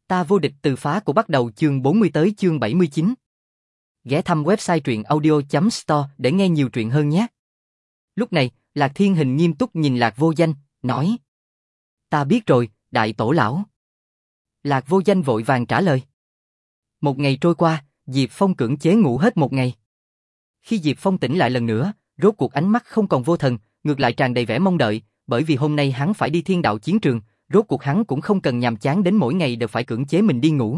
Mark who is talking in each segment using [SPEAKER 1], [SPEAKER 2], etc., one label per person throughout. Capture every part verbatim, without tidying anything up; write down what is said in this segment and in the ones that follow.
[SPEAKER 1] Ta vô địch từ phá của bắt đầu chương bốn mươi tới chương bảy mươi chín. Ghé thăm website truyện audio chấm store để nghe nhiều truyện hơn nhé. Lúc này, Lạc Thiên Hình nghiêm túc nhìn Lạc Vô Danh, nói. Ta biết rồi, đại tổ lão. Lạc Vô Danh vội vàng trả lời. Một ngày trôi qua, Diệp Phong cưỡng chế ngủ hết một ngày. Khi Diệp Phong tỉnh lại lần nữa, rốt cuộc ánh mắt không còn vô thần, ngược lại tràn đầy vẻ mong đợi, bởi vì hôm nay hắn phải đi thiên đạo chiến trường, rốt cuộc hắn cũng không cần nhàm chán đến mỗi ngày đều phải cưỡng chế mình đi ngủ.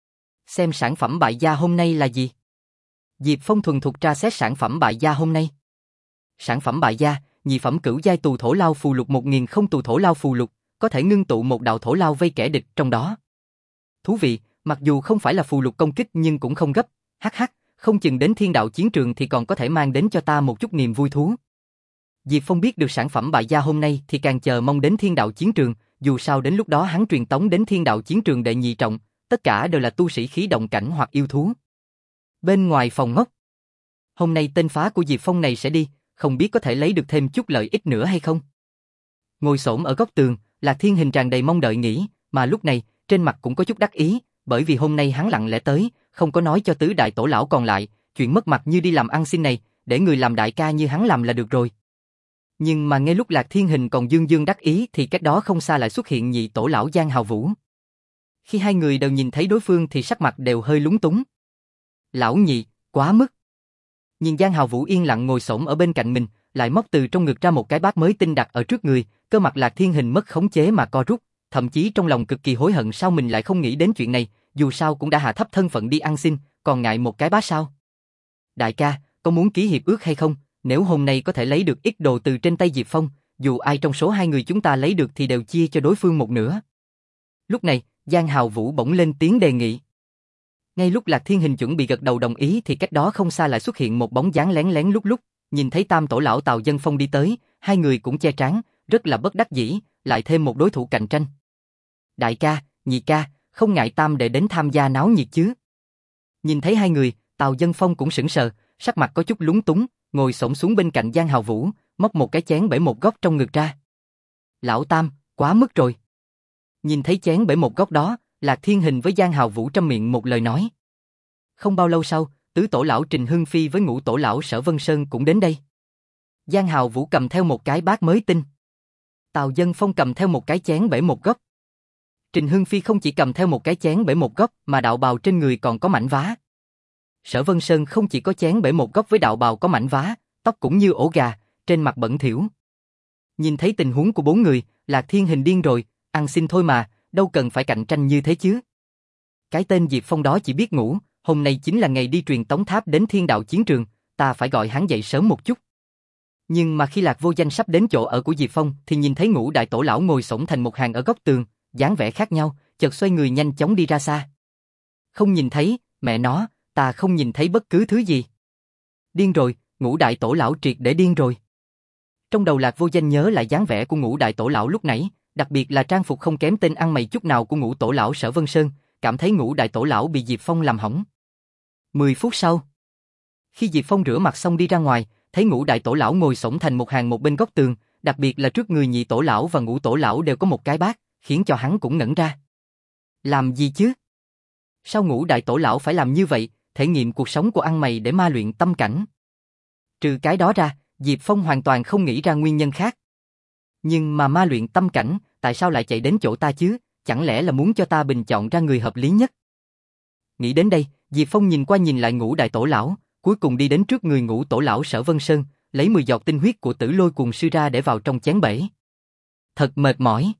[SPEAKER 1] Xem sản phẩm bại gia hôm nay là gì? Diệp Phong thuần thục tra xét sản phẩm bại gia hôm nay. Sản phẩm bại gia, nhị phẩm cửu giai tù thổ lao phù lục một nghìn không tù thổ lao phù lục, có thể ngưng tụ một đạo thổ lao vây kẻ địch trong đó. Thú vị, mặc dù không phải là phù lục công kích nhưng cũng không gấp, hắc hắc, không chừng đến thiên đạo chiến trường thì còn có thể mang đến cho ta một chút niềm vui thú. Diệp Phong biết được sản phẩm bại gia hôm nay thì càng chờ mong đến thiên đạo chiến trường, dù sao đến lúc đó hắn truyền tống đến thiên đạo chiến trường đệ nhị trọng, tất cả đều là tu sĩ khí động cảnh hoặc yêu thú. Bên ngoài phòng ngốc, hôm nay tên phá của Diệp Phong này sẽ đi, không biết có thể lấy được thêm chút lợi ích nữa hay không. Ngồi xổm ở góc tường, Lạc Thiên Hình tràn đầy mong đợi nghĩ, mà lúc này trên mặt cũng có chút đắc ý, bởi vì hôm nay hắn lặng lẽ tới, không có nói cho tứ đại tổ lão còn lại, chuyện mất mặt như đi làm ăn xin này, để người làm đại ca như hắn làm là được rồi. Nhưng mà ngay lúc Lạc Thiên Hình còn dương dương đắc ý thì cách đó không xa lại xuất hiện nhị tổ lão Giang Hào Vũ. Khi hai người đều nhìn thấy đối phương thì sắc mặt đều hơi lúng túng. Lão nhị, quá mức. Nhìn Giang Hào Vũ yên lặng ngồi xổm ở bên cạnh mình, lại móc từ trong ngực ra một cái bát mới tinh đặt ở trước người, cơ mặt Lạc Thiên Hình mất khống chế mà co rút, thậm chí trong lòng cực kỳ hối hận sao mình lại không nghĩ đến chuyện này, dù sao cũng đã hạ thấp thân phận đi ăn xin, còn ngại một cái bát sao. Đại ca, có muốn ký hiệp ước hay không? Nếu hôm nay có thể lấy được ít đồ từ trên tay Diệp Phong, dù ai trong số hai người chúng ta lấy được thì đều chia cho đối phương một nửa. Lúc này, Giang Hào Vũ bỗng lên tiếng đề nghị. Ngay lúc Lạc Thiên Hình chuẩn bị gật đầu đồng ý thì cách đó không xa lại xuất hiện một bóng dáng lén lén lúc lúc, nhìn thấy tam tổ lão Tào Dân Phong đi tới, hai người cũng che trán, rất là bất đắc dĩ, lại thêm một đối thủ cạnh tranh. Đại ca, nhị ca, không ngại tam đệ đến tham gia náo nhiệt chứ? Nhìn thấy hai người, Tào Dân Phong cũng sững sờ, sắc mặt có chút lúng túng, ngồi xổm xuống bên cạnh Giang Hào Vũ, móc một cái chén bể một góc trong ngực ra. Lão tam, quá mức rồi. Nhìn thấy chén bể một góc đó, Lạc Thiên Hình với Giang Hào Vũ trăm miệng một lời nói. Không bao lâu sau, tứ tổ lão Trình Hưng Phi với ngũ tổ lão Sở Vân Sơn cũng đến đây. Giang Hào Vũ cầm theo một cái bát mới tinh. Tào Dân Phong cầm theo một cái chén bể một góc. Trình Hưng Phi không chỉ cầm theo một cái chén bể một góc mà đạo bào trên người còn có mảnh vá. Sở Vân Sơn không chỉ có chén bể một góc với đạo bào có mảnh vá, tóc cũng như ổ gà, trên mặt bẩn thỉu. Nhìn thấy tình huống của bốn người, Lạc Thiên Hình điên rồi, ăn xin thôi mà, đâu cần phải cạnh tranh như thế chứ. Cái tên Diệp Phong đó chỉ biết ngủ, hôm nay chính là ngày đi truyền tống tháp đến thiên đạo chiến trường, ta phải gọi hắn dậy sớm một chút. Nhưng mà khi Lạc Vô Danh sắp đến chỗ ở của Diệp Phong thì nhìn thấy ngũ đại tổ lão ngồi xổm thành một hàng ở góc tường, dáng vẻ khác nhau, chợt xoay người nhanh chóng đi ra xa. Không nhìn thấy, mẹ nó, ta không nhìn thấy bất cứ thứ gì. Điên rồi, ngũ đại tổ lão triệt để điên rồi. Trong đầu Lạc Vô Danh nhớ lại dáng vẻ của ngũ đại tổ lão lúc nãy, đặc biệt là trang phục không kém tên ăn mày chút nào của ngũ tổ lão Sở Vân Sơn, cảm thấy ngũ đại tổ lão bị Diệp Phong làm hỏng. Mười phút sau, khi Diệp Phong rửa mặt xong đi ra ngoài, thấy ngũ đại tổ lão ngồi xổm thành một hàng một bên góc tường, đặc biệt là trước người nhị tổ lão và ngũ tổ lão đều có một cái bát, khiến cho hắn cũng ngẩn ra. Làm gì chứ? Sao ngũ đại tổ lão phải làm như vậy, thể nghiệm cuộc sống của ăn mày để ma luyện tâm cảnh? Trừ cái đó ra, Diệp Phong hoàn toàn không nghĩ ra nguyên nhân khác. Nhưng mà ma luyện tâm cảnh, tại sao lại chạy đến chỗ ta chứ? Chẳng lẽ là muốn cho ta bình chọn ra người hợp lý nhất? Nghĩ đến đây, Diệp Phong nhìn qua nhìn lại ngũ đại tổ lão, cuối cùng đi đến trước người ngũ tổ lão Sở Vân Sơn, lấy mười giọt tinh huyết của Tử Lôi Cuồng Sư ra để vào trong chén bể. Thật mệt mỏi.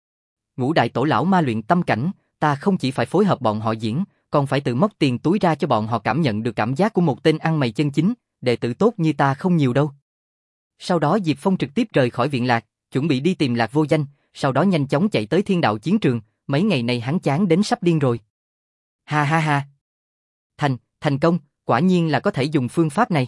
[SPEAKER 1] Ngũ đại tổ lão ma luyện tâm cảnh, ta không chỉ phải phối hợp bọn họ diễn, còn phải tự móc tiền túi ra cho bọn họ cảm nhận được cảm giác của một tên ăn mày chân chính, đệ tử tốt như ta không nhiều đâu. Sau đó Diệp Phong trực tiếp rời khỏi viện lạc, chuẩn bị đi tìm Lạc Vô Danh, sau đó nhanh chóng chạy tới thiên đạo chiến trường, mấy ngày này hắn chán đến sắp điên rồi. Ha ha ha. Thành, thành công, quả nhiên là có thể dùng phương pháp này.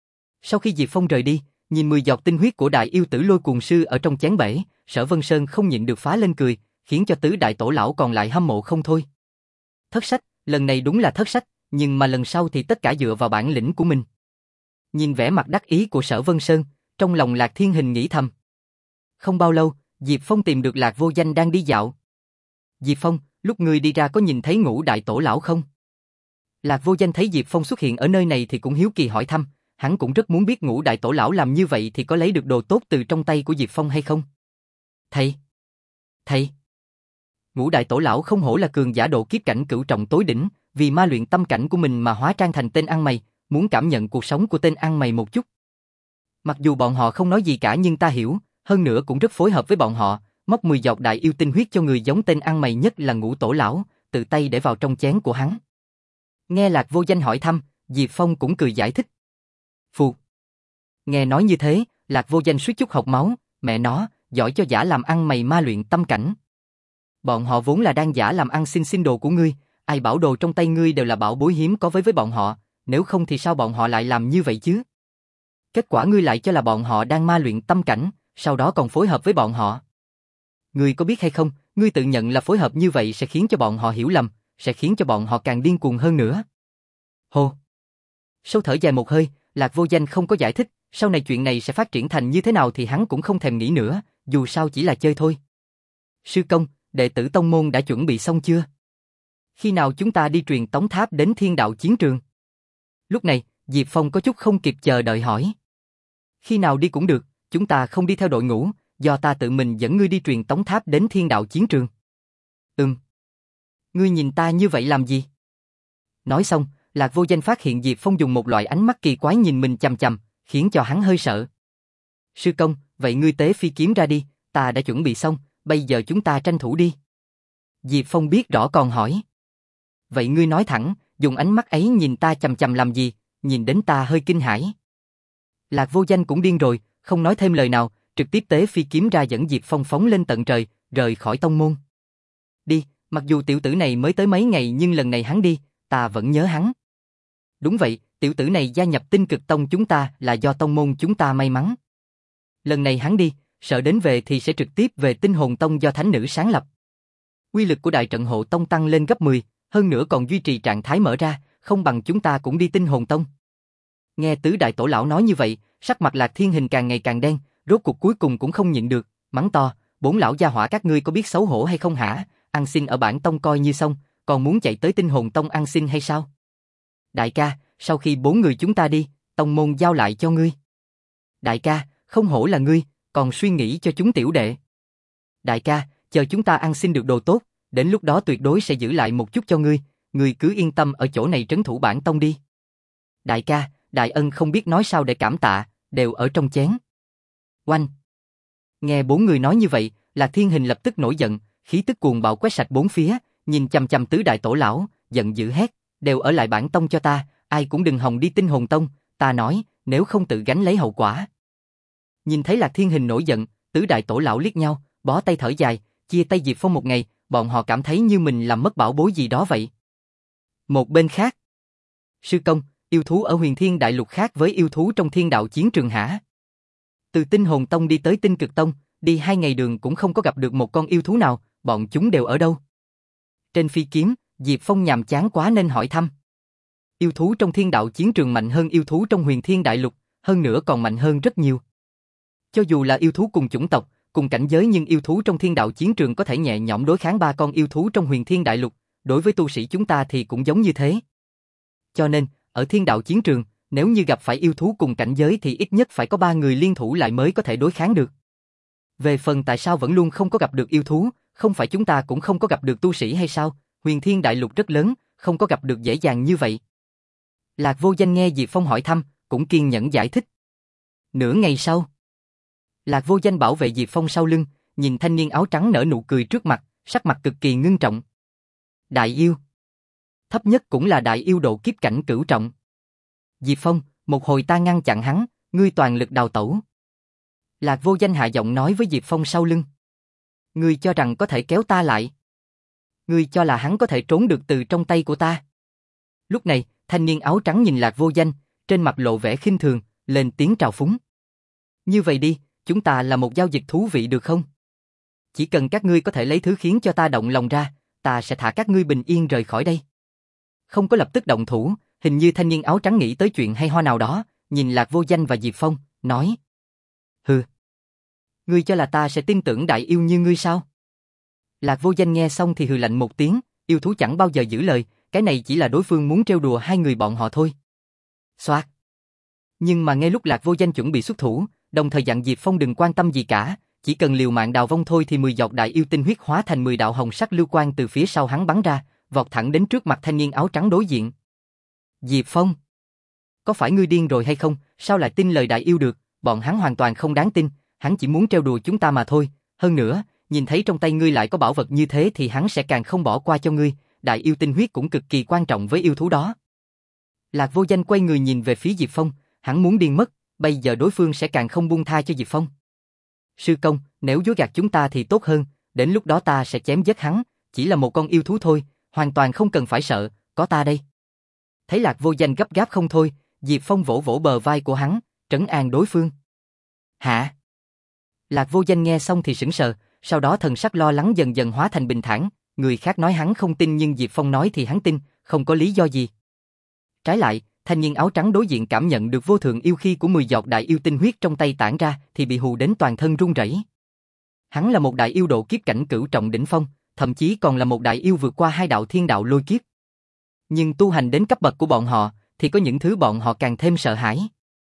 [SPEAKER 1] Sau khi Diệp Phong rời đi, nhìn mười giọt tinh huyết của đại yêu Tử Lôi Cuồng Sư ở trong chén bể, Sở Vân Sơn không nhịn được phá lên cười, khiến cho tứ đại tổ lão còn lại hâm mộ không thôi. Thất sách, lần này đúng là thất sách, nhưng mà lần sau thì tất cả dựa vào bản lĩnh của mình. Nhìn vẻ mặt đắc ý của Sở Vân Sơn, trong lòng Lạc Thiên Hình nghĩ thầm. Không bao lâu, Diệp Phong tìm được Lạc Vô Danh đang đi dạo. Diệp Phong, Lúc ngươi đi ra có nhìn thấy Ngũ đại tổ lão không? Lạc Vô Danh thấy Diệp Phong xuất hiện ở nơi này thì cũng hiếu kỳ hỏi thăm, hắn cũng rất muốn biết Ngũ đại tổ lão làm như vậy thì có lấy được đồ tốt từ trong tay của Diệp Phong hay không. Thầy! Thầy! Ngũ đại tổ lão không hổ là cường giả độ kiếp cảnh cửu trọng tối đỉnh, vì ma luyện tâm cảnh của mình mà hóa trang thành tên ăn mày, muốn cảm nhận cuộc sống của tên ăn mày một chút. Mặc dù bọn họ không nói gì cả nhưng ta hiểu, hơn nữa cũng rất phối hợp với bọn họ, móc mười giọt đại yêu tinh huyết cho người giống tên ăn mày nhất là Ngũ tổ lão, tự tay để vào trong chén của hắn. Nghe Lạc Vô Danh hỏi thăm, Diệp Phong cũng cười giải thích. Phù. Nghe nói như thế, Lạc Vô Danh suýt chút hộc máu, mẹ nó, giỏi cho giả làm ăn mày ma luyện tâm cảnh. Bọn họ vốn là đang giả làm ăn xin xin đồ của ngươi, ai bảo đồ trong tay ngươi đều là bảo bối hiếm có với với bọn họ, nếu không thì sao bọn họ lại làm như vậy chứ? Kết quả ngươi lại cho là bọn họ đang ma luyện tâm cảnh, sau đó còn phối hợp với bọn họ. Ngươi có biết hay không, ngươi tự nhận là phối hợp như vậy sẽ khiến cho bọn họ hiểu lầm, sẽ khiến cho bọn họ càng điên cuồng hơn nữa. Hô! Sâu thở dài một hơi, Lạc Vô Danh không có giải thích, sau này chuyện này sẽ phát triển thành như thế nào thì hắn cũng không thèm nghĩ nữa, dù sao chỉ là chơi thôi. Sư công, đệ tử tông môn đã chuẩn bị xong chưa? Khi nào chúng ta đi truyền tống tháp đến thiên đạo chiến trường? Lúc này, Diệp Phong có chút không kịp chờ đợi hỏi. Khi nào đi cũng được, chúng ta không đi theo đội ngũ, do ta tự mình dẫn ngươi đi truyền tống tháp đến thiên đạo chiến trường. Ừm. Ngươi nhìn ta như vậy làm gì? Nói xong, Lạc Vô Danh phát hiện Diệp Phong dùng một loại ánh mắt kỳ quái nhìn mình chằm chằm, khiến cho hắn hơi sợ. Sư công, vậy ngươi tế phi kiếm ra đi, ta đã chuẩn bị xong, bây giờ chúng ta tranh thủ đi. Diệp Phong biết rõ còn hỏi. Vậy ngươi nói thẳng, dùng ánh mắt ấy nhìn ta chằm chằm làm gì, nhìn đến ta hơi kinh hãi. Lạc Vô Danh cũng điên rồi, không nói thêm lời nào, trực tiếp tế phi kiếm ra dẫn Diệp Phong phóng lên tận trời, rời khỏi tông môn. Đi, mặc dù tiểu tử này mới tới mấy ngày nhưng lần này hắn đi, ta vẫn nhớ hắn. Đúng vậy, tiểu tử này gia nhập Tinh Cực Tông chúng ta là do tông môn chúng ta may mắn. Lần này hắn đi, sợ đến về thì sẽ trực tiếp về Tinh Hồn Tông do thánh nữ sáng lập. Uy lực của đại trận hộ tông tăng lên gấp mười, hơn nữa còn duy trì trạng thái mở ra, không bằng chúng ta cũng đi Tinh Hồn Tông. Nghe tứ đại tổ lão nói như vậy, sắc mặt Lạc Thiên Hình càng ngày càng đen, rốt cuộc cuối cùng cũng không nhịn được, mắng to, bốn lão gia hỏa các ngươi có biết xấu hổ hay không hả? Ăn xin ở bản tông coi như xong, còn muốn chạy tới Tinh Hồn Tông ăn xin hay sao? Đại ca, sau khi bốn người chúng ta đi, tông môn giao lại cho ngươi. Đại ca, không hổ là ngươi, còn suy nghĩ cho chúng tiểu đệ. Đại ca, chờ chúng ta ăn xin được đồ tốt, đến lúc đó tuyệt đối sẽ giữ lại một chút cho ngươi, ngươi cứ yên tâm ở chỗ này trấn thủ bản tông đi. Đại ca, đại ân không biết nói sao để cảm tạ, đều ở trong chén. Oanh! Nghe bốn người nói như vậy, Lạc Thiên Hình lập tức nổi giận, khí tức cuồng bạo quét sạch bốn phía, nhìn chằm chằm tứ đại tổ lão, giận dữ hét, đều ở lại bản tông cho ta, ai cũng đừng hòng đi Tinh Hồn Tông, ta nói, nếu không tự gánh lấy hậu quả. Nhìn thấy Lạc Thiên Hình nổi giận, tứ đại tổ lão liếc nhau, bó tay thở dài, chia tay Diệp Phong một ngày, bọn họ cảm thấy như mình làm mất bảo bối gì đó vậy. Một bên khác, sư công, yêu thú ở Huyền Thiên Đại Lục khác với yêu thú trong Thiên Đạo chiến trường hả? Từ Tinh Hồn Tông đi tới Tinh Cực Tông, đi hai ngày đường cũng không có gặp được một con yêu thú nào, bọn chúng đều ở đâu? Trên phi kiếm, Diệp Phong nhàm chán quá nên hỏi thăm. Yêu thú trong Thiên Đạo chiến trường mạnh hơn yêu thú trong Huyền Thiên Đại Lục, hơn nữa còn mạnh hơn rất nhiều. Cho dù là yêu thú cùng chủng tộc, cùng cảnh giới nhưng yêu thú trong Thiên Đạo chiến trường có thể nhẹ nhõm đối kháng ba con yêu thú trong Huyền Thiên Đại Lục, đối với tu sĩ chúng ta thì cũng giống như thế. Cho nên, ở Thiên Đạo chiến trường, nếu như gặp phải yêu thú cùng cảnh giới thì ít nhất phải có ba người liên thủ lại mới có thể đối kháng được. Về phần tại sao vẫn luôn không có gặp được yêu thú, không phải chúng ta cũng không có gặp được tu sĩ hay sao? Huyền Thiên Đại Lục rất lớn, không có gặp được dễ dàng như vậy. Lạc Vô Danh nghe Diệp Phong hỏi thăm, cũng kiên nhẫn giải thích. Nửa ngày sau, Lạc Vô Danh bảo vệ Diệp Phong sau lưng, nhìn thanh niên áo trắng nở nụ cười trước mặt, sắc mặt cực kỳ ngưng trọng. Đại yêu. Thấp nhất cũng là đại yêu độ kiếp cảnh cửu trọng. Diệp Phong, một hồi ta ngăn chặn hắn, ngươi toàn lực đào tẩu. Lạc Vô Danh hạ giọng nói với Diệp Phong sau lưng. Ngươi cho rằng có thể kéo ta lại. Ngươi cho là hắn có thể trốn được từ trong tay của ta. Lúc này, thanh niên áo trắng nhìn Lạc Vô Danh, trên mặt lộ vẻ khinh thường, lên tiếng trào phúng. Như vậy đi, chúng ta là một giao dịch thú vị được không? Chỉ cần các ngươi có thể lấy thứ khiến cho ta động lòng ra, ta sẽ thả các ngươi bình yên rời khỏi đây. Không có lập tức động thủ, hình như thanh niên áo trắng nghĩ tới chuyện hay ho nào đó, nhìn Lạc Vô Danh và Diệp Phong, nói. Hừ. Ngươi cho là ta sẽ tin tưởng đại yêu như ngươi sao? Lạc Vô Danh nghe xong thì hừ lạnh một tiếng, yêu thú chẳng bao giờ giữ lời, cái này chỉ là đối phương muốn trêu đùa hai người bọn họ thôi. Soạt. Nhưng mà ngay lúc Lạc Vô Danh chuẩn bị xuất thủ, đồng thời dặn Diệp Phong đừng quan tâm gì cả, chỉ cần liều mạng đào vong thôi thì mười giọt đại yêu tinh huyết hóa thành mười đạo hồng sắc lưu quang từ phía sau hắn bắn ra, vọt thẳng đến trước mặt thanh niên áo trắng đối diện. Diệp Phong, có phải ngươi điên rồi hay không, sao lại tin lời đại yêu được, bọn hắn hoàn toàn không đáng tin, hắn chỉ muốn trêu đùa chúng ta mà thôi, hơn nữa, nhìn thấy trong tay ngươi lại có bảo vật như thế thì hắn sẽ càng không bỏ qua cho ngươi, đại yêu tinh huyết cũng cực kỳ quan trọng với yêu thú đó. Lạc Vô Danh quay người nhìn về phía Diệp Phong, hắn muốn điên mất, bây giờ đối phương sẽ càng không buông tha cho Diệp Phong. Sư công, nếu dối gạt chúng ta thì tốt hơn, đến lúc đó ta sẽ chém giết hắn, chỉ là một con yêu thú thôi, hoàn toàn không cần phải sợ, có ta đây. Thấy Lạc Vô Danh gấp gáp không thôi, Diệp Phong vỗ vỗ bờ vai của hắn, trấn an đối phương. Hả? Lạc Vô Danh nghe xong thì sững sờ, sau đó thần sắc lo lắng dần dần hóa thành bình thản, người khác nói hắn không tin nhưng Diệp Phong nói thì hắn tin, không có lý do gì. Trái lại, thanh niên áo trắng đối diện cảm nhận được vô thượng yêu khí của mười giọt đại yêu tinh huyết trong tay tản ra thì bị hù đến toàn thân run rẩy. Hắn là một đại yêu độ kiếp cảnh cửu trọng đỉnh phong, thậm chí còn là một đại yêu vượt qua hai đạo thiên đạo lôi kiếp. Nhưng tu hành đến cấp bậc của bọn họ thì có những thứ bọn họ càng thêm sợ hãi.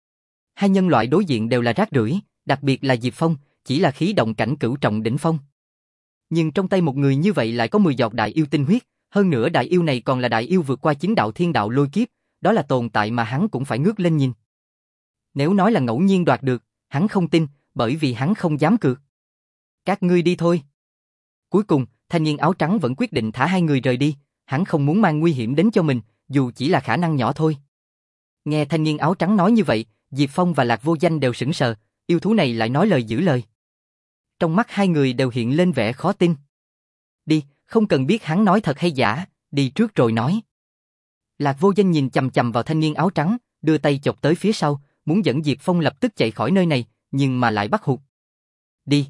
[SPEAKER 1] Hai nhân loại đối diện đều là rác rưởi, đặc biệt là Diệp Phong, chỉ là khí động cảnh cửu trọng đỉnh phong. Nhưng trong tay một người như vậy lại có mười giọt đại yêu tinh huyết, hơn nữa đại yêu này còn là đại yêu vượt qua chín đạo thiên đạo lôi kiếp, đó là tồn tại mà hắn cũng phải ngước lên nhìn. Nếu nói là ngẫu nhiên đoạt được, hắn không tin, bởi vì hắn không dám cược. Các ngươi đi thôi. Cuối cùng, thanh niên áo trắng vẫn quyết định thả hai người rời đi, hắn không muốn mang nguy hiểm đến cho mình, dù chỉ là khả năng nhỏ thôi. Nghe thanh niên áo trắng nói như vậy, Diệp Phong và Lạc Vô Danh đều sững sờ, yêu thú này lại nói lời giữ lời. Trong mắt hai người đều hiện lên vẻ khó tin. Đi, không cần biết hắn nói thật hay giả, đi trước rồi nói. Lạc Vô Danh nhìn chằm chằm vào thanh niên áo trắng, đưa tay chộp tới phía sau, muốn dẫn Diệp Phong lập tức chạy khỏi nơi này, nhưng mà lại bắt hụt. Đi.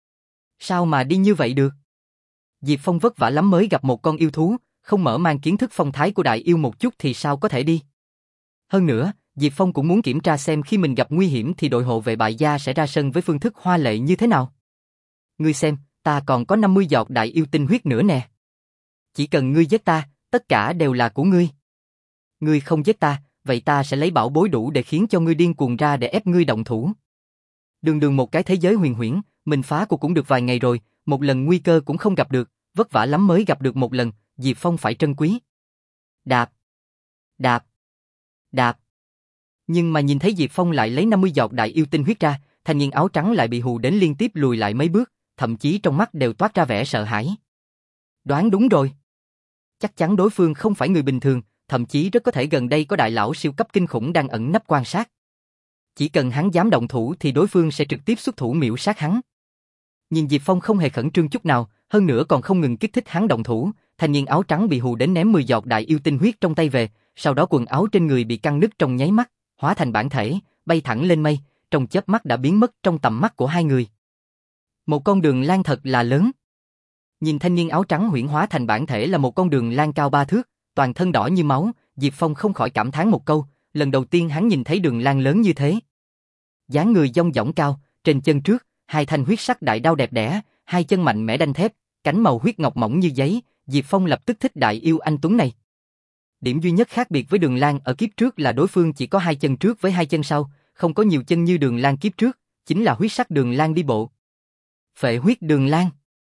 [SPEAKER 1] Sao mà đi như vậy được? Diệp Phong vất vả lắm mới gặp một con yêu thú, không mở mang kiến thức phong thái của đại yêu một chút thì sao có thể đi? Hơn nữa, Diệp Phong cũng muốn kiểm tra xem khi mình gặp nguy hiểm thì đội hộ vệ bại gia sẽ ra sân với phương thức hoa lệ như thế nào. Ngươi xem, ta còn có năm mươi giọt đại yêu tinh huyết nữa nè. Chỉ cần ngươi giết ta, tất cả đều là của ngươi. Ngươi không giết ta, vậy ta sẽ lấy bảo bối đủ để khiến cho ngươi điên cuồng ra để ép ngươi động thủ. Đường đường một cái thế giới huyền huyễn, mình phá của cũng được vài ngày rồi, một lần nguy cơ cũng không gặp được, vất vả lắm mới gặp được một lần, Diệp Phong phải trân quý. Đạp, đạp, đạp. Nhưng mà nhìn thấy Diệp Phong lại lấy năm mươi giọt đại yêu tinh huyết ra, thanh niên áo trắng lại bị hù đến liên tiếp lùi lại mấy bước, thậm chí trong mắt đều toát ra vẻ sợ hãi. Đoán đúng rồi. Chắc chắn đối phương không phải người bình thường, thậm chí rất có thể gần đây có đại lão siêu cấp kinh khủng đang ẩn nấp quan sát. Chỉ cần hắn dám động thủ thì đối phương sẽ trực tiếp xuất thủ miểu sát hắn. Nhìn Diệp Phong không hề khẩn trương chút nào, hơn nữa còn không ngừng kích thích hắn động thủ, thanh niên áo trắng bị hù đến ném mười giọt đại yêu tinh huyết trong tay về, sau đó quần áo trên người bị căng nứt trong nháy mắt, hóa thành bản thể, bay thẳng lên mây, trong chớp mắt đã biến mất trong tầm mắt của hai người. Một con đường lan thật là lớn. Nhìn thanh niên áo trắng huyễn hóa thành bản thể là một con đường lan cao ba thước, toàn thân đỏ như máu, Diệp Phong không khỏi cảm thán một câu, lần đầu tiên hắn nhìn thấy đường lan lớn như thế. Dáng người dong dỏng cao, trên chân trước, hai thanh huyết sắc đại đao đẹp đẽ, hai chân mạnh mẽ đanh thép, cánh màu huyết ngọc mỏng như giấy, Diệp Phong lập tức thích đại yêu anh tuấn này. Điểm duy nhất khác biệt với Đường Lan ở kiếp trước là đối phương chỉ có hai chân trước với hai chân sau, không có nhiều chân như Đường Lan kiếp trước, chính là huyết sắc Đường Lan đi bộ. Phệ huyết Đường Lan.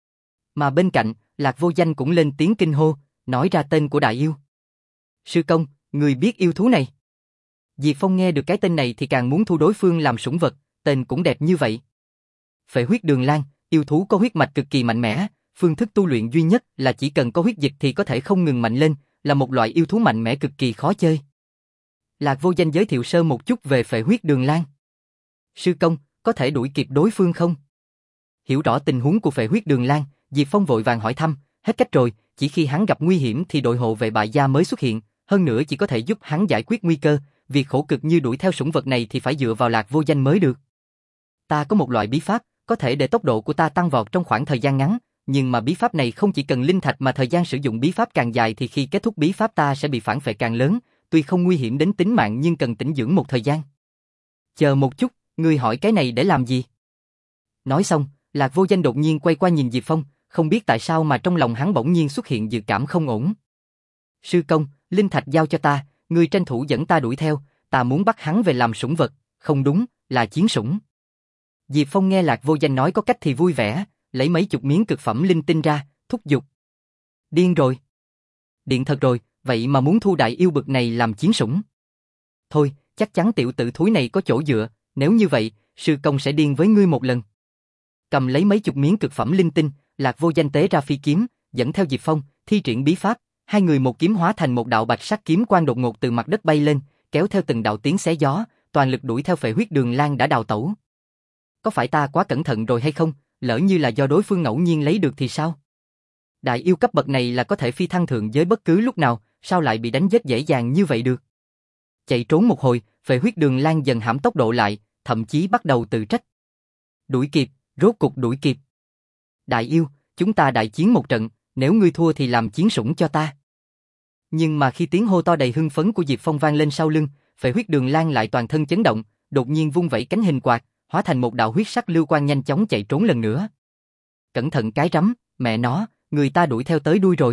[SPEAKER 1] Mà bên cạnh, Lạc Vô Danh cũng lên tiếng kinh hô, nói ra tên của đại yêu. Sư công, người biết yêu thú này? Diệp Phong nghe được cái tên này thì càng muốn thu đối phương làm sủng vật, tên cũng đẹp như vậy. Phệ huyết Đường Lan, yêu thú có huyết mạch cực kỳ mạnh mẽ, phương thức tu luyện duy nhất là chỉ cần có huyết dịch thì có thể không ngừng mạnh lên, là một loại yêu thú mạnh mẽ cực kỳ khó chơi. Lạc Vô Danh giới thiệu sơ một chút về phệ huyết Đường Lan. Sư công, có thể đuổi kịp đối phương không? Hiểu rõ tình huống của phệ huyết Đường Lan, Diệp Phong vội vàng hỏi thăm, hết cách rồi, chỉ khi hắn gặp nguy hiểm thì đội hộ vệ bại gia mới xuất hiện, hơn nữa chỉ có thể giúp hắn giải quyết nguy cơ, việc khổ cực như đuổi theo sủng vật này thì phải dựa vào Lạc Vô Danh mới được. Ta có một loại bí pháp, có thể để tốc độ của ta tăng vọt trong khoảng thời gian ngắn, nhưng mà bí pháp này không chỉ cần linh thạch mà thời gian sử dụng bí pháp càng dài thì khi kết thúc bí pháp ta sẽ bị phản phệ càng lớn, tuy không nguy hiểm đến tính mạng nhưng cần tĩnh dưỡng một thời gian. Chờ một chút, ngươi hỏi cái này để làm gì? Nói xong, Lạc Vô Danh đột nhiên quay qua nhìn Diệp Phong, không biết tại sao mà trong lòng hắn bỗng nhiên xuất hiện dự cảm không ổn. Sư công, linh thạch giao cho ta, ngươi tranh thủ dẫn ta đuổi theo, ta muốn bắt hắn về làm sủng vật, không đúng, là chiến sủng. Diệp Phong nghe Lạc Vô Danh nói có cách thì vui vẻ, lấy mấy chục miếng cực phẩm linh tinh ra, thúc giục. Điên rồi. Điện thật rồi, vậy mà muốn thu đại yêu bực này làm chiến sủng. Thôi, chắc chắn tiểu tử thúi này có chỗ dựa, nếu như vậy, sư công sẽ điên với ngươi một lần. Cầm lấy mấy chục miếng cực phẩm linh tinh, Lạc Vô Danh tế ra phi kiếm, dẫn theo Diệp Phong, thi triển bí pháp, hai người một kiếm hóa thành một đạo bạch sắc kiếm quang đột ngột từ mặt đất bay lên, kéo theo từng đạo tiếng xé gió, toàn lực đuổi theo Phệ Huyết Đường Lang đã đào tẩu. Có phải ta quá cẩn thận rồi hay không, lỡ như là do đối phương ngẫu nhiên lấy được thì sao? Đại yêu cấp bậc này là có thể phi thăng thượng giới bất cứ lúc nào, sao lại bị đánh giết dễ dàng như vậy được? Chạy trốn một hồi, Phệ Huyết Đường Lang dần giảm tốc độ lại, thậm chí bắt đầu tự trách. Đuổi kịp, rốt cục đuổi kịp. Đại yêu, chúng ta đại chiến một trận, nếu ngươi thua thì làm chiến sủng cho ta. Nhưng mà khi tiếng hô to đầy hưng phấn của Diệp Phong vang lên sau lưng, Phệ Huyết Đường Lang lại toàn thân chấn động, đột nhiên vung vẩy cánh hình quạt, hóa thành một đạo huyết sắc lưu quang nhanh chóng chạy trốn lần nữa. Cẩn thận cái rắm, mẹ nó, người ta đuổi theo tới đuôi rồi.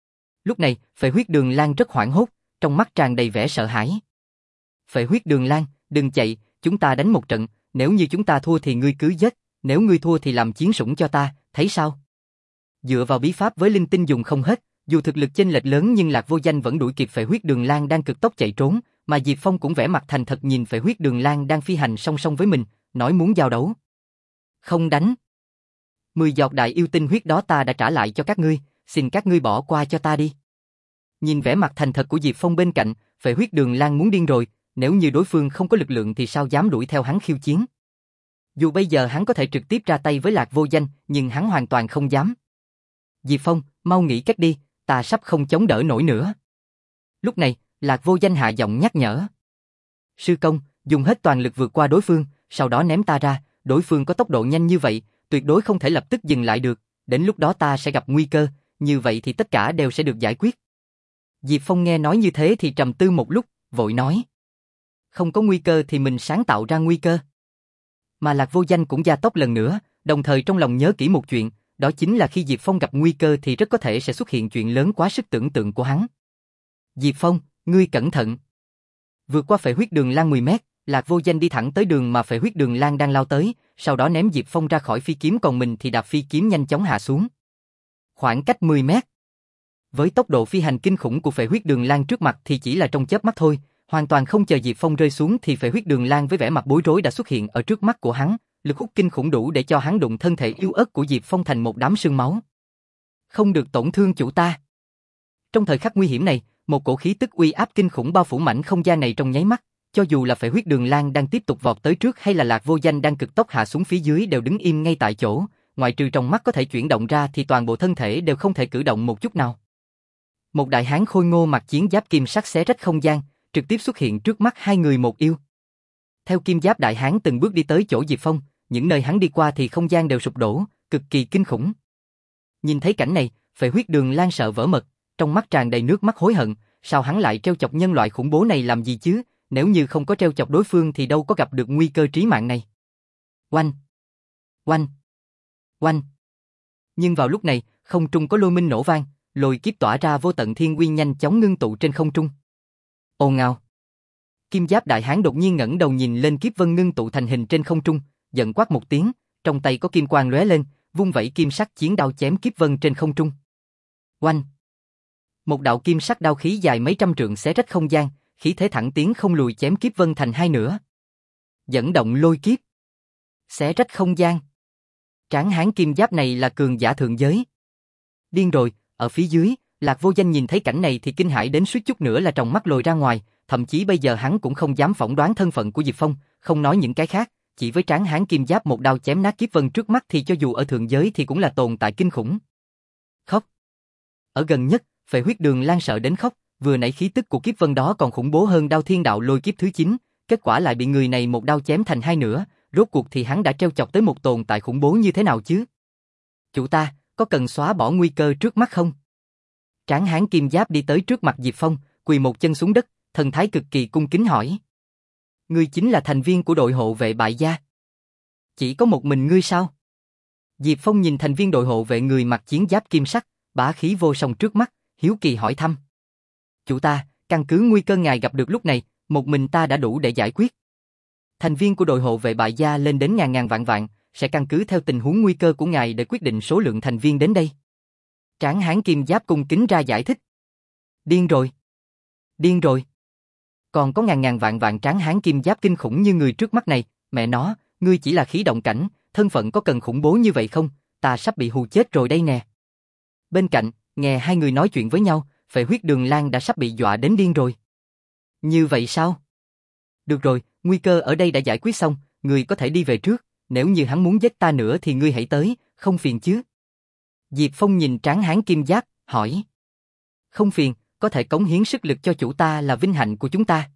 [SPEAKER 1] Lúc này, Phệ Huyết Đường Lang rất hoảng hốt, trong mắt tràn đầy vẻ sợ hãi. Phệ Huyết Đường Lang, đừng chạy, chúng ta đánh một trận, nếu như chúng ta thua thì ngươi cứ giết, nếu ngươi thua thì làm chiến sủng cho ta, thấy sao? Dựa vào bí pháp với linh tinh dùng không hết, dù thực lực chênh lệch lớn nhưng Lạc Vô Danh vẫn đuổi kịp Phệ Huyết Đường Lang đang cực tốc chạy trốn, mà Diệp Phong cũng vẻ mặt thành thật nhìn Phệ Huyết Đường Lang đang phi hành song song với mình, nói muốn giao đấu. Không đánh. Mười giọt đại yêu tinh huyết đó ta đã trả lại cho các ngươi, xin các ngươi bỏ qua cho ta đi. Nhìn vẻ mặt thành thật của Diệp Phong bên cạnh, Phệ Huyết Đường Lang muốn điên rồi, nếu như đối phương không có lực lượng thì sao dám đuổi theo hắn khiêu chiến. Dù bây giờ hắn có thể trực tiếp ra tay với Lạc Vô Danh, nhưng hắn hoàn toàn không dám. Diệp Phong, mau nghĩ cách đi, ta sắp không chống đỡ nổi nữa. Lúc này, Lạc Vô Danh hạ giọng nhắc nhở. Sư công, dùng hết toàn lực vượt qua đối phương, sau đó ném ta ra, đối phương có tốc độ nhanh như vậy, tuyệt đối không thể lập tức dừng lại được, đến lúc đó ta sẽ gặp nguy cơ, như vậy thì tất cả đều sẽ được giải quyết. Diệp Phong nghe nói như thế thì trầm tư một lúc, vội nói. Không có nguy cơ thì mình sáng tạo ra nguy cơ. Mà Lạc Vô Danh cũng gia tốc lần nữa, đồng thời trong lòng nhớ kỹ một chuyện, đó chính là khi Diệp Phong gặp nguy cơ thì rất có thể sẽ xuất hiện chuyện lớn quá sức tưởng tượng của hắn. Diệp Phong, ngươi cẩn thận. Vượt qua Phệ Huyết Đường Lang mười mét, Lạc Vô Danh đi thẳng tới đường mà Phệ Huyết Đường Lang đang lao tới, sau đó ném Diệp Phong ra khỏi phi kiếm, còn mình thì đạp phi kiếm nhanh chóng hạ xuống. Khoảng cách mười mét. Với tốc độ phi hành kinh khủng của Phệ Huyết Đường Lang trước mặt thì chỉ là trong chớp mắt thôi, hoàn toàn không chờ Diệp Phong rơi xuống thì Phệ Huyết Đường Lang với vẻ mặt bối rối đã xuất hiện ở trước mắt của hắn, lực hút kinh khủng đủ để cho hắn đụng thân thể yếu ớt của Diệp Phong thành một đám sương máu. Không được tổn thương chủ ta. Trong thời khắc nguy hiểm này, một cổ khí tức uy áp kinh khủng bao phủ mảnh không gian này trong nháy mắt, cho dù là Phệ Huyết Đường Lang đang tiếp tục vọt tới trước hay là Lạc Vô Danh đang cực tốc hạ xuống phía dưới đều đứng im ngay tại chỗ, ngoại trừ trong mắt có thể chuyển động ra thì toàn bộ thân thể đều không thể cử động một chút nào. Một đại hán khôi ngô mặc chiến giáp kim sắc xé rách không gian, trực tiếp xuất hiện trước mắt hai người một yêu. Theo kim giáp đại hán từng bước đi tới chỗ Diệp Phong, những nơi hắn đi qua thì không gian đều sụp đổ, cực kỳ kinh khủng. Nhìn thấy cảnh này, Phệ Huyết Đường Lang sợ vỡ mật, trong mắt tràn đầy nước mắt hối hận, sao hắn lại trêu chọc nhân loại khủng bố này làm gì chứ, nếu như không có trêu chọc đối phương thì đâu có gặp được nguy cơ trí mạng này. Oanh! Oanh! Oanh! Nhưng vào lúc này, không trung có lôi minh nổ vang, lôi kiếp tỏa ra vô tận thiên uy nhanh chóng ngưng tụ trên không trung. Ồn ào! Kim giáp đại hán đột nhiên ngẩng đầu nhìn lên kiếp vân ngưng tụ thành hình trên không trung, giận quát một tiếng, trong tay có kim quang lóe lên, vung vẩy kim sắc chiến đao chém kiếp vân trên không trung. Oanh! Một đạo kim sắc đao khí dài mấy trăm trượng xé rách không gian, khí thế thẳng tiến không lùi chém kiếp vân thành hai nửa. Dẫn động lôi kiếp, xé rách không gian. Tráng hán kim giáp này là cường giả thượng giới. Điên rồi, ở phía dưới, Lạc Vô Danh nhìn thấy cảnh này thì kinh hãi đến suýt chút nữa là tròng mắt lồi ra ngoài, thậm chí bây giờ hắn cũng không dám phỏng đoán thân phận của Diệp Phong, không nói những cái khác, chỉ với tráng hán kim giáp một đao chém nát kiếp vân trước mắt thì cho dù ở thượng giới thì cũng là tồn tại kinh khủng. Khóc. Ở gần nhất, Phệ Huyết Đường Lang sợ đến khóc, vừa nãy khí tức của kiếp vân đó còn khủng bố hơn đao thiên đạo lôi kiếp thứ chín, kết quả lại bị người này một đao chém thành hai nửa, rốt cuộc thì hắn đã trêu chọc tới một tồn tại khủng bố như thế nào chứ? Chủ ta, có cần xóa bỏ nguy cơ trước mắt không? Tráng hán kim giáp đi tới trước mặt Diệp Phong, quỳ một chân xuống đất, thần thái cực kỳ cung kính hỏi. Ngươi chính là thành viên của đội hộ vệ bại gia? Chỉ có một mình ngươi sao? Diệp Phong nhìn thành viên đội hộ vệ người mặc chiến giáp kim sắc, bá khí vô song trước mắt, hiếu kỳ hỏi thăm. Chủ ta, căn cứ nguy cơ ngài gặp được lúc này, một mình ta đã đủ để giải quyết. Thành viên của đội hộ vệ bại gia lên đến ngàn ngàn vạn vạn, sẽ căn cứ theo tình huống nguy cơ của ngài để quyết định số lượng thành viên đến đây. Tráng hán kim giáp cung kính ra giải thích. Điên rồi. Điên rồi. Còn có ngàn ngàn vạn vạn tráng hán kim giáp kinh khủng như người trước mắt này, mẹ nó, ngươi chỉ là khí động cảnh, thân phận có cần khủng bố như vậy không, ta sắp bị hù chết rồi đây nè. Bên cạnh, nghe hai người nói chuyện với nhau, Phệ Huyết Đường Lang đã sắp bị dọa đến điên rồi. Như vậy sao? Được rồi, nguy cơ ở đây đã giải quyết xong, ngươi có thể đi về trước, nếu như hắn muốn giết ta nữa thì ngươi hãy tới, không phiền chứ. Diệp Phong nhìn tráng hán kim giáp, hỏi. Không phiền, có thể cống hiến sức lực cho chủ ta là vinh hạnh của chúng ta.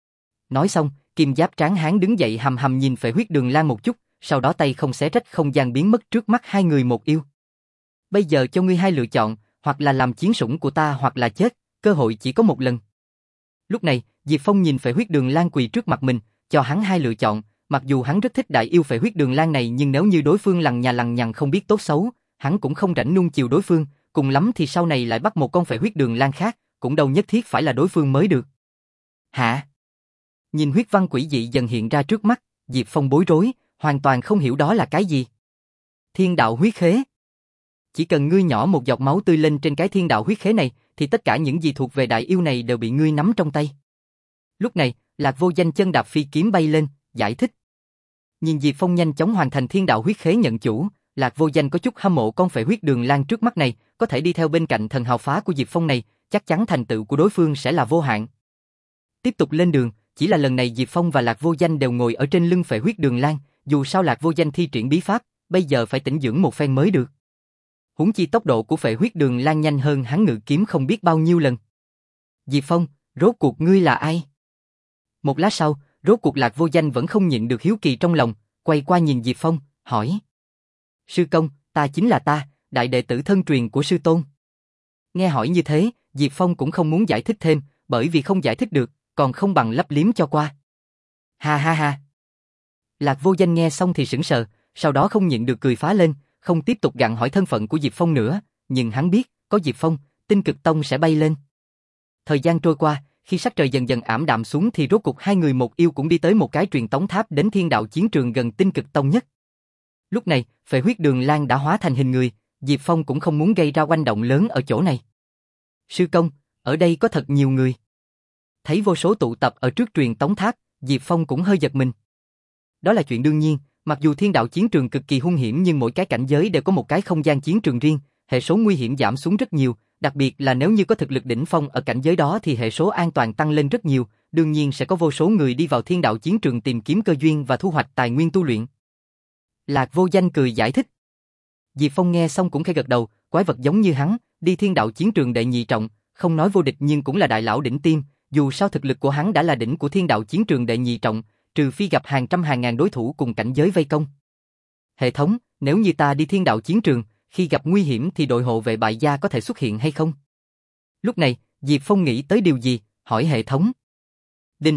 [SPEAKER 1] Nói xong, kim giáp tráng hán đứng dậy hầm hầm nhìn Phệ Huyết Đường Lang một chút, sau đó tay không xé rách không gian biến mất trước mắt hai người một yêu. Bây giờ cho ngươi hai lựa chọn, hoặc là làm chiến sủng của ta hoặc là chết, cơ hội chỉ có một lần. Lúc này, Diệp Phong nhìn Phệ Huyết Đường Lang quỳ trước mặt mình, cho hắn hai lựa chọn, mặc dù hắn rất thích đại yêu Phệ Huyết Đường Lang này nhưng nếu như đối phương lằng nhà lằng nhằng không biết tốt xấu, hắn cũng không rảnh nuông chiều đối phương, cùng lắm thì sau này lại bắt một con Phệ Huyết Đường Lang khác, cũng đâu nhất thiết phải là đối phương mới được. Hả? Nhìn huyết văn quỷ dị dần hiện ra trước mắt, Diệp Phong bối rối, hoàn toàn không hiểu đó là cái gì. Thiên đạo huyết khế. Chỉ cần ngươi nhỏ một giọt máu tươi lên trên cái thiên đạo huyết khế này, thì tất cả những gì thuộc về đại yêu này đều bị ngươi nắm trong tay. Lúc này, Lạc Vô Danh chân đạp phi kiếm bay lên, giải thích. Nhìn Diệp Phong nhanh chóng hoàn thành thiên đạo huyết khế nhận chủ, Lạc Vô Danh có chút hâm mộ con Phệ Huyết Đường Lang trước mắt này, có thể đi theo bên cạnh thần hào phá của Diệp Phong này, chắc chắn thành tựu của đối phương sẽ là vô hạn. Tiếp tục lên đường, chỉ là lần này Diệp Phong và Lạc Vô Danh đều ngồi ở trên lưng Phệ Huyết Đường Lang, dù sao Lạc Vô Danh thi triển bí pháp, bây giờ phải tĩnh dưỡng một phen mới được. Huống chi tốc độ của Phệ Huyết Đường Lang nhanh hơn hắn ngự kiếm không biết bao nhiêu lần. Diệp Phong, rốt cuộc ngươi là ai? Một lát sau, rốt cuộc Lạc Vô Danh vẫn không nhịn được hiếu kỳ trong lòng, quay qua nhìn Diệp Phong, hỏi. Sư công, ta chính là ta, đại đệ tử thân truyền của sư tôn. Nghe hỏi như thế, Diệp Phong cũng không muốn giải thích thêm, bởi vì không giải thích được, còn không bằng lấp liếm cho qua. Ha ha ha. Lạc Vô Danh nghe xong thì sững sờ, sau đó không nhịn được cười phá lên, không tiếp tục gặng hỏi thân phận của Diệp Phong nữa, nhưng hắn biết, có Diệp Phong, Tinh Cực Tông sẽ bay lên. Thời gian trôi qua, khi sắc trời dần dần ảm đạm xuống thì rốt cuộc hai người một yêu cũng đi tới một cái truyền tống tháp đến thiên đạo chiến trường gần Tinh Cực Tông nhất. Lúc này, Phệ Huyết Đường Lang đã hóa thành hình người, Diệp Phong cũng không muốn gây ra oanh động lớn ở chỗ này. Sư công, ở đây có thật nhiều người. Thấy vô số tụ tập ở trước truyền tống tháp, Diệp Phong cũng hơi giật mình. Đó là chuyện đương nhiên, mặc dù thiên đạo chiến trường cực kỳ hung hiểm nhưng mỗi cái cảnh giới đều có một cái không gian chiến trường riêng, hệ số nguy hiểm giảm xuống rất nhiều, đặc biệt là nếu như có thực lực đỉnh phong ở cảnh giới đó thì hệ số an toàn tăng lên rất nhiều, đương nhiên sẽ có vô số người đi vào thiên đạo chiến trường tìm kiếm cơ duyên và thu hoạch tài nguyên tu luyện. Lạc Vô Danh cười giải thích. Diệp Phong nghe xong cũng khẽ gật đầu, quái vật giống như hắn, đi thiên đạo chiến trường đệ nhị trọng, không nói vô địch nhưng cũng là đại lão đỉnh tiêm, dù sao thực lực của hắn đã là đỉnh của thiên đạo chiến trường đệ nhị trọng, trừ phi gặp hàng trăm hàng ngàn đối thủ cùng cảnh giới vây công. Hệ thống, nếu như ta đi thiên đạo chiến trường, khi gặp nguy hiểm thì đội hộ vệ bại gia có thể xuất hiện hay không? Lúc này, Diệp Phong nghĩ tới điều gì, hỏi hệ thống. Đinh.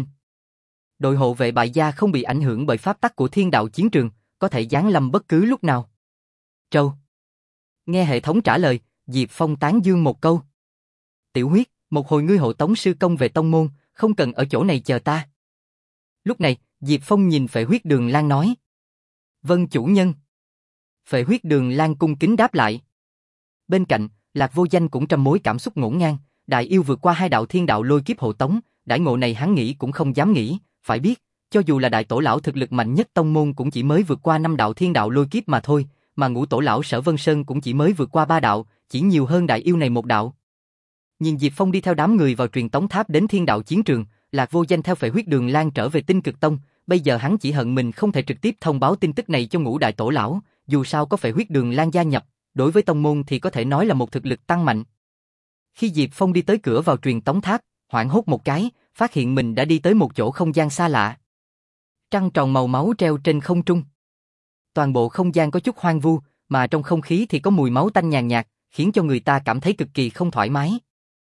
[SPEAKER 1] Đội hộ vệ bại gia không bị ảnh hưởng bởi pháp tắc của thiên đạo chiến trường, có thể giáng lâm bất cứ lúc nào. Trâu. Nghe hệ thống trả lời, Diệp Phong tán dương một câu. Tiểu huyết, một hồi ngươi hộ tống sư công về tông môn, không cần ở chỗ này chờ ta. Lúc này, Diệp Phong nhìn Phệ Huyết Đường Lang nói. Vâng chủ nhân. Phệ Huyết Đường Lang cung kính đáp lại. Bên cạnh, Lạc Vô Danh cũng trăm mối cảm xúc ngổn ngang, đại yêu vượt qua hai đạo thiên đạo lôi kiếp hộ tống, đãi ngộ này hắn nghĩ cũng không dám nghĩ, phải biết, cho dù là đại tổ lão thực lực mạnh nhất tông môn cũng chỉ mới vượt qua năm đạo thiên đạo lôi kiếp mà thôi, mà ngũ tổ lão Sở Vân Sơn cũng chỉ mới vượt qua ba đạo, chỉ nhiều hơn đại yêu này một đạo. Nhìn Diệp Phong đi theo đám người vào truyền tống tháp đến thiên đạo chiến trường, Lạc Vô Danh theo Phệ Huyết Đường Lang trở về Tinh Cực Tông, bây giờ hắn chỉ hận mình không thể trực tiếp thông báo tin tức này cho ngũ đại tổ lão, dù sao có Phệ Huyết Đường Lang gia nhập, đối với tông môn thì có thể nói là một thực lực tăng mạnh. Khi Diệp Phong đi tới cửa vào truyền tống tháp, hoảng hốt một cái, phát hiện mình đã đi tới một chỗ không gian xa lạ. Trăng tròn màu máu treo trên không trung. Toàn bộ không gian có chút hoang vu, mà trong không khí thì có mùi máu tanh nhàn nhạt, khiến cho người ta cảm thấy cực kỳ không thoải mái.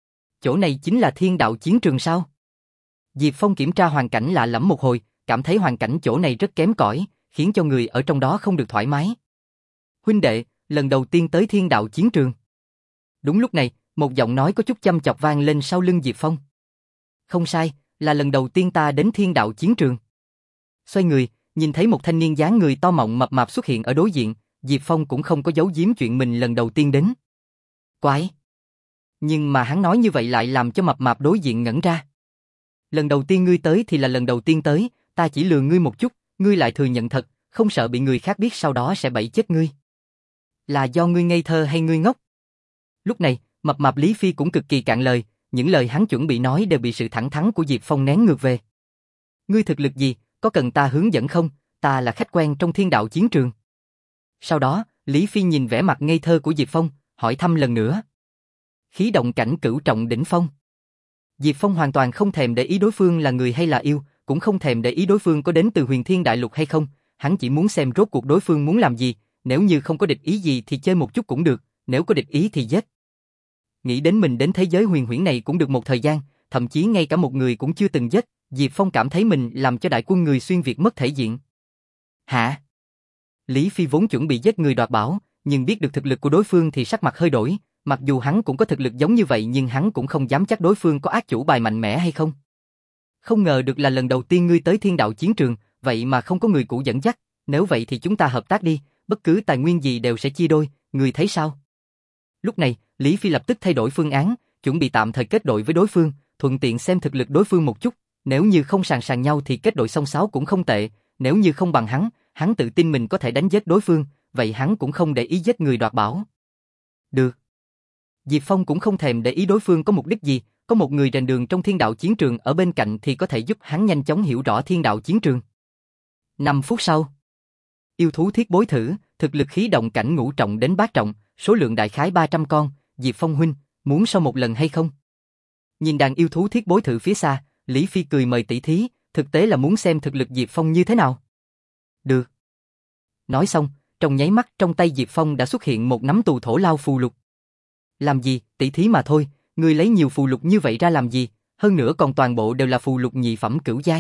[SPEAKER 1] Chỗ này chính là thiên đạo chiến trường sao? Diệp Phong kiểm tra hoàn cảnh lạ lẫm một hồi, cảm thấy hoàn cảnh chỗ này rất kém cỏi, khiến cho người ở trong đó không được thoải mái. Huynh đệ, lần đầu tiên tới thiên đạo chiến trường. Đúng lúc này, một giọng nói có chút chăm chọc vang lên sau lưng Diệp Phong. Không sai, là lần đầu tiên ta đến thiên đạo chiến trường. Xoay người, nhìn thấy một thanh niên dáng người to mọng mập mạp xuất hiện ở đối diện, Diệp Phong cũng không có giấu giếm chuyện mình lần đầu tiên đến. Quái! Nhưng mà hắn nói như vậy lại làm cho mập mạp đối diện ngẩn ra. Lần đầu tiên ngươi tới thì là lần đầu tiên tới, ta chỉ lừa ngươi một chút, ngươi lại thừa nhận thật, không sợ bị người khác biết sau đó sẽ bẫy chết ngươi. Là do ngươi ngây thơ hay ngươi ngốc? Lúc này, mập mạp Lý Phi cũng cực kỳ cạn lời, những lời hắn chuẩn bị nói đều bị sự thẳng thắn của Diệp Phong nén ngược về. Ngươi thực lực gì, có cần ta hướng dẫn không, ta là khách quen trong thiên đạo chiến trường. Sau đó, Lý Phi nhìn vẻ mặt ngây thơ của Diệp Phong, hỏi thăm lần nữa. Khí động cảnh cửu trọng đỉnh phong. Diệp Phong hoàn toàn không thèm để ý đối phương là người hay là yêu, cũng không thèm để ý đối phương có đến từ Huyền Thiên Đại Lục hay không, hắn chỉ muốn xem rốt cuộc đối phương muốn làm gì, nếu như không có địch ý gì thì chơi một chút cũng được, nếu có địch ý thì giết. Nghĩ đến mình đến thế giới huyền huyễn này cũng được một thời gian, thậm chí ngay cả một người cũng chưa từng giết, Diệp Phong cảm thấy mình làm cho đại quân người xuyên Việt mất thể diện. Hả? Lý Phi vốn chuẩn bị giết người đoạt bảo, nhưng biết được thực lực của đối phương thì sắc mặt hơi đổi, mặc dù hắn cũng có thực lực giống như vậy nhưng hắn cũng không dám chắc đối phương có ác chủ bài mạnh mẽ hay không. Không ngờ được là lần đầu tiên ngươi tới thiên đạo chiến trường, vậy mà không có người cũ dẫn dắt, nếu vậy thì chúng ta hợp tác đi, bất cứ tài nguyên gì đều sẽ chia đôi, người thấy sao? Lúc này, Lý Phi lập tức thay đổi phương án, chuẩn bị tạm thời kết đội với đối phương, thuận tiện xem thực lực đối phương một chút, nếu như không sàng sàng nhau thì kết đội song sáo cũng không tệ, nếu như không bằng hắn, hắn tự tin mình có thể đánh giết đối phương, vậy hắn cũng không để ý giết người đoạt bảo. Được. Diệp Phong cũng không thèm để ý đối phương có mục đích gì, có một người rèn đường trong thiên đạo chiến trường ở bên cạnh thì có thể giúp hắn nhanh chóng hiểu rõ thiên đạo chiến trường. năm phút sau, yêu thú thiết bối thử, thực lực khí động cảnh ngũ trọng đến bát trọng, số lượng đại khái ba trăm con, Diệp Phong huynh, muốn sau một lần hay không? Nhìn đàn yêu thú thiết bối thử phía xa, Lý Phi cười mời tỷ thí, thực tế là muốn xem thực lực Diệp Phong như thế nào. Được. Nói xong, trong nháy mắt trong tay Diệp Phong đã xuất hiện một nắm tù thổ lao phù lục. Làm gì, tỷ thí mà thôi, ngươi lấy nhiều phù lục như vậy ra làm gì, hơn nữa còn toàn bộ đều là phù lục nhị phẩm cửu giai.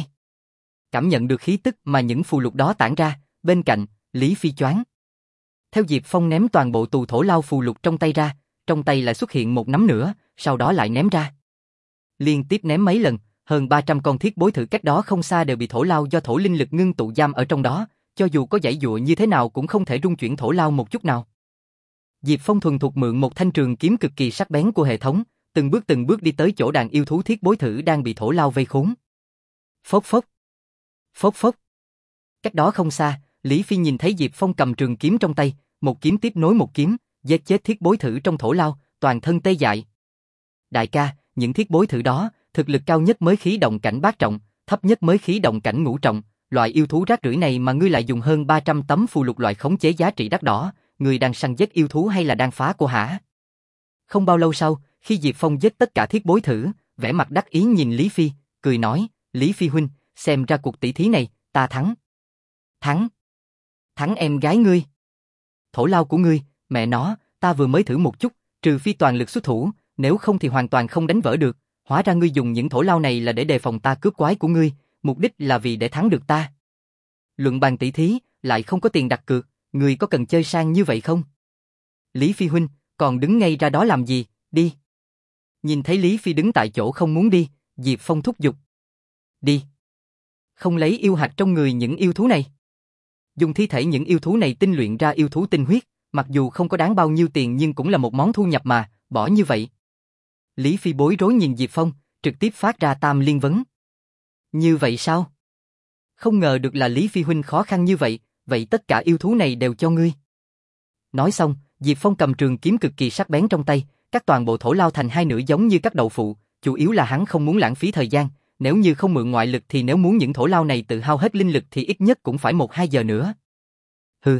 [SPEAKER 1] Cảm nhận được khí tức mà những phù lục đó tản ra, bên cạnh, Lý Phi choáng. Theo Diệp Phong ném toàn bộ tù thổ lao phù lục trong tay ra, trong tay lại xuất hiện một nắm nữa, sau đó lại ném ra. Liên tiếp ném mấy lần, hơn ba trăm con thiết bối thử cách đó không xa đều bị thổ lao do thổ linh lực ngưng tụ giam ở trong đó, cho dù có giãy giụa như thế nào cũng không thể rung chuyển thổ lao một chút nào. Diệp Phong thuần thục mượn một thanh trường kiếm cực kỳ sắc bén của hệ thống, từng bước từng bước đi tới chỗ đàn yêu thú thiết bối thử đang bị thổ lao vây khốn. Phốc phốc. Phốc phốc. Cách đó không xa, Lý Phi nhìn thấy Diệp Phong cầm trường kiếm trong tay, một kiếm tiếp nối một kiếm, giết chết thiết bối thử trong thổ lao, toàn thân tê dại. Đại ca, những thiết bối thử đó, thực lực cao nhất mới khí động cảnh bát trọng, thấp nhất mới khí động cảnh ngũ trọng, loại yêu thú rác rưởi này mà ngươi lại dùng hơn ba trăm tấm phù lục loại khống chế giá trị đắt đỏ, ngươi đang săn giết yêu thú hay là đang phá cô hả? Không bao lâu sau, khi Diệp Phong giết tất cả thiết bối thử, vẻ mặt đắc ý nhìn Lý Phi, cười nói, Lý Phi huynh, xem ra cuộc tỷ thí này, ta thắng. Thắng? Thắng em gái ngươi? Thổ lao của ngươi, mẹ nó, ta vừa mới thử một chút, trừ phi toàn lực xuất thủ, nếu không thì hoàn toàn không đánh vỡ được, hóa ra ngươi dùng những thổ lao này là để đề phòng ta cướp quái của ngươi, mục đích là vì để thắng được ta. Luận bàn tỷ thí, lại không có tiền đặt cược, ngươi có cần chơi sang như vậy không? Lý Phi huynh, còn đứng ngay ra đó làm gì, đi. Nhìn thấy Lý Phi đứng tại chỗ không muốn đi, Diệp Phong thúc giục. Đi. Không lấy yêu hạch trong người những yêu thú này. Dùng thi thể những yêu thú này tinh luyện ra yêu thú tinh huyết, mặc dù không có đáng bao nhiêu tiền nhưng cũng là một món thu nhập mà, bỏ như vậy. Lý Phi bối rối nhìn Diệp Phong, trực tiếp phát ra tam liên vấn. Như vậy sao? Không ngờ được là Lý Phi huynh khó khăn như vậy, vậy tất cả yêu thú này đều cho ngươi. Nói xong, Diệp Phong cầm trường kiếm cực kỳ sắc bén trong tay, cắt toàn bộ thổ lao thành hai nửa giống như cắt đậu phụ, chủ yếu là hắn không muốn lãng phí thời gian, nếu như không mượn ngoại lực thì nếu muốn những thổ lao này tự hao hết linh lực thì ít nhất cũng phải một hai giờ nữa. Hừ.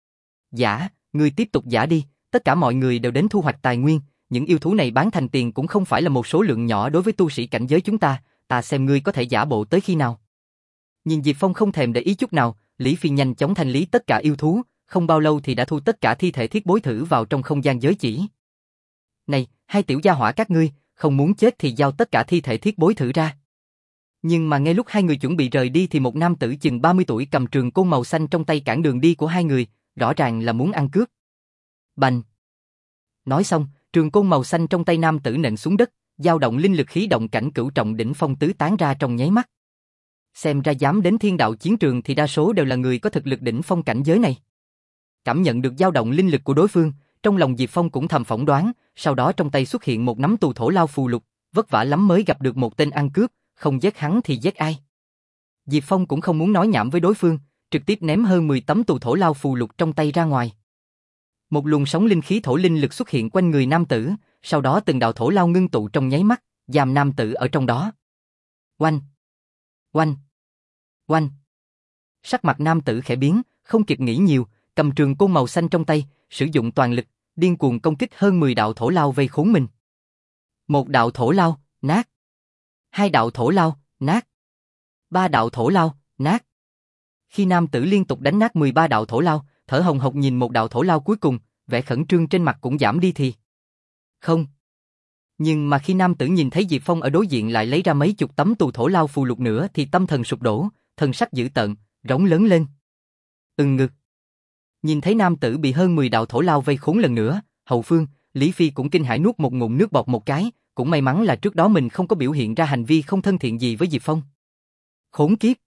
[SPEAKER 1] Giả, ngươi tiếp tục giả đi, tất cả mọi người đều đến thu hoạch tài nguyên, những yêu thú này bán thành tiền cũng không phải là một số lượng nhỏ đối với tu sĩ cảnh giới chúng ta, ta xem ngươi có thể giả bộ tới khi nào. Nhìn Diệp Phong không thèm để ý chút nào, Lý Phi nhanh chóng thanh lý tất cả yêu thú, không bao lâu thì đã thu tất cả thi thể thiết bối thử vào trong không gian giới chỉ. Này, hai tiểu gia hỏa các ngươi, không muốn chết thì giao tất cả thi thể thiết bối thử ra. Nhưng mà ngay lúc hai người chuẩn bị rời đi thì một nam tử chừng ba mươi tuổi cầm trường côn màu xanh trong tay cản đường đi của hai người, rõ ràng là muốn ăn cướp. Bành! Nói xong, trường côn màu xanh trong tay nam tử nện xuống đất, dao động linh lực khí động cảnh cửu trọng đỉnh phong tứ tán ra trong nháy mắt. Xem ra dám đến thiên đạo chiến trường thì đa số đều là người có thực lực đỉnh phong cảnh giới này. Cảm nhận được dao động linh lực của đối phương, trong lòng Diệp Phong cũng thầm phỏng đoán, sau đó trong tay xuất hiện một nắm tù thổ lao phù lục, vất vả lắm mới gặp được một tên ăn cướp, không giết hắn thì giết ai. Diệp Phong cũng không muốn nói nhảm với đối phương, trực tiếp ném hơn mười tấm tù thổ lao phù lục trong tay ra ngoài. Một luồng sóng linh khí thổ linh lực xuất hiện quanh người nam tử, sau đó từng đạo thổ lao ngưng tụ trong nháy mắt, giam nam tử ở trong đó. Oanh! Oanh! Oanh! Sắc mặt nam tử khẽ biến, không kịp nghĩ nhiều, cầm trường côn màu xanh trong tay, sử dụng toàn lực, điên cuồng công kích hơn mười đạo thổ lao vây khốn mình. Một đạo thổ lao, nát. Hai đạo thổ lao, nát. Ba đạo thổ lao, nát. Khi nam tử liên tục đánh nát mười ba đạo thổ lao, thở hồng hộc nhìn một đạo thổ lao cuối cùng, vẻ khẩn trương trên mặt cũng giảm đi thì. Không. Nhưng mà khi nam tử nhìn thấy Diệp Phong ở đối diện lại lấy ra mấy chục tấm tù thổ lao phù lục nữa thì tâm thần sụp đổ, thần sắc dữ tợn, rống lớn lên. Ừng ngực. Nhìn thấy nam tử bị hơn mười đạo thổ lao vây khốn lần nữa, hậu phương, Lý Phi cũng kinh hãi nuốt một ngụm nước bọt một cái, cũng may mắn là trước đó mình không có biểu hiện ra hành vi không thân thiện gì với Diệp Phong. Khốn kiếp.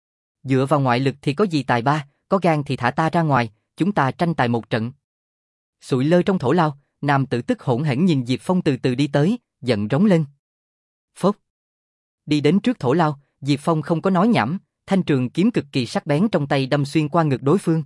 [SPEAKER 1] Dựa vào ngoại lực thì có gì tài ba, có gan thì thả ta ra ngoài, chúng ta tranh tài một trận. Sụi lơ trong thổ lao, nam tử tức hỗn hển nhìn Diệp Phong từ từ đi tới, giận rống lên. Phốc. Đi đến trước thổ lao, Diệp Phong không có nói nhảm, thanh trường kiếm cực kỳ sắc bén trong tay đâm xuyên qua ngực đối phương.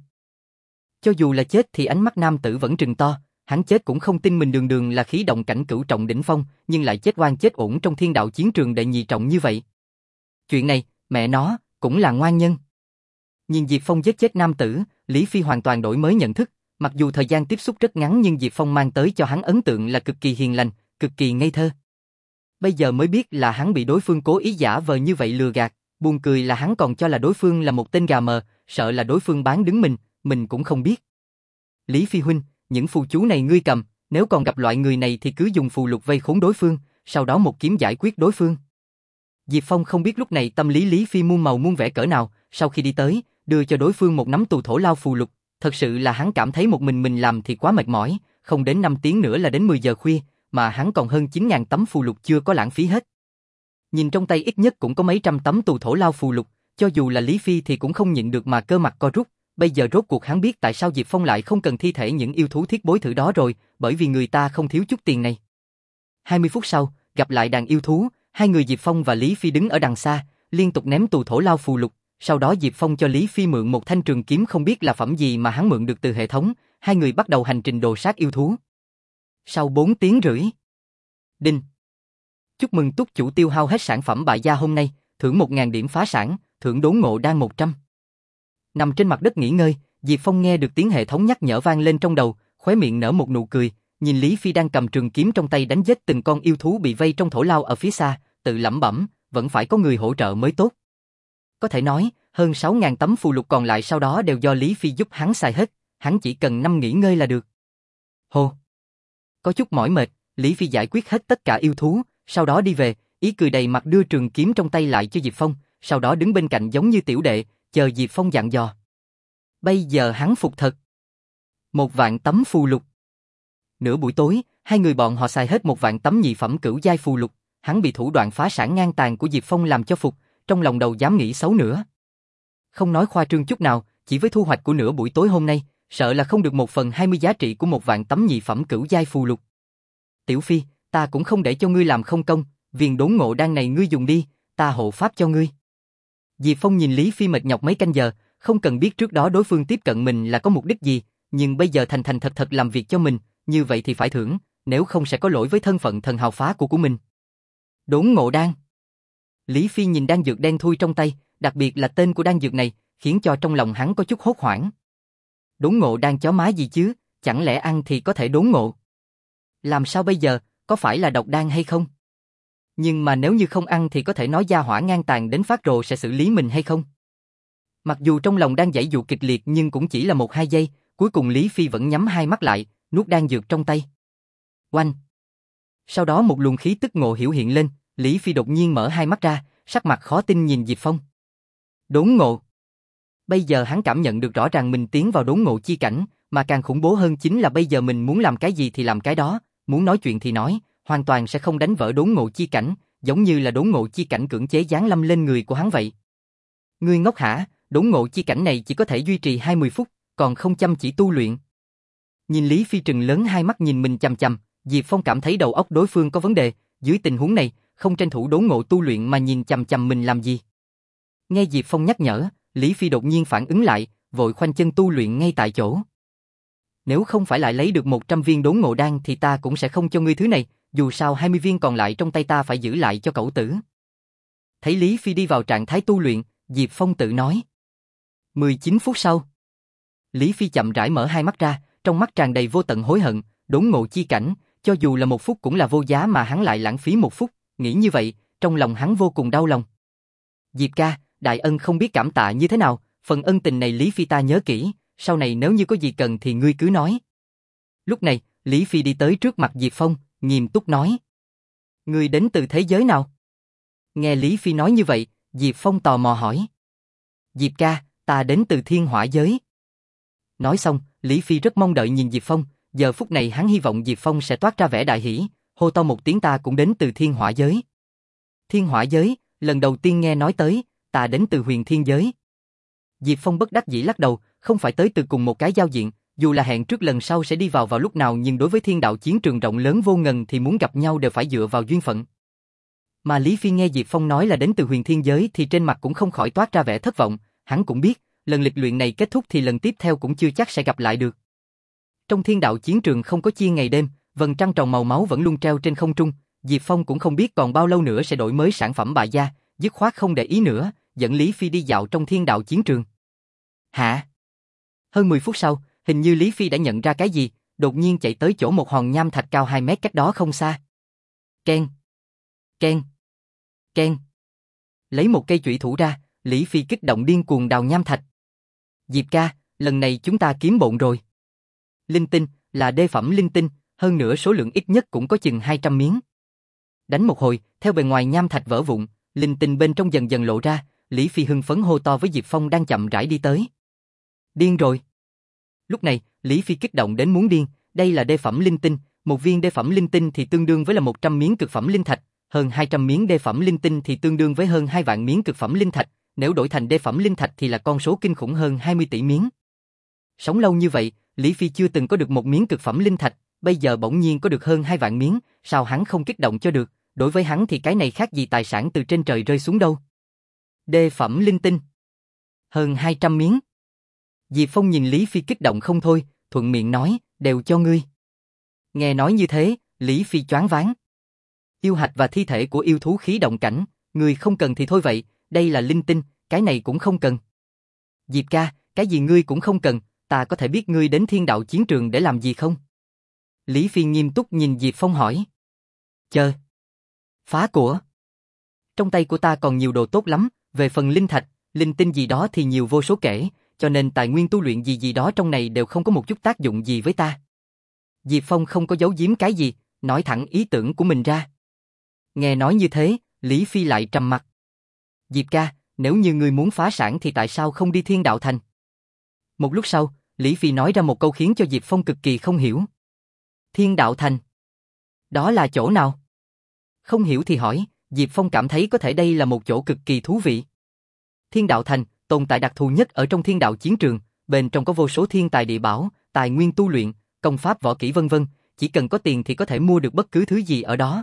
[SPEAKER 1] Cho dù là chết thì ánh mắt nam tử vẫn trừng to, hắn chết cũng không tin mình đường đường là khí động cảnh cửu trọng đỉnh phong, nhưng lại chết oan chết uổng trong thiên đạo chiến trường đệ nhị trọng như vậy. Chuyện này, mẹ nó, cũng là ngoan nhân. Nhìn Diệp Phong giết chết nam tử, Lý Phi hoàn toàn đổi mới nhận thức, mặc dù thời gian tiếp xúc rất ngắn nhưng Diệp Phong mang tới cho hắn ấn tượng là cực kỳ hiền lành, cực kỳ ngây thơ. Bây giờ mới biết là hắn bị đối phương cố ý giả vờ như vậy lừa gạt, buồn cười là hắn còn cho là đối phương là một tên gà mờ, sợ là đối phương bán đứng mình, mình cũng không biết. Lý Phi huynh, những phù chú này ngươi cầm, nếu còn gặp loại người này thì cứ dùng phù lục vây khốn đối phương, sau đó một kiếm giải quyết đối phương. Diệp Phong không biết lúc này tâm lý Lý Phi muôn màu muôn vẻ cỡ nào, sau khi đi tới, đưa cho đối phương một nắm tù thổ lao phù lục, thật sự là hắn cảm thấy một mình mình làm thì quá mệt mỏi, không đến năm tiếng nữa là đến mười giờ khuya, mà hắn còn hơn chín nghìn tấm phù lục chưa có lãng phí hết. Nhìn trong tay ít nhất cũng có mấy trăm tấm tù thổ lao phù lục, cho dù là Lý Phi thì cũng không nhịn được mà cơ mặt co rút. Bây giờ rốt cuộc hắn biết tại sao Diệp Phong lại không cần thi thể những yêu thú thiết bối thử đó rồi, bởi vì người ta không thiếu chút tiền này. hai mươi phút sau, gặp lại đàn yêu thú, hai người Diệp Phong và Lý Phi đứng ở đằng xa, liên tục ném tù thổ lao phù lục, sau đó Diệp Phong cho Lý Phi mượn một thanh trường kiếm không biết là phẩm gì mà hắn mượn được từ hệ thống, hai người bắt đầu hành trình đồ sát yêu thú. Sau bốn tiếng rưỡi. Đinh. Chúc mừng túc chủ tiêu hao hết sản phẩm bại gia hôm nay, thưởng một nghìn điểm phá sản, thưởng đốn ngộ đan một trăm. Nằm trên mặt đất nghỉ ngơi, Diệp Phong nghe được tiếng hệ thống nhắc nhở vang lên trong đầu, khóe miệng nở một nụ cười, nhìn Lý Phi đang cầm trường kiếm trong tay đánh giết từng con yêu thú bị vây trong thổ lao ở phía xa, tự lẩm bẩm, vẫn phải có người hỗ trợ mới tốt. Có thể nói, hơn sáu nghìn tấm phù lục còn lại sau đó đều do Lý Phi giúp hắn xài hết, hắn chỉ cần năm nghỉ ngơi là được. Hồ. Có chút mỏi mệt, Lý Phi giải quyết hết tất cả yêu thú, sau đó đi về, ý cười đầy mặt đưa trường kiếm trong tay lại cho Diệp Phong, sau đó đứng bên cạnh giống như tiểu đệ, chờ Diệp Phong dặn dò. Bây giờ hắn phục thật. Một vạn tấm phù lục. Nửa buổi tối, hai người bọn họ xài hết một vạn tấm nhị phẩm cửu giai phù lục, hắn bị thủ đoạn phá sản ngang tàn của Diệp Phong làm cho phục, trong lòng đầu dám nghĩ xấu nữa. Không nói khoa trương chút nào, chỉ với thu hoạch của nửa buổi tối hôm nay, sợ là không được một phần hai mươi giá trị của một vạn tấm nhị phẩm cửu giai phù lục. Tiểu Phi, ta cũng không để cho ngươi làm không công, viên đốn ngộ đan này ngươi dùng đi, ta hộ pháp cho ngươi. Diệp Phong nhìn Lý Phi mệt nhọc mấy canh giờ, không cần biết trước đó đối phương tiếp cận mình là có mục đích gì, nhưng bây giờ thành thành thật thật làm việc cho mình, như vậy thì phải thưởng, nếu không sẽ có lỗi với thân phận thần hào phá của của mình. Đốn ngộ đan. Lý Phi nhìn đan dược đen thui trong tay, đặc biệt là tên của đan dược này, khiến cho trong lòng hắn có chút hốt hoảng. Đốn ngộ đan chó má gì chứ, chẳng lẽ ăn thì có thể đốn ngộ? Làm sao bây giờ, có phải là độc đan hay không? Nhưng mà nếu như không ăn thì có thể nói gia hỏa ngang tàn đến phát rồ sẽ xử lý mình hay không? Mặc dù trong lòng đang giãy giụa kịch liệt nhưng cũng chỉ là một hai giây, cuối cùng Lý Phi vẫn nhắm hai mắt lại, nuốt đan dược trong tay. Oanh! Sau đó một luồng khí tức ngộ hiểu hiện lên, Lý Phi đột nhiên mở hai mắt ra, sắc mặt khó tin nhìn Diệp Phong. Đốn ngộ! Bây giờ hắn cảm nhận được rõ ràng mình tiến vào đốn ngộ chi cảnh, mà càng khủng bố hơn chính là bây giờ mình muốn làm cái gì thì làm cái đó, muốn nói chuyện thì nói, hoàn toàn sẽ không đánh vỡ đốn ngộ chi cảnh, giống như là đốn ngộ chi cảnh cưỡng chế giáng lâm lên người của hắn vậy. Ngươi ngốc hả, đốn ngộ chi cảnh này chỉ có thể duy trì hai mươi phút, còn không chăm chỉ tu luyện. Nhìn Lý Phi trừng lớn hai mắt nhìn mình chằm chằm, Diệp Phong cảm thấy đầu óc đối phương có vấn đề, dưới tình huống này, không tranh thủ đốn ngộ tu luyện mà nhìn chằm chằm mình làm gì. Nghe Diệp Phong nhắc nhở, Lý Phi đột nhiên phản ứng lại, vội khoanh chân tu luyện ngay tại chỗ. Nếu không phải lại lấy được một trăm viên đốn ngộ đan thì ta cũng sẽ không cho ngươi thứ này, dù sao hai mươi viên còn lại trong tay ta phải giữ lại cho cẩu tử. Thấy Lý Phi đi vào trạng thái tu luyện, Diệp Phong tự nói. mười chín phút sau, Lý Phi chậm rãi mở hai mắt ra, trong mắt tràn đầy vô tận hối hận, đốn ngộ chi cảnh, cho dù là một phút cũng là vô giá mà hắn lại lãng phí một phút, nghĩ như vậy, trong lòng hắn vô cùng đau lòng. Diệp ca, đại ân không biết cảm tạ như thế nào, phần ân tình này Lý Phi ta nhớ kỹ, sau này nếu như có gì cần thì ngươi cứ nói. Lúc này, Lý Phi đi tới trước mặt Diệp Phong, nghiêm túc nói. Ngươi đến từ thế giới nào? Nghe Lý Phi nói như vậy, Diệp Phong tò mò hỏi. Diệp ca, ta đến từ thiên hỏa giới. Nói xong, Lý Phi rất mong đợi nhìn Diệp Phong, giờ phút này hắn hy vọng Diệp Phong sẽ toát ra vẻ đại hỷ, hô to một tiếng ta cũng đến từ thiên hỏa giới. Thiên hỏa giới, lần đầu tiên nghe nói tới, ta đến từ huyền thiên giới. Diệp Phong bất đắc dĩ lắc đầu, không phải tới từ cùng một cái giao diện, dù là hẹn trước lần sau sẽ đi vào vào lúc nào nhưng đối với thiên đạo chiến trường rộng lớn vô ngần thì muốn gặp nhau đều phải dựa vào duyên phận. Mà Lý Phi nghe Diệp Phong nói là đến từ huyền thiên giới thì trên mặt cũng không khỏi toát ra vẻ thất vọng, hắn cũng biết, lần lịch luyện này kết thúc thì lần tiếp theo cũng chưa chắc sẽ gặp lại được. Trong thiên đạo chiến trường không có chia ngày đêm, vầng trăng tròn màu máu vẫn luôn treo trên không trung, Diệp Phong cũng không biết còn bao lâu nữa sẽ đổi mới sản phẩm bại gia, dứt khoát không để ý nữa, dẫn Lý Phi đi dạo trong thiên đạo chiến trường. Hả? Hơn mười phút sau, hình như Lý Phi đã nhận ra cái gì, đột nhiên chạy tới chỗ một hòn nham thạch cao hai mét cách đó không xa. Ken, ken, ken. Lấy một cây chủy thủ ra, Lý Phi kích động điên cuồng đào nham thạch. Diệp ca, lần này chúng ta kiếm bộn rồi. Linh tinh, là đê phẩm linh tinh, hơn nữa số lượng ít nhất cũng có chừng hai trăm miếng. Đánh một hồi, theo bề ngoài nham thạch vỡ vụn, linh tinh bên trong dần dần lộ ra, Lý Phi hưng phấn hô to với Diệp Phong đang chậm rãi đi tới. Điên rồi. Lúc này, Lý Phi kích động đến muốn điên, đây là đê phẩm linh tinh, một viên đê phẩm linh tinh thì tương đương với là một trăm miếng cực phẩm linh thạch, hơn hai trăm miếng đê phẩm linh tinh thì tương đương với hơn hai vạn miếng cực phẩm linh thạch, nếu đổi thành đê phẩm linh thạch thì là con số kinh khủng hơn hai mươi tỷ miếng. Sống lâu như vậy, Lý Phi chưa từng có được một miếng cực phẩm linh thạch, bây giờ bỗng nhiên có được hơn hai vạn miếng, sao hắn không kích động cho được, đối với hắn thì cái này khác gì tài sản từ trên trời rơi xuống đâu. Đê phẩm linh tinh. Hơn hai trăm miếng. Diệp Phong nhìn Lý Phi kích động không thôi, thuận miệng nói, đều cho ngươi. Nghe nói như thế, Lý Phi choáng váng. Yêu hạch và thi thể của yêu thú khí động cảnh, ngươi không cần thì thôi vậy, đây là linh tinh, cái này cũng không cần. Diệp ca, cái gì ngươi cũng không cần, ta có thể biết ngươi đến thiên đạo chiến trường để làm gì không? Lý Phi nghiêm túc nhìn Diệp Phong hỏi. Chờ. Phá của. Trong tay của ta còn nhiều đồ tốt lắm, về phần linh thạch, linh tinh gì đó thì nhiều vô số kể, cho nên tài nguyên tu luyện gì gì đó trong này đều không có một chút tác dụng gì với ta. Diệp Phong không có giấu giếm cái gì, nói thẳng ý tưởng của mình ra. Nghe nói như thế, Lý Phi lại trầm mặt. Diệp ca, nếu như ngươi muốn phá sản thì tại sao không đi thiên đạo thành? Một lúc sau, Lý Phi nói ra một câu khiến cho Diệp Phong cực kỳ không hiểu. Thiên đạo thành? Đó là chỗ nào? Không hiểu thì hỏi, Diệp Phong cảm thấy có thể đây là một chỗ cực kỳ thú vị. Thiên đạo thành, tồn tại đặc thù nhất ở trong thiên đạo chiến trường, bên trong có vô số thiên tài địa bảo, tài nguyên tu luyện, công pháp võ kỹ vân vân, chỉ cần có tiền thì có thể mua được bất cứ thứ gì ở đó.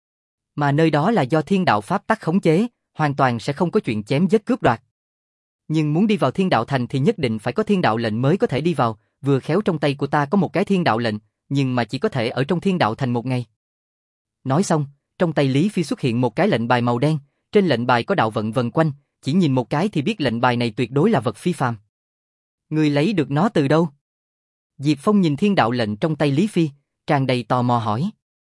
[SPEAKER 1] Mà nơi đó là do thiên đạo pháp tắc khống chế, hoàn toàn sẽ không có chuyện chém giết cướp đoạt. Nhưng muốn đi vào thiên đạo thành thì nhất định phải có thiên đạo lệnh mới có thể đi vào, vừa khéo trong tay của ta có một cái thiên đạo lệnh, nhưng mà chỉ có thể ở trong thiên đạo thành một ngày. Nói xong, trong tay Lý Phi xuất hiện một cái lệnh bài màu đen, trên lệnh bài có đạo vận vần quanh, chỉ nhìn một cái thì biết lệnh bài này tuyệt đối là vật phi phàm. Ngươi lấy được nó từ đâu? Diệp Phong nhìn thiên đạo lệnh trong tay Lý Phi, tràn đầy tò mò hỏi.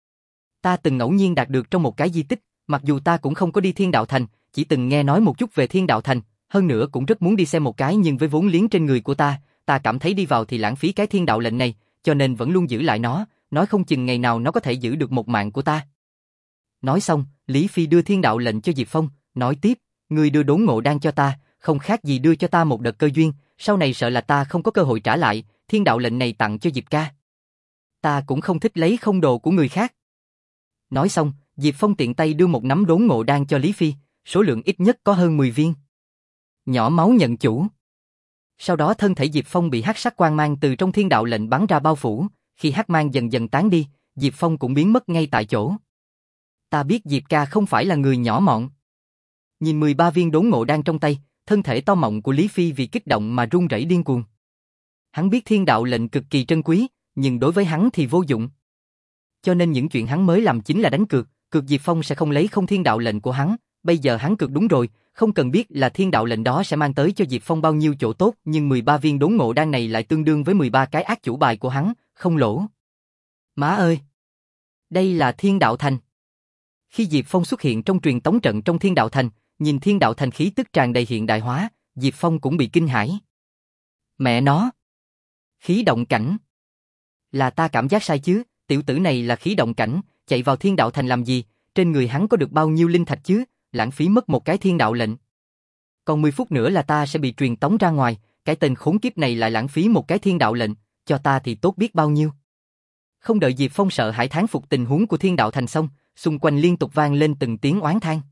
[SPEAKER 1] Ta từng ngẫu nhiên đạt được trong một cái di tích, mặc dù ta cũng không có đi thiên đạo thành, chỉ từng nghe nói một chút về thiên đạo thành, hơn nữa cũng rất muốn đi xem một cái nhưng với vốn liếng trên người của ta, ta cảm thấy đi vào thì lãng phí cái thiên đạo lệnh này, cho nên vẫn luôn giữ lại nó, nói không chừng ngày nào nó có thể giữ được một mạng của ta. Nói xong, Lý Phi đưa thiên đạo lệnh cho Diệp Phong, nói tiếp, ngươi đưa đốn ngộ đan cho ta, không khác gì đưa cho ta một đợt cơ duyên, sau này sợ là ta không có cơ hội trả lại, thiên đạo lệnh này tặng cho Diệp ca. Ta cũng không thích lấy không đồ của người khác. Nói xong, Diệp Phong tiện tay đưa một nắm đốn ngộ đan cho Lý Phi, số lượng ít nhất có hơn mười viên. Nhỏ máu nhận chủ. Sau đó thân thể Diệp Phong bị hắc sắc quang mang từ trong thiên đạo lệnh bắn ra bao phủ, khi hắc mang dần dần tán đi, Diệp Phong cũng biến mất ngay tại chỗ. Ta biết Diệp ca không phải là người nhỏ mọn. Nhìn mười ba viên đốn ngộ đan trong tay, thân thể to mọng của Lý Phi vì kích động mà run rẩy điên cuồng. Hắn biết thiên đạo lệnh cực kỳ trân quý, nhưng đối với hắn thì vô dụng. Cho nên những chuyện hắn mới làm chính là đánh cược, cược Diệp Phong sẽ không lấy không thiên đạo lệnh của hắn. Bây giờ hắn cược đúng rồi, không cần biết là thiên đạo lệnh đó sẽ mang tới cho Diệp Phong bao nhiêu chỗ tốt, nhưng mười ba viên đốn ngộ đan này lại tương đương với mười ba cái ác chủ bài của hắn, không lỗ. Má ơi! Đây là thiên đạo thành. Khi Diệp Phong xuất hiện trong truyền tống trận trong thiên đạo thành, nhìn thiên đạo thành khí tức tràn đầy hiện đại hóa, Diệp Phong cũng bị kinh hãi. Mẹ nó! Khí động cảnh! Là ta cảm giác sai chứ, tiểu tử này là khí động cảnh, chạy vào thiên đạo thành làm gì, trên người hắn có được bao nhiêu linh thạch chứ, lãng phí mất một cái thiên đạo lệnh. Còn mười phút nữa là ta sẽ bị truyền tống ra ngoài, cái tên khốn kiếp này lại lãng phí một cái thiên đạo lệnh, cho ta thì tốt biết bao nhiêu. Không đợi Diệp Phong sợ hãi thán phục tình huống của thiên đạo thành xong, xung quanh liên tục vang lên từng tiếng oán than.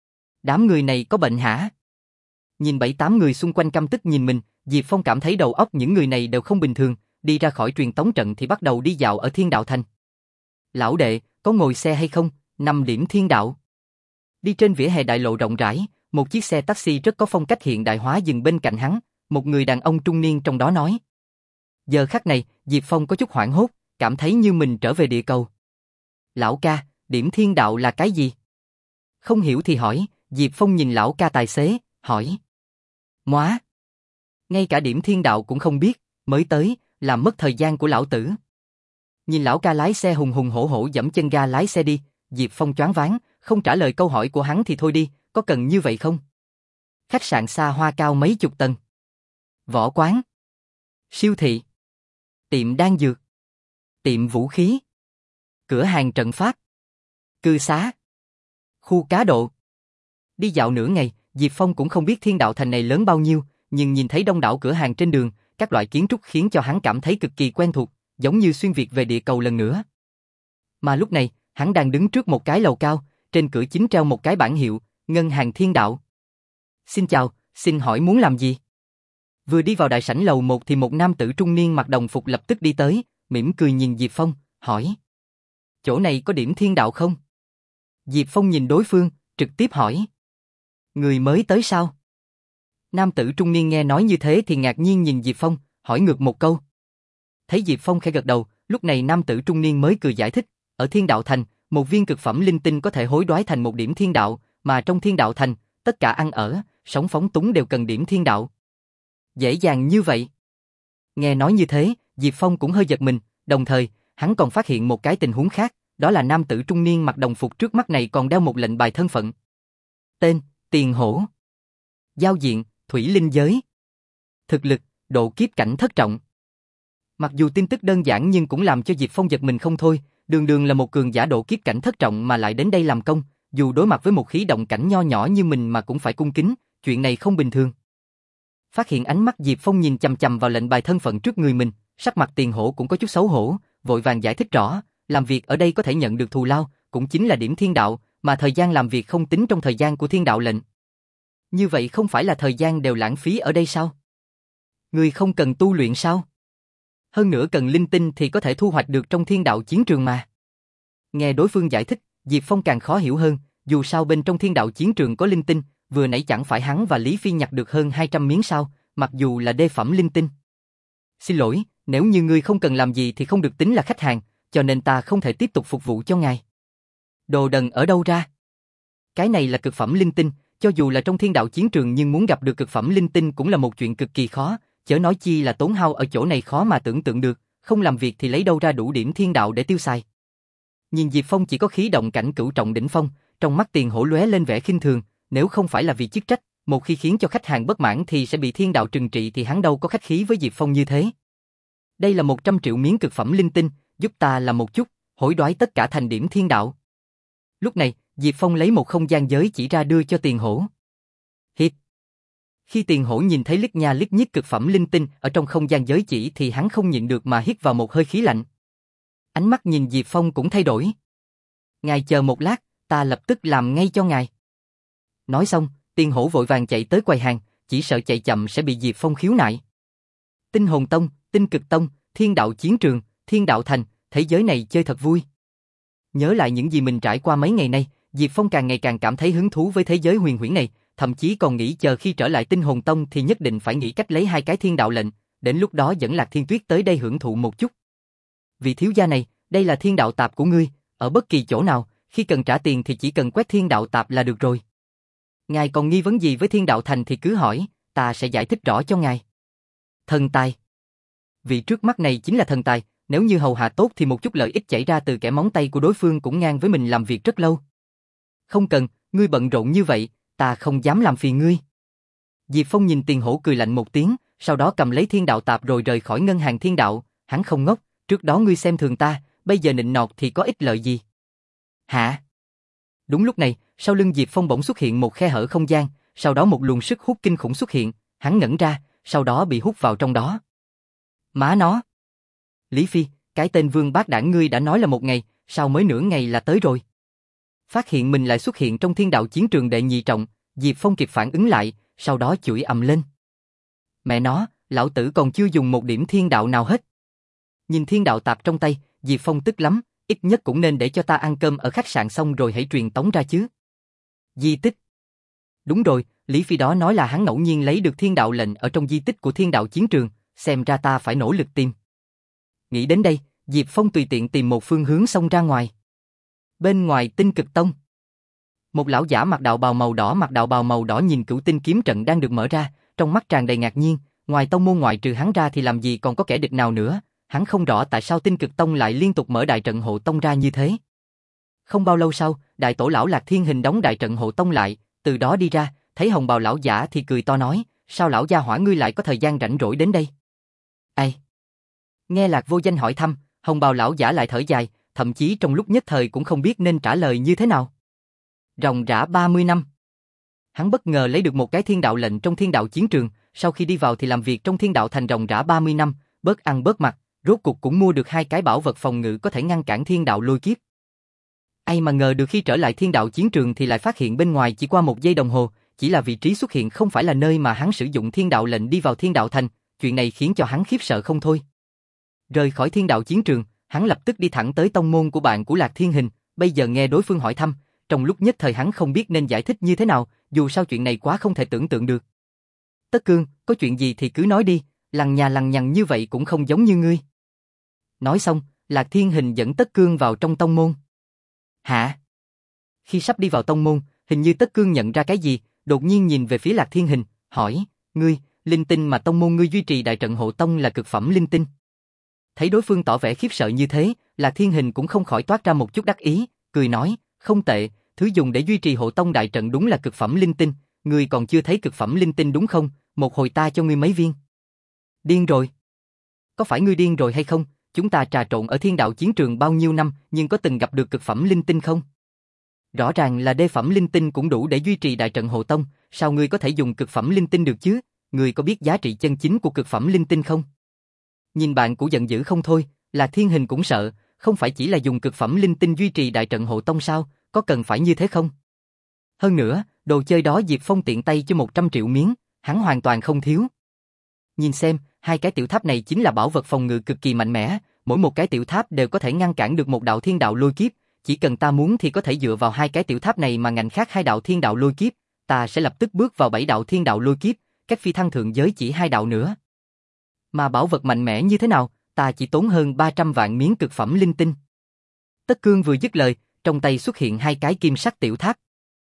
[SPEAKER 1] Đám người này có bệnh hả? Nhìn bảy tám người xung quanh căm tức nhìn mình, Diệp Phong cảm thấy đầu óc những người này đều không bình thường, đi ra khỏi truyền tống trận thì bắt đầu đi dạo ở thiên đạo thành. Lão đệ, có ngồi xe hay không? Năm điểm thiên đạo. Đi trên vỉa hè đại lộ rộng rãi, một chiếc xe taxi rất có phong cách hiện đại hóa dừng bên cạnh hắn, một người đàn ông trung niên trong đó nói. Giờ khắc này, Diệp Phong có chút hoảng hốt, cảm thấy như mình trở về địa cầu. Lão ca, điểm thiên đạo là cái gì? Không hiểu thì hỏi, Diệp Phong nhìn lão ca tài xế, hỏi. Móa! Ngay cả điểm thiên đạo cũng không biết, mới tới, làm mất thời gian của lão tử. Nhìn lão ca lái xe hùng hùng hổ hổ giẫm chân ga lái xe đi, Diệp Phong choáng váng, không trả lời câu hỏi của hắn thì thôi đi, có cần như vậy không? Khách sạn xa hoa cao mấy chục tầng. Võ quán. Siêu thị. Tiệm đan dược. Tiệm vũ khí. Cửa hàng trận pháp. Cư xá. Khu cá độ. Đi dạo nửa ngày, Diệp Phong cũng không biết thiên đạo thành này lớn bao nhiêu, nhưng nhìn thấy đông đảo cửa hàng trên đường, các loại kiến trúc khiến cho hắn cảm thấy cực kỳ quen thuộc, giống như xuyên việt về địa cầu lần nữa. Mà lúc này, hắn đang đứng trước một cái lầu cao, trên cửa chính treo một cái bảng hiệu, Ngân hàng Thiên Đạo. Xin chào, xin hỏi muốn làm gì? Vừa đi vào đại sảnh lầu một thì một nam tử trung niên mặc đồng phục lập tức đi tới, mỉm cười nhìn Diệp Phong, hỏi. Chỗ này có điểm thiên đạo không? Diệp Phong nhìn đối phương, trực tiếp hỏi. Người mới tới sao? Nam tử trung niên nghe nói như thế thì ngạc nhiên nhìn Diệp Phong, hỏi ngược một câu. Thấy Diệp Phong khẽ gật đầu, lúc này nam tử trung niên mới cười giải thích, ở thiên đạo thành, một viên cực phẩm linh tinh có thể hối đoái thành một điểm thiên đạo, mà trong thiên đạo thành, tất cả ăn ở, sống phóng túng đều cần điểm thiên đạo. Dễ dàng như vậy. Nghe nói như thế, Diệp Phong cũng hơi giật mình, đồng thời, hắn còn phát hiện một cái tình huống khác, đó là nam tử trung niên mặc đồng phục trước mắt này còn đeo một lệnh bài thân phận. Tên, Tiền Hổ. Giao diện, Thủy Linh Giới. Thực lực, độ kiếp cảnh thất trọng. Mặc dù tin tức đơn giản nhưng cũng làm cho Diệp Phong giật mình không thôi, đường đường là một cường giả độ kiếp cảnh thất trọng mà lại đến đây làm công, dù đối mặt với một khí động cảnh nho nhỏ như mình mà cũng phải cung kính, chuyện này không bình thường. Phát hiện ánh mắt Diệp Phong nhìn chằm chằm vào lệnh bài thân phận trước người mình, sắc mặt Tiền Hổ cũng có chút xấu hổ, vội vàng giải thích rõ, làm việc ở đây có thể nhận được thù lao, cũng chính là điểm thiên đạo, mà thời gian làm việc không tính trong thời gian của thiên đạo lệnh. Như vậy không phải là thời gian đều lãng phí ở đây sao? Người không cần tu luyện sao? Hơn nữa cần linh tinh thì có thể thu hoạch được trong thiên đạo chiến trường mà. Nghe đối phương giải thích, Diệp Phong càng khó hiểu hơn, dù sao bên trong thiên đạo chiến trường có linh tinh, vừa nãy chẳng phải hắn và Lý Phi nhặt được hơn hai trăm miếng sao, mặc dù là đê phẩm linh tinh. Xin lỗi, nếu như ngươi không cần làm gì thì không được tính là khách hàng, cho nên ta không thể tiếp tục phục vụ cho ngài. Đồ đần ở đâu ra? Cái này là cực phẩm linh tinh, cho dù là trong thiên đạo chiến trường nhưng muốn gặp được cực phẩm linh tinh cũng là một chuyện cực kỳ khó, chớ nói chi là tốn hao ở chỗ này khó mà tưởng tượng được, không làm việc thì lấy đâu ra đủ điểm thiên đạo để tiêu xài. Nhìn Diệp Phong chỉ có khí động cảnh cửu trọng đỉnh phong, trong mắt Tiền Hổ lóe lên vẻ khinh thường, nếu không phải là vì chức trách, một khi khiến cho khách hàng bất mãn thì sẽ bị thiên đạo trừng trị thì hắn đâu có khách khí với Diệp Phong như thế. Đây là một trăm triệu miếng cực phẩm linh tinh, giúp ta làm một chút, hối đoái tất cả thành điểm thiên đạo. Lúc này, Diệp Phong lấy một không gian giới chỉ ra đưa cho Tiền Hổ. Hít. Khi Tiền Hổ nhìn thấy lít nha lít nhít cực phẩm linh tinh ở trong không gian giới chỉ thì hắn không nhịn được mà hít vào một hơi khí lạnh. Ánh mắt nhìn Diệp Phong cũng thay đổi. Ngài chờ một lát, ta lập tức làm ngay cho ngài. Nói xong, Tiền Hổ vội vàng chạy tới quầy hàng, chỉ sợ chạy chậm sẽ bị Diệp Phong khiếu nại. Tinh Hồn Tông, Tinh Cực Tông, Thiên Đạo Chiến Trường, Thiên Đạo Thành, thế giới này chơi thật vui. Nhớ lại những gì mình trải qua mấy ngày nay, Diệp Phong càng ngày càng cảm thấy hứng thú với thế giới huyền huyễn này, thậm chí còn nghĩ chờ khi trở lại Tinh Hồn Tông thì nhất định phải nghĩ cách lấy hai cái thiên đạo lệnh, đến lúc đó dẫn Lạc Thiên Tuyết tới đây hưởng thụ một chút. Vị thiếu gia này, đây là thiên đạo tạp của ngươi, ở bất kỳ chỗ nào, khi cần trả tiền thì chỉ cần quét thiên đạo tạp là được rồi. Ngài còn nghi vấn gì với thiên đạo thành thì cứ hỏi, ta sẽ giải thích rõ cho ngài. Thần tài. Vị trước mắt này chính là thần tài, nếu như hầu hạ tốt thì một chút lợi ích chảy ra từ kẻ móng tay của đối phương cũng ngang với mình làm việc rất lâu. Không cần, ngươi bận rộn như vậy, ta không dám làm phiền ngươi. Diệp Phong nhìn Tiền Hổ cười lạnh một tiếng, sau đó cầm lấy thiên đạo tạp rồi rời khỏi ngân hàng thiên đạo, hắn không ngốc, trước đó ngươi xem thường ta, bây giờ nịnh nọt thì có ích lợi gì? Hả? Đúng lúc này, sau lưng Diệp Phong bỗng xuất hiện một khe hở không gian, sau đó một luồng sức hút kinh khủng xuất hiện, hắn ngẩn ra, sau đó bị hút vào trong đó. Má nó! Lý Phi, cái tên vương bát đảng ngươi đã nói là một ngày, sao mới nửa ngày là tới rồi? Phát hiện mình lại xuất hiện trong thiên đạo chiến trường đệ nhị trọng, Diệp Phong kịp phản ứng lại, sau đó chửi ầm lên. Mẹ nó, lão tử còn chưa dùng một điểm thiên đạo nào hết. Nhìn thiên đạo tạp trong tay, Diệp Phong tức lắm, ít nhất cũng nên để cho ta ăn cơm ở khách sạn xong rồi hãy truyền tống ra chứ. Di tích. Đúng rồi, Lý Phi đó nói là hắn ngẫu nhiên lấy được thiên đạo lệnh ở trong di tích của thiên đạo chiến trường, xem ra ta phải nỗ lực tìm. Nghĩ đến đây, Diệp Phong tùy tiện tìm một phương hướng xông ra ngoài. Bên ngoài Tinh Cực Tông, một lão giả mặc đạo bào màu đỏ mặc đạo bào màu đỏ nhìn Cửu Tinh kiếm trận đang được mở ra, trong mắt tràn đầy ngạc nhiên, ngoài tông môn ngoại trừ hắn ra thì làm gì còn có kẻ địch nào nữa, hắn không rõ tại sao Tinh Cực Tông lại liên tục mở đại trận hộ tông ra như thế. Không bao lâu sau, đại tổ lão Lạc Thiên Hình đóng đại trận hộ tông lại, từ đó đi ra, thấy hồng bào lão giả thì cười to nói, sao lão gia hỏa ngươi lại có thời gian rảnh rỗi đến đây? Ai? Nghe Lạc Vô Danh hỏi thăm, hồng bào lão giả lại thở dài, thậm chí trong lúc nhất thời cũng không biết nên trả lời như thế nào. Ròng rã ba mươi năm. Hắn bất ngờ lấy được một cái thiên đạo lệnh trong thiên đạo chiến trường, sau khi đi vào thì làm việc trong thiên đạo thành ròng rã ba mươi năm, bớt ăn bớt mặc, rốt cuộc cũng mua được hai cái bảo vật phòng ngự có thể ngăn cản thiên đạo lôi kiếp. Ai mà ngờ được khi trở lại thiên đạo chiến trường thì lại phát hiện bên ngoài chỉ qua một giây đồng hồ, chỉ là vị trí xuất hiện không phải là nơi mà hắn sử dụng thiên đạo lệnh đi vào thiên đạo thành, chuyện này khiến cho hắn khiếp sợ không thôi. Rời khỏi thiên đạo chiến trường, hắn lập tức đi thẳng tới tông môn của bạn của Lạc Thiên Hình, bây giờ nghe đối phương hỏi thăm, trong lúc nhất thời hắn không biết nên giải thích như thế nào, dù sao chuyện này quá không thể tưởng tượng được. Tất Cương, có chuyện gì thì cứ nói đi, lằng nhà lằng nhằng như vậy cũng không giống như ngươi. Nói xong, Lạc Thiên Hình dẫn Tất Cương vào trong tông môn. Hả? Khi sắp đi vào tông môn, hình như Tất Cương nhận ra cái gì, đột nhiên nhìn về phía Lạc Thiên Hình, hỏi, ngươi, linh tinh mà tông môn ngươi duy trì đại trận hộ tông là cực phẩm linh tinh. Thấy đối phương tỏ vẻ khiếp sợ như thế, Lạc Thiên Hình cũng không khỏi toát ra một chút đắc ý, cười nói, không tệ, thứ dùng để duy trì hộ tông đại trận đúng là cực phẩm linh tinh, ngươi còn chưa thấy cực phẩm linh tinh đúng không, một hồi ta cho ngươi mấy viên. Điên rồi. Có phải ngươi điên rồi hay không, chúng ta trà trộn ở thiên đạo chiến trường bao nhiêu năm nhưng có từng gặp được cực phẩm linh tinh không? Rõ ràng là đê phẩm linh tinh cũng đủ để duy trì đại trận hộ tông, sao ngươi có thể dùng cực phẩm linh tinh được chứ, ngươi có biết giá trị chân chính của cực phẩm linh tinh không? Nhìn bạn của giận dữ không thôi, Lạc Thiên Hình cũng sợ, không phải chỉ là dùng cực phẩm linh tinh duy trì đại trận hộ tông sao, có cần phải như thế không? Hơn nữa, đồ chơi đó Diệp Phong tiện tay cho một trăm triệu miếng, hắn hoàn toàn không thiếu. Nhìn xem, hai cái tiểu tháp này chính là bảo vật phòng ngự cực kỳ mạnh mẽ, mỗi một cái tiểu tháp đều có thể ngăn cản được một đạo thiên đạo lôi kiếp, chỉ cần ta muốn thì có thể dựa vào hai cái tiểu tháp này mà ngành khác hai đạo thiên đạo lôi kiếp, ta sẽ lập tức bước vào bảy đạo thiên đạo lôi kiếp, cách phi thăng thượng giới chỉ hai đạo nữa. Mà bảo vật mạnh mẽ như thế nào, ta chỉ tốn hơn ba trăm vạn miếng cực phẩm linh tinh. Tất Cương vừa dứt lời, trong tay xuất hiện hai cái kim sắc tiểu tháp.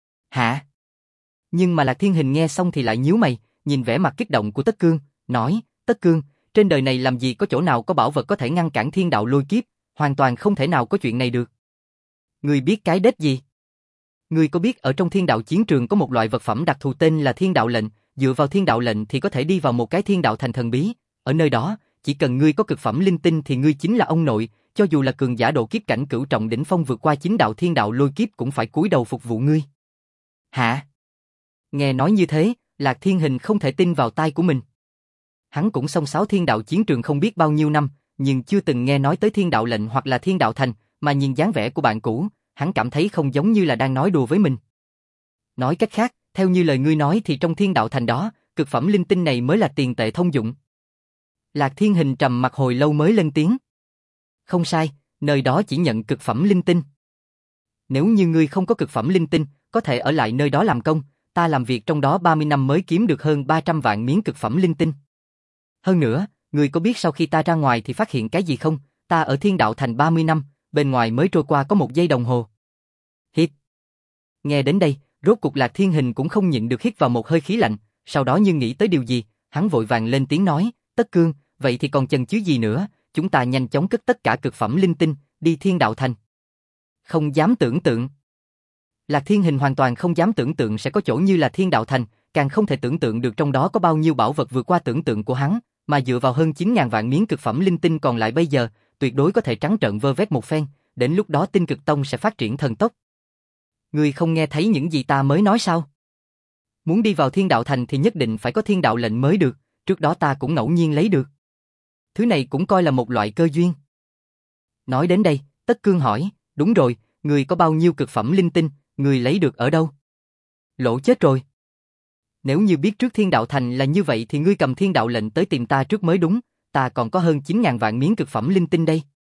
[SPEAKER 1] Hả? Nhưng mà Lạc Thiên Hình nghe xong thì lại nhíu mày, nhìn vẻ mặt kích động của Tất Cương, nói, Tất Cương, trên đời này làm gì có chỗ nào có bảo vật có thể ngăn cản thiên đạo lôi kiếp, hoàn toàn không thể nào có chuyện này được. Ngươi biết cái đết gì? Ngươi có biết ở trong thiên đạo chiến trường có một loại vật phẩm đặc thù tên là thiên đạo lệnh, dựa vào thiên đạo lệnh thì có thể đi vào một cái thiên đạo thành thần bí, ở nơi đó, chỉ cần ngươi có cực phẩm linh tinh thì ngươi chính là ông nội, cho dù là cường giả độ kiếp cảnh cửu trọng đỉnh phong vượt qua chính đạo thiên đạo lôi kiếp cũng phải cúi đầu phục vụ ngươi. Hả? Nghe nói như thế, Lạc Thiên Hình không thể tin vào tai của mình. Hắn cũng xông xáo thiên đạo chiến trường không biết bao nhiêu năm, nhưng chưa từng nghe nói tới thiên đạo lệnh hoặc là thiên đạo thành, mà nhìn dáng vẻ của bạn cũ, hắn cảm thấy không giống như là đang nói đùa với mình. Nói cách khác, theo như lời ngươi nói thì trong thiên đạo thành đó, cực phẩm linh tinh này mới là tiền tệ thông dụng. Lạc Thiên Hình trầm mặt hồi lâu mới lên tiếng. Không sai, nơi đó chỉ nhận cực phẩm linh tinh. Nếu như ngươi không có cực phẩm linh tinh, có thể ở lại nơi đó làm công, ta làm việc trong đó ba mươi năm mới kiếm được hơn ba trăm vạn miếng cực phẩm linh tinh. Hơn nữa, ngươi có biết sau khi ta ra ngoài thì phát hiện cái gì không? Ta ở thiên đạo thành ba mươi năm, bên ngoài mới trôi qua có một giây đồng hồ. Hít. Nghe đến đây, rốt cuộc Lạc Thiên Hình cũng không nhịn được hít vào một hơi khí lạnh, sau đó như nghĩ tới điều gì, hắn vội vàng lên tiếng nói, Tất Cương, vậy thì còn chần chừ gì nữa, chúng ta nhanh chóng cất tất cả cực phẩm linh tinh, đi thiên đạo thành. Không dám tưởng tượng. Lạc Thiên Hình hoàn toàn không dám tưởng tượng sẽ có chỗ như là thiên đạo thành, càng không thể tưởng tượng được trong đó có bao nhiêu bảo vật vượt qua tưởng tượng của hắn, mà dựa vào hơn chín ngàn vạn miếng cực phẩm linh tinh còn lại bây giờ, tuyệt đối có thể trắng trợn vơ vét một phen, đến lúc đó Tinh Cực Tông sẽ phát triển thần tốc. Ngươi không nghe thấy những gì ta mới nói sao? Muốn đi vào thiên đạo thành thì nhất định phải có thiên đạo lệnh mới được, trước đó ta cũng ngẫu nhiên lấy được. Thứ này cũng coi là một loại cơ duyên. Nói đến đây, Tất Cương hỏi, đúng rồi, ngươi có bao nhiêu cực phẩm linh tinh, ngươi lấy được ở đâu? Lỗ chết rồi. Nếu như biết trước thiên đạo thành là như vậy thì ngươi cầm thiên đạo lệnh tới tìm ta trước mới đúng, ta còn có hơn chín ngàn vạn miếng cực phẩm linh tinh đây.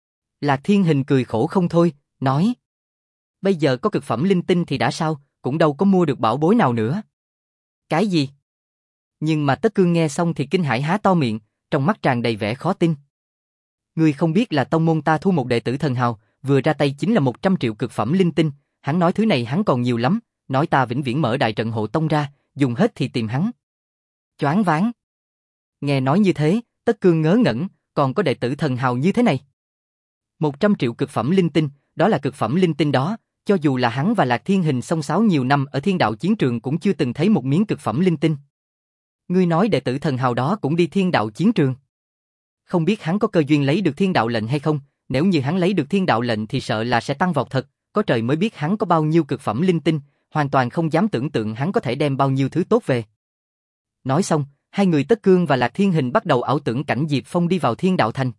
[SPEAKER 1] Lạc Thiên Hình cười khổ không thôi, nói. Bây giờ có cực phẩm linh tinh thì đã sao, cũng đâu có mua được bảo bối nào nữa. Cái gì? Nhưng mà Tất Cương nghe xong thì kinh hãi há to miệng, trong mắt tràn đầy vẻ khó tin. Ngươi không biết là tông môn ta thu một đệ tử thần hào, vừa ra tay chính là một trăm triệu cực phẩm linh tinh, hắn nói thứ này hắn còn nhiều lắm, nói ta vĩnh viễn mở đại trận hộ tông ra, dùng hết thì tìm hắn. Choáng váng. Nghe nói như thế, Tất Cương ngớ ngẩn, còn có đệ tử thần hào như thế này. một trăm triệu cực phẩm linh tinh, đó là cực phẩm linh tinh đó, cho dù là hắn và Lạc Thiên Hình xông xáo nhiều năm ở thiên đạo chiến trường cũng chưa từng thấy một miếng cực phẩm linh tinh. Ngươi nói đệ tử thần hào đó cũng đi thiên đạo chiến trường. Không biết hắn có cơ duyên lấy được thiên đạo lệnh hay không, nếu như hắn lấy được thiên đạo lệnh thì sợ là sẽ tăng vọt thật, có trời mới biết hắn có bao nhiêu cực phẩm linh tinh, hoàn toàn không dám tưởng tượng hắn có thể đem bao nhiêu thứ tốt về. Nói xong, hai người Tất Cương và Lạc Thiên Hình bắt đầu ảo tưởng cảnh Diệp Phong đi vào thiên đạo thành.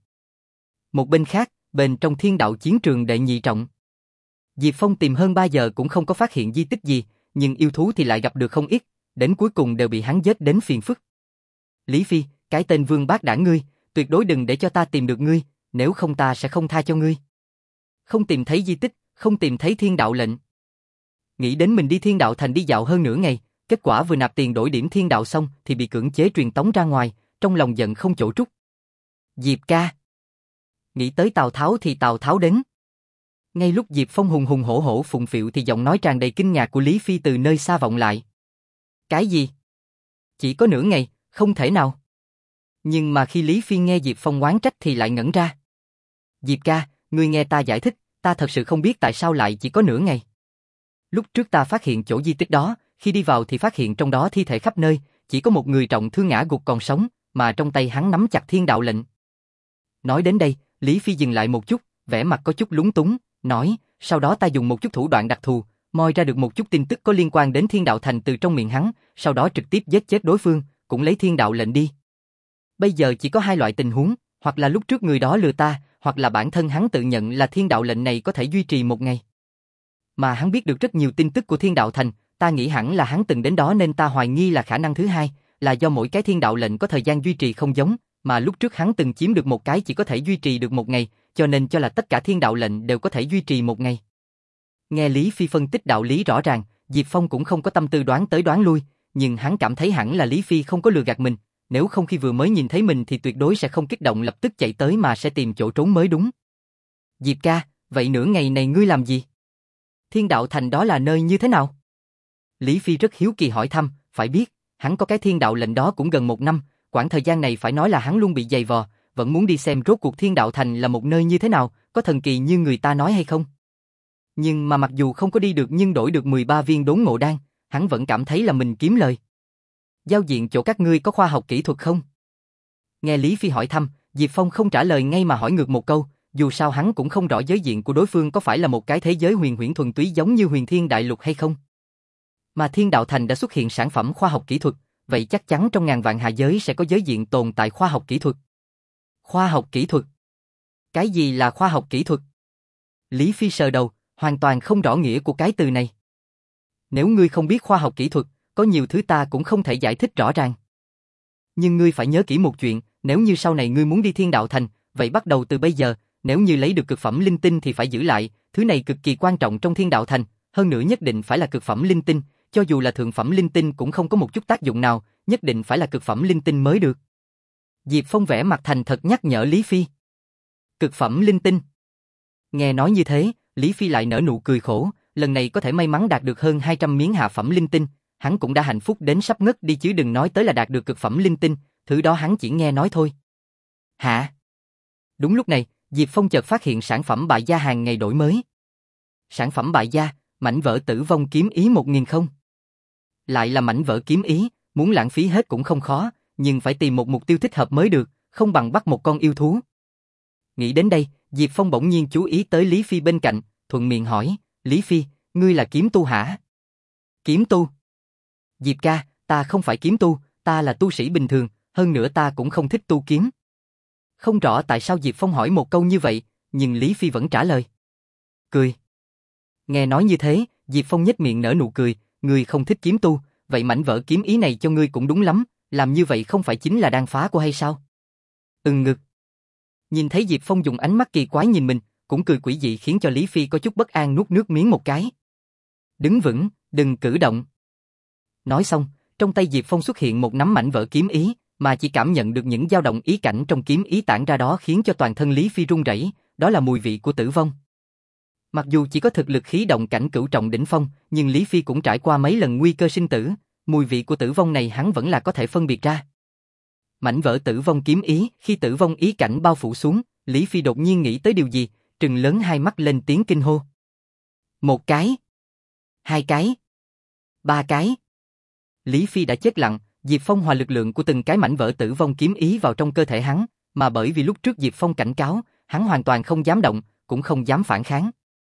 [SPEAKER 1] Một bên khác, bên trong thiên đạo chiến trường đệ nhị trọng. Diệp Phong tìm hơn ba giờ cũng không có phát hiện di tích gì, nhưng yêu thú thì lại gặp được không ít, đến cuối cùng đều bị hắn giết đến phiền phức. Lý Phi, cái tên vương bát đảng ngươi, tuyệt đối đừng để cho ta tìm được ngươi, nếu không ta sẽ không tha cho ngươi. Không tìm thấy di tích, không tìm thấy thiên đạo lệnh. Nghĩ đến mình đi thiên đạo thành đi dạo hơn nửa ngày, kết quả vừa nạp tiền đổi điểm thiên đạo xong thì bị cưỡng chế truyền tống ra ngoài, trong lòng giận không chỗ trút. Diệp ca. Nghĩ tới Tào Tháo thì Tào Tháo đến. Ngay lúc Diệp Phong hùng hùng hổ hổ phụng phịu thì giọng nói tràn đầy kinh ngạc của Lý Phi từ nơi xa vọng lại. Cái gì? Chỉ có nửa ngày, không thể nào. Nhưng mà khi Lý Phi nghe Diệp Phong oán trách thì lại ngẩn ra. Diệp ca, ngươi nghe ta giải thích, ta thật sự không biết tại sao lại chỉ có nửa ngày. Lúc trước ta phát hiện chỗ di tích đó, khi đi vào thì phát hiện trong đó thi thể khắp nơi, chỉ có một người trọng thương ngã gục còn sống, mà trong tay hắn nắm chặt thiên đạo lệnh. Nói đến đây, Lý Phi dừng lại một chút, vẻ mặt có chút lúng túng, nói, sau đó ta dùng một chút thủ đoạn đặc thù, moi ra được một chút tin tức có liên quan đến thiên đạo thành từ trong miệng hắn, sau đó trực tiếp giết chết đối phương, cũng lấy thiên đạo lệnh đi. Bây giờ chỉ có hai loại tình huống, hoặc là lúc trước người đó lừa ta, hoặc là bản thân hắn tự nhận là thiên đạo lệnh này có thể duy trì một ngày. Mà hắn biết được rất nhiều tin tức của thiên đạo thành, ta nghĩ hẳn là hắn từng đến đó nên ta hoài nghi là khả năng thứ hai, là do mỗi cái thiên đạo lệnh có thời gian duy trì không giống, mà lúc trước hắn từng chiếm được một cái chỉ có thể duy trì được một ngày, cho nên cho là tất cả thiên đạo lệnh đều có thể duy trì một ngày. Nghe Lý Phi phân tích đạo lý rõ ràng, Diệp Phong cũng không có tâm tư đoán tới đoán lui, nhưng hắn cảm thấy hẳn là Lý Phi không có lừa gạt mình, nếu không khi vừa mới nhìn thấy mình thì tuyệt đối sẽ không kích động lập tức chạy tới mà sẽ tìm chỗ trốn mới đúng. Diệp ca, vậy nửa ngày này ngươi làm gì? Thiên đạo thành đó là nơi như thế nào? Lý Phi rất hiếu kỳ hỏi thăm, phải biết, hắn có cái thiên đạo lệnh đó cũng gần một năm, quãng thời gian này phải nói là hắn luôn bị dày vò, vẫn muốn đi xem rốt cuộc thiên đạo thành là một nơi như thế nào, có thần kỳ như người ta nói hay không. Nhưng mà mặc dù không có đi được nhưng đổi được mười ba viên đốn ngộ đan, hắn vẫn cảm thấy là mình kiếm lời. Giao diện chỗ các ngươi có khoa học kỹ thuật không? Nghe Lý Phi hỏi thăm, Diệp Phong không trả lời ngay mà hỏi ngược một câu, dù sao hắn cũng không rõ giới diện của đối phương có phải là một cái thế giới huyền huyễn thuần túy giống như Huyền Thiên Đại Lục hay không. Mà Thiên Đạo Thành đã xuất hiện sản phẩm khoa học kỹ thuật, vậy chắc chắn trong ngàn vạn hạ giới sẽ có giới diện tồn tại khoa học kỹ thuật. Khoa học kỹ thuật? Cái gì là khoa học kỹ thuật? Lý Phi sờ đầu, hoàn toàn không rõ nghĩa của cái từ này. Nếu ngươi không biết khoa học kỹ thuật, có nhiều thứ ta cũng không thể giải thích rõ ràng. Nhưng ngươi phải nhớ kỹ một chuyện, nếu như sau này ngươi muốn đi Thiên Đạo Thành, vậy bắt đầu từ bây giờ, nếu như lấy được cực phẩm linh tinh thì phải giữ lại, thứ này cực kỳ quan trọng trong Thiên Đạo Thành, hơn nữa nhất định phải là cực phẩm linh tinh, cho dù là thượng phẩm linh tinh cũng không có một chút tác dụng nào, nhất định phải là cực phẩm linh tinh mới được. Diệp Phong vẽ mặt thành thật nhắc nhở Lý Phi. Cực phẩm linh tinh. Nghe nói như thế, Lý Phi lại nở nụ cười khổ, lần này có thể may mắn đạt được hơn hai trăm miếng hạ phẩm linh tinh, hắn cũng đã hạnh phúc đến sắp ngất đi chứ đừng nói tới là đạt được cực phẩm linh tinh, thứ đó hắn chỉ nghe nói thôi. Hả? Đúng lúc này, Diệp Phong chợt phát hiện sản phẩm bại gia hàng ngày đổi mới. Sản phẩm bại gia, mảnh vỡ tử vong kiếm ý một nghìn không. Lại là mảnh vỡ kiếm ý, muốn lãng phí hết cũng không khó, nhưng phải tìm một mục tiêu thích hợp mới được, không bằng bắt một con yêu thú. Nghĩ đến đây, Diệp Phong bỗng nhiên chú ý tới Lý Phi bên cạnh, thuận miệng hỏi, Lý Phi, ngươi là kiếm tu hả? Kiếm tu? Diệp ca, ta không phải kiếm tu, ta là tu sĩ bình thường, hơn nữa ta cũng không thích tu kiếm. Không rõ tại sao Diệp Phong hỏi một câu như vậy, nhưng Lý Phi vẫn trả lời. Cười. Nghe nói như thế, Diệp Phong nhếch miệng nở nụ cười, ngươi không thích kiếm tu, vậy mảnh vỡ kiếm ý này cho ngươi cũng đúng lắm, làm như vậy không phải chính là đang phá của hay sao? Ừm ngực. Nhìn thấy Diệp Phong dùng ánh mắt kỳ quái nhìn mình, cũng cười quỷ dị khiến cho Lý Phi có chút bất an nuốt nước miếng một cái. Đứng vững, đừng cử động. Nói xong, trong tay Diệp Phong xuất hiện một nắm mảnh vỡ kiếm ý, mà chỉ cảm nhận được những dao động ý cảnh trong kiếm ý tản ra đó khiến cho toàn thân Lý Phi run rẩy, đó là mùi vị của tử vong. Mặc dù chỉ có thực lực khí động cảnh cửu trọng đỉnh phong, nhưng Lý Phi cũng trải qua mấy lần nguy cơ sinh tử, mùi vị của tử vong này hắn vẫn là có thể phân biệt ra. Mảnh vỡ tử vong kiếm ý, khi tử vong ý cảnh bao phủ xuống, Lý Phi đột nhiên nghĩ tới điều gì, trừng lớn hai mắt lên tiếng kinh hô. Một cái, hai cái, ba cái. Lý Phi đã chết lặng, Diệp Phong hòa lực lượng của từng cái mảnh vỡ tử vong kiếm ý vào trong cơ thể hắn, mà bởi vì lúc trước Diệp Phong cảnh cáo, hắn hoàn toàn không dám động, cũng không dám phản kháng.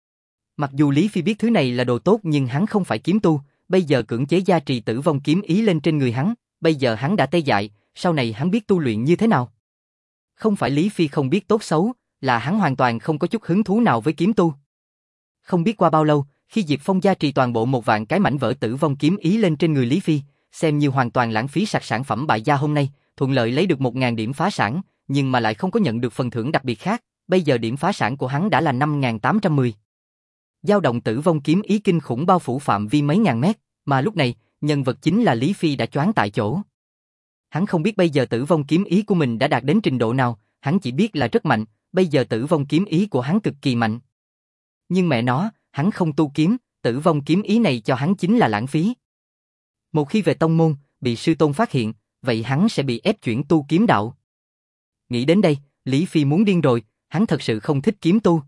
[SPEAKER 1] Mặc dù Lý Phi biết thứ này là đồ tốt nhưng hắn không phải kiếm tu, bây giờ cưỡng chế gia trì tử vong kiếm ý lên trên người hắn, bây giờ hắn đã tê dại, sau này hắn biết tu luyện như thế nào. Không phải Lý Phi không biết tốt xấu, là hắn hoàn toàn không có chút hứng thú nào với kiếm tu. Không biết qua bao lâu, khi Diệp Phong gia trì toàn bộ một vạn cái mảnh vỡ tử vong kiếm ý lên trên người Lý Phi, xem như hoàn toàn lãng phí sạch sản phẩm bại gia hôm nay, thuận lợi lấy được một nghìn điểm phá sản, nhưng mà lại không có nhận được phần thưởng đặc biệt khác, bây giờ điểm phá sản của hắn đã là năm nghìn tám trăm mười. Dao động tử vong kiếm ý kinh khủng bao phủ phạm vi mấy ngàn mét, mà lúc này, nhân vật chính là Lý Phi đã choáng tại chỗ. Hắn không biết bây giờ tử vong kiếm ý của mình đã đạt đến trình độ nào, hắn chỉ biết là rất mạnh, bây giờ tử vong kiếm ý của hắn cực kỳ mạnh. Nhưng mẹ nó, hắn không tu kiếm, tử vong kiếm ý này cho hắn chính là lãng phí. Một khi về tông môn, bị sư tôn phát hiện, vậy hắn sẽ bị ép chuyển tu kiếm đạo. Nghĩ đến đây, Lý Phi muốn điên rồi, hắn thật sự không thích kiếm tu.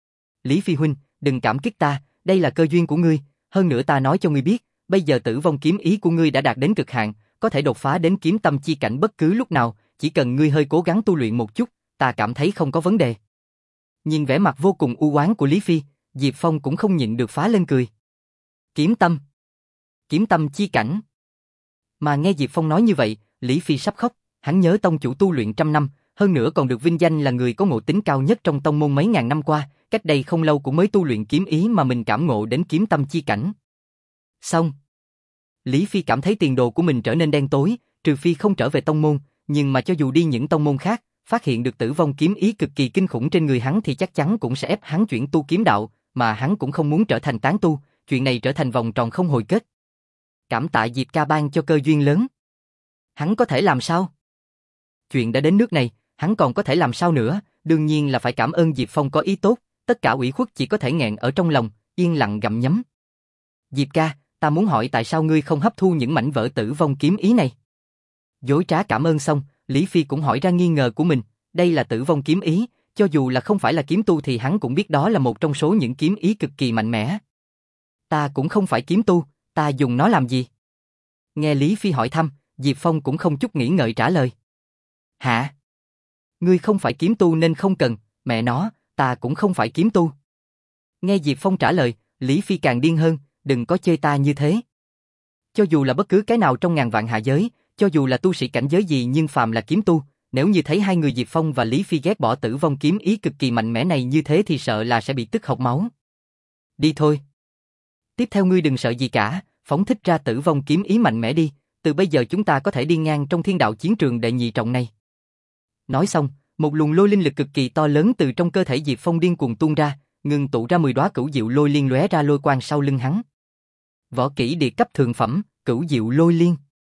[SPEAKER 1] Lý Phi huynh, đừng cảm kích ta, đây là cơ duyên của ngươi, hơn nữa ta nói cho ngươi biết, bây giờ tử vong kiếm ý của ngươi đã đạt đến cực hạn, có thể đột phá đến kiếm tâm chi cảnh bất cứ lúc nào, chỉ cần ngươi hơi cố gắng tu luyện một chút, ta cảm thấy không có vấn đề. Nhìn vẻ mặt vô cùng u oán của Lý Phi, Diệp Phong cũng không nhịn được phá lên cười. Kiếm tâm. Kiếm tâm chi cảnh. Mà nghe Diệp Phong nói như vậy, Lý Phi sắp khóc, hắn nhớ tông chủ tu luyện trăm năm, hơn nữa còn được vinh danh là người có ngộ tính cao nhất trong tông môn mấy ngàn năm qua, cách đây không lâu cũng mới tu luyện kiếm ý mà mình cảm ngộ đến kiếm tâm chi cảnh. Xong. Lý Phi cảm thấy tiền đồ của mình trở nên đen tối, trừ phi không trở về tông môn, nhưng mà cho dù đi những tông môn khác, phát hiện được tử vong kiếm ý cực kỳ kinh khủng trên người hắn thì chắc chắn cũng sẽ ép hắn chuyển tu kiếm đạo, mà hắn cũng không muốn trở thành tán tu, chuyện này trở thành vòng tròn không hồi kết. Cảm tạ Diệp ca ban cho cơ duyên lớn. Hắn có thể làm sao? Chuyện đã đến nước này, hắn còn có thể làm sao nữa, đương nhiên là phải cảm ơn Diệp Phong có ý tốt, tất cả ủy khuất chỉ có thể nghẹn ở trong lòng, yên lặng gặm nhấm. Diệp ca, ta muốn hỏi tại sao ngươi không hấp thu những mảnh vỡ tử vong kiếm ý này? Dối trá cảm ơn xong, Lý Phi cũng hỏi ra nghi ngờ của mình, đây là tử vong kiếm ý, cho dù là không phải là kiếm tu thì hắn cũng biết đó là một trong số những kiếm ý cực kỳ mạnh mẽ. Ta cũng không phải kiếm tu, ta dùng nó làm gì? Nghe Lý Phi hỏi thăm, Diệp Phong cũng không chút nghĩ ngợi trả lời. Hả? Ngươi không phải kiếm tu nên không cần, mẹ nó, ta cũng không phải kiếm tu. Nghe Diệp Phong trả lời, Lý Phi càng điên hơn, đừng có chơi ta như thế. Cho dù là bất cứ cái nào trong ngàn vạn hạ giới, cho dù là tu sĩ cảnh giới gì nhưng phàm là kiếm tu, nếu như thấy hai người Diệp Phong và Lý Phi ghét bỏ tử vong kiếm ý cực kỳ mạnh mẽ này như thế thì sợ là sẽ bị tức hộc máu. Đi thôi. Tiếp theo ngươi đừng sợ gì cả, phóng thích ra tử vong kiếm ý mạnh mẽ đi, từ bây giờ chúng ta có thể đi ngang trong thiên đạo chiến trường đệ nhị trọng này. Nói xong, một luồng lôi linh lực cực kỳ to lớn từ trong cơ thể Diệp Phong điên cuồng tuôn ra, ngưng tụ ra mười đóa cửu diệu lôi liên lóe ra lôi quang sau lưng hắn. Võ kỹ địa cấp thượng phẩm, cửu diệu lôi liên.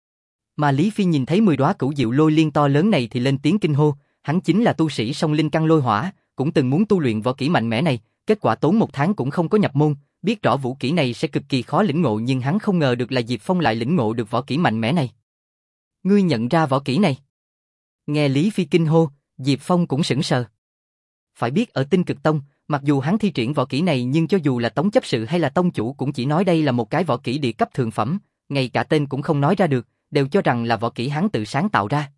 [SPEAKER 1] Mà Lý Phi nhìn thấy mười đóa cửu diệu lôi liên to lớn này thì lên tiếng kinh hô, hắn chính là tu sĩ song linh căn lôi hỏa, cũng từng muốn tu luyện võ kỹ mạnh mẽ này, kết quả tốn một tháng cũng không có nhập môn, biết rõ vũ kỹ này sẽ cực kỳ khó lĩnh ngộ nhưng hắn không ngờ được là Diệp Phong lại lĩnh ngộ được võ kỹ mạnh mẽ này. Ngươi nhận ra võ kỹ này? Nghe Lý Phi kinh hô, Diệp Phong cũng sững sờ. Phải biết ở Tinh Cực Tông, mặc dù hắn thi triển võ kỹ này nhưng cho dù là tông chấp sự hay là tông chủ cũng chỉ nói đây là một cái võ kỹ địa cấp thượng phẩm, ngay cả tên cũng không nói ra được, đều cho rằng là võ kỹ hắn tự sáng tạo ra.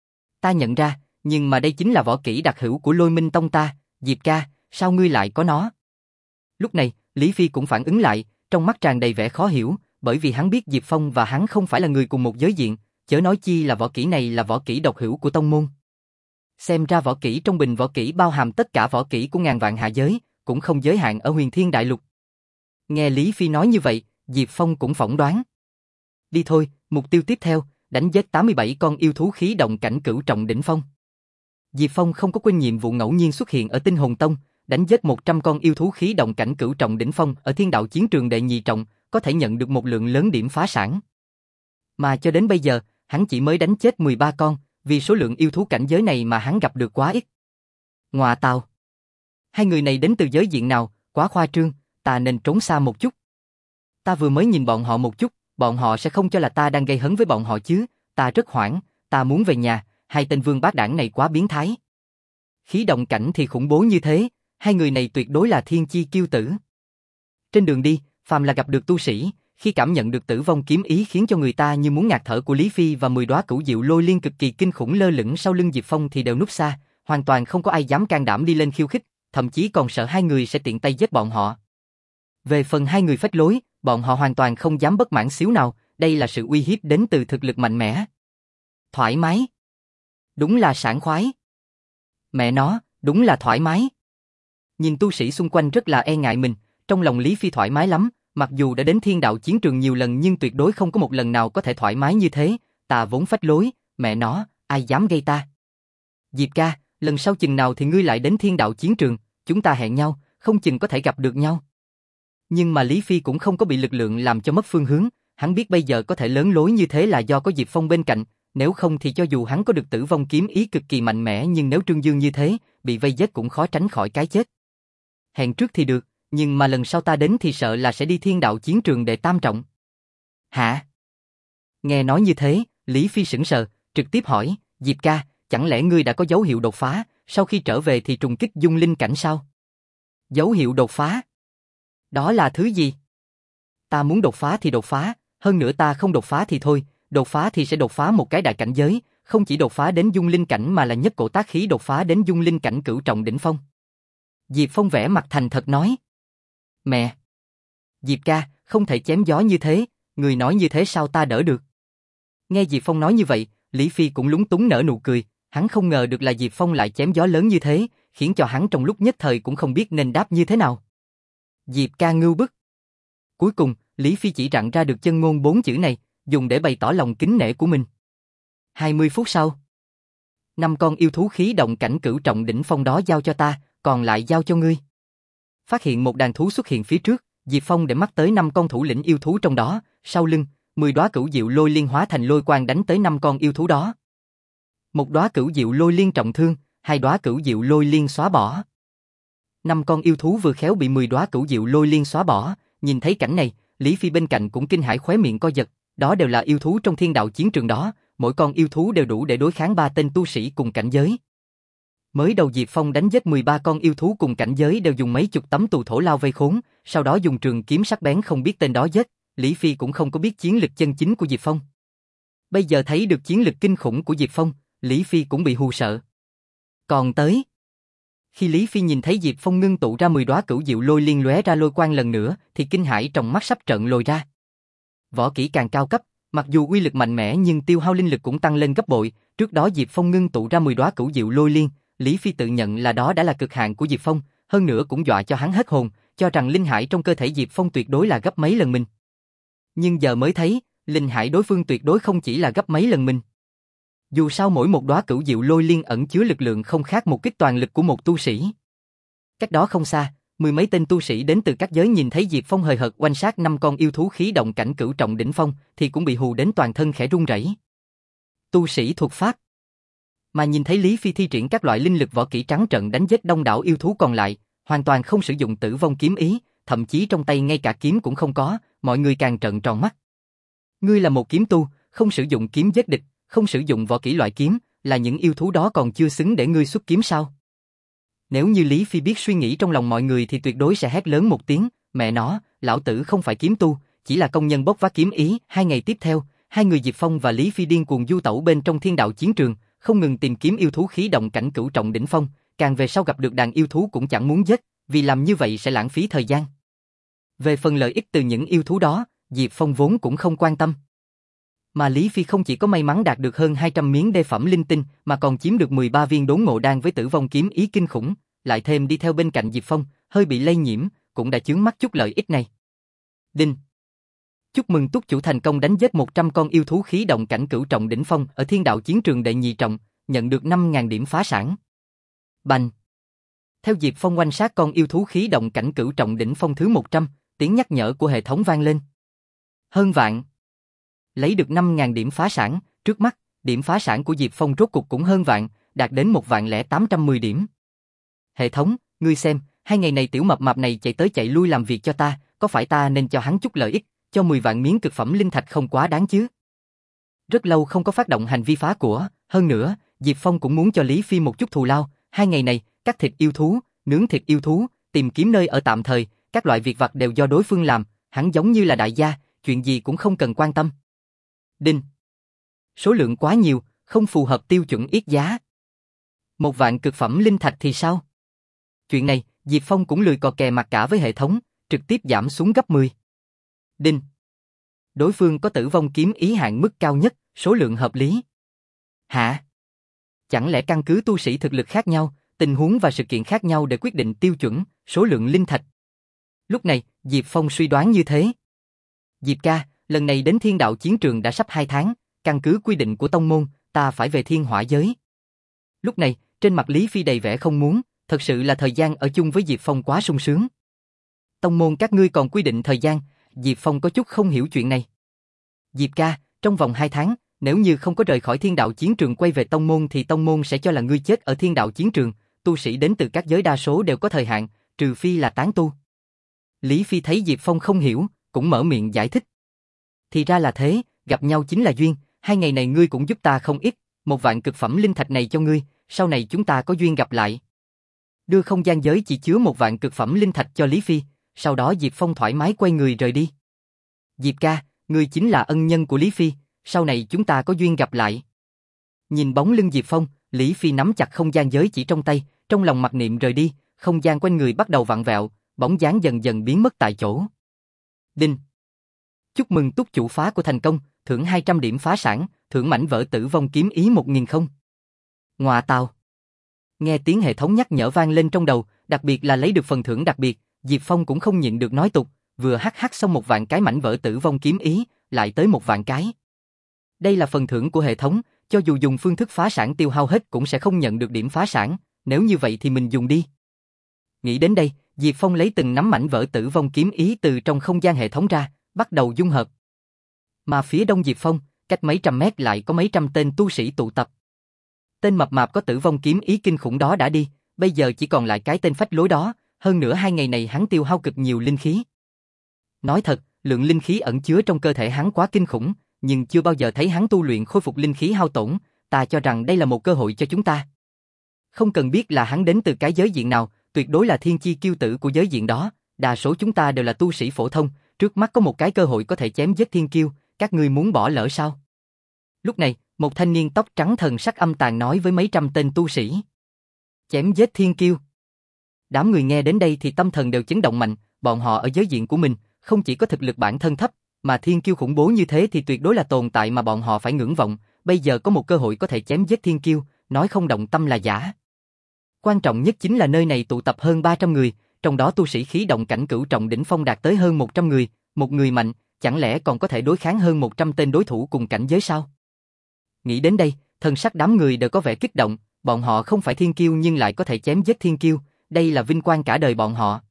[SPEAKER 1] Ta nhận ra, nhưng mà đây chính là võ kỹ đặc hữu của Lôi Minh Tông ta, Diệp ca, sao ngươi lại có nó? Lúc này, Lý Phi cũng phản ứng lại, trong mắt tràn đầy vẻ khó hiểu, bởi vì hắn biết Diệp Phong và hắn không phải là người cùng một giới diện, chớ nói chi là võ kỹ này là võ kỹ độc hữu của tông môn. Xem ra võ kỹ trong bình võ kỹ bao hàm tất cả võ kỹ của ngàn vạn hạ giới, cũng không giới hạn ở Huyền Thiên Đại Lục. Nghe Lý Phi nói như vậy, Diệp Phong cũng phỏng đoán. Đi thôi, mục tiêu tiếp theo, đánh giết tám mươi bảy con yêu thú khí động cảnh cửu trọng đỉnh phong. Diệp Phong không có quên nhiệm vụ ngẫu nhiên xuất hiện ở Tinh Hồn Tông, đánh giết một trăm con yêu thú khí động cảnh cửu trọng đỉnh phong ở thiên đạo chiến trường đệ nhị trọng, có thể nhận được một lượng lớn điểm phá sản. Mà cho đến bây giờ, hắn chỉ mới đánh chết mười ba con, vì số lượng yêu thú cảnh giới này mà hắn gặp được quá ít. Ngoà tào! Hai người này đến từ giới diện nào, quá khoa trương, ta nên trốn xa một chút. Ta vừa mới nhìn bọn họ một chút, bọn họ sẽ không cho là ta đang gây hấn với bọn họ chứ, ta rất hoảng, ta muốn về nhà, hai tên vương bát đảng này quá biến thái. Khí động cảnh thì khủng bố như thế, hai người này tuyệt đối là thiên chi kiêu tử. Trên đường đi, phàm là gặp được tu sĩ, khi cảm nhận được tử vong kiếm ý khiến cho người ta như muốn ngạt thở của Lý Phi và mười đóa cửu diệu lôi liên cực kỳ kinh khủng lơ lửng sau lưng Diệp Phong thì đều núp xa, hoàn toàn không có ai dám can đảm đi lên khiêu khích, thậm chí còn sợ hai người sẽ tiện tay giết bọn họ. Về phần hai người phách lối, bọn họ hoàn toàn không dám bất mãn xíu nào, đây là sự uy hiếp đến từ thực lực mạnh mẽ. Thoải mái. Đúng là sảng khoái. Mẹ nó, đúng là thoải mái. Nhìn tu sĩ xung quanh rất là e ngại mình, trong lòng Lý Phi thoải mái lắm, mặc dù đã đến thiên đạo chiến trường nhiều lần nhưng tuyệt đối không có một lần nào có thể thoải mái như thế, ta vốn phách lối, mẹ nó, ai dám gây ta. Diệp ca, lần sau chừng nào thì ngươi lại đến thiên đạo chiến trường, chúng ta hẹn nhau, không chừng có thể gặp được nhau. Nhưng mà Lý Phi cũng không có bị lực lượng làm cho mất phương hướng, hắn biết bây giờ có thể lớn lối như thế là do có Diệp Phong bên cạnh, nếu không thì cho dù hắn có được tử vong kiếm ý cực kỳ mạnh mẽ nhưng nếu trương dương như thế, bị vây giết cũng khó tránh khỏi cái chết. Hẹn trước thì được, nhưng mà lần sau ta đến thì sợ là sẽ đi thiên đạo chiến trường đệ tam trọng. Hả? Nghe nói như thế, Lý Phi sững sờ, trực tiếp hỏi, Diệp ca, chẳng lẽ ngươi đã có dấu hiệu đột phá, sau khi trở về thì trùng kích dung linh cảnh sao? Dấu hiệu đột phá? Đó là thứ gì? Ta muốn đột phá thì đột phá, hơn nữa ta không đột phá thì thôi, đột phá thì sẽ đột phá một cái đại cảnh giới, không chỉ đột phá đến dung linh cảnh mà là nhất cổ tác khí đột phá đến dung linh cảnh cửu trọng đỉnh phong. Diệp Phong vẻ mặt thành thật nói. Mẹ! Diệp ca, không thể chém gió như thế, người nói như thế sao ta đỡ được? Nghe Diệp Phong nói như vậy, Lý Phi cũng lúng túng nở nụ cười, hắn không ngờ được là Diệp Phong lại chém gió lớn như thế, khiến cho hắn trong lúc nhất thời cũng không biết nên đáp như thế nào. Diệp ca ngưu bức. Cuối cùng, Lý Phi chỉ rặn ra được chân ngôn bốn chữ này, dùng để bày tỏ lòng kính nể của mình. hai mươi phút sau, năm con yêu thú khí động cảnh cửu trọng đỉnh phong đó giao cho ta, còn lại giao cho ngươi. Phát hiện một đàn thú xuất hiện phía trước, Diệp Phong để mắt tới năm con thủ lĩnh yêu thú trong đó, sau lưng, mười đóa cửu diệu lôi liên hóa thành lôi quang đánh tới năm con yêu thú đó. Một đóa cửu diệu lôi liên trọng thương, hai đóa cửu diệu lôi liên xóa bỏ. Năm con yêu thú vừa khéo bị mười đóa cửu diệu lôi liên xóa bỏ, nhìn thấy cảnh này, Lý Phi bên cạnh cũng kinh hãi khóe miệng co giật, đó đều là yêu thú trong thiên đạo chiến trường đó, mỗi con yêu thú đều đủ để đối kháng ba tên tu sĩ cùng cảnh giới. Mới đầu Diệp Phong đánh giết mười ba con yêu thú cùng cảnh giới đều dùng mấy chục tấm tù thổ lao vây khốn, sau đó dùng trường kiếm sắc bén không biết tên đó giết, Lý Phi cũng không có biết chiến lực chân chính của Diệp Phong. Bây giờ thấy được chiến lực kinh khủng của Diệp Phong, Lý Phi cũng bị hù sợ. Còn tới, khi Lý Phi nhìn thấy Diệp Phong ngưng tụ ra mười đóa cửu diệu lôi liên lóe ra lôi quang lần nữa, thì kinh hãi trong mắt sắp trợn lồi ra. Võ kỹ càng cao cấp, mặc dù uy lực mạnh mẽ nhưng tiêu hao linh lực cũng tăng lên gấp bội, trước đó Diệp Phong ngưng tụ ra mười đóa cửu diệu lôi liên, Lý Phi tự nhận là đó đã là cực hạn của Diệp Phong, hơn nữa cũng dọa cho hắn hết hồn, cho rằng linh hải trong cơ thể Diệp Phong tuyệt đối là gấp mấy lần mình. Nhưng giờ mới thấy, linh hải đối phương tuyệt đối không chỉ là gấp mấy lần mình. Dù sao mỗi một đóa cửu diệu lôi liên ẩn chứa lực lượng không khác một kích toàn lực của một tu sĩ. Cách đó không xa, mười mấy tên tu sĩ đến từ các giới nhìn thấy Diệp Phong hời hợt oanh sát năm con yêu thú khí động cảnh cửu trọng đỉnh phong, thì cũng bị hù đến toàn thân khẽ run rẩy. Tu sĩ thuộc pháp. Mà nhìn thấy Lý Phi thi triển các loại linh lực võ kỹ trắng trợn đánh giết đông đảo yêu thú còn lại, hoàn toàn không sử dụng tử vong kiếm ý, thậm chí trong tay ngay cả kiếm cũng không có, mọi người càng trợn tròn mắt. Ngươi là một kiếm tu, không sử dụng kiếm giết địch, không sử dụng võ kỹ loại kiếm, là những yêu thú đó còn chưa xứng để ngươi xuất kiếm sao? Nếu như Lý Phi biết suy nghĩ trong lòng mọi người thì tuyệt đối sẽ hét lớn một tiếng, mẹ nó, lão tử không phải kiếm tu, chỉ là công nhân bốc vác kiếm ý. Hai ngày tiếp theo, hai người Diệp Phong và Lý Phi điên cuồng du tẩu bên trong thiên đạo chiến trường, không ngừng tìm kiếm yêu thú khí động cảnh cửu trọng đỉnh phong, càng về sau gặp được đàn yêu thú cũng chẳng muốn giết, vì làm như vậy sẽ lãng phí thời gian. Về phần lợi ích từ những yêu thú đó, Diệp Phong vốn cũng không quan tâm. Mà Lý Phi không chỉ có may mắn đạt được hơn hai trăm miếng đê phẩm linh tinh, mà còn chiếm được mười ba viên đốn ngộ đan với tử vong kiếm ý kinh khủng, lại thêm đi theo bên cạnh Diệp Phong, hơi bị lây nhiễm, cũng đã chướng mắt chút lợi ích này. Đinh. Chúc mừng túc chủ thành công đánh giết một trăm con yêu thú khí động cảnh cửu trọng đỉnh phong ở thiên đạo chiến trường đệ nhị trọng, nhận được năm nghìn điểm phá sản. Bành. Theo Diệp Phong oanh sát con yêu thú khí động cảnh cửu trọng đỉnh phong thứ một trăm, tiếng nhắc nhở của hệ thống vang lên. Hơn vạn. Lấy được năm nghìn điểm phá sản, trước mắt, điểm phá sản của Diệp Phong rốt cục cũng hơn vạn, đạt đến một vạn lẻ tám trăm mười điểm. Hệ thống, ngươi xem, hai ngày này tiểu mập mạp này chạy tới chạy lui làm việc cho ta, có phải ta nên cho hắn chút lợi ích, cho mười vạn miếng cực phẩm linh thạch không quá đáng chứ? Rất lâu không có phát động hành vi phá của, hơn nữa, Diệp Phong cũng muốn cho Lý Phi một chút thù lao, hai ngày này, cắt thịt yêu thú, nướng thịt yêu thú, tìm kiếm nơi ở tạm thời, các loại việc vặt đều do đối phương làm, hắn giống như là đại gia, chuyện gì cũng không cần quan tâm. Đinh. Số lượng quá nhiều, không phù hợp tiêu chuẩn yết giá. Một vạn cực phẩm linh thạch thì sao? Chuyện này, Diệp Phong cũng lười cò kè mặt cả với hệ thống, trực tiếp giảm xuống gấp mười. Đinh. Đối phương có tử vong kiếm ý hạn mức cao nhất, số lượng hợp lý. Hả? Chẳng lẽ căn cứ tu sĩ thực lực khác nhau, tình huống và sự kiện khác nhau để quyết định tiêu chuẩn, số lượng linh thạch? Lúc này, Diệp Phong suy đoán như thế. Diệp ca, lần này đến thiên đạo chiến trường đã sắp hai tháng, căn cứ quy định của tông môn, ta phải về thiên hỏa giới. Lúc này, trên mặt Lý Phi đầy vẻ không muốn, thật sự là thời gian ở chung với Diệp Phong quá sung sướng. Tông môn các ngươi còn quy định thời gian, Diệp Phong có chút không hiểu chuyện này. Diệp ca, trong vòng hai tháng, nếu như không có rời khỏi thiên đạo chiến trường quay về tông môn thì tông môn sẽ cho là ngươi chết ở thiên đạo chiến trường, tu sĩ đến từ các giới đa số đều có thời hạn, trừ phi là tán tu. Lý Phi thấy Diệp Phong không hiểu, cũng mở miệng giải thích. Thì ra là thế, gặp nhau chính là duyên, hai ngày này ngươi cũng giúp ta không ít, một vạn cực phẩm linh thạch này cho ngươi, sau này chúng ta có duyên gặp lại. Đưa không gian giới chỉ chứa một vạn cực phẩm linh thạch cho Lý Phi, sau đó Diệp Phong thoải mái quay người rời đi. Diệp ca, ngươi chính là ân nhân của Lý Phi, sau này chúng ta có duyên gặp lại. Nhìn bóng lưng Diệp Phong, Lý Phi nắm chặt không gian giới chỉ trong tay, trong lòng mặc niệm rời đi, không gian quanh người bắt đầu vặn vẹo, bóng dáng dần dần biến mất tại chỗ. Đinh. Chúc mừng túc chủ phá của thành công, thưởng hai trăm điểm phá sản, thưởng mảnh vỡ tử vong kiếm ý một nghìn không. Ngoạ tào. Nghe tiếng hệ thống nhắc nhở vang lên trong đầu, đặc biệt là lấy được phần thưởng đặc biệt, Diệp Phong cũng không nhịn được nói tục, vừa hắc hắc xong một vạn cái mảnh vỡ tử vong kiếm ý, lại tới một vạn cái. Đây là phần thưởng của hệ thống, cho dù dùng phương thức phá sản tiêu hao hết cũng sẽ không nhận được điểm phá sản, nếu như vậy thì mình dùng đi. Nghĩ đến đây, Diệp Phong lấy từng nắm mảnh vỡ tử vong kiếm ý từ trong không gian hệ thống ra, bắt đầu dung hợp. Mà phía đông Diệp Phong, cách mấy trăm mét lại có mấy trăm tên tu sĩ tụ tập. Tên mập mạp có tử vong kiếm ý kinh khủng đó đã đi, bây giờ chỉ còn lại cái tên phách lối đó, hơn nữa hai ngày này hắn tiêu hao cực nhiều linh khí. Nói thật, lượng linh khí ẩn chứa trong cơ thể hắn quá kinh khủng, nhưng chưa bao giờ thấy hắn tu luyện khôi phục linh khí hao tổn, ta cho rằng đây là một cơ hội cho chúng ta. Không cần biết là hắn đến từ cái giới diện nào, tuyệt đối là thiên chi kiêu tử của giới diện đó, đa số chúng ta đều là tu sĩ phổ thông, trước mắt có một cái cơ hội có thể chém giết thiên kiêu, các ngươi muốn bỏ lỡ sao? Lúc này, một thanh niên tóc trắng thần sắc âm tàn nói với mấy trăm tên tu sĩ. Chém giết thiên kiêu. Đám người nghe đến đây thì tâm thần đều chấn động mạnh, bọn họ ở giới diện của mình, không chỉ có thực lực bản thân thấp, Mà thiên kiêu khủng bố như thế thì tuyệt đối là tồn tại mà bọn họ phải ngưỡng vọng, bây giờ có một cơ hội có thể chém giết thiên kiêu, nói không động tâm là giả. Quan trọng nhất chính là nơi này tụ tập hơn ba trăm người, trong đó tu sĩ khí động cảnh cửu trọng đỉnh phong đạt tới hơn một trăm người, một người mạnh, chẳng lẽ còn có thể đối kháng hơn một trăm tên đối thủ cùng cảnh giới sao? Nghĩ đến đây, thần sắc đám người đều có vẻ kích động, bọn họ không phải thiên kiêu nhưng lại có thể chém giết thiên kiêu, đây là vinh quang cả đời bọn họ.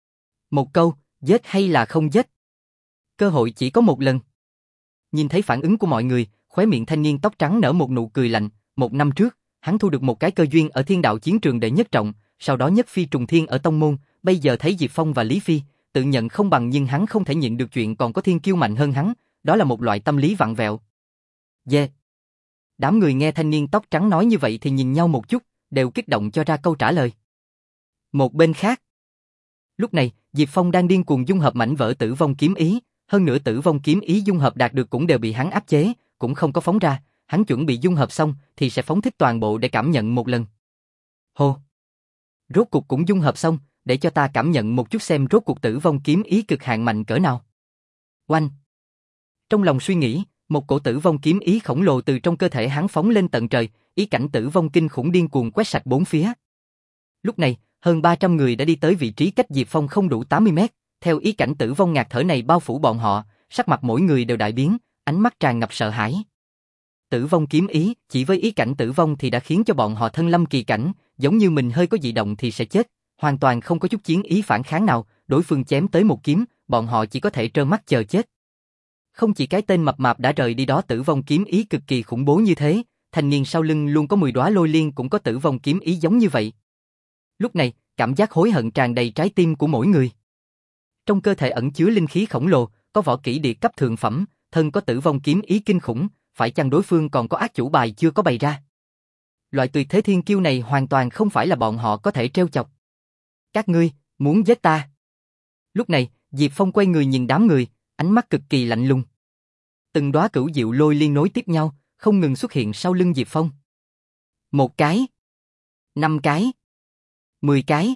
[SPEAKER 1] Một câu, giết hay là không giết? Cơ hội chỉ có một lần. Nhìn thấy phản ứng của mọi người, khóe miệng thanh niên tóc trắng nở một nụ cười lạnh, một năm trước, hắn thu được một cái cơ duyên ở thiên đạo chiến trường đệ nhất trọng, sau đó nhất phi trùng thiên ở tông môn, bây giờ thấy Diệp Phong và Lý Phi, tự nhận không bằng nhưng hắn không thể nhịn được chuyện còn có thiên kiêu mạnh hơn hắn, đó là một loại tâm lý vặn vẹo. Yeah. Đám người nghe thanh niên tóc trắng nói như vậy thì nhìn nhau một chút, đều kích động cho ra câu trả lời. Một bên khác. Lúc này, Diệp Phong đang điên cuồng dung hợp mảnh vỡ tử vong kiếm ý, hơn nữa tử vong kiếm ý dung hợp đạt được cũng đều bị hắn áp chế, cũng không có phóng ra, hắn chuẩn bị dung hợp xong thì sẽ phóng thích toàn bộ để cảm nhận một lần. Hô! Rốt cuộc cũng dung hợp xong, để cho ta cảm nhận một chút xem rốt cuộc tử vong kiếm ý cực hạn mạnh cỡ nào. Oanh! Trong lòng suy nghĩ, một cổ tử vong kiếm ý khổng lồ từ trong cơ thể hắn phóng lên tận trời, ý cảnh tử vong kinh khủng điên cuồng quét sạch bốn phía. Lúc này, hơn ba trăm người đã đi tới vị trí cách Diệp Phong không đủ tám mươi mét, theo ý cảnh tử vong ngạt thở này bao phủ bọn họ, sắc mặt mỗi người đều đại biến, ánh mắt tràn ngập sợ hãi. Tử vong kiếm ý, chỉ với ý cảnh tử vong thì đã khiến cho bọn họ thân lâm kỳ cảnh, giống như mình hơi có dị động thì sẽ chết, hoàn toàn không có chút chiến ý phản kháng nào, đối phương chém tới một kiếm, bọn họ chỉ có thể trơ mắt chờ chết. Không chỉ cái tên mập mạp đã rời đi đó tử vong kiếm ý cực kỳ khủng bố như thế, thanh niên sau lưng luôn có mười đóa lôi liên cũng có tử vong kiếm ý giống như vậy. Lúc này, cảm giác hối hận tràn đầy trái tim của mỗi người. Trong cơ thể ẩn chứa linh khí khổng lồ, có võ kỹ địa cấp thượng phẩm, thân có tử vong kiếm ý kinh khủng, phải chăng đối phương còn có ác chủ bài chưa có bày ra? Loại tuyệt thế thiên kiêu này hoàn toàn không phải là bọn họ có thể trêu chọc. Các ngươi, muốn giết ta? Lúc này, Diệp Phong quay người nhìn đám người, ánh mắt cực kỳ lạnh lùng. Từng đóa cửu diệu lôi liên nối tiếp nhau, không ngừng xuất hiện sau lưng Diệp Phong. Một cái, năm cái, mười cái.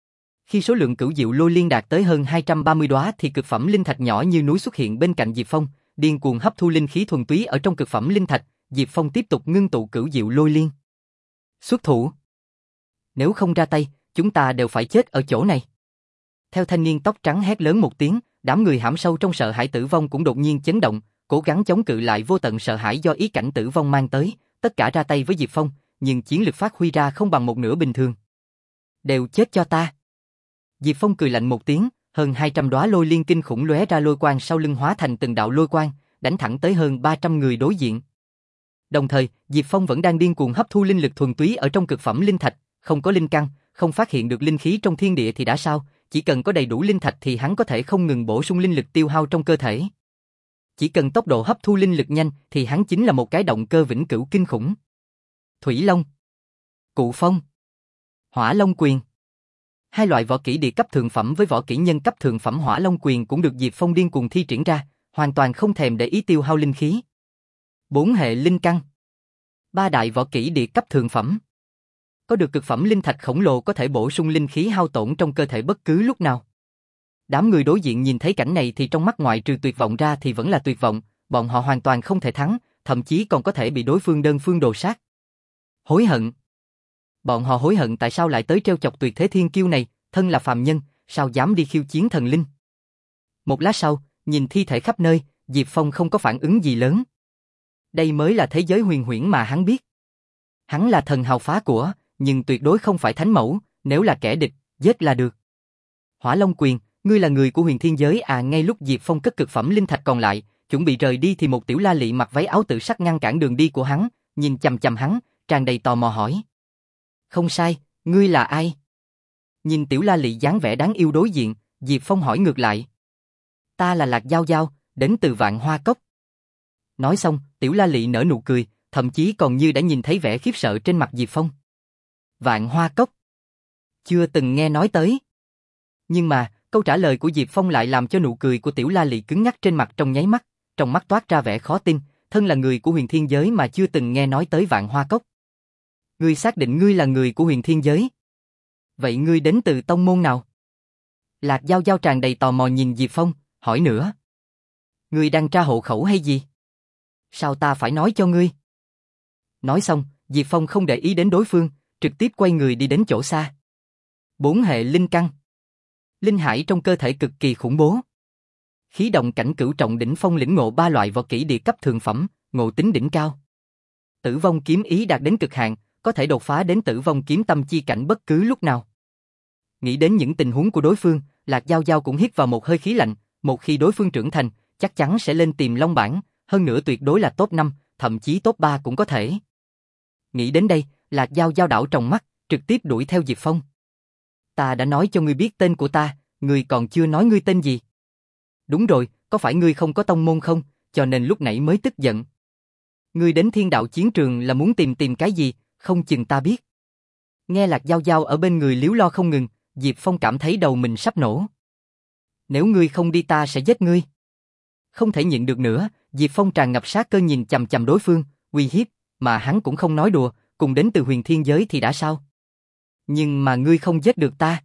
[SPEAKER 1] Khi số lượng cửu diệu lôi liên đạt tới hơn hai trăm ba mươi đóa thì cực phẩm linh thạch nhỏ như núi xuất hiện bên cạnh Diệp Phong, điên cuồng hấp thu linh khí thuần túy ở trong cực phẩm linh thạch, Diệp Phong tiếp tục ngưng tụ cửu diệu lôi liên. Xuất thủ. Nếu không ra tay, chúng ta đều phải chết ở chỗ này. Theo thanh niên tóc trắng hét lớn một tiếng, đám người hãm sâu trong sợ hãi tử vong cũng đột nhiên chấn động, cố gắng chống cự lại vô tận sợ hãi do ý cảnh tử vong mang tới, tất cả ra tay với Diệp Phong, nhưng chiến lực phát huy ra không bằng một nửa bình thường. Đều chết cho ta. Diệp Phong cười lạnh một tiếng, hơn hai trăm đóa lôi liên kinh khủng lóe ra lôi quang sau lưng hóa thành từng đạo lôi quang, đánh thẳng tới hơn ba trăm người đối diện. Đồng thời, Diệp Phong vẫn đang điên cuồng hấp thu linh lực thuần túy ở trong cực phẩm linh thạch, không có linh căn, không phát hiện được linh khí trong thiên địa thì đã sao, chỉ cần có đầy đủ linh thạch thì hắn có thể không ngừng bổ sung linh lực tiêu hao trong cơ thể. Chỉ cần tốc độ hấp thu linh lực nhanh thì hắn chính là một cái động cơ vĩnh cửu kinh khủng. Thủy Long, Cụ Phong, Hỏa Long Quyền. Hai loại võ kỹ địa cấp thượng phẩm với võ kỹ nhân cấp thượng phẩm Hỏa Long Quyền cũng được Diệp Phong điên cuồng thi triển ra, hoàn toàn không thèm để ý tiêu hao linh khí. Bốn hệ linh căn. Ba đại võ kỹ địa cấp thượng phẩm. Có được cực phẩm linh thạch khổng lồ có thể bổ sung linh khí hao tổn trong cơ thể bất cứ lúc nào. Đám người đối diện nhìn thấy cảnh này thì trong mắt ngoại trừ tuyệt vọng ra thì vẫn là tuyệt vọng, bọn họ hoàn toàn không thể thắng, thậm chí còn có thể bị đối phương đơn phương đồ sát. Hối hận. Bọn họ hối hận tại sao lại tới trêu chọc tuyệt thế thiên kiêu này, thân là phàm nhân, sao dám đi khiêu chiến thần linh. Một lát sau, nhìn thi thể khắp nơi, Diệp Phong không có phản ứng gì lớn. Đây mới là thế giới huyền huyễn mà hắn biết. Hắn là thần hào phá của, nhưng tuyệt đối không phải thánh mẫu, nếu là kẻ địch, giết là được. Hỏa Long Quyền, ngươi là người của huyền thiên giới à? Ngay lúc Diệp Phong cất cực phẩm linh thạch còn lại, chuẩn bị rời đi thì một tiểu la lị mặc váy áo tự sắc ngăn cản đường đi của hắn, nhìn chằm chằm hắn, tràn đầy tò mò hỏi. Không sai, ngươi là ai? Nhìn tiểu la lị dáng vẻ đáng yêu đối diện, Diệp Phong hỏi ngược lại. Ta là Lạc Giao Giao, đến từ Vạn Hoa Cốc. Nói xong, tiểu la lị nở nụ cười, thậm chí còn như đã nhìn thấy vẻ khiếp sợ trên mặt Diệp Phong. Vạn Hoa Cốc. Chưa từng nghe nói tới. Nhưng mà, câu trả lời của Diệp Phong lại làm cho nụ cười của tiểu la lị cứng nhắc trên mặt trong nháy mắt, trong mắt toát ra vẻ khó tin, thân là người của huyền thiên giới mà chưa từng nghe nói tới Vạn Hoa Cốc. Ngươi xác định ngươi là người của huyền thiên giới? Vậy ngươi đến từ tông môn nào? Lạc Giao Giao tràn đầy tò mò nhìn Diệp Phong, hỏi nữa. Ngươi đang tra hộ khẩu hay gì? Sao ta phải nói cho ngươi? Nói xong, Diệp Phong không để ý đến đối phương, trực tiếp quay người đi đến chỗ xa. Bốn hệ linh căn. Linh hải trong cơ thể cực kỳ khủng bố. Khí động cảnh cửu trọng đỉnh phong lĩnh ngộ ba loại võ kỹ địa cấp thượng phẩm, ngộ tính đỉnh cao. Tử vong kiếm ý đạt đến cực hạn, có thể đột phá đến tử vong kiếm tâm chi cảnh bất cứ lúc nào. Nghĩ đến những tình huống của đối phương, Lạc Giao Giao cũng hít vào một hơi khí lạnh, một khi đối phương trưởng thành, chắc chắn sẽ lên Tiềm Long bảng, hơn nữa tuyệt đối là top năm, thậm chí top ba cũng có thể. Nghĩ đến đây, Lạc Giao Giao đảo tròng mắt, trực tiếp đuổi theo Diệp Phong. Ta đã nói cho ngươi biết tên của ta, ngươi còn chưa nói ngươi tên gì. Đúng rồi, có phải ngươi không có tông môn không, cho nên lúc nãy mới tức giận. Ngươi đến Thiên Đạo chiến trường là muốn tìm tìm cái gì, không chừng ta biết. Nghe Lạc Giao Giao ở bên người líu lo không ngừng, Diệp Phong cảm thấy đầu mình sắp nổ. Nếu ngươi không đi ta sẽ giết ngươi. Không thể nhịn được nữa, Diệp Phong tràn ngập sát cơ nhìn chằm chằm đối phương, uy hiếp, mà hắn cũng không nói đùa, cùng đến từ huyền thiên giới thì đã sao? Nhưng mà ngươi không giết được ta.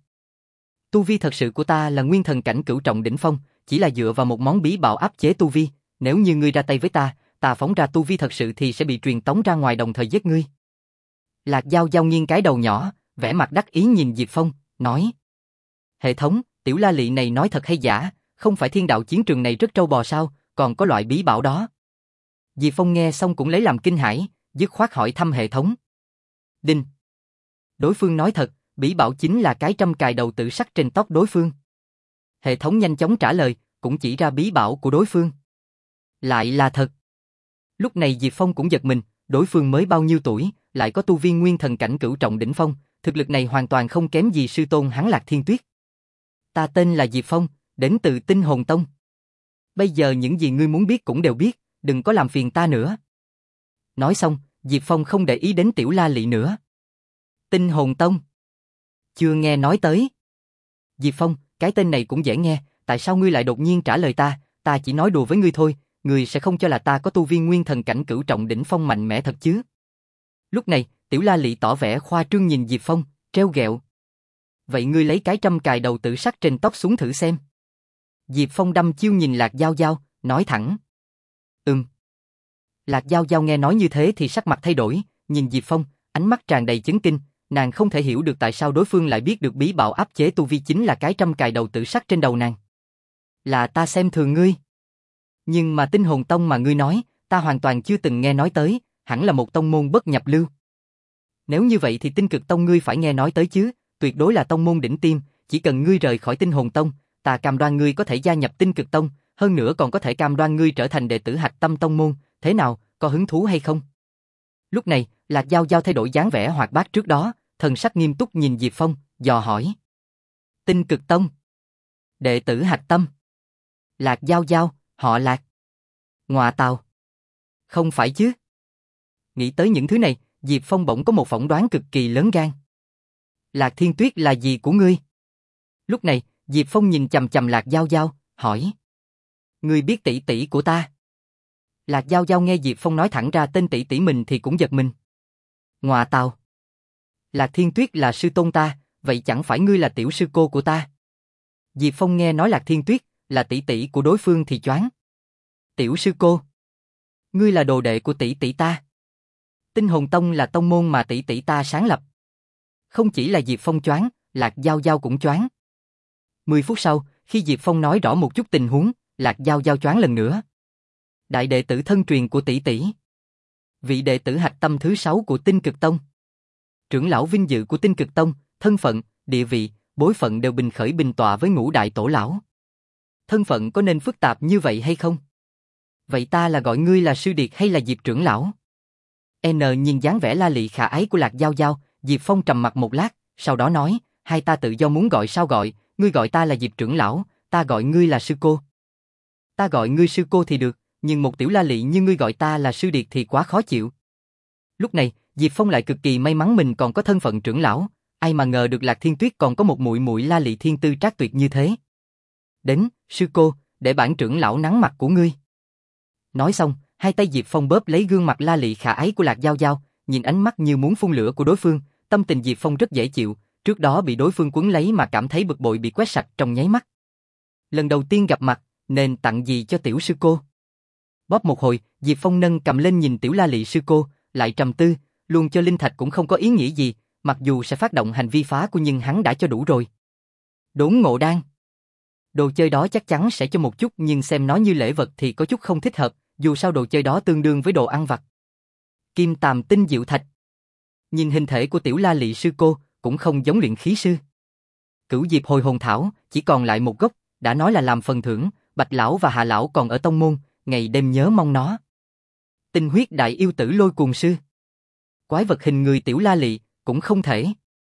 [SPEAKER 1] Tu vi thật sự của ta là nguyên thần cảnh cửu trọng đỉnh phong, chỉ là dựa vào một món bí bảo áp chế tu vi, nếu như ngươi ra tay với ta, ta phóng ra tu vi thật sự thì sẽ bị truyền tống ra ngoài đồng thời giết ngươi. Lạc Giao Giao nghiêng cái đầu nhỏ, vẻ mặt đắc ý nhìn Diệp Phong, nói. Hệ thống, tiểu la lị này nói thật hay giả, không phải Thiên Đạo chiến trường này rất trâu bò sao, còn có loại bí bảo đó. Diệp Phong nghe xong cũng lấy làm kinh hãi, dứt khoát hỏi thăm hệ thống. Đinh. Đối phương nói thật, bí bảo chính là cái trâm cài đầu tự sắc trên tóc đối phương. Hệ thống nhanh chóng trả lời, cũng chỉ ra bí bảo của đối phương. Lại là thật. Lúc này Diệp Phong cũng giật mình, đối phương mới bao nhiêu tuổi, lại có tu vi nguyên thần cảnh cửu trọng đỉnh phong, thực lực này hoàn toàn không kém gì sư tôn hắn Lạc Thiên Tuyết. Ta tên là Diệp Phong, đến từ Tinh Hồn Tông. Bây giờ những gì ngươi muốn biết cũng đều biết, đừng có làm phiền ta nữa. Nói xong, Diệp Phong không để ý đến tiểu la lị nữa. Tinh Hồn Tông. Chưa nghe nói tới. Diệp Phong, cái tên này cũng dễ nghe, tại sao ngươi lại đột nhiên trả lời ta, ta chỉ nói đùa với ngươi thôi, ngươi sẽ không cho là ta có tu vi nguyên thần cảnh cửu trọng đỉnh phong mạnh mẽ thật chứ. Lúc này, tiểu la lị tỏ vẻ khoa trương nhìn Diệp Phong, trêu ghẹo. Vậy ngươi lấy cái trâm cài đầu tự sắc trên tóc xuống thử xem. Diệp Phong đăm chiêu nhìn Lạc Giao Giao, nói thẳng. Ừm. Lạc Giao Giao nghe nói như thế thì sắc mặt thay đổi, nhìn Diệp Phong, ánh mắt tràn đầy chấn kinh, nàng không thể hiểu được tại sao đối phương lại biết được bí bảo áp chế tu vi chính là cái trâm cài đầu tự sắc trên đầu nàng. Là ta xem thường ngươi. Nhưng mà Tinh Hồn Tông mà ngươi nói, ta hoàn toàn chưa từng nghe nói tới, hẳn là một tông môn bất nhập lưu. Nếu như vậy thì Tinh Cực Tông ngươi phải nghe nói tới chứ, tuyệt đối là tông môn đỉnh tiêm, chỉ cần ngươi rời khỏi Tinh Hồn Tông, ta cam đoan ngươi có thể gia nhập Tinh Cực Tông, hơn nữa còn có thể cam đoan ngươi trở thành đệ tử Hạch Tâm Tông môn, thế nào, có hứng thú hay không? Lúc này, Lạc Giao Giao thay đổi dáng vẻ hoạt bát trước đó, thần sắc nghiêm túc nhìn Diệp Phong, dò hỏi. Tinh Cực Tông. Đệ tử Hạch Tâm. Lạc Giao Giao, họ Lạc. Ngọa tào. Không phải chứ. Nghĩ tới những thứ này, Diệp Phong bỗng có một phỏng đoán cực kỳ lớn gan. Lạc Thiên Tuyết là gì của ngươi? Lúc này, Diệp Phong nhìn chằm chằm Lạc Giao Giao, hỏi. Ngươi biết tỷ tỷ của ta? Lạc Giao Giao nghe Diệp Phong nói thẳng ra tên tỷ tỷ mình thì cũng giật mình. Ngọa tào. Lạc Thiên Tuyết là sư tôn ta, vậy chẳng phải ngươi là tiểu sư cô của ta? Diệp Phong nghe nói Lạc Thiên Tuyết là tỷ tỷ của đối phương thì choáng. Tiểu sư cô? Ngươi là đồ đệ của tỷ tỷ ta. Tinh Hồn Tông là tông môn mà tỷ tỷ ta sáng lập. Không chỉ là Diệp Phong choáng, Lạc Giao Giao cũng choáng. Mười phút sau, khi Diệp Phong nói rõ một chút tình huống, Lạc Giao Giao choáng lần nữa. Đại đệ tử thân truyền của tỷ tỷ. Vị đệ tử Hạch Tâm thứ sáu của Tinh Cực Tông. Trưởng lão vinh dự của Tinh Cực Tông, thân phận, địa vị, bối phận đều bình khởi bình tọa với ngũ đại tổ lão. Thân phận có nên phức tạp như vậy hay không? Vậy ta là gọi ngươi là sư điệt hay là Diệp trưởng lão? N nhìn dáng vẻ la lị khả ái của Lạc Giao Giao, Diệp Phong trầm mặt một lát, sau đó nói, hai ta tự do muốn gọi sao gọi, ngươi gọi ta là Diệp trưởng lão, ta gọi ngươi là sư cô. Ta gọi ngươi sư cô thì được, nhưng một tiểu la lị như ngươi gọi ta là sư điệt thì quá khó chịu. Lúc này, Diệp Phong lại cực kỳ may mắn mình còn có thân phận trưởng lão, ai mà ngờ được Lạc Thiên Tuyết còn có một muội muội la lị thiên tư trác tuyệt như thế. Đến, sư cô, để bản trưởng lão nắng mặt của ngươi. Nói xong, hai tay Diệp Phong bóp lấy gương mặt la lị khả ái của Lạc Giao Giao, nhìn ánh mắt như muốn phun lửa của đối phương, tâm tình Diệp Phong rất dễ chịu, trước đó bị đối phương quấn lấy mà cảm thấy bực bội bị quét sạch trong nháy mắt. Lần đầu tiên gặp mặt, nên tặng gì cho tiểu sư cô? Bóp một hồi, Diệp Phong nâng cầm lên nhìn tiểu La Lị sư cô, lại trầm tư, luôn cho linh thạch cũng không có ý nghĩa gì, mặc dù sẽ phát động hành vi phá của nhưng hắn đã cho đủ rồi. Đốn ngộ đan. Đồ chơi đó chắc chắn sẽ cho một chút nhưng xem nó như lễ vật thì có chút không thích hợp, dù sao đồ chơi đó tương đương với đồ ăn vặt. Kim tàm tinh diệu thạch. Nhìn hình thể của tiểu La Lị sư cô, cũng không giống luyện khí sư. Cửu diệp hồi hồn thảo, chỉ còn lại một gốc, đã nói là làm phần thưởng, Bạch lão và Hạ lão còn ở tông môn, ngày đêm nhớ mong nó. Tinh huyết đại yêu tử lôi cuồng sư. Quái vật hình người tiểu La Lị, cũng không thể.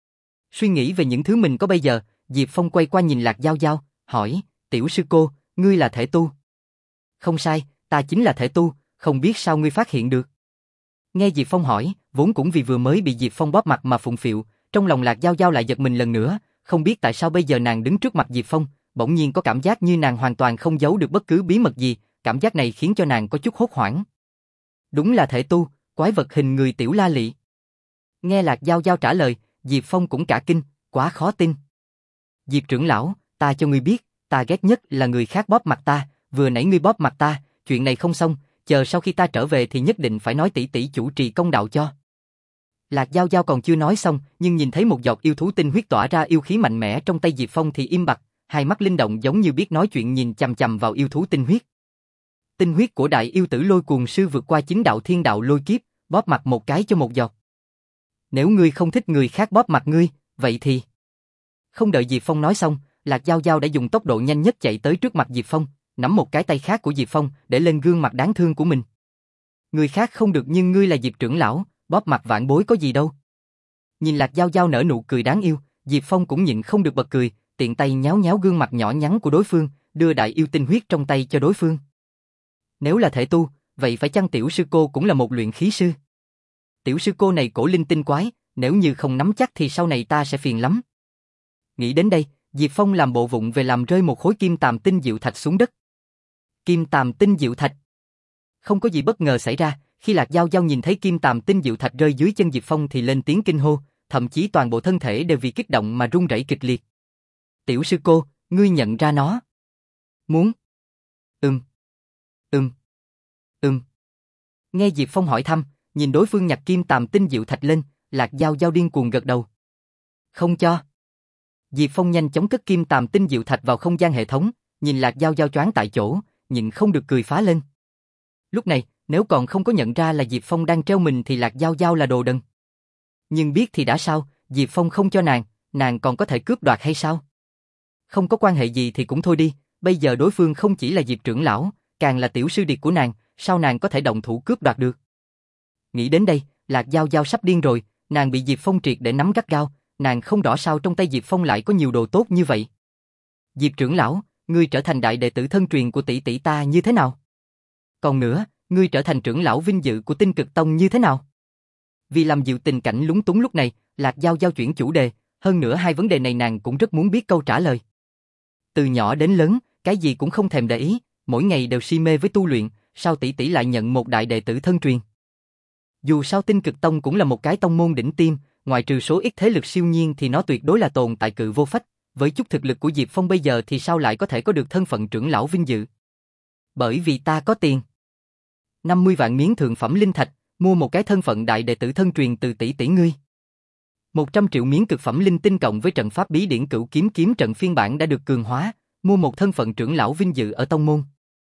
[SPEAKER 1] Suy nghĩ về những thứ mình có bây giờ, Diệp Phong quay qua nhìn Lạc Giao Giao, hỏi, tiểu sư cô, ngươi là thể tu? Không sai, ta chính là thể tu, không biết sao ngươi phát hiện được. Nghe Diệp Phong hỏi, vốn cũng vì vừa mới bị Diệp Phong bóp mặt mà phụng phịu, trong lòng Lạc Giao Giao lại giật mình lần nữa, không biết tại sao bây giờ nàng đứng trước mặt Diệp Phong, bỗng nhiên có cảm giác như nàng hoàn toàn không giấu được bất cứ bí mật gì, cảm giác này khiến cho nàng có chút hốt hoảng. Đúng là thể tu, quái vật hình người tiểu La Lị. Nghe Lạc Giao Giao trả lời, Diệp Phong cũng cả kinh, quá khó tin. Diệp trưởng lão, ta cho ngươi biết, ta ghét nhất là người khác bóp mặt ta, vừa nãy ngươi bóp mặt ta, chuyện này không xong, chờ sau khi ta trở về thì nhất định phải nói tỷ tỷ chủ trì công đạo cho. Lạc Giao Giao còn chưa nói xong, nhưng nhìn thấy một giọt yêu thú tinh huyết tỏa ra yêu khí mạnh mẽ trong tay Diệp Phong thì im bặt, hai mắt linh động giống như biết nói chuyện nhìn chằm chằm vào yêu thú tinh huyết. Tinh huyết của đại yêu tử lôi cuồng sư vượt qua chính đạo thiên đạo lôi kiếp, bóp mặt một cái cho một giọt. Nếu ngươi không thích người khác bóp mặt ngươi, vậy thì... Không đợi Diệp Phong nói xong, Lạc Giao Giao đã dùng tốc độ nhanh nhất chạy tới trước mặt Diệp Phong, nắm một cái tay khác của Diệp Phong để lên gương mặt đáng thương của mình. Người khác không được nhưng ngươi là Diệp trưởng lão, bóp mặt vạn bối có gì đâu. Nhìn Lạc Giao Giao nở nụ cười đáng yêu, Diệp Phong cũng nhịn không được bật cười, tiện tay nhéo nhéo gương mặt nhỏ nhắn của đối phương, đưa đại yêu tinh huyết trong tay cho đối phương. Nếu là thể tu, vậy phải chăng tiểu sư cô cũng là một luyện khí sư? Tiểu sư cô này cổ linh tinh quái, nếu như không nắm chắc thì sau này ta sẽ phiền lắm. Nghĩ đến đây, Diệp Phong làm bộ vụng về làm rơi một khối kim tàm tinh diệu thạch xuống đất. Kim tàm tinh diệu thạch. Không có gì bất ngờ xảy ra, khi Lạc Giao Giao nhìn thấy kim tàm tinh diệu thạch rơi dưới chân Diệp Phong thì lên tiếng kinh hô, thậm chí toàn bộ thân thể đều vì kích động mà run rẩy kịch liệt. Tiểu sư cô, ngươi nhận ra nó? Muốn? Ừm. Ừm. Ừm. Nghe Diệp Phong hỏi thăm, nhìn đối phương nhặt kim tàm tinh diệu thạch lên, Lạc Giao Giao điên cuồng gật đầu. Không cho. Diệp Phong nhanh chóng cất kim tàm tinh diệu thạch vào không gian hệ thống, nhìn Lạc Giao Giao choáng tại chỗ, nhịn không được cười phá lên. Lúc này, nếu còn không có nhận ra là Diệp Phong đang treo mình thì Lạc Giao Giao là đồ đần. Nhưng biết thì đã sao, Diệp Phong không cho nàng, nàng còn có thể cướp đoạt hay sao? Không có quan hệ gì thì cũng thôi đi, bây giờ đối phương không chỉ là Diệp trưởng lão, càng là tiểu sư điệt của nàng, sao nàng có thể động thủ cướp đoạt được? Nghĩ đến đây, Lạc Giao Giao sắp điên rồi, nàng bị Diệp Phong triệt để nắm gắt gao, nàng không rõ sao trong tay Diệp Phong lại có nhiều đồ tốt như vậy. Diệp trưởng lão, ngươi trở thành đại đệ tử thân truyền của tỷ tỷ ta như thế nào? Còn nữa, ngươi trở thành trưởng lão vinh dự của Tinh Cực Tông như thế nào? Vì làm dịu tình cảnh lúng túng lúc này, Lạc Giao Giao chuyển chủ đề, hơn nữa hai vấn đề này nàng cũng rất muốn biết câu trả lời. Từ nhỏ đến lớn, cái gì cũng không thèm để ý, mỗi ngày đều si mê với tu luyện, sao tỷ tỷ lại nhận một đại đệ tử thân truyền? Dù sao Tinh Cực Tông cũng là một cái tông môn đỉnh tiêm, ngoài trừ số ít thế lực siêu nhiên thì nó tuyệt đối là tồn tại cự vô phách, với chút thực lực của Diệp Phong bây giờ thì sao lại có thể có được thân phận trưởng lão vinh dự? Bởi vì ta có tiền. năm mươi vạn miếng thượng phẩm linh thạch, mua một cái thân phận đại đệ tử thân truyền từ tỷ tỷ ngươi. một trăm triệu miếng cực phẩm linh tinh cộng với trận pháp bí điển Cửu Kiếm kiếm trận phiên bản đã được cường hóa, mua một thân phận trưởng lão vinh dự ở tông môn.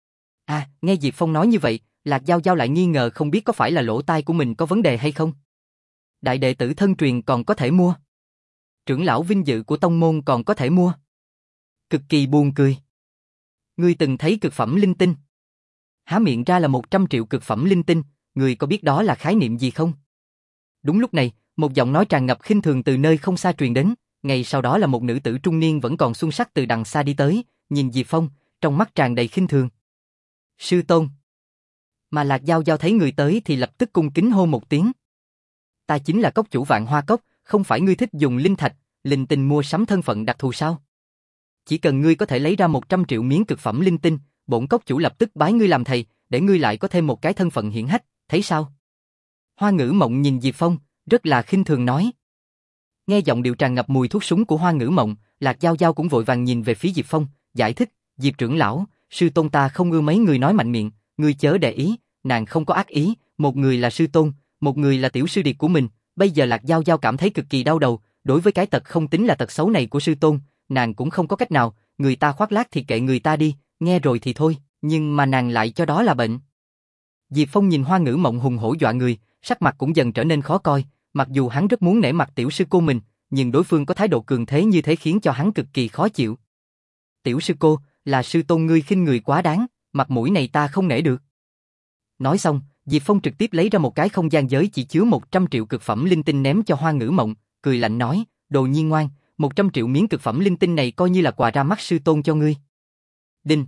[SPEAKER 1] À, nghe Diệp Phong nói như vậy, Lạc Giao Giao lại nghi ngờ không biết có phải là lỗ tai của mình có vấn đề hay không. Đại đệ tử thân truyền còn có thể mua. Trưởng lão vinh dự của tông môn còn có thể mua. Cực kỳ buồn cười. Ngươi từng thấy cực phẩm linh tinh? Há miệng ra là một trăm triệu cực phẩm linh tinh, ngươi có biết đó là khái niệm gì không? Đúng lúc này, một giọng nói tràn ngập khinh thường từ nơi không xa truyền đến, ngay sau đó là một nữ tử trung niên vẫn còn xuân sắc từ đằng xa đi tới, nhìn Diệp Phong, trong mắt tràn đầy khinh thường. Sư tôn. Mà Lạc Giao Giao thấy người tới thì lập tức cung kính hô một tiếng. Ta chính là cốc chủ Vạn Hoa Cốc, không phải ngươi thích dùng linh thạch, linh tinh mua sắm thân phận đặc thù sao? Chỉ cần ngươi có thể lấy ra một trăm triệu miếng cực phẩm linh tinh, bổn cốc chủ lập tức bái ngươi làm thầy, để ngươi lại có thêm một cái thân phận hiển hách, thấy sao? Hoa Ngữ Mộng nhìn Diệp Phong, rất là khinh thường nói. Nghe giọng điệu tràn ngập mùi thuốc súng của Hoa Ngữ Mộng, Lạc Giao Giao cũng vội vàng nhìn về phía Diệp Phong, giải thích, Diệp trưởng lão, sư tôn ta không ưa mấy người nói mạnh miệng, ngươi chớ để ý, nàng không có ác ý, một người là sư tôn, một người là tiểu sư điệt của mình, bây giờ Lạc Giao Giao cảm thấy cực kỳ đau đầu, đối với cái tật không tính là tật xấu này của sư tôn, nàng cũng không có cách nào, người ta khoác lác thì kệ người ta đi, nghe rồi thì thôi, nhưng mà nàng lại cho đó là bệnh. Diệp Phong nhìn Hoa Ngữ Mộng hùng hổ dọa người, sắc mặt cũng dần trở nên khó coi, mặc dù hắn rất muốn nể mặt tiểu sư cô mình, nhưng đối phương có thái độ cường thế như thế khiến cho hắn cực kỳ khó chịu. Tiểu sư cô, là sư tôn ngươi khinh người quá đáng, mặt mũi này ta không nể được. Nói xong, Diệp Phong trực tiếp lấy ra một cái không gian giới chỉ chứa một trăm triệu cực phẩm linh tinh ném cho Hoa Ngữ Mộng, cười lạnh nói, đồ nhi ngoan, một trăm triệu miếng cực phẩm linh tinh này coi như là quà ra mắt sư tôn cho ngươi. Đinh.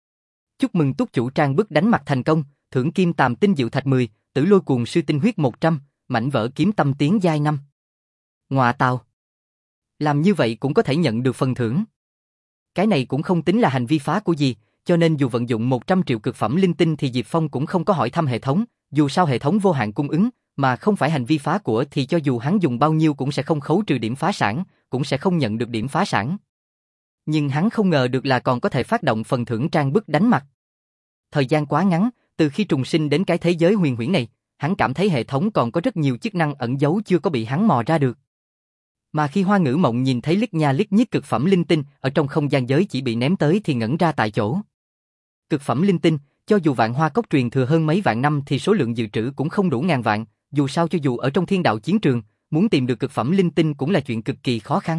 [SPEAKER 1] Chúc mừng túc chủ trang bức đánh mặt thành công, thưởng kim tàm tinh diệu thạch mười, tử lôi cuồng sư tinh huyết một trăm, mảnh vỡ kiếm tâm tiến giai năm. Ngọa tào. Làm như vậy cũng có thể nhận được phần thưởng. Cái này cũng không tính là hành vi phá của gì, cho nên dù vận dụng một trăm triệu cực phẩm linh tinh thì Diệp Phong cũng không có hỏi thăm hệ thống, dù sao hệ thống vô hạn cung ứng, mà không phải hành vi phá của thì cho dù hắn dùng bao nhiêu cũng sẽ không khấu trừ điểm phá sản, cũng sẽ không nhận được điểm phá sản. Nhưng hắn không ngờ được là còn có thể phát động phần thưởng trang bức đánh mặt. Thời gian quá ngắn, từ khi trùng sinh đến cái thế giới huyền huyễn này, hắn cảm thấy hệ thống còn có rất nhiều chức năng ẩn giấu chưa có bị hắn mò ra được. Mà khi Hoa Ngữ Mộng nhìn thấy lít nha lít nhít cực phẩm linh tinh ở trong không gian giới chỉ bị ném tới thì ngẩn ra tại chỗ. Cực phẩm linh tinh, cho dù Vạn Hoa Cốc truyền thừa hơn mấy vạn năm thì số lượng dự trữ cũng không đủ ngàn vạn, dù sao cho dù ở trong thiên đạo chiến trường, muốn tìm được cực phẩm linh tinh cũng là chuyện cực kỳ khó khăn.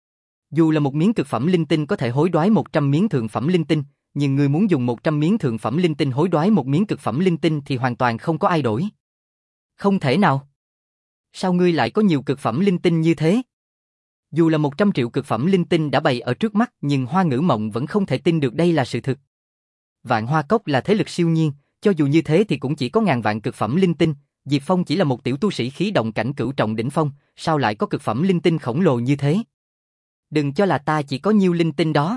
[SPEAKER 1] Dù là một miếng cực phẩm linh tinh có thể hối đoái một trăm miếng thượng phẩm linh tinh, nhưng người muốn dùng một trăm miếng thượng phẩm linh tinh hối đoái một miếng cực phẩm linh tinh thì hoàn toàn không có ai đổi. Không thể nào. Sao ngươi lại có nhiều cực phẩm linh tinh như thế? Dù là một trăm triệu cực phẩm linh tinh đã bày ở trước mắt nhưng Hoa Ngữ Mộng vẫn không thể tin được đây là sự thực. Vạn Hoa Cốc là thế lực siêu nhiên, cho dù như thế thì cũng chỉ có ngàn vạn cực phẩm linh tinh, Diệp Phong chỉ là một tiểu tu sĩ khí động cảnh cửu trọng đỉnh phong, sao lại có cực phẩm linh tinh khổng lồ như thế? Đừng cho là ta chỉ có nhiêu linh tinh đó.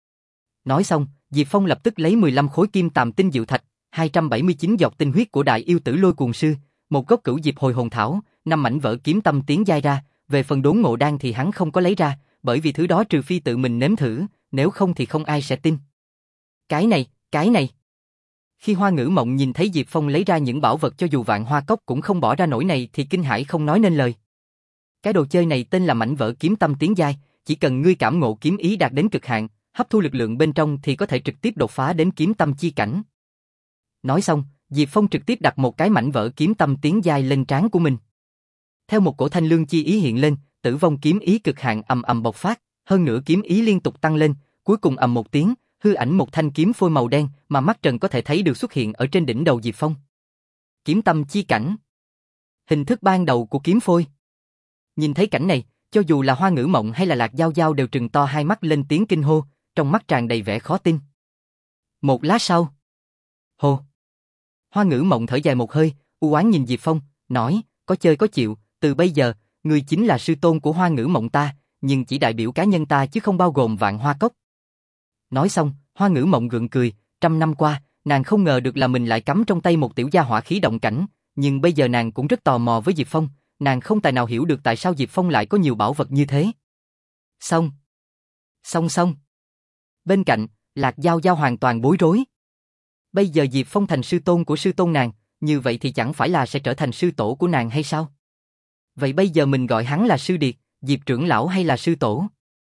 [SPEAKER 1] Nói xong, Diệp Phong lập tức lấy mười lăm khối kim tàm tinh diệu thạch, hai trăm bảy mươi chín giọt tinh huyết của đại yêu tử lôi cuồng sư, một gốc cửu diệp hồi hồn thảo, năm mảnh vỡ kiếm tâm tiến giai ra, về phần đốn ngộ đan thì hắn không có lấy ra, bởi vì thứ đó trừ phi tự mình nếm thử, nếu không thì không ai sẽ tin. Cái này, cái này. Khi Hoa Ngữ Mộng nhìn thấy Diệp Phong lấy ra những bảo vật cho dù Vạn Hoa Cốc cũng không bỏ ra nổi này thì kinh hãi không nói nên lời. Cái đồ chơi này tên là mảnh vỡ kiếm tâm tiến giai, chỉ cần ngươi cảm ngộ kiếm ý đạt đến cực hạn, hấp thu lực lượng bên trong thì có thể trực tiếp đột phá đến kiếm tâm chi cảnh. Nói xong, Diệp Phong trực tiếp đặt một cái mảnh vỡ kiếm tâm tiến giai lên trán của mình. Theo một cổ thanh lương chi ý hiện lên, tử vong kiếm ý cực hạn ầm ầm bộc phát, hơn nữa kiếm ý liên tục tăng lên, cuối cùng ầm một tiếng, hư ảnh một thanh kiếm phôi màu đen mà mắt trần có thể thấy được xuất hiện ở trên đỉnh đầu Diệp Phong. Kiếm tâm chi cảnh. Hình thức ban đầu của kiếm phôi. Nhìn thấy cảnh này, cho dù là Hoa Ngữ Mộng hay là Lạc Giao Giao đều trừng to hai mắt lên tiếng kinh hô, trong mắt tràn đầy vẻ khó tin. Một lát sau, hô. Hoa Ngữ Mộng thở dài một hơi, u oán nhìn Diệp Phong, nói, có chơi có chịu, từ bây giờ, ngươi chính là sư tôn của Hoa Ngữ Mộng ta, nhưng chỉ đại biểu cá nhân ta chứ không bao gồm Vạn Hoa Cốc. Nói xong, Hoa Ngữ Mộng gượng cười, trăm năm qua, nàng không ngờ được là mình lại cắm trong tay một tiểu gia hỏa khí động cảnh, nhưng bây giờ nàng cũng rất tò mò với Diệp Phong, nàng không tài nào hiểu được tại sao Diệp Phong lại có nhiều bảo vật như thế. Xong. Xong xong. Bên cạnh, Lạc Giao Giao hoàn toàn bối rối. Bây giờ Diệp Phong thành sư tôn của sư tôn nàng, như vậy thì chẳng phải là sẽ trở thành sư tổ của nàng hay sao? Vậy bây giờ mình gọi hắn là sư điệt, Diệp trưởng lão hay là sư tổ?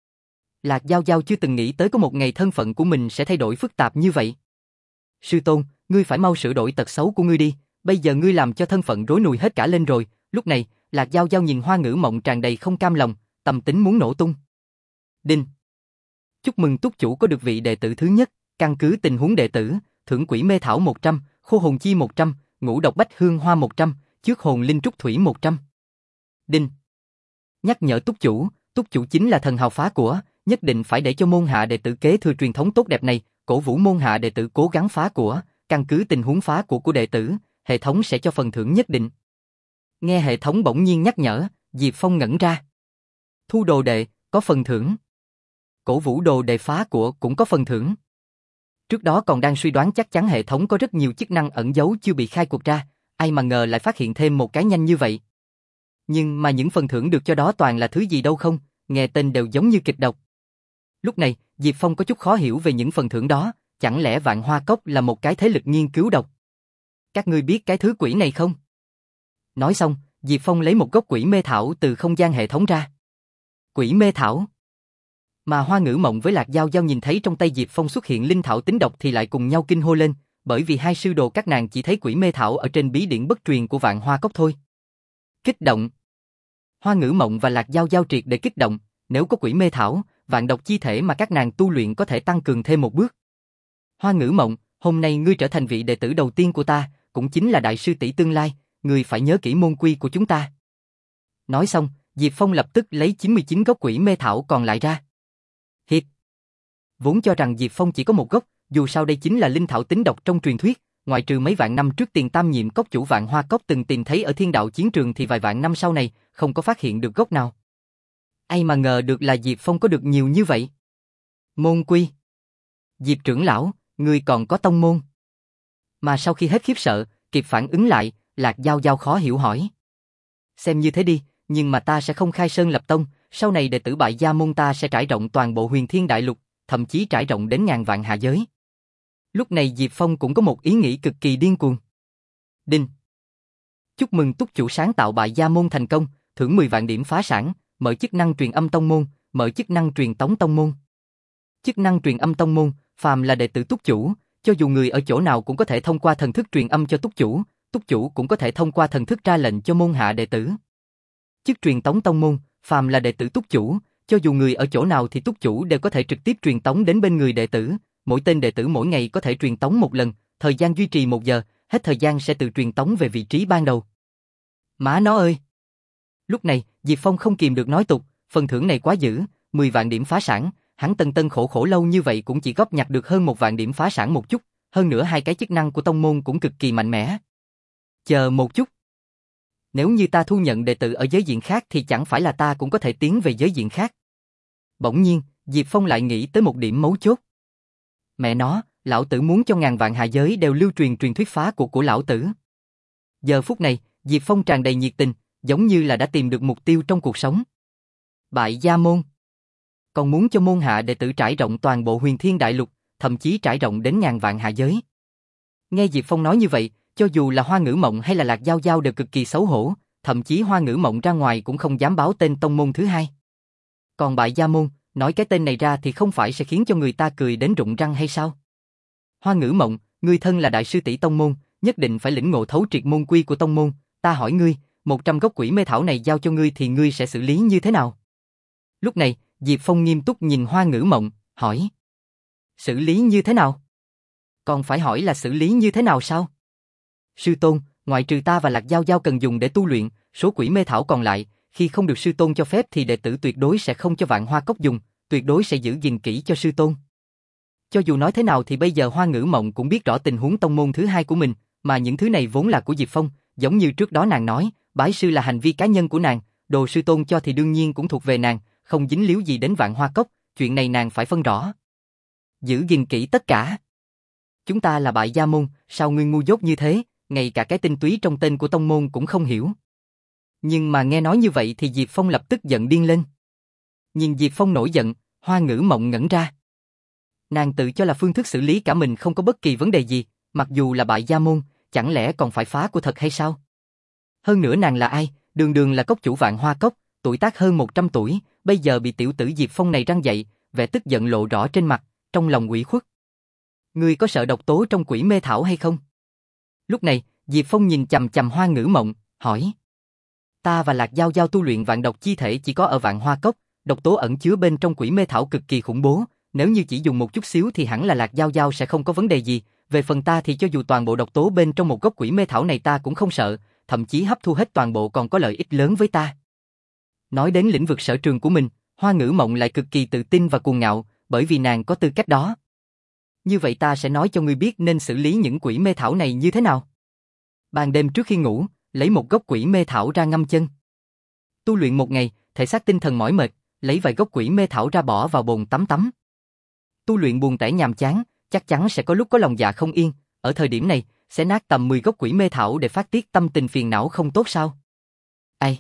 [SPEAKER 1] Lạc Giao Giao chưa từng nghĩ tới có một ngày thân phận của mình sẽ thay đổi phức tạp như vậy. Sư tôn, ngươi phải mau sửa đổi tật xấu của ngươi đi, bây giờ ngươi làm cho thân phận rối nùi hết cả lên rồi. Lúc này, Lạc Giao Giao nhìn Hoa Ngữ Mộng tràn đầy không cam lòng, tâm tính muốn nổ tung. Đinh. Chúc mừng túc chủ có được vị đệ tử thứ nhất, căn cứ tình huống đệ tử, thưởng quỷ mê thảo một trăm, khô hồn chi một trăm, ngũ độc bách hương hoa một trăm, chước hồn linh trúc thủy một trăm. Đinh. Nhắc nhở túc chủ, túc chủ chính là thần hào phá của, nhất định phải để cho môn hạ đệ tử kế thừa truyền thống tốt đẹp này, cổ vũ môn hạ đệ tử cố gắng phá của, căn cứ tình huống phá của của đệ tử, hệ thống sẽ cho phần thưởng nhất định. Nghe hệ thống bỗng nhiên nhắc nhở, Diệp Phong ngẩn ra. Thu đồ đệ, có phần thưởng. Cổ vũ đồ đệ phá của cũng có phần thưởng. Trước đó còn đang suy đoán chắc chắn hệ thống có rất nhiều chức năng ẩn giấu chưa bị khai quật ra, ai mà ngờ lại phát hiện thêm một cái nhanh như vậy. Nhưng mà những phần thưởng được cho đó toàn là thứ gì đâu không, nghe tên đều giống như kịch độc. Lúc này, Diệp Phong có chút khó hiểu về những phần thưởng đó, chẳng lẽ Vạn Hoa Cốc là một cái thế lực nghiên cứu độc? Các ngươi biết cái thứ quỷ này không? Nói xong, Diệp Phong lấy một gốc quỷ mê thảo từ không gian hệ thống ra. Quỷ mê thảo. Mà Hoa Ngữ Mộng với Lạc Giao Giao nhìn thấy trong tay Diệp Phong xuất hiện linh thảo tính độc thì lại cùng nhau kinh hô lên, bởi vì hai sư đồ các nàng chỉ thấy quỷ mê thảo ở trên bí điển bất truyền của Vạn Hoa Cốc thôi. Kích động. Hoa Ngữ Mộng và Lạc Giao Giao triệt để kích động, nếu có quỷ mê thảo, vạn độc chi thể mà các nàng tu luyện có thể tăng cường thêm một bước. Hoa Ngữ Mộng, hôm nay ngươi trở thành vị đệ tử đầu tiên của ta, cũng chính là đại sư tỷ tương lai, ngươi phải nhớ kỹ môn quy của chúng ta. Nói xong, Diệp Phong lập tức lấy chín mươi chín gốc quỷ mê thảo còn lại ra. Hiệp. Vốn cho rằng Diệp Phong chỉ có một gốc, dù sao đây chính là linh thảo tính độc trong truyền thuyết, ngoại trừ mấy vạn năm trước tiền tam nhiệm cốc chủ Vạn Hoa Cốc từng tìm thấy ở thiên đạo chiến trường thì vài vạn năm sau này, không có phát hiện được gốc nào. Ai mà ngờ được là Diệp Phong có được nhiều như vậy. Môn quy. Diệp trưởng lão, ngươi còn có tông môn. Mà sau khi hết khiếp sợ, kịp phản ứng lại, Lạc Giao Giao khó hiểu hỏi. Xem như thế đi, nhưng mà ta sẽ không khai sơn lập tông, sau này đệ tử Bại Gia môn ta sẽ trải rộng toàn bộ Huyền Thiên Đại Lục, thậm chí trải rộng đến ngàn vạn hạ giới. Lúc này Diệp Phong cũng có một ý nghĩ cực kỳ điên cuồng. Đinh. Chúc mừng túc chủ sáng tạo Bại Gia môn thành công, thưởng mười vạn điểm phá sản, mở chức năng truyền âm tông môn, mở chức năng truyền tống tông môn. Chức năng truyền âm tông môn, phàm là đệ tử túc chủ, cho dù người ở chỗ nào cũng có thể thông qua thần thức truyền âm cho túc chủ, túc chủ cũng có thể thông qua thần thức ra lệnh cho môn hạ đệ tử. Chức truyền tống tông môn, phàm là đệ tử túc chủ, cho dù người ở chỗ nào thì túc chủ đều có thể trực tiếp truyền tống đến bên người đệ tử, mỗi tên đệ tử mỗi ngày có thể truyền tống một lần, thời gian duy trì một giờ, hết thời gian sẽ tự truyền tống về vị trí ban đầu. Má nó ơi! Lúc này, Diệp Phong không kìm được nói tục, phần thưởng này quá dữ, mười vạn điểm phá sản, hắn tân tân khổ khổ lâu như vậy cũng chỉ góp nhặt được hơn một vạn điểm phá sản một chút, hơn nữa hai cái chức năng của tông môn cũng cực kỳ mạnh mẽ. Chờ một chút. Nếu như ta thu nhận đệ tử ở giới diện khác thì chẳng phải là ta cũng có thể tiến về giới diện khác. Bỗng nhiên, Diệp Phong lại nghĩ tới một điểm mấu chốt. Mẹ nó, lão tử muốn cho ngàn vạn hạ giới đều lưu truyền truyền thuyết phá cuộc của lão tử. Giờ phút này, Diệp Phong tràn đầy nhiệt tình, giống như là đã tìm được mục tiêu trong cuộc sống. Bại Gia môn. Còn muốn cho môn hạ đệ tử trải rộng toàn bộ Huyền Thiên Đại Lục, thậm chí trải rộng đến ngàn vạn hạ giới. Nghe Diệp Phong nói như vậy, cho dù là Hoa Ngữ Mộng hay là Lạc Giao Giao đều cực kỳ xấu hổ, thậm chí Hoa Ngữ Mộng ra ngoài cũng không dám báo tên tông môn thứ hai. Còn Bại Gia môn, nói cái tên này ra thì không phải sẽ khiến cho người ta cười đến rụng răng hay sao? Hoa Ngữ Mộng, ngươi thân là đại sư tỷ tông môn, nhất định phải lĩnh ngộ thấu triệt môn quy của tông môn, ta hỏi ngươi, một trăm gốc quỷ mê thảo này giao cho ngươi thì ngươi sẽ xử lý như thế nào? Lúc này, Diệp Phong nghiêm túc nhìn Hoa Ngữ Mộng, hỏi. Xử lý như thế nào? Còn phải hỏi là xử lý như thế nào sao? Sư tôn, ngoại trừ ta và Lạc Giao Giao cần dùng để tu luyện, số quỷ mê thảo còn lại, khi không được sư tôn cho phép thì đệ tử tuyệt đối sẽ không cho Vạn Hoa Cốc dùng, tuyệt đối sẽ giữ gìn kỹ cho sư tôn. Cho dù nói thế nào thì bây giờ Hoa Ngữ Mộng cũng biết rõ tình huống tông môn thứ hai của mình, mà những thứ này vốn là của Diệp Phong, giống như trước đó nàng nói, bái sư là hành vi cá nhân của nàng, đồ sư tôn cho thì đương nhiên cũng thuộc về nàng, không dính líu gì đến Vạn Hoa Cốc, chuyện này nàng phải phân rõ. Giữ gìn kỹ tất cả. Chúng ta là Bại Gia môn, sao ngươi ngu dốt như thế, ngay cả cái tinh túy trong tên của tông môn cũng không hiểu. Nhưng mà nghe nói như vậy thì Diệp Phong lập tức giận điên lên. Nhìn Diệp Phong nổi giận, Hoa Ngữ Mộng ngẩn ra. Nàng tự cho là phương thức xử lý cả mình không có bất kỳ vấn đề gì, mặc dù là Bại Gia môn, chẳng lẽ còn phải phá của thật hay sao? Hơn nữa nàng là ai, đường đường là cốc chủ Vạn Hoa Cốc, tuổi tác hơn một trăm tuổi, bây giờ bị tiểu tử Diệp Phong này răng dậy, vẻ tức giận lộ rõ trên mặt, trong lòng ủy khuất. Ngươi có sợ độc tố trong quỷ mê thảo hay không? Lúc này, Diệp Phong nhìn chằm chằm Hoa Ngữ Mộng, hỏi. Ta và Lạc Giao Giao tu luyện vạn độc chi thể chỉ có ở Vạn Hoa Cốc, độc tố ẩn chứa bên trong quỷ mê thảo cực kỳ khủng bố, nếu như chỉ dùng một chút xíu thì hẳn là Lạc Giao Giao sẽ không có vấn đề gì, về phần ta thì cho dù toàn bộ độc tố bên trong một gốc quỷ mê thảo này ta cũng không sợ, thậm chí hấp thu hết toàn bộ còn có lợi ích lớn với ta. Nói đến lĩnh vực sở trường của mình, Hoa Ngữ Mộng lại cực kỳ tự tin và cuồng ngạo, bởi vì nàng có tư cách đó. Như vậy ta sẽ nói cho ngươi biết nên xử lý những quỷ mê thảo này như thế nào. Ban đêm trước khi ngủ, lấy một gốc quỷ mê thảo ra ngâm chân. Tu luyện một ngày, thể xác tinh thần mỏi mệt, lấy vài gốc quỷ mê thảo ra bỏ vào bồn tắm tắm. Tu luyện buồn tẻ nhàm chán, chắc chắn sẽ có lúc có lòng dạ không yên, ở thời điểm này, sẽ nát tầm mười gốc quỷ mê thảo để phát tiết tâm tình phiền não không tốt sao? Ai?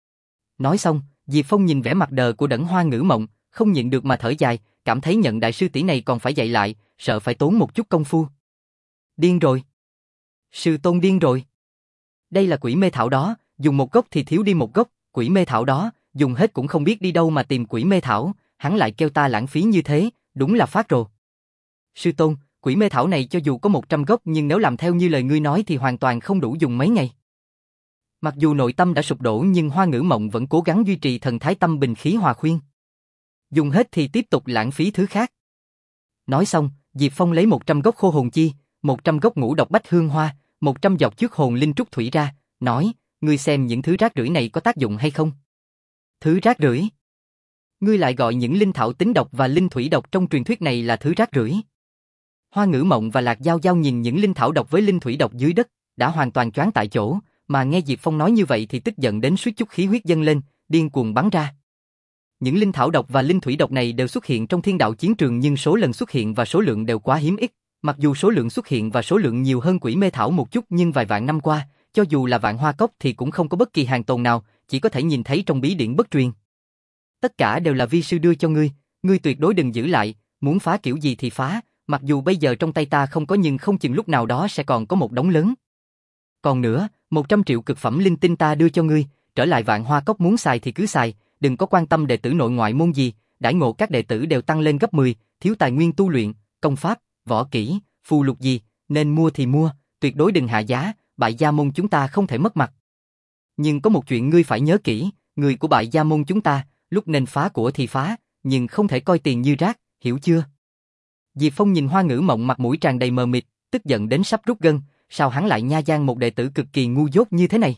[SPEAKER 1] Nói xong, Diệp Phong nhìn vẻ mặt đờ của Đẫn Hoa Ngữ Mộng, không nhịn được mà thở dài, cảm thấy nhận đại sư tỷ này còn phải dạy lại, sợ phải tốn một chút công phu. Điên rồi. Sư tôn điên rồi. Đây là quỷ mê thảo đó, dùng một gốc thì thiếu đi một gốc, quỷ mê thảo đó, dùng hết cũng không biết đi đâu mà tìm quỷ mê thảo, hắn lại kêu ta lãng phí như thế, đúng là phát rồ. Sư tôn, quỷ mê thảo này cho dù có một trăm gốc nhưng nếu làm theo như lời ngươi nói thì hoàn toàn không đủ dùng mấy ngày. Mặc dù nội tâm đã sụp đổ nhưng Hoa Ngữ Mộng vẫn cố gắng duy trì thần thái tâm bình khí hòa khuyên. Dùng hết thì tiếp tục lãng phí thứ khác. Nói xong, Diệp Phong lấy một trăm gốc khô hồn chi, một trăm gốc ngũ độc bách hương hoa, một trăm giọt trước hồn linh trúc thủy ra, nói, ngươi xem những thứ rác rưởi này có tác dụng hay không? Thứ rác rưởi? Ngươi lại gọi những linh thảo tính độc và linh thủy độc trong truyền thuyết này là thứ rác rưởi? Hoa Ngữ Mộng và Lạc Giao Giao nhìn những linh thảo độc với linh thủy độc dưới đất, đã hoàn toàn choáng tại chỗ, mà nghe Diệp Phong nói như vậy thì tức giận đến suýt chút khí huyết dâng lên, điên cuồng bắn ra. Những linh thảo độc và linh thủy độc này đều xuất hiện trong thiên đạo chiến trường nhưng số lần xuất hiện và số lượng đều quá hiếm ít. Mặc dù số lượng xuất hiện và số lượng nhiều hơn quỷ mê thảo một chút nhưng vài vạn năm qua, cho dù là vạn hoa cốc thì cũng không có bất kỳ hàng tồn nào, chỉ có thể nhìn thấy trong bí điển bất truyền. Tất cả đều là vi sư đưa cho ngươi, ngươi tuyệt đối đừng giữ lại, muốn phá kiểu gì thì phá, mặc dù bây giờ trong tay ta không có nhưng không chừng lúc nào đó sẽ còn có một đống lớn. Còn nữa, một trăm triệu cực phẩm linh tinh ta đưa cho ngươi, trở lại vạn hoa cốc muốn xài thì cứ xài, đừng có quan tâm đệ tử nội ngoại môn gì, đãi ngộ các đệ tử đều tăng lên gấp mười, thiếu tài nguyên tu luyện, công pháp, võ kỹ, phù lục gì, nên mua thì mua, tuyệt đối đừng hạ giá, Bại Gia môn chúng ta không thể mất mặt. Nhưng có một chuyện ngươi phải nhớ kỹ, người của Bại Gia môn chúng ta, lúc nên phá của thì phá, nhưng không thể coi tiền như rác, hiểu chưa? Diệp Phong nhìn Hoa Ngữ Mộng mặt mũi tràn đầy mờ mịt, tức giận đến sắp rút gân, sao hắn lại nha gian một đệ tử cực kỳ ngu dốt như thế này?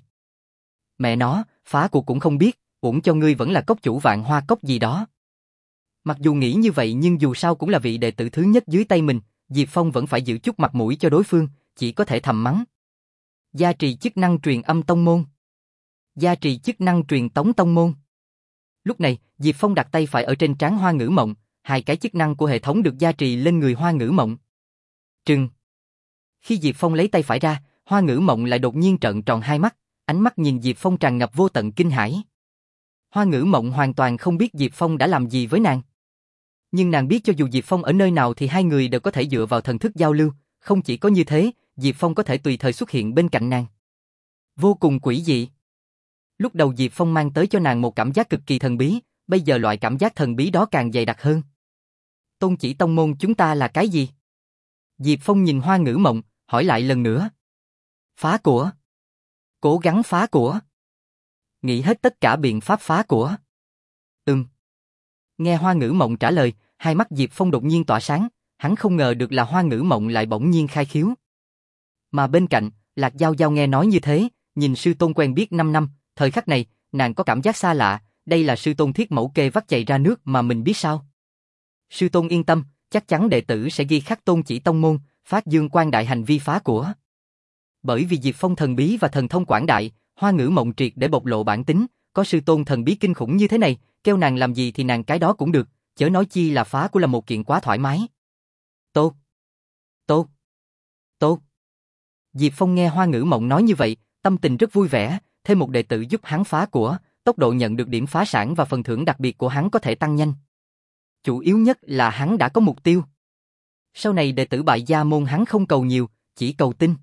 [SPEAKER 1] Mẹ nó, phá của cũng không biết, uổng cho ngươi vẫn là cốc chủ vạn hoa cốc gì đó. Mặc dù nghĩ như vậy nhưng dù sao cũng là vị đệ tử thứ nhất dưới tay mình, Diệp Phong vẫn phải giữ chút mặt mũi cho đối phương, chỉ có thể thầm mắng. Gia trì chức năng truyền âm tông môn. Gia trì chức năng truyền tống tông môn. Lúc này, Diệp Phong đặt tay phải ở trên trán Hoa Ngữ Mộng, hai cái chức năng của hệ thống được gia trì lên người Hoa Ngữ Mộng. Trừng. Khi Diệp Phong lấy tay phải ra, Hoa Ngữ Mộng lại đột nhiên trợn tròn hai mắt, ánh mắt nhìn Diệp Phong tràn ngập vô tận kinh hãi. Hoa Ngữ Mộng hoàn toàn không biết Diệp Phong đã làm gì với nàng. Nhưng nàng biết cho dù Diệp Phong ở nơi nào thì hai người đều có thể dựa vào thần thức giao lưu, không chỉ có như thế, Diệp Phong có thể tùy thời xuất hiện bên cạnh nàng. Vô cùng quỷ dị. Lúc đầu Diệp Phong mang tới cho nàng một cảm giác cực kỳ thần bí, bây giờ loại cảm giác thần bí đó càng dày đặc hơn. Tôn chỉ tông môn chúng ta là cái gì? Diệp Phong nhìn Hoa Ngữ Mộng, hỏi lại lần nữa. Phá của. Cố gắng phá của. Nghĩ hết tất cả biện pháp phá của. Ừm. Nghe Hoa Ngữ Mộng trả lời, hai mắt Diệp Phong đột nhiên tỏa sáng, hắn không ngờ được là Hoa Ngữ Mộng lại bỗng nhiên khai khiếu. Mà bên cạnh, Lạc Giao Giao nghe nói như thế, nhìn sư tôn quen biết năm năm, thời khắc này, nàng có cảm giác xa lạ, đây là sư tôn thiết mẫu kê vắt chày ra nước mà mình biết sao. Sư tôn yên tâm, chắc chắn đệ tử sẽ ghi khắc tôn chỉ tông môn, phát dương quang đại hành vi phá của. Bởi vì Diệp Phong thần bí và thần thông quảng đại, Hoa Ngữ Mộng triệt để bộc lộ bản tính, có sư tôn thần bí kinh khủng như thế này, kêu nàng làm gì thì nàng cái đó cũng được, chớ nói chi là phá của là một kiện quá thoải mái. Tốt, tốt, tốt. Diệp Phong nghe Hoa Ngữ Mộng nói như vậy, tâm tình rất vui vẻ, thêm một đệ tử giúp hắn phá của, tốc độ nhận được điểm phá sản và phần thưởng đặc biệt của hắn có thể tăng nhanh. Chủ yếu nhất là hắn đã có mục tiêu. Sau này đệ tử Bại Gia môn hắn không cầu nhiều, chỉ cầu tin.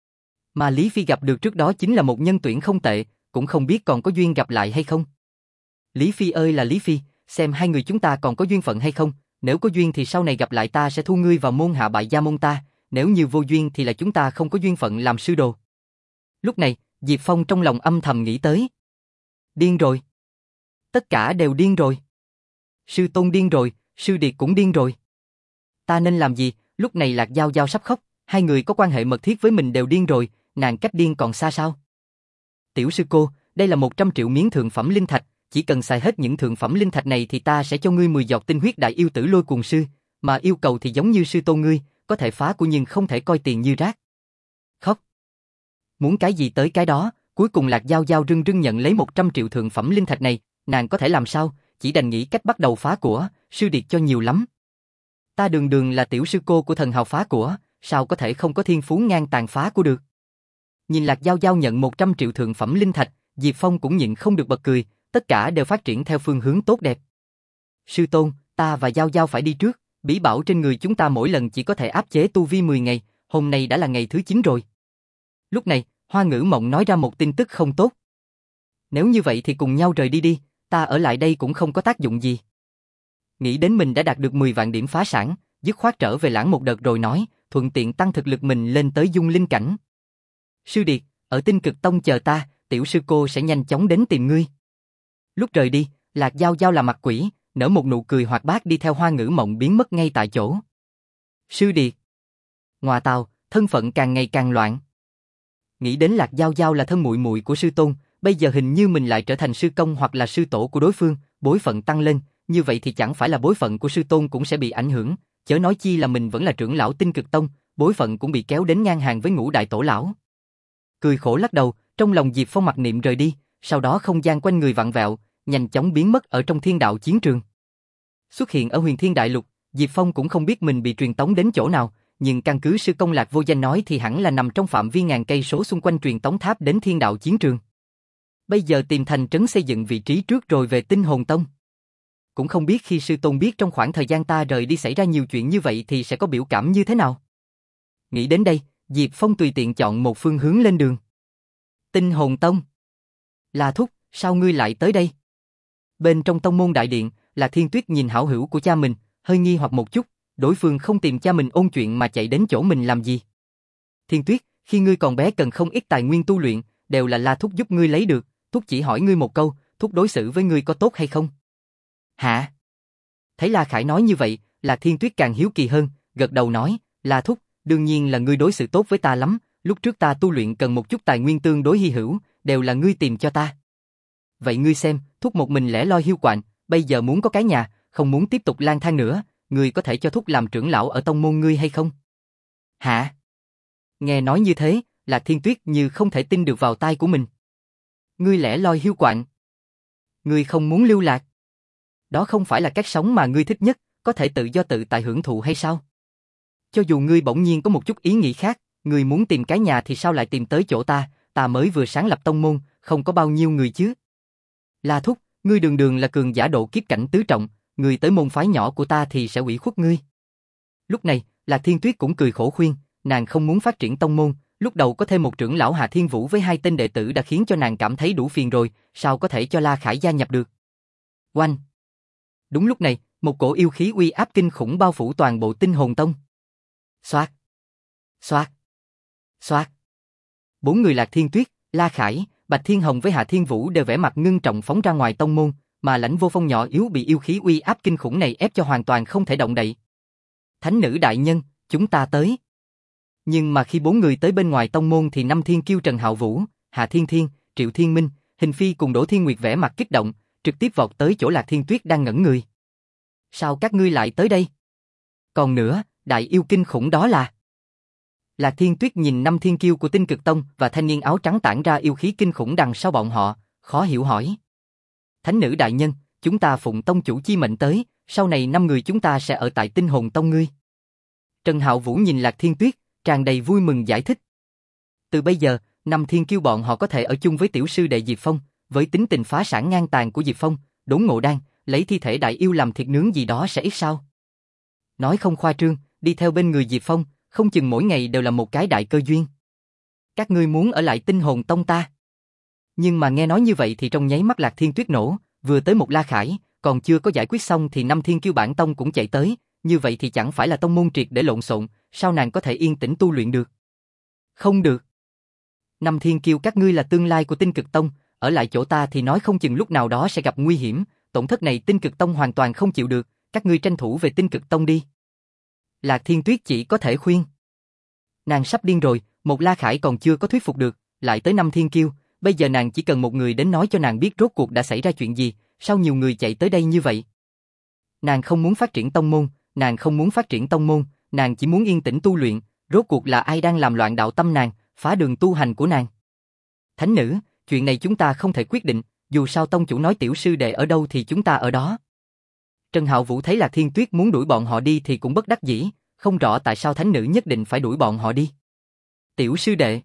[SPEAKER 1] Mà Lý Phi gặp được trước đó chính là một nhân tuyển không tệ, cũng không biết còn có duyên gặp lại hay không. Lý Phi ơi là Lý Phi, xem hai người chúng ta còn có duyên phận hay không, nếu có duyên thì sau này gặp lại ta sẽ thu ngươi vào môn hạ Bại Gia môn ta, nếu như vô duyên thì là chúng ta không có duyên phận làm sư đồ. Lúc này, Diệp Phong trong lòng âm thầm nghĩ tới. Điên rồi. Tất cả đều điên rồi. Sư tôn điên rồi, sư điệt cũng điên rồi. Ta nên làm gì? Lúc này Lạc Giao Giao sắp khóc, hai người có quan hệ mật thiết với mình đều điên rồi, nàng cách điên còn xa sao? Tiểu sư cô, đây là một trăm triệu miếng thượng phẩm linh thạch, chỉ cần xài hết những thượng phẩm linh thạch này thì ta sẽ cho ngươi mười giọt tinh huyết đại yêu tử lôi cuồng sư, mà yêu cầu thì giống như sư tôn ngươi, có thể phá của nhưng không thể coi tiền như rác. Khóc. Muốn cái gì tới cái đó, cuối cùng Lạc Giao Giao rưng rưng nhận lấy một trăm triệu thượng phẩm linh thạch này, nàng có thể làm sao, chỉ đành nghĩ cách bắt đầu phá của, sư điệt cho nhiều lắm. Ta đường đường là tiểu sư cô của thần hào phá của, sao có thể không có thiên phú ngang tàn phá của được. Nhìn Lạc Giao Giao nhận một trăm triệu thượng phẩm linh thạch, Diệp Phong cũng nhịn không được bật cười, tất cả đều phát triển theo phương hướng tốt đẹp. Sư tôn, ta và Giao Giao phải đi trước, Bí bảo trên người chúng ta mỗi lần chỉ có thể áp chế tu vi mười ngày, hôm nay đã là ngày thứ chín rồi. Lúc này, Hoa Ngữ Mộng nói ra một tin tức không tốt. Nếu như vậy thì cùng nhau rời đi đi, ta ở lại đây cũng không có tác dụng gì. Nghĩ đến mình đã đạt được mười vạn điểm phá sản, dứt khoát trở về lãng một đợt rồi nói, thuận tiện tăng thực lực mình lên tới dung linh cảnh. Sư Điệt, ở Tinh Cực Tông chờ ta, tiểu sư cô sẽ nhanh chóng đến tìm ngươi. Lúc rời đi, Lạc Giao Giao là mặt quỷ, nở một nụ cười hoạt bát đi theo Hoa Ngữ Mộng biến mất ngay tại chỗ. Sư Điệt. Ngoà tào, thân phận càng ngày càng loạn. Nghĩ đến Lạc Giao Giao là thân muội muội của sư tôn, bây giờ hình như mình lại trở thành sư công hoặc là sư tổ của đối phương, bối phận tăng lên, như vậy thì chẳng phải là bối phận của sư tôn cũng sẽ bị ảnh hưởng, chớ nói chi là mình vẫn là trưởng lão Tinh Cực Tông, bối phận cũng bị kéo đến ngang hàng với Ngũ đại tổ lão. Cười khổ lắc đầu, trong lòng Diệp Phong mặc niệm rời đi, sau đó không gian quanh người vặn vẹo, nhanh chóng biến mất ở trong thiên đạo chiến trường. Xuất hiện ở Huyền Thiên Đại Lục, Diệp Phong cũng không biết mình bị truyền tống đến chỗ nào, nhưng căn cứ sư công Lạc Vô Danh nói thì hẳn là nằm trong phạm vi ngàn cây số xung quanh truyền tống tháp đến thiên đạo chiến trường. Bây giờ tìm thành trấn xây dựng vị trí trước rồi về Tinh Hồn Tông. Cũng không biết khi sư tôn biết trong khoảng thời gian ta rời đi xảy ra nhiều chuyện như vậy thì sẽ có biểu cảm như thế nào. Nghĩ đến đây, Diệp Phong tùy tiện chọn một phương hướng lên đường. Tinh Hồn Tông. La thúc, sao ngươi lại tới đây? Bên trong tông môn đại điện, là Thiên Tuyết nhìn hảo hữu của cha mình, hơi nghi hoặc một chút, đối phương không tìm cha mình ôn chuyện mà chạy đến chỗ mình làm gì. Thiên Tuyết, khi ngươi còn bé cần không ít tài nguyên tu luyện, đều là La thúc giúp ngươi lấy được, thúc chỉ hỏi ngươi một câu, thúc đối xử với ngươi có tốt hay không? Hả? Thấy La Khải nói như vậy, là Thiên Tuyết càng hiếu kỳ hơn, gật đầu nói, La thúc, đương nhiên là ngươi đối xử tốt với ta lắm, lúc trước ta tu luyện cần một chút tài nguyên tương đối hy hữu, đều là ngươi tìm cho ta. Vậy ngươi xem, thúc một mình lẻ loi hiu quạnh, bây giờ muốn có cái nhà, không muốn tiếp tục lang thang nữa, ngươi có thể cho thúc làm trưởng lão ở tông môn ngươi hay không? Hả? Nghe nói như thế, là Thiên Tuyết như không thể tin được vào tai của mình. Ngươi lẻ loi hiu quạnh. Ngươi không muốn lưu lạc. Đó không phải là cách sống mà ngươi thích nhất, có thể tự do tự tại hưởng thụ hay sao? Cho dù ngươi bỗng nhiên có một chút ý nghĩ khác, ngươi muốn tìm cái nhà thì sao lại tìm tới chỗ ta, ta mới vừa sáng lập tông môn, không có bao nhiêu người chứ. La thúc, ngươi đường đường là cường giả độ kiếp cảnh tứ trọng, ngươi tới môn phái nhỏ của ta thì sẽ ủy khuất ngươi. Lúc này, Lạc Thiên Tuyết cũng cười khổ khuyên, nàng không muốn phát triển tông môn, lúc đầu có thêm một trưởng lão Hạ Thiên Vũ với hai tên đệ tử đã khiến cho nàng cảm thấy đủ phiền rồi, sao có thể cho La Khải gia nhập được. Oanh! Đúng lúc này, một cổ yêu khí uy áp kinh khủng bao phủ toàn bộ Tinh Hồn Tông. Xoát! Xoát! Xoát! Bốn người Lạc Thiên Tuyết, La Khải, Bạch Thiên Hồng với Hạ Thiên Vũ đều vẻ mặt ngưng trọng phóng ra ngoài tông môn, mà Lãnh Vô Phong nhỏ yếu bị yêu khí uy áp kinh khủng này ép cho hoàn toàn không thể động đậy. Thánh nữ đại nhân, chúng ta tới. Nhưng mà khi bốn người tới bên ngoài tông môn thì năm thiên kiêu Trần Hạo Vũ, Hạ Thiên Thiên, Triệu Thiên Minh, Hình Phi cùng Đỗ Thiên Nguyệt vẻ mặt kích động, trực tiếp vọt tới chỗ Lạc Thiên Tuyết đang ngẩn người. Sao các ngươi lại tới đây? Còn nữa, đại yêu kinh khủng đó là... Lạc Thiên Tuyết nhìn năm thiên kiêu của Tinh Cực Tông và thanh niên áo trắng tản ra yêu khí kinh khủng đằng sau bọn họ, khó hiểu hỏi. Thánh nữ đại nhân, chúng ta phụng tông chủ chi mệnh tới, sau này năm người chúng ta sẽ ở tại Tinh Hồn Tông ngươi. Trần Hạo Vũ nhìn Lạc Thiên Tuyết, tràn đầy vui mừng giải thích. Từ bây giờ, năm thiên kiêu bọn họ có thể ở chung với tiểu sư đệ Diệp Phong, với tính tình phá sản ngang tàn của Diệp Phong, đốn ngộ đan, lấy thi thể đại yêu làm thịt nướng gì đó sẽ ít sao. Nói không khoa trương, đi theo bên người Diệp Phong, không chừng mỗi ngày đều là một cái đại cơ duyên. Các ngươi muốn ở lại Tinh Hồn Tông ta? Nhưng mà nghe nói như vậy thì trong nháy mắt Lạc Thiên Tuyết nổ, vừa tới một La Khải, còn chưa có giải quyết xong thì năm thiên kiêu bản tông cũng chạy tới, như vậy thì chẳng phải là tông môn triệt để lộn xộn, sao nàng có thể yên tĩnh tu luyện được? Không được. Năm thiên kiêu các ngươi là tương lai của Tinh Cực Tông, ở lại chỗ ta thì nói không chừng lúc nào đó sẽ gặp nguy hiểm, tổn thất này Tinh Cực Tông hoàn toàn không chịu được, các ngươi tranh thủ về Tinh Cực Tông đi. Lạc Thiên Tuyết chỉ có thể khuyên. Nàng sắp điên rồi, một La Khải còn chưa có thuyết phục được, lại tới năm thiên kiêu, bây giờ nàng chỉ cần một người đến nói cho nàng biết rốt cuộc đã xảy ra chuyện gì, sao nhiều người chạy tới đây như vậy. Nàng không muốn phát triển tông môn, nàng không muốn phát triển tông môn, nàng chỉ muốn yên tĩnh tu luyện, rốt cuộc là ai đang làm loạn đạo tâm nàng, phá đường tu hành của nàng. Thánh nữ, chuyện này chúng ta không thể quyết định, dù sao tông chủ nói tiểu sư đệ ở đâu thì chúng ta ở đó. Trần Hạo Vũ thấy Lạc Thiên Tuyết muốn đuổi bọn họ đi thì cũng bất đắc dĩ, không rõ tại sao thánh nữ nhất định phải đuổi bọn họ đi. Tiểu sư đệ?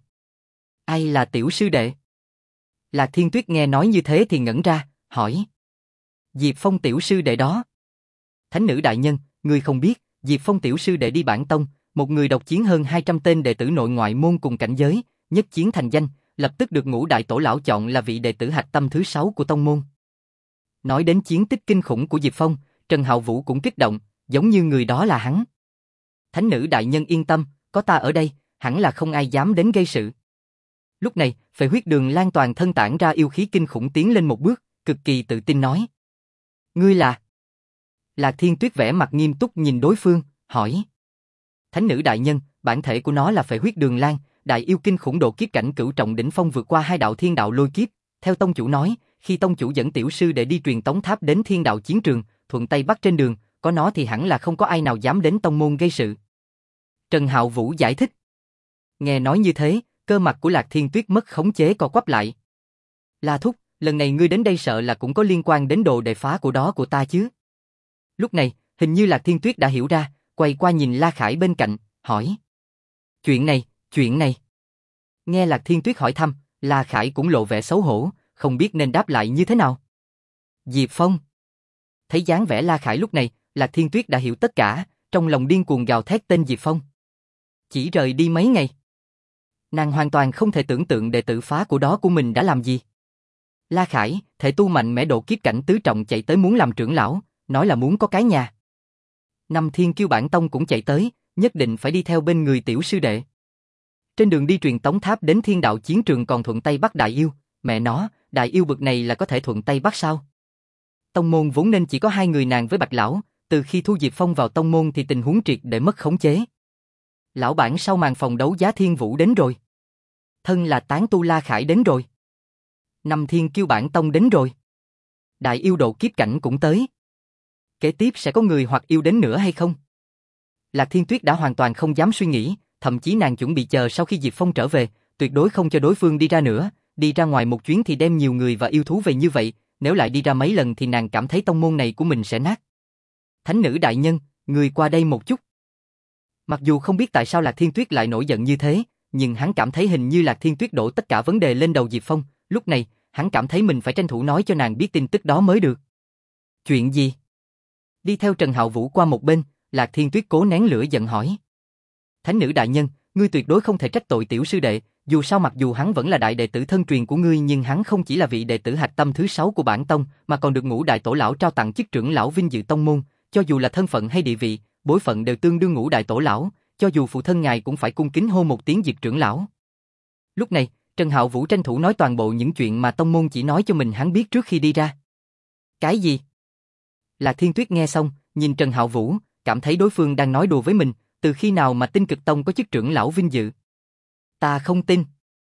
[SPEAKER 1] Ai là tiểu sư đệ? Lạc Thiên Tuyết nghe nói như thế thì ngẩn ra, hỏi. Diệp Phong tiểu sư đệ đó. Thánh nữ đại nhân, ngươi không biết, Diệp Phong tiểu sư đệ đi bản tông, một người độc chiến hơn hai trăm tên đệ tử nội ngoại môn cùng cảnh giới, nhất chiến thành danh, lập tức được ngũ đại tổ lão chọn là vị đệ tử hạch tâm thứ sáu của tông môn. Nói đến chiến tích kinh khủng của Diệp Phong, Trần Hạo Vũ cũng kích động, giống như người đó là hắn. Thánh nữ đại nhân yên tâm, có ta ở đây, hẳn là không ai dám đến gây sự. Lúc này, Phệ Huyết Đường Lan toàn thân tản ra yêu khí kinh khủng tiến lên một bước, cực kỳ tự tin nói. Ngươi là... Lạc Thiên Tuyết vẻ mặt nghiêm túc nhìn đối phương, hỏi. Thánh nữ đại nhân, bản thể của nó là Phệ Huyết Đường Lan, đại yêu kinh khủng độ kiếp cảnh cửu trọng đỉnh phong vượt qua hai đạo thiên đạo lôi kiếp. Theo tông chủ nói, khi tông chủ dẫn tiểu sư để đi truyền tống tháp đến thiên đạo chiến trường, thuận Tây Bắc trên đường, có nó thì hẳn là không có ai nào dám đến tông môn gây sự. Trần Hạo Vũ giải thích. Nghe nói như thế, cơ mặt của Lạc Thiên Tuyết mất khống chế co quắp lại. La thúc, lần này ngươi đến đây sợ là cũng có liên quan đến đồ đệ phá của đó của ta chứ. Lúc này, hình như Lạc Thiên Tuyết đã hiểu ra, quay qua nhìn La Khải bên cạnh, hỏi. Chuyện này, chuyện này. Nghe Lạc Thiên Tuyết hỏi thăm, La Khải cũng lộ vẻ xấu hổ, không biết nên đáp lại như thế nào. Diệp Phong. Thấy dáng vẻ La Khải lúc này, Lạc Thiên Tuyết đã hiểu tất cả, trong lòng điên cuồng gào thét tên Diệp Phong. Chỉ rời đi mấy ngày. Nàng hoàn toàn không thể tưởng tượng đệ tử phá của đó của mình đã làm gì. La Khải, thể tu mạnh mẽ độ kiếp cảnh tứ trọng chạy tới muốn làm trưởng lão, nói là muốn có cái nhà. Năm Thiên Kiêu bản tông cũng chạy tới, nhất định phải đi theo bên người tiểu sư đệ. Trên đường đi truyền tống tháp đến thiên đạo chiến trường còn thuận tay bắt đại yêu, mẹ nó, đại yêu bực này là có thể thuận tay bắt sao? Tông môn vốn nên chỉ có hai người nàng với Bạch lão, từ khi thu Diệp Phong vào tông môn thì tình huống triệt để mất khống chế. Lão bản sau màn phòng đấu giá Thiên Vũ đến rồi. Thân là tán tu La Khải đến rồi. Năm Thiên Kiêu bản tông đến rồi. Đại yêu độ kiếp cảnh cũng tới. Kế tiếp sẽ có người hoặc yêu đến nữa hay không? Lạc Thiên Tuyết đã hoàn toàn không dám suy nghĩ, thậm chí nàng chuẩn bị chờ sau khi Diệp Phong trở về, tuyệt đối không cho đối phương đi ra nữa, đi ra ngoài một chuyến thì đem nhiều người và yêu thú về như vậy, nếu lại đi ra mấy lần thì nàng cảm thấy tông môn này của mình sẽ nát. Thánh nữ đại nhân, người qua đây một chút. Mặc dù không biết tại sao Lạc Thiên Tuyết lại nổi giận như thế, nhưng hắn cảm thấy hình như Lạc Thiên Tuyết đổ tất cả vấn đề lên đầu Diệp Phong, lúc này, hắn cảm thấy mình phải tranh thủ nói cho nàng biết tin tức đó mới được. Chuyện gì? Đi theo Trần Hạo Vũ qua một bên, Lạc Thiên Tuyết cố nén lửa giận hỏi. Thánh nữ đại nhân, ngươi tuyệt đối không thể trách tội tiểu sư đệ, dù sao mặc dù hắn vẫn là đại đệ tử thân truyền của ngươi nhưng hắn không chỉ là vị đệ tử hạch tâm thứ sáu của bản tông, mà còn được ngũ đại tổ lão trao tặng chức trưởng lão vinh dự tông môn, cho dù là thân phận hay địa vị, bối phận đều tương đương ngũ đại tổ lão, cho dù phụ thân ngài cũng phải cung kính hô một tiếng Diệp trưởng lão. Lúc này, Trần Hạo Vũ tranh thủ nói toàn bộ những chuyện mà tông môn chỉ nói cho mình hắn biết trước khi đi ra. Cái gì? Lạc Thiên Tuyết nghe xong, nhìn Trần Hạo Vũ, cảm thấy đối phương đang nói đùa với mình, từ khi nào mà Tinh Cực Tông có chức trưởng lão vinh dự? Ta không tin.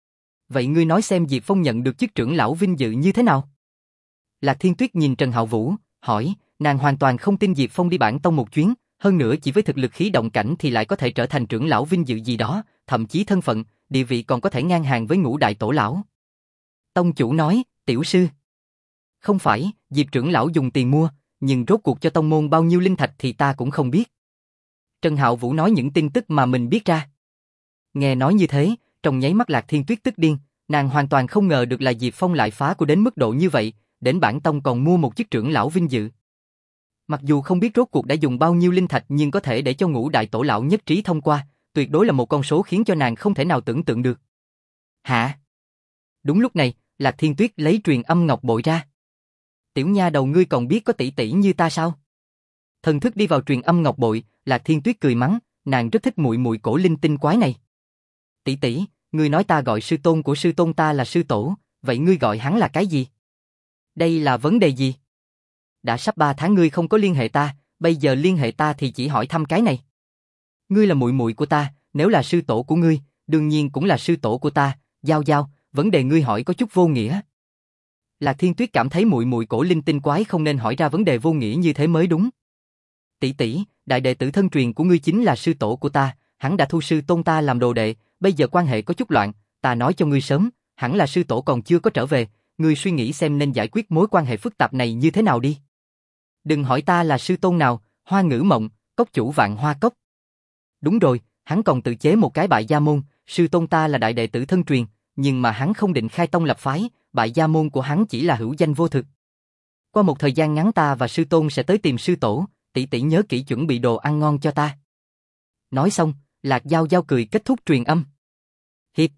[SPEAKER 1] Vậy ngươi nói xem Diệp Phong nhận được chức trưởng lão vinh dự như thế nào? Lạc Thiên Tuyết nhìn Trần Hạo Vũ, hỏi, nàng hoàn toàn không tin Diệp Phong đi bản tông một chuyến, hơn nữa chỉ với thực lực khí động cảnh thì lại có thể trở thành trưởng lão vinh dự gì đó, thậm chí thân phận, địa vị còn có thể ngang hàng với ngũ đại tổ lão. Tông chủ nói, tiểu sư. Không phải, Diệp trưởng lão dùng tiền mua, nhưng rốt cuộc cho tông môn bao nhiêu linh thạch thì ta cũng không biết. Trần Hạo Vũ nói những tin tức mà mình biết ra. Nghe nói như thế, trong nháy mắt Lạc Thiên Tuyết tức điên, nàng hoàn toàn không ngờ được là Diệp Phong lại phá của đến mức độ như vậy, đến bản tông còn mua một chức trưởng lão vinh dự. Mặc dù không biết rốt cuộc đã dùng bao nhiêu linh thạch nhưng có thể để cho ngũ đại tổ lão nhất trí thông qua, tuyệt đối là một con số khiến cho nàng không thể nào tưởng tượng được. Hả? Đúng lúc này, Lạc Thiên Tuyết lấy truyền âm ngọc bội ra. Tiểu nha đầu ngươi còn biết có tỷ tỷ như ta sao? Thần thức đi vào truyền âm ngọc bội, Lạc Thiên Tuyết cười mắng, nàng rất thích muội muội cổ linh tinh quái này. Tỷ tỷ, ngươi nói ta gọi sư tôn của sư tôn ta là sư tổ, vậy ngươi gọi hắn là cái gì? Đây là vấn đề gì? Đã sắp ba tháng ngươi không có liên hệ ta, bây giờ liên hệ ta thì chỉ hỏi thăm cái này. Ngươi là muội muội của ta, nếu là sư tổ của ngươi, đương nhiên cũng là sư tổ của ta, giao giao, vấn đề ngươi hỏi có chút vô nghĩa. Lạc Thiên Tuyết cảm thấy muội muội cổ linh tinh quái không nên hỏi ra vấn đề vô nghĩa như thế mới đúng. Tỷ tỷ, đại đệ tử thân truyền của ngươi chính là sư tổ của ta, hắn đã thu sư tôn ta làm đồ đệ, bây giờ quan hệ có chút loạn, ta nói cho ngươi sớm, hẳn là sư tổ còn chưa có trở về, ngươi suy nghĩ xem nên giải quyết mối quan hệ phức tạp này như thế nào đi. Đừng hỏi ta là sư tôn nào, Hoa Ngữ Mộng, cốc chủ Vạn Hoa Cốc. Đúng rồi, hắn còn tự chế một cái bại gia môn, sư tôn ta là đại đệ tử thân truyền, nhưng mà hắn không định khai tông lập phái, bại gia môn của hắn chỉ là hữu danh vô thực. Qua một thời gian ngắn ta và sư tôn sẽ tới tìm sư tổ, tỷ tỷ nhớ kỹ chuẩn bị đồ ăn ngon cho ta. Nói xong, Lạc Giao Giao cười kết thúc truyền âm. Hiệp.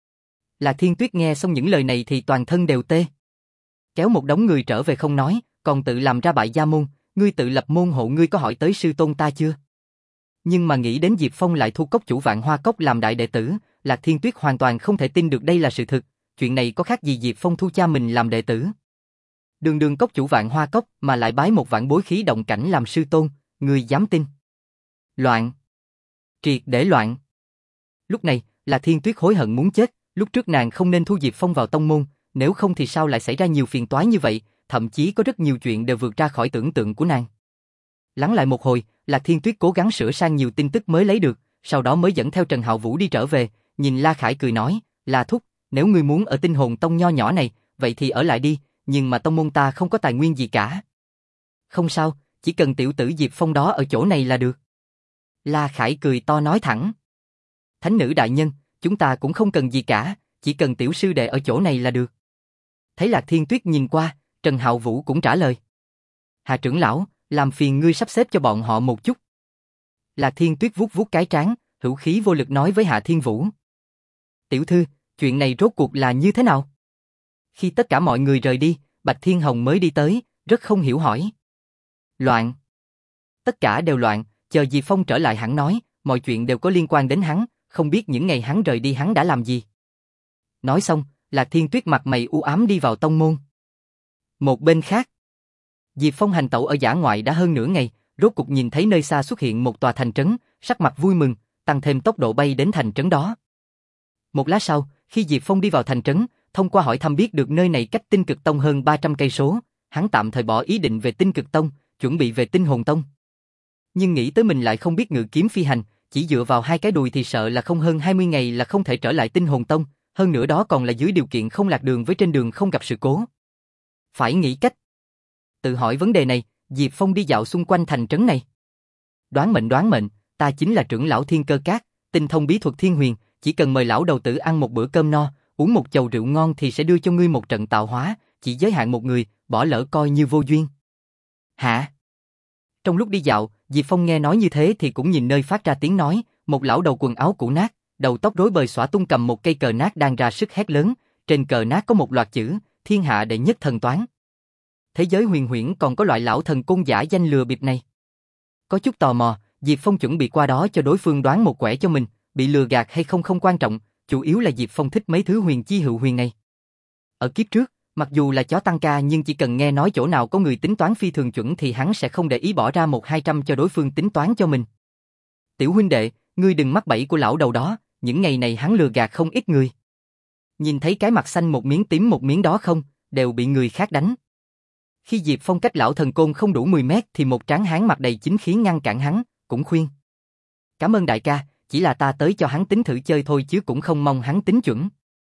[SPEAKER 1] Lạc Thiên Tuyết nghe xong những lời này thì toàn thân đều tê. Kéo một đống người trở về không nói, còn tự làm ra bại gia môn, ngươi tự lập môn hộ, ngươi có hỏi tới sư tôn ta chưa? Nhưng mà nghĩ đến Diệp Phong lại thu cốc chủ Vạn Hoa Cốc làm đại đệ tử, Lạc Thiên Tuyết hoàn toàn không thể tin được đây là sự thực, chuyện này có khác gì Diệp Phong thu cha mình làm đệ tử. Đường đường cốc chủ Vạn Hoa Cốc mà lại bái một vạn bối khí động cảnh làm sư tôn, ngươi dám tin? Loạn. Triệt để loạn. Lúc này, Lạc Thiên Tuyết hối hận muốn chết, lúc trước nàng không nên thu Diệp Phong vào tông môn, nếu không thì sao lại xảy ra nhiều phiền toái như vậy, thậm chí có rất nhiều chuyện đều vượt ra khỏi tưởng tượng của nàng. Lắng lại một hồi, Lạc Thiên Tuyết cố gắng sửa sang nhiều tin tức mới lấy được, sau đó mới dẫn theo Trần Hạo Vũ đi trở về, nhìn La Khải cười nói, La thúc, nếu ngươi muốn ở Tinh Hồn Tông nho nhỏ này, vậy thì ở lại đi, nhưng mà tông môn ta không có tài nguyên gì cả. Không sao, chỉ cần tiểu tử Diệp Phong đó ở chỗ này là được. La Khải cười to nói thẳng. Thánh nữ đại nhân, chúng ta cũng không cần gì cả, chỉ cần tiểu sư đệ ở chỗ này là được. Thấy Lạc Thiên Tuyết nhìn qua, Trần Hạo Vũ cũng trả lời. Hà trưởng lão, làm phiền ngươi sắp xếp cho bọn họ một chút. Lạc Thiên Tuyết vuốt vuốt cái trán, hữu khí vô lực nói với Hạ Thiên Vũ. Tiểu thư, chuyện này rốt cuộc là như thế nào? Khi tất cả mọi người rời đi, Bạch Thiên Hồng mới đi tới, rất không hiểu hỏi. Loạn. Tất cả đều loạn, chờ Diệp Phong trở lại hắn nói, mọi chuyện đều có liên quan đến hắn, không biết những ngày hắn rời đi hắn đã làm gì. Nói xong, Lạc Thiên Tuyết mặt mày u ám đi vào tông môn. Một bên khác, Diệp Phong hành tẩu ở dã ngoại đã hơn nửa ngày, rốt cục nhìn thấy nơi xa xuất hiện một tòa thành trấn, sắc mặt vui mừng, tăng thêm tốc độ bay đến thành trấn đó. Một lát sau, khi Diệp Phong đi vào thành trấn, thông qua hỏi thăm biết được nơi này cách Tinh Cực Tông hơn ba trăm cây số, hắn tạm thời bỏ ý định về Tinh Cực Tông, chuẩn bị về Tinh Hồn Tông. Nhưng nghĩ tới mình lại không biết ngự kiếm phi hành, chỉ dựa vào hai cái đùi thì sợ là không hơn hai mươi ngày là không thể trở lại Tinh Hồn Tông, hơn nữa đó còn là dưới điều kiện không lạc đường với trên đường không gặp sự cố. Phải nghĩ cách. Tự hỏi vấn đề này, Diệp Phong đi dạo xung quanh thành trấn này. Đoán mệnh đoán mệnh, ta chính là trưởng lão Thiên Cơ Các, tinh thông bí thuật thiên huyền, chỉ cần mời lão đầu tử ăn một bữa cơm no, uống một chầu rượu ngon thì sẽ đưa cho ngươi một trận tạo hóa, chỉ giới hạn một người, bỏ lỡ coi như vô duyên. Hả? Trong lúc đi dạo, Diệp Phong nghe nói như thế thì cũng nhìn nơi phát ra tiếng nói, một lão đầu quần áo cũ nát, đầu tóc rối bời xõa tung cầm một cây cờ nát đang ra sức hét lớn, trên cờ nát có một loạt chữ, thiên hạ đệ nhất thần toán. Thế giới huyền huyễn còn có loại lão thần côn giả danh lừa bịp này. Có chút tò mò, Diệp Phong chuẩn bị qua đó cho đối phương đoán một quẻ cho mình, bị lừa gạt hay không không quan trọng, chủ yếu là Diệp Phong thích mấy thứ huyền chi hữu huyền này. Ở kiếp trước, mặc dù là chó tăng ca nhưng chỉ cần nghe nói chỗ nào có người tính toán phi thường chuẩn thì hắn sẽ không để ý bỏ ra một hai trăm cho đối phương tính toán cho mình. Tiểu huynh đệ, ngươi đừng mắc bẫy của lão đầu đó, những ngày này hắn lừa gạt không ít người. Nhìn thấy cái mặt xanh một miếng tím một miếng đó không, đều bị người khác đánh. Khi Diệp Phong cách lão thần côn không đủ mười mét thì một tráng hán mặt đầy chính khí ngăn cản hắn, cũng khuyên. Cảm ơn đại ca, chỉ là ta tới cho hắn tính thử chơi thôi chứ cũng không mong hắn tính chuẩn.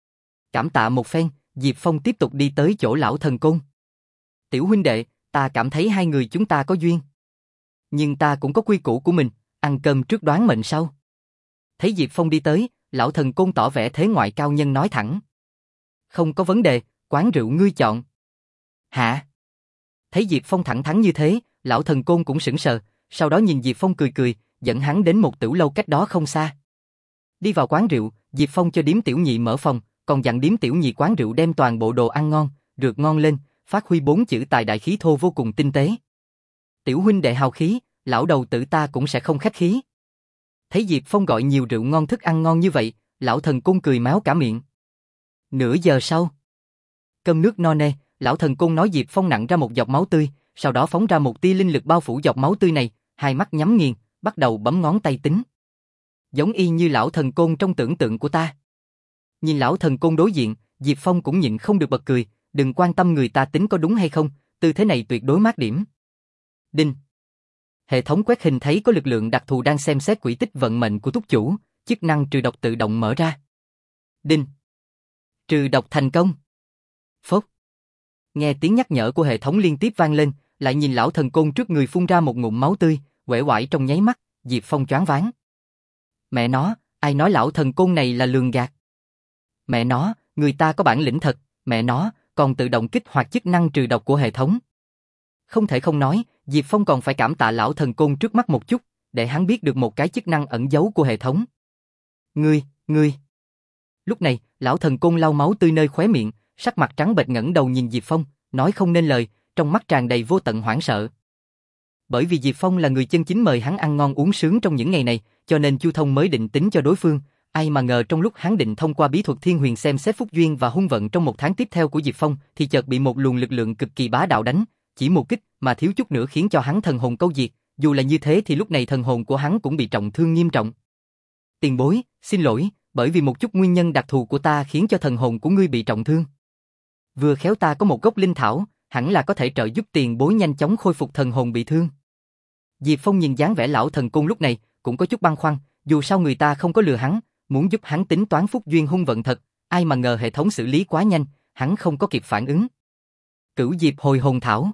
[SPEAKER 1] Cảm tạ một phen, Diệp Phong tiếp tục đi tới chỗ lão thần côn. Tiểu huynh đệ, ta cảm thấy hai người chúng ta có duyên. Nhưng ta cũng có quy củ của mình, ăn cơm trước đoán mệnh sau. Thấy Diệp Phong đi tới, lão thần côn tỏ vẻ thế ngoại cao nhân nói thẳng. Không có vấn đề, quán rượu ngươi chọn. Hả? Thấy Diệp Phong thẳng thắn như thế, lão thần côn cũng sững sờ, sau đó nhìn Diệp Phong cười cười, dẫn hắn đến một tiểu lâu cách đó không xa. Đi vào quán rượu, Diệp Phong cho điếm tiểu nhị mở phòng, còn dặn điếm tiểu nhị quán rượu đem toàn bộ đồ ăn ngon, rượt ngon lên, phát huy bốn chữ tài đại khí thô vô cùng tinh tế. Tiểu huynh đệ hào khí, lão đầu tử ta cũng sẽ không khách khí. Thấy Diệp Phong gọi nhiều rượu ngon thức ăn ngon như vậy, lão thần côn cười méo cả miệng. Nửa giờ sau, cơm nước no nê, lão thần côn nói Diệp Phong nặn ra một giọt máu tươi, sau đó phóng ra một tia linh lực bao phủ giọt máu tươi này, hai mắt nhắm nghiền, bắt đầu bấm ngón tay tính. Giống y như lão thần côn trong tưởng tượng của ta. Nhìn lão thần côn đối diện, Diệp Phong cũng nhịn không được bật cười, đừng quan tâm người ta tính có đúng hay không, tư thế này tuyệt đối mát điểm. Đinh. Hệ thống quét hình thấy có lực lượng đặc thù đang xem xét quỹ tích vận mệnh của túc chủ, chức năng trừ độc tự động mở ra. Đinh. Trừ độc thành công. Phốt. Nghe tiếng nhắc nhở của hệ thống liên tiếp vang lên, lại nhìn lão thần côn trước người phun ra một ngụm máu tươi, uể oải trong nháy mắt, Diệp Phong choáng váng. Mẹ nó, ai nói lão thần côn này là lường gạt? Mẹ nó, người ta có bản lĩnh thật, mẹ nó, còn tự động kích hoạt chức năng trừ độc của hệ thống. Không thể không nói, Diệp Phong còn phải cảm tạ lão thần côn trước mắt một chút, để hắn biết được một cái chức năng ẩn giấu của hệ thống. Ngươi, ngươi. Lúc này, lão thần côn lau máu tươi nơi khóe miệng, sắc mặt trắng bệch ngẩng đầu nhìn Diệp Phong, nói không nên lời, trong mắt tràn đầy vô tận hoảng sợ. Bởi vì Diệp Phong là người chân chính mời hắn ăn ngon uống sướng trong những ngày này, cho nên Chu Thông mới định tính cho đối phương, ai mà ngờ trong lúc hắn định thông qua bí thuật thiên huyền xem xét phúc duyên và hung vận trong một tháng tiếp theo của Diệp Phong, thì chợt bị một luồng lực lượng cực kỳ bá đạo đánh, chỉ một kích mà thiếu chút nữa khiến cho hắn thần hồn câu diệt, dù là như thế thì lúc này thần hồn của hắn cũng bị trọng thương nghiêm trọng. Tiền bối, xin lỗi, bởi vì một chút nguyên nhân đặc thù của ta khiến cho thần hồn của ngươi bị trọng thương. Vừa khéo ta có một gốc linh thảo, hẳn là có thể trợ giúp tiền bối nhanh chóng khôi phục thần hồn bị thương. Diệp Phong nhìn dáng vẻ lão thần côn lúc này, cũng có chút băn khoăn, dù sao người ta không có lừa hắn, muốn giúp hắn tính toán phúc duyên hung vận thật, ai mà ngờ hệ thống xử lý quá nhanh, hắn không có kịp phản ứng. Cửu Diệp hồi hồn thảo.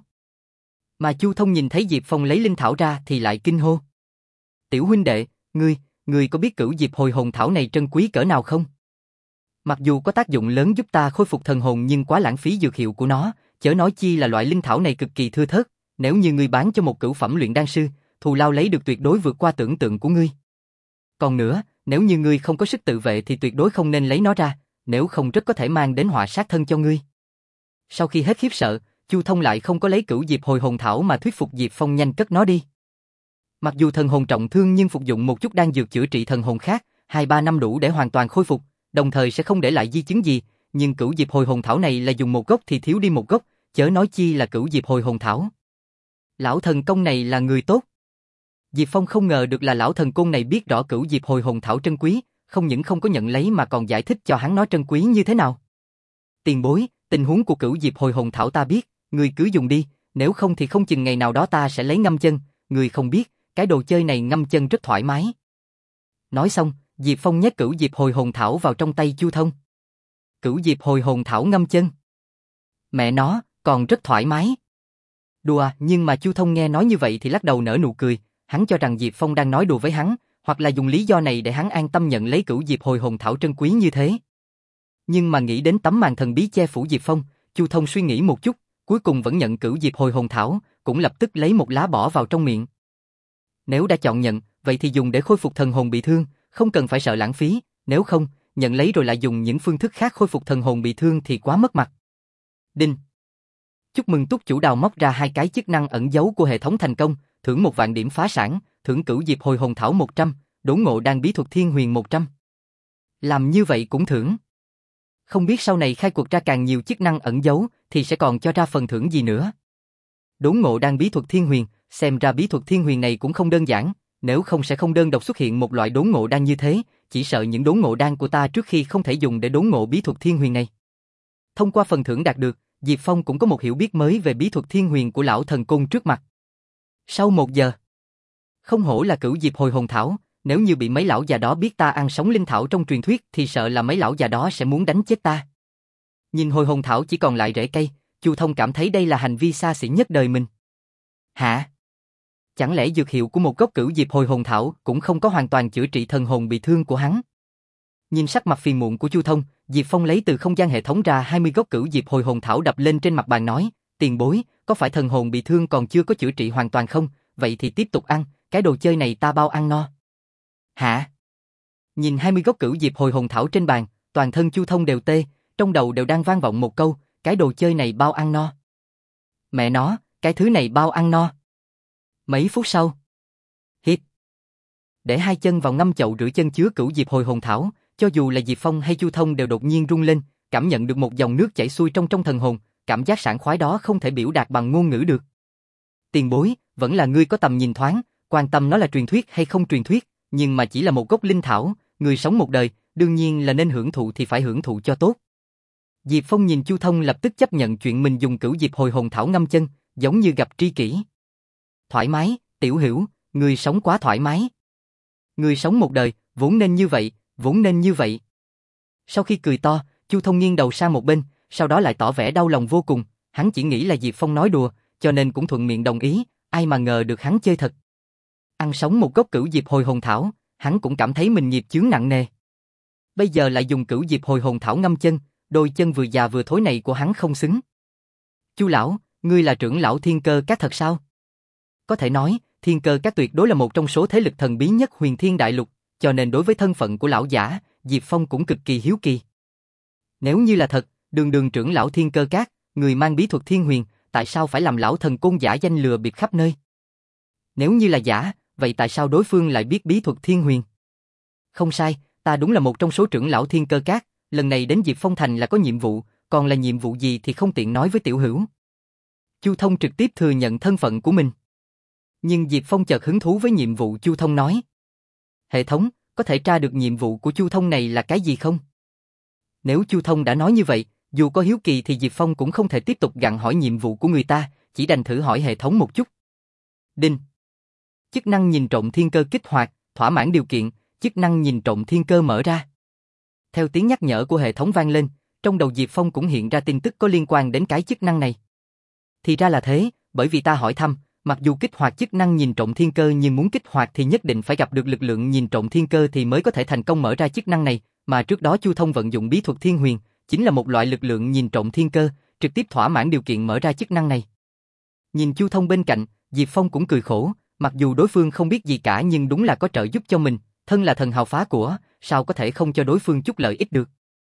[SPEAKER 1] Mà Chu Thông nhìn thấy Diệp Phong lấy linh thảo ra thì lại kinh hô. Tiểu huynh đệ, ngươi, ngươi có biết cửu Diệp hồi hồn thảo này trân quý cỡ nào không? Mặc dù có tác dụng lớn giúp ta khôi phục thần hồn nhưng quá lãng phí dược hiệu của nó, chớ nói chi là loại linh thảo này cực kỳ thưa thớt, nếu như ngươi bán cho một cửu phẩm luyện đan sư, thù lao lấy được tuyệt đối vượt qua tưởng tượng của ngươi. Còn nữa, nếu như ngươi không có sức tự vệ thì tuyệt đối không nên lấy nó ra, nếu không rất có thể mang đến họa sát thân cho ngươi. Sau khi hết khiếp sợ, Chu Thông lại không có lấy cửu Diệp hồi hồn thảo mà thuyết phục Diệp Phong nhanh cất nó đi. Mặc dù thần hồn trọng thương nhưng phục dụng một chút đan dược chữa trị thần hồn khác, hai ba năm đủ để hoàn toàn khôi phục, đồng thời sẽ không để lại di chứng gì, nhưng cửu Diệp hồi hồn thảo này là dùng một gốc thì thiếu đi một gốc, chớ nói chi là cửu Diệp hồi hồn thảo. Lão thần công này là người tốt. Diệp Phong không ngờ được là lão thần côn này biết rõ cửu Diệp hồi hồn thảo trân quý, không những không có nhận lấy mà còn giải thích cho hắn nó trân quý như thế nào. Tiền bối, tình huống của cửu Diệp hồi hồn thảo ta biết, người cứ dùng đi, nếu không thì không chừng ngày nào đó ta sẽ lấy ngâm chân, người không biết, cái đồ chơi này ngâm chân rất thoải mái. Nói xong, Diệp Phong nhét cửu Diệp hồi hồn thảo vào trong tay Chu Thông. Cửu Diệp hồi hồn thảo ngâm chân. Mẹ nó, còn rất thoải mái. Đùa, nhưng mà Chu Thông nghe nói như vậy thì lắc đầu nở nụ cười, hắn cho rằng Diệp Phong đang nói đùa với hắn, hoặc là dùng lý do này để hắn an tâm nhận lấy cửu Diệp hồi hồn thảo trân quý như thế. Nhưng mà nghĩ đến tấm màn thần bí che phủ Diệp Phong, Chu Thông suy nghĩ một chút, cuối cùng vẫn nhận cửu Diệp hồi hồn thảo, cũng lập tức lấy một lá bỏ vào trong miệng. Nếu đã chọn nhận, vậy thì dùng để khôi phục thần hồn bị thương, không cần phải sợ lãng phí, nếu không, nhận lấy rồi lại dùng những phương thức khác khôi phục thần hồn bị thương thì quá mất mặt. Đinh. Chúc mừng túc chủ đào móc ra hai cái chức năng ẩn giấu của hệ thống thành công, thưởng một vạn điểm phá sản, thưởng cửu Diệp hồi hồn thảo một trăm, đốn ngộ đan bí thuật thiên huyền một trăm. Làm như vậy cũng thưởng. Không biết sau này khai quật ra càng nhiều chức năng ẩn giấu thì sẽ còn cho ra phần thưởng gì nữa. Đốn ngộ đan bí thuật thiên huyền, xem ra bí thuật thiên huyền này cũng không đơn giản, nếu không sẽ không đơn độc xuất hiện một loại đốn ngộ đan như thế, chỉ sợ những đốn ngộ đan của ta trước khi không thể dùng để đốn ngộ bí thuật thiên huyền này. Thông qua phần thưởng đạt được, Diệp Phong cũng có một hiểu biết mới về bí thuật thiên huyền của lão thần côn trước mặt. Sau một giờ, không hổ là cửu Diệp hồi hồn thảo, nếu như bị mấy lão già đó biết ta ăn sống linh thảo trong truyền thuyết thì sợ là mấy lão già đó sẽ muốn đánh chết ta. Nhìn hồi hồn thảo chỉ còn lại rễ cây, Chu Thông cảm thấy đây là hành vi xa xỉ nhất đời mình. Hả? Chẳng lẽ dược hiệu của một gốc cửu Diệp hồi hồn thảo cũng không có hoàn toàn chữa trị thần hồn bị thương của hắn? Nhìn sắc mặt phiền muộn của Chu Thông, Diệp Phong lấy từ không gian hệ thống ra hai mươi gốc cửu Diệp hồi hồn thảo đập lên trên mặt bàn nói, tiền bối, có phải thần hồn bị thương còn chưa có chữa trị hoàn toàn không? Vậy thì tiếp tục ăn, cái đồ chơi này ta bao ăn no. Hả? Nhìn hai mươi gốc cửu Diệp hồi hồn thảo trên bàn, toàn thân Chu Thông đều tê, trong đầu đều đang vang vọng một câu, cái đồ chơi này bao ăn no. Mẹ nó, cái thứ này bao ăn no. Mấy phút sau, hít, để hai chân vào ngâm chậu rửa chân chứa cửu Diệp hồi hồn thảo, cho dù là Diệp Phong hay Chu Thông đều đột nhiên rung lên, cảm nhận được một dòng nước chảy xuôi trong trong thần hồn, cảm giác sảng khoái đó không thể biểu đạt bằng ngôn ngữ được. Tiền bối, vẫn là ngươi có tầm nhìn thoáng, quan tâm nó là truyền thuyết hay không truyền thuyết, nhưng mà chỉ là một gốc linh thảo, người sống một đời, đương nhiên là nên hưởng thụ thì phải hưởng thụ cho tốt. Diệp Phong nhìn Chu Thông lập tức chấp nhận chuyện mình dùng cửu Diệp hồi hồn thảo ngâm chân, giống như gặp tri kỷ. Thoải mái, tiểu hữu, người sống quá thoải mái. Người sống một đời, vốn nên như vậy, vốn nên như vậy. Sau khi cười to, Chu Thông nghiêng đầu sang một bên, sau đó lại tỏ vẻ đau lòng vô cùng, hắn chỉ nghĩ là Diệp Phong nói đùa, cho nên cũng thuận miệng đồng ý, ai mà ngờ được hắn chơi thật. Ăn sống một gốc cửu Diệp hồi hồn thảo, hắn cũng cảm thấy mình nghiệp chướng nặng nề. Bây giờ lại dùng cửu Diệp hồi hồn thảo ngâm chân, đôi chân vừa già vừa thối này của hắn không xứng. Chu lão, ngươi là trưởng lão Thiên Cơ Các thật sao? Có thể nói, Thiên Cơ Các tuyệt đối là một trong số thế lực thần bí nhất Huyền Thiên Đại Lục, cho nên đối với thân phận của lão giả, Diệp Phong cũng cực kỳ hiếu kỳ. Nếu như là thật, đường đường trưởng lão Thiên Cơ Các, người mang bí thuật thiên huyền, tại sao phải làm lão thần côn giả danh lừa bịp khắp nơi? Nếu như là giả, vậy tại sao đối phương lại biết bí thuật thiên huyền? Không sai, ta đúng là một trong số trưởng lão Thiên Cơ Các, lần này đến Diệp Phong Thành là có nhiệm vụ, còn là nhiệm vụ gì thì không tiện nói với tiểu hữu. Chu Thông trực tiếp thừa nhận thân phận của mình. Nhưng Diệp Phong chợt hứng thú với nhiệm vụ Chu Thông nói. Hệ thống, có thể tra được nhiệm vụ của Chu Thông này là cái gì không? Nếu Chu Thông đã nói như vậy, dù có hiếu kỳ thì Diệp Phong cũng không thể tiếp tục gặng hỏi nhiệm vụ của người ta, chỉ đành thử hỏi hệ thống một chút. Đinh. Chức năng nhìn trộm thiên cơ kích hoạt, thỏa mãn điều kiện, chức năng nhìn trộm thiên cơ mở ra. Theo tiếng nhắc nhở của hệ thống vang lên, trong đầu Diệp Phong cũng hiện ra tin tức có liên quan đến cái chức năng này. Thì ra là thế, bởi vì ta hỏi thăm, mặc dù kích hoạt chức năng nhìn trộm thiên cơ nhưng muốn kích hoạt thì nhất định phải gặp được lực lượng nhìn trộm thiên cơ thì mới có thể thành công mở ra chức năng này, mà trước đó Chu Thông vận dụng bí thuật thiên huyền, chính là một loại lực lượng nhìn trộm thiên cơ, trực tiếp thỏa mãn điều kiện mở ra chức năng này. Nhìn Chu Thông bên cạnh, Diệp Phong cũng cười khổ, mặc dù đối phương không biết gì cả nhưng đúng là có trợ giúp cho mình, thân là thần hào phá của, sao có thể không cho đối phương chút lợi ích được.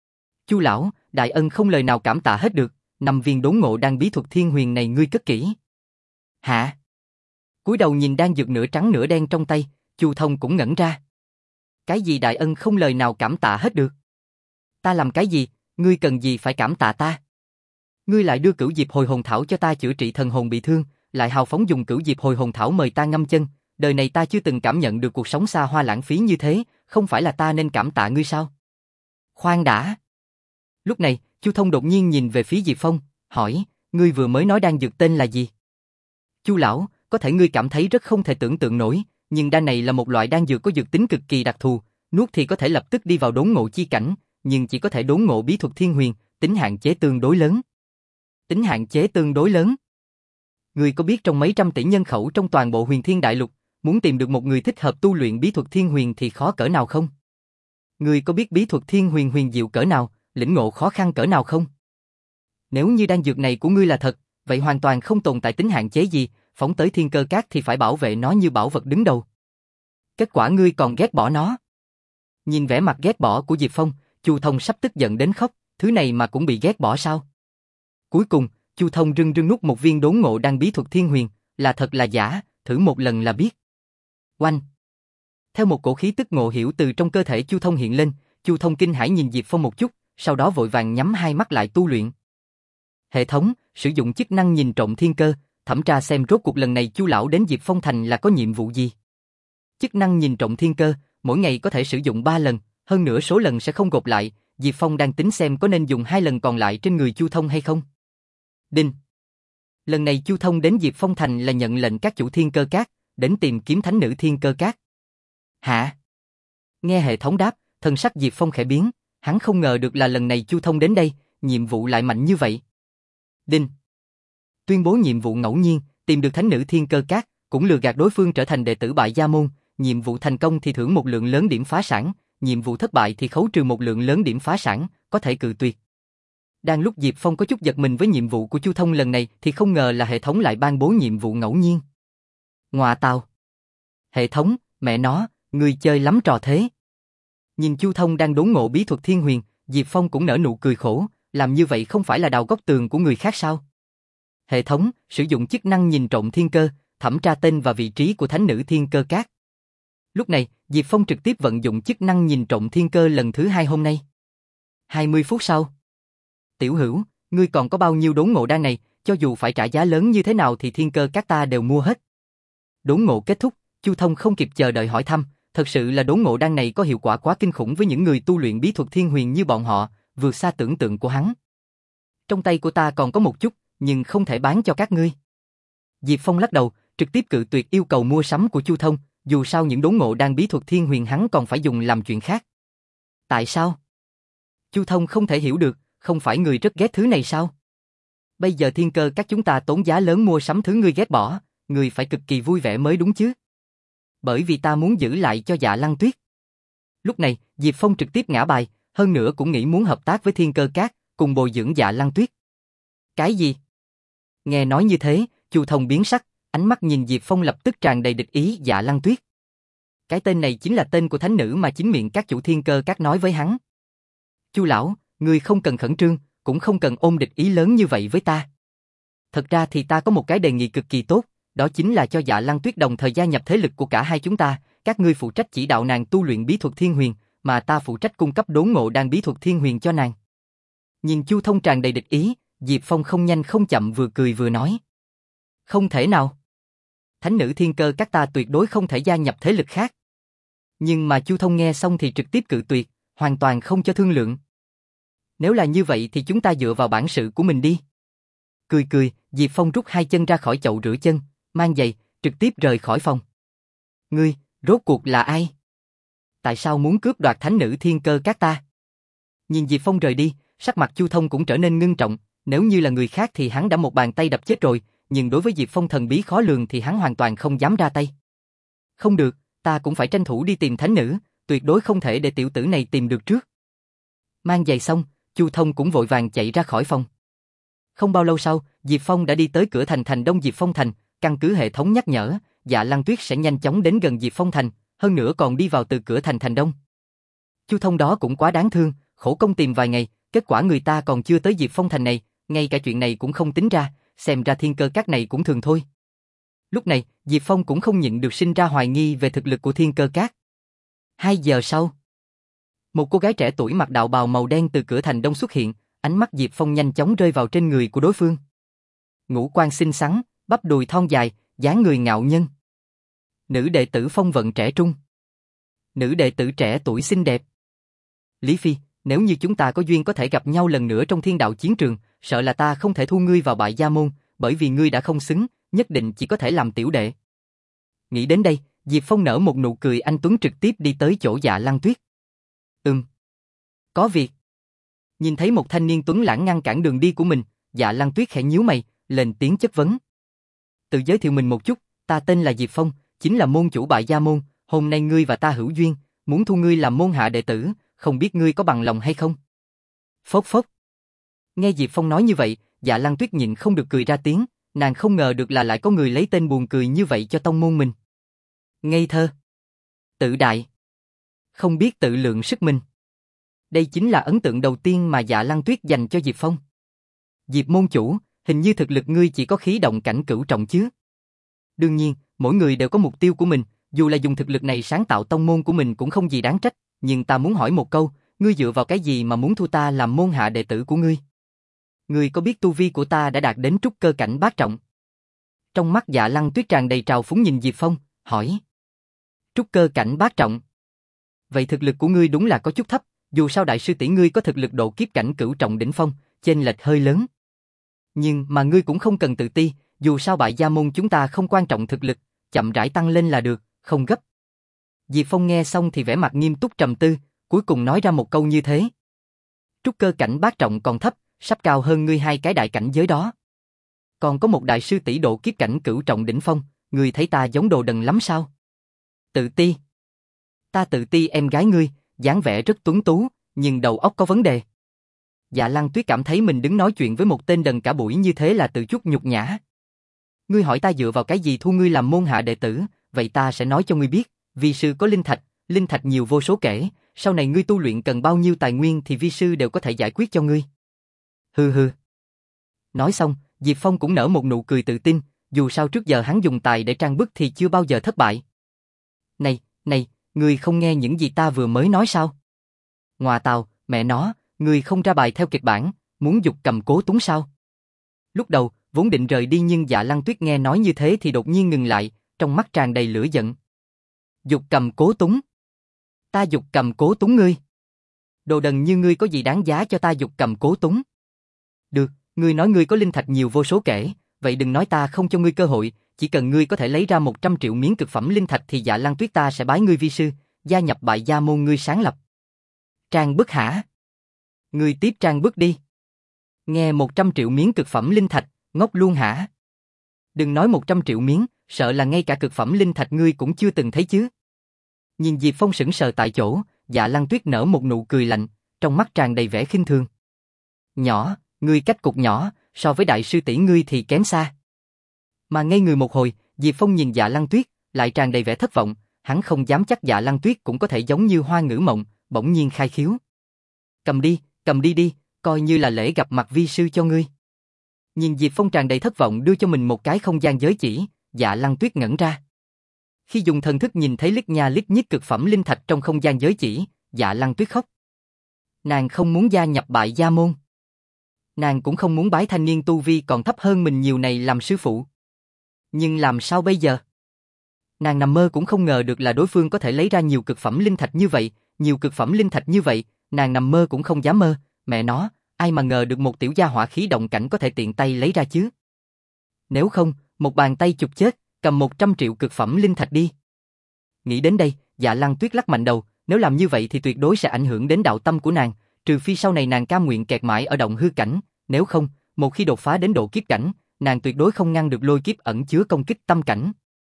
[SPEAKER 1] Chu lão, đại ân không lời nào cảm tạ hết được, năm viên đốn ngộ đan bí thuật thiên huyền này ngươi cất kỹ. Hả? Cúi đầu nhìn đan dược nửa trắng nửa đen trong tay, Chu Thông cũng ngẩn ra. Cái gì đại ân không lời nào cảm tạ hết được? Ta làm cái gì, ngươi cần gì phải cảm tạ ta? Ngươi lại đưa cửu diệp hồi hồn thảo cho ta chữa trị thần hồn bị thương, lại hào phóng dùng cửu diệp hồi hồn thảo mời ta ngâm chân, đời này ta chưa từng cảm nhận được cuộc sống xa hoa lãng phí như thế, không phải là ta nên cảm tạ ngươi sao? Khoan đã. Lúc này, Chu Thông đột nhiên nhìn về phía Diệp Phong, hỏi, ngươi vừa mới nói đan dược tên là gì? Chu lão, có thể ngươi cảm thấy rất không thể tưởng tượng nổi, nhưng đan này là một loại đan dược có dược tính cực kỳ đặc thù, nuốt thì có thể lập tức đi vào đốn ngộ chi cảnh, nhưng chỉ có thể đốn ngộ bí thuật thiên huyền, tính hạn chế tương đối lớn. Tính hạn chế tương đối lớn? Ngươi có biết trong mấy trăm tỷ nhân khẩu trong toàn bộ Huyền Thiên Đại Lục, muốn tìm được một người thích hợp tu luyện bí thuật thiên huyền thì khó cỡ nào không? Ngươi có biết bí thuật thiên huyền huyền diệu cỡ nào, lĩnh ngộ khó khăn cỡ nào không? Nếu như đan dược này của ngươi là thật, vậy hoàn toàn không tồn tại tính hạn chế gì, phóng tới Thiên Cơ Các thì phải bảo vệ nó như bảo vật đứng đầu. Kết quả ngươi còn ghét bỏ nó. Nhìn vẻ mặt ghét bỏ của Diệp Phong, Chu Thông sắp tức giận đến khóc, thứ này mà cũng bị ghét bỏ sao? Cuối cùng, Chu Thông rưng rưng nuốt một viên đốn ngộ đan bí thuật thiên huyền, là thật là giả, thử một lần là biết. Oanh! Theo một cổ khí tức ngộ hiểu từ trong cơ thể Chu Thông hiện lên, Chu Thông kinh hãi nhìn Diệp Phong một chút, sau đó vội vàng nhắm hai mắt lại tu luyện. Hệ thống, sử dụng chức năng nhìn trộm thiên cơ, thẩm tra xem rốt cuộc lần này Chu lão đến Diệp Phong Thành là có nhiệm vụ gì. Chức năng nhìn trộm thiên cơ, mỗi ngày có thể sử dụng ba lần, hơn nữa số lần sẽ không gộp lại, Diệp Phong đang tính xem có nên dùng hai lần còn lại trên người Chu Thông hay không. Đinh. Lần này Chu Thông đến Diệp Phong Thành là nhận lệnh các chủ Thiên Cơ Các, đến tìm kiếm thánh nữ Thiên Cơ Các. Hả? Nghe hệ thống đáp, thần sắc Diệp Phong khẽ biến, hắn không ngờ được là lần này Chu Thông đến đây, nhiệm vụ lại mạnh như vậy. Đinh. Tuyên bố nhiệm vụ ngẫu nhiên, tìm được thánh nữ Thiên Cơ Các, cũng lừa gạt đối phương trở thành đệ tử bại gia môn, nhiệm vụ thành công thì thưởng một lượng lớn điểm phá sản, nhiệm vụ thất bại thì khấu trừ một lượng lớn điểm phá sản, có thể cự tuyệt. Đang lúc Diệp Phong có chút giật mình với nhiệm vụ của Chu Thông lần này thì không ngờ là hệ thống lại ban bố nhiệm vụ ngẫu nhiên. Ngoà tào. Hệ thống, mẹ nó, người chơi lắm trò thế. Nhìn Chu Thông đang đốn ngộ bí thuật thiên huyền, Diệp Phong cũng nở nụ cười khổ, làm như vậy không phải là đào góc tường của người khác sao? Hệ thống, sử dụng chức năng nhìn trộm thiên cơ, thẩm tra tên và vị trí của thánh nữ Thiên Cơ Các. Lúc này, Diệp Phong trực tiếp vận dụng chức năng nhìn trộm thiên cơ lần thứ hai hôm nay. hai mươi phút sau. Tiểu hữu, ngươi còn có bao nhiêu đốn ngộ đan này, cho dù phải trả giá lớn như thế nào thì Thiên Cơ Các ta đều mua hết. Đốn ngộ kết thúc, Chu Thông không kịp chờ đợi hỏi thăm, thật sự là đốn ngộ đan này có hiệu quả quá kinh khủng với những người tu luyện bí thuật thiên huyền như bọn họ, vượt xa tưởng tượng của hắn. Trong tay của ta còn có một chút, nhưng không thể bán cho các ngươi. Diệp Phong lắc đầu, trực tiếp cự tuyệt yêu cầu mua sắm của Chu Thông, dù sao những đốn ngộ đan bí thuật thiên huyền hắn còn phải dùng làm chuyện khác. Tại sao? Chu Thông không thể hiểu được, không phải người rất ghét thứ này sao? Bây giờ Thiên Cơ Các chúng ta tốn giá lớn mua sắm thứ ngươi ghét bỏ, ngươi phải cực kỳ vui vẻ mới đúng chứ. Bởi vì ta muốn giữ lại cho Dạ Lăng Tuyết. Lúc này, Diệp Phong trực tiếp ngã bài, hơn nữa cũng nghĩ muốn hợp tác với Thiên Cơ Các, cùng bồi dưỡng Dạ Lăng Tuyết. Cái gì? Nghe nói như thế, Chu Thông biến sắc, Ánh mắt nhìn Diệp Phong lập tức tràn đầy địch ý. Dạ Lăng Tuyết. Cái tên này chính là tên của thánh nữ mà chính miệng các chủ Thiên Cơ Các nói với hắn. Chu lão, ngươi không cần khẩn trương, cũng không cần ôm địch ý lớn như vậy với ta. Thật ra thì ta có một cái đề nghị cực kỳ tốt, đó chính là cho Dạ Lăng Tuyết đồng thời gia nhập thế lực của cả hai chúng ta, các ngươi phụ trách chỉ đạo nàng tu luyện bí thuật Thiên Huyền, mà ta phụ trách cung cấp đốn ngộ đan bí thuật Thiên Huyền cho nàng. Nhìn Chu Thông tràn đầy địch ý, Diệp Phong không nhanh không chậm vừa cười vừa nói. Không thể nào. Thánh nữ Thiên Cơ Các ta tuyệt đối không thể gia nhập thế lực khác. Nhưng mà Chu Thông nghe xong thì trực tiếp cự tuyệt, hoàn toàn không cho thương lượng. Nếu là như vậy thì chúng ta dựa vào bản sự của mình đi. Cười cười, Diệp Phong rút hai chân ra khỏi chậu rửa chân, mang giày, trực tiếp rời khỏi phòng. Ngươi, rốt cuộc là ai? Tại sao muốn cướp đoạt thánh nữ Thiên Cơ Các ta? Nhìn Diệp Phong rời đi, sắc mặt Chu Thông cũng trở nên ngưng trọng, nếu như là người khác thì hắn đã một bàn tay đập chết rồi, nhưng đối với Diệp Phong thần bí khó lường thì hắn hoàn toàn không dám ra tay. Không được, ta cũng phải tranh thủ đi tìm thánh nữ, tuyệt đối không thể để tiểu tử này tìm được trước. Mang giày xong, Chu Thông cũng vội vàng chạy ra khỏi phòng. Không bao lâu sau, Diệp Phong đã đi tới cửa thành thành Đông Diệp Phong Thành, căn cứ hệ thống nhắc nhở, Dạ Lăng Tuyết sẽ nhanh chóng đến gần Diệp Phong Thành, hơn nữa còn đi vào từ cửa thành thành Đông. Chu Thông đó cũng quá đáng thương, khổ công tìm vài ngày, kết quả người ta còn chưa tới Diệp Phong Thành này, ngay cả chuyện này cũng không tính ra, xem ra Thiên Cơ Các này cũng thường thôi. Lúc này, Diệp Phong cũng không nhịn được sinh ra hoài nghi về thực lực của Thiên Cơ Các. Hai giờ sau, một cô gái trẻ tuổi mặc đạo bào màu đen từ cửa thành Đông xuất hiện, ánh mắt Diệp Phong nhanh chóng rơi vào trên người của đối phương. Ngũ quan xinh xắn, bắp đùi thon dài, dáng người ngạo nhân. Nữ đệ tử phong vận trẻ trung. Nữ đệ tử trẻ tuổi xinh đẹp. Lý Phi, nếu như chúng ta có duyên có thể gặp nhau lần nữa trong thiên đạo chiến trường, sợ là ta không thể thu ngươi vào bại gia môn, bởi vì ngươi đã không xứng, nhất định chỉ có thể làm tiểu đệ. Nghĩ đến đây, Diệp Phong nở một nụ cười anh tuấn trực tiếp đi tới chỗ Dạ Lăng Tuyết. Ừm. Có việc. Nhìn thấy một thanh niên tuấn lãng ngăn cản đường đi của mình, Dạ Lăng Tuyết khẽ nhíu mày, lên tiếng chất vấn. Tự giới thiệu mình một chút, ta tên là Diệp Phong, chính là môn chủ bại gia môn, hôm nay ngươi và ta hữu duyên, muốn thu ngươi làm môn hạ đệ tử, không biết ngươi có bằng lòng hay không? Phốc phốc. Nghe Diệp Phong nói như vậy, Dạ Lăng Tuyết nhịn không được cười ra tiếng, nàng không ngờ được là lại có người lấy tên buồn cười như vậy cho tông môn mình. Ngây thơ. Tự đại. Không biết tự lượng sức mình. Đây chính là ấn tượng đầu tiên mà Dạ Lăng Tuyết dành cho Diệp Phong. Diệp môn chủ, hình như thực lực ngươi chỉ có khí động cảnh cửu trọng chứ. Đương nhiên, mỗi người đều có mục tiêu của mình, dù là dùng thực lực này sáng tạo tông môn của mình cũng không gì đáng trách, nhưng ta muốn hỏi một câu, ngươi dựa vào cái gì mà muốn thu ta làm môn hạ đệ tử của ngươi? Ngươi có biết tu vi của ta đã đạt đến trúc cơ cảnh bát trọng? Trong mắt Dạ Lăng Tuyết tràn đầy trào phúng nhìn Diệp Phong, hỏi. Trúc cơ cảnh bát trọng. Vậy thực lực của ngươi đúng là có chút thấp, dù sao đại sư tỷ ngươi có thực lực độ kiếp cảnh cửu trọng đỉnh phong, chênh lệch hơi lớn. Nhưng mà ngươi cũng không cần tự ti, dù sao bại gia môn chúng ta không quan trọng thực lực, chậm rãi tăng lên là được, không gấp. Diệp Phong nghe xong thì vẻ mặt nghiêm túc trầm tư, cuối cùng nói ra một câu như thế. Trúc cơ cảnh bát trọng còn thấp, sắp cao hơn ngươi hai cái đại cảnh giới đó. Còn có một đại sư tỷ độ kiếp cảnh cửu trọng đỉnh phong, ngươi thấy ta giống đồ đần lắm sao? Tự ti. Ta tự ti em gái ngươi, dáng vẻ rất tuấn tú, nhưng đầu óc có vấn đề. Dạ Lăng Tuyết cảm thấy mình đứng nói chuyện với một tên đần cả buổi như thế là tự chút nhục nhã. Ngươi hỏi ta dựa vào cái gì thu ngươi làm môn hạ đệ tử, vậy ta sẽ nói cho ngươi biết, vi sư có linh thạch, linh thạch nhiều vô số kể, sau này ngươi tu luyện cần bao nhiêu tài nguyên thì vi sư đều có thể giải quyết cho ngươi. Hừ hừ. Nói xong, Diệp Phong cũng nở một nụ cười tự tin, dù sao trước giờ hắn dùng tài để trang bức thì chưa bao giờ thất bại. Này, này, ngươi không nghe những gì ta vừa mới nói sao? Ngọa tào, mẹ nó, ngươi không ra bài theo kịch bản, muốn giục cầm cố túng sao? Lúc đầu, vốn định rời đi nhưng Dạ Lăng Tuyết nghe nói như thế thì đột nhiên ngừng lại, trong mắt tràn đầy lửa giận. Giục cầm cố túng? Ta giục cầm cố túng ngươi? Đồ đần như ngươi có gì đáng giá cho ta giục cầm cố túng? Được, ngươi nói ngươi có linh thạch nhiều vô số kể, vậy đừng nói ta không cho ngươi cơ hội, chỉ cần ngươi có thể lấy ra một trăm triệu miếng cực phẩm linh thạch thì Dạ Lăng Tuyết ta sẽ bái ngươi vi sư, gia nhập bại gia môn ngươi sáng lập. Trang bức hả? Ngươi tiếp trang bức đi. Nghe một trăm triệu miếng cực phẩm linh thạch, ngốc luôn hả? Đừng nói một trăm triệu miếng, sợ là ngay cả cực phẩm linh thạch ngươi cũng chưa từng thấy chứ. Nhìn Diệp Phong sững sờ tại chỗ, Dạ Lăng Tuyết nở một nụ cười lạnh, trong mắt tràn đầy vẻ khinh thường. Nhỏ, ngươi cách cục nhỏ, so với đại sư tỷ ngươi thì kém xa. Mà ngây người một hồi, Diệp Phong nhìn Dạ Lăng Tuyết, lại tràn đầy vẻ thất vọng, hắn không dám chắc Dạ Lăng Tuyết cũng có thể giống như Hoa Ngữ Mộng, bỗng nhiên khai khiếu. Cầm đi, cầm đi đi, coi như là lễ gặp mặt vi sư cho ngươi. Nhìn Diệp Phong tràn đầy thất vọng đưa cho mình một cái không gian giới chỉ, Dạ Lăng Tuyết ngẩn ra. Khi dùng thần thức nhìn thấy lít nha lít nhít cực phẩm linh thạch trong không gian giới chỉ, Dạ Lăng Tuyết khóc. Nàng không muốn gia nhập Bại Gia môn. Nàng cũng không muốn bái thanh niên tu vi còn thấp hơn mình nhiều này làm sư phụ. Nhưng làm sao bây giờ? Nàng nằm mơ cũng không ngờ được là đối phương có thể lấy ra nhiều cực phẩm linh thạch như vậy, nhiều cực phẩm linh thạch như vậy, nàng nằm mơ cũng không dám mơ, mẹ nó, ai mà ngờ được một tiểu gia hỏa khí động cảnh có thể tiện tay lấy ra chứ. Nếu không, một bàn tay chụp chết, cầm một trăm triệu cực phẩm linh thạch đi. Nghĩ đến đây, Dạ Lăng Tuyết lắc mạnh đầu, nếu làm như vậy thì tuyệt đối sẽ ảnh hưởng đến đạo tâm của nàng, trừ phi sau này nàng cam nguyện kẹt mãi ở động hư cảnh, nếu không, một khi đột phá đến độ kiếp cảnh, nàng tuyệt đối không ngăn được lôi kiếp ẩn chứa công kích tâm cảnh.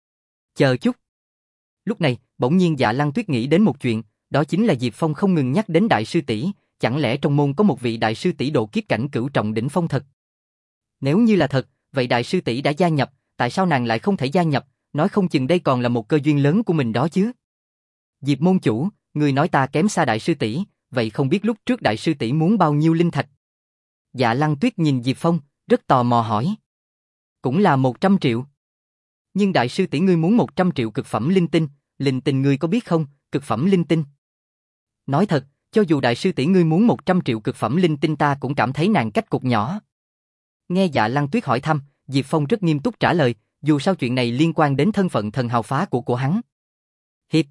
[SPEAKER 1] Chờ chút. Lúc này, bỗng nhiên Dạ Lăng Tuyết nghĩ đến một chuyện, đó chính là Diệp Phong không ngừng nhắc đến đại sư tỷ, chẳng lẽ trong môn có một vị đại sư tỷ độ kiếp cảnh cửu trọng đỉnh phong thật? Nếu như là thật, vậy đại sư tỷ đã gia nhập, tại sao nàng lại không thể gia nhập, nói không chừng đây còn là một cơ duyên lớn của mình đó chứ. Diệp môn chủ, người nói ta kém xa đại sư tỷ, vậy không biết lúc trước đại sư tỷ muốn bao nhiêu linh thạch? Dạ Lăng Tuyết nhìn Diệp Phong, rất tò mò hỏi. Cũng là một trăm triệu. Nhưng đại sư tỷ ngươi muốn một trăm triệu cực phẩm linh tinh, linh tinh ngươi có biết không, cực phẩm linh tinh. Nói thật, cho dù đại sư tỷ ngươi muốn một trăm triệu cực phẩm linh tinh ta cũng cảm thấy nàng cách cục nhỏ. Nghe Dạ Lăng Tuyết hỏi thăm, Diệp Phong rất nghiêm túc trả lời, dù sao chuyện này liên quan đến thân phận thần hào phá của của hắn. Hiệp.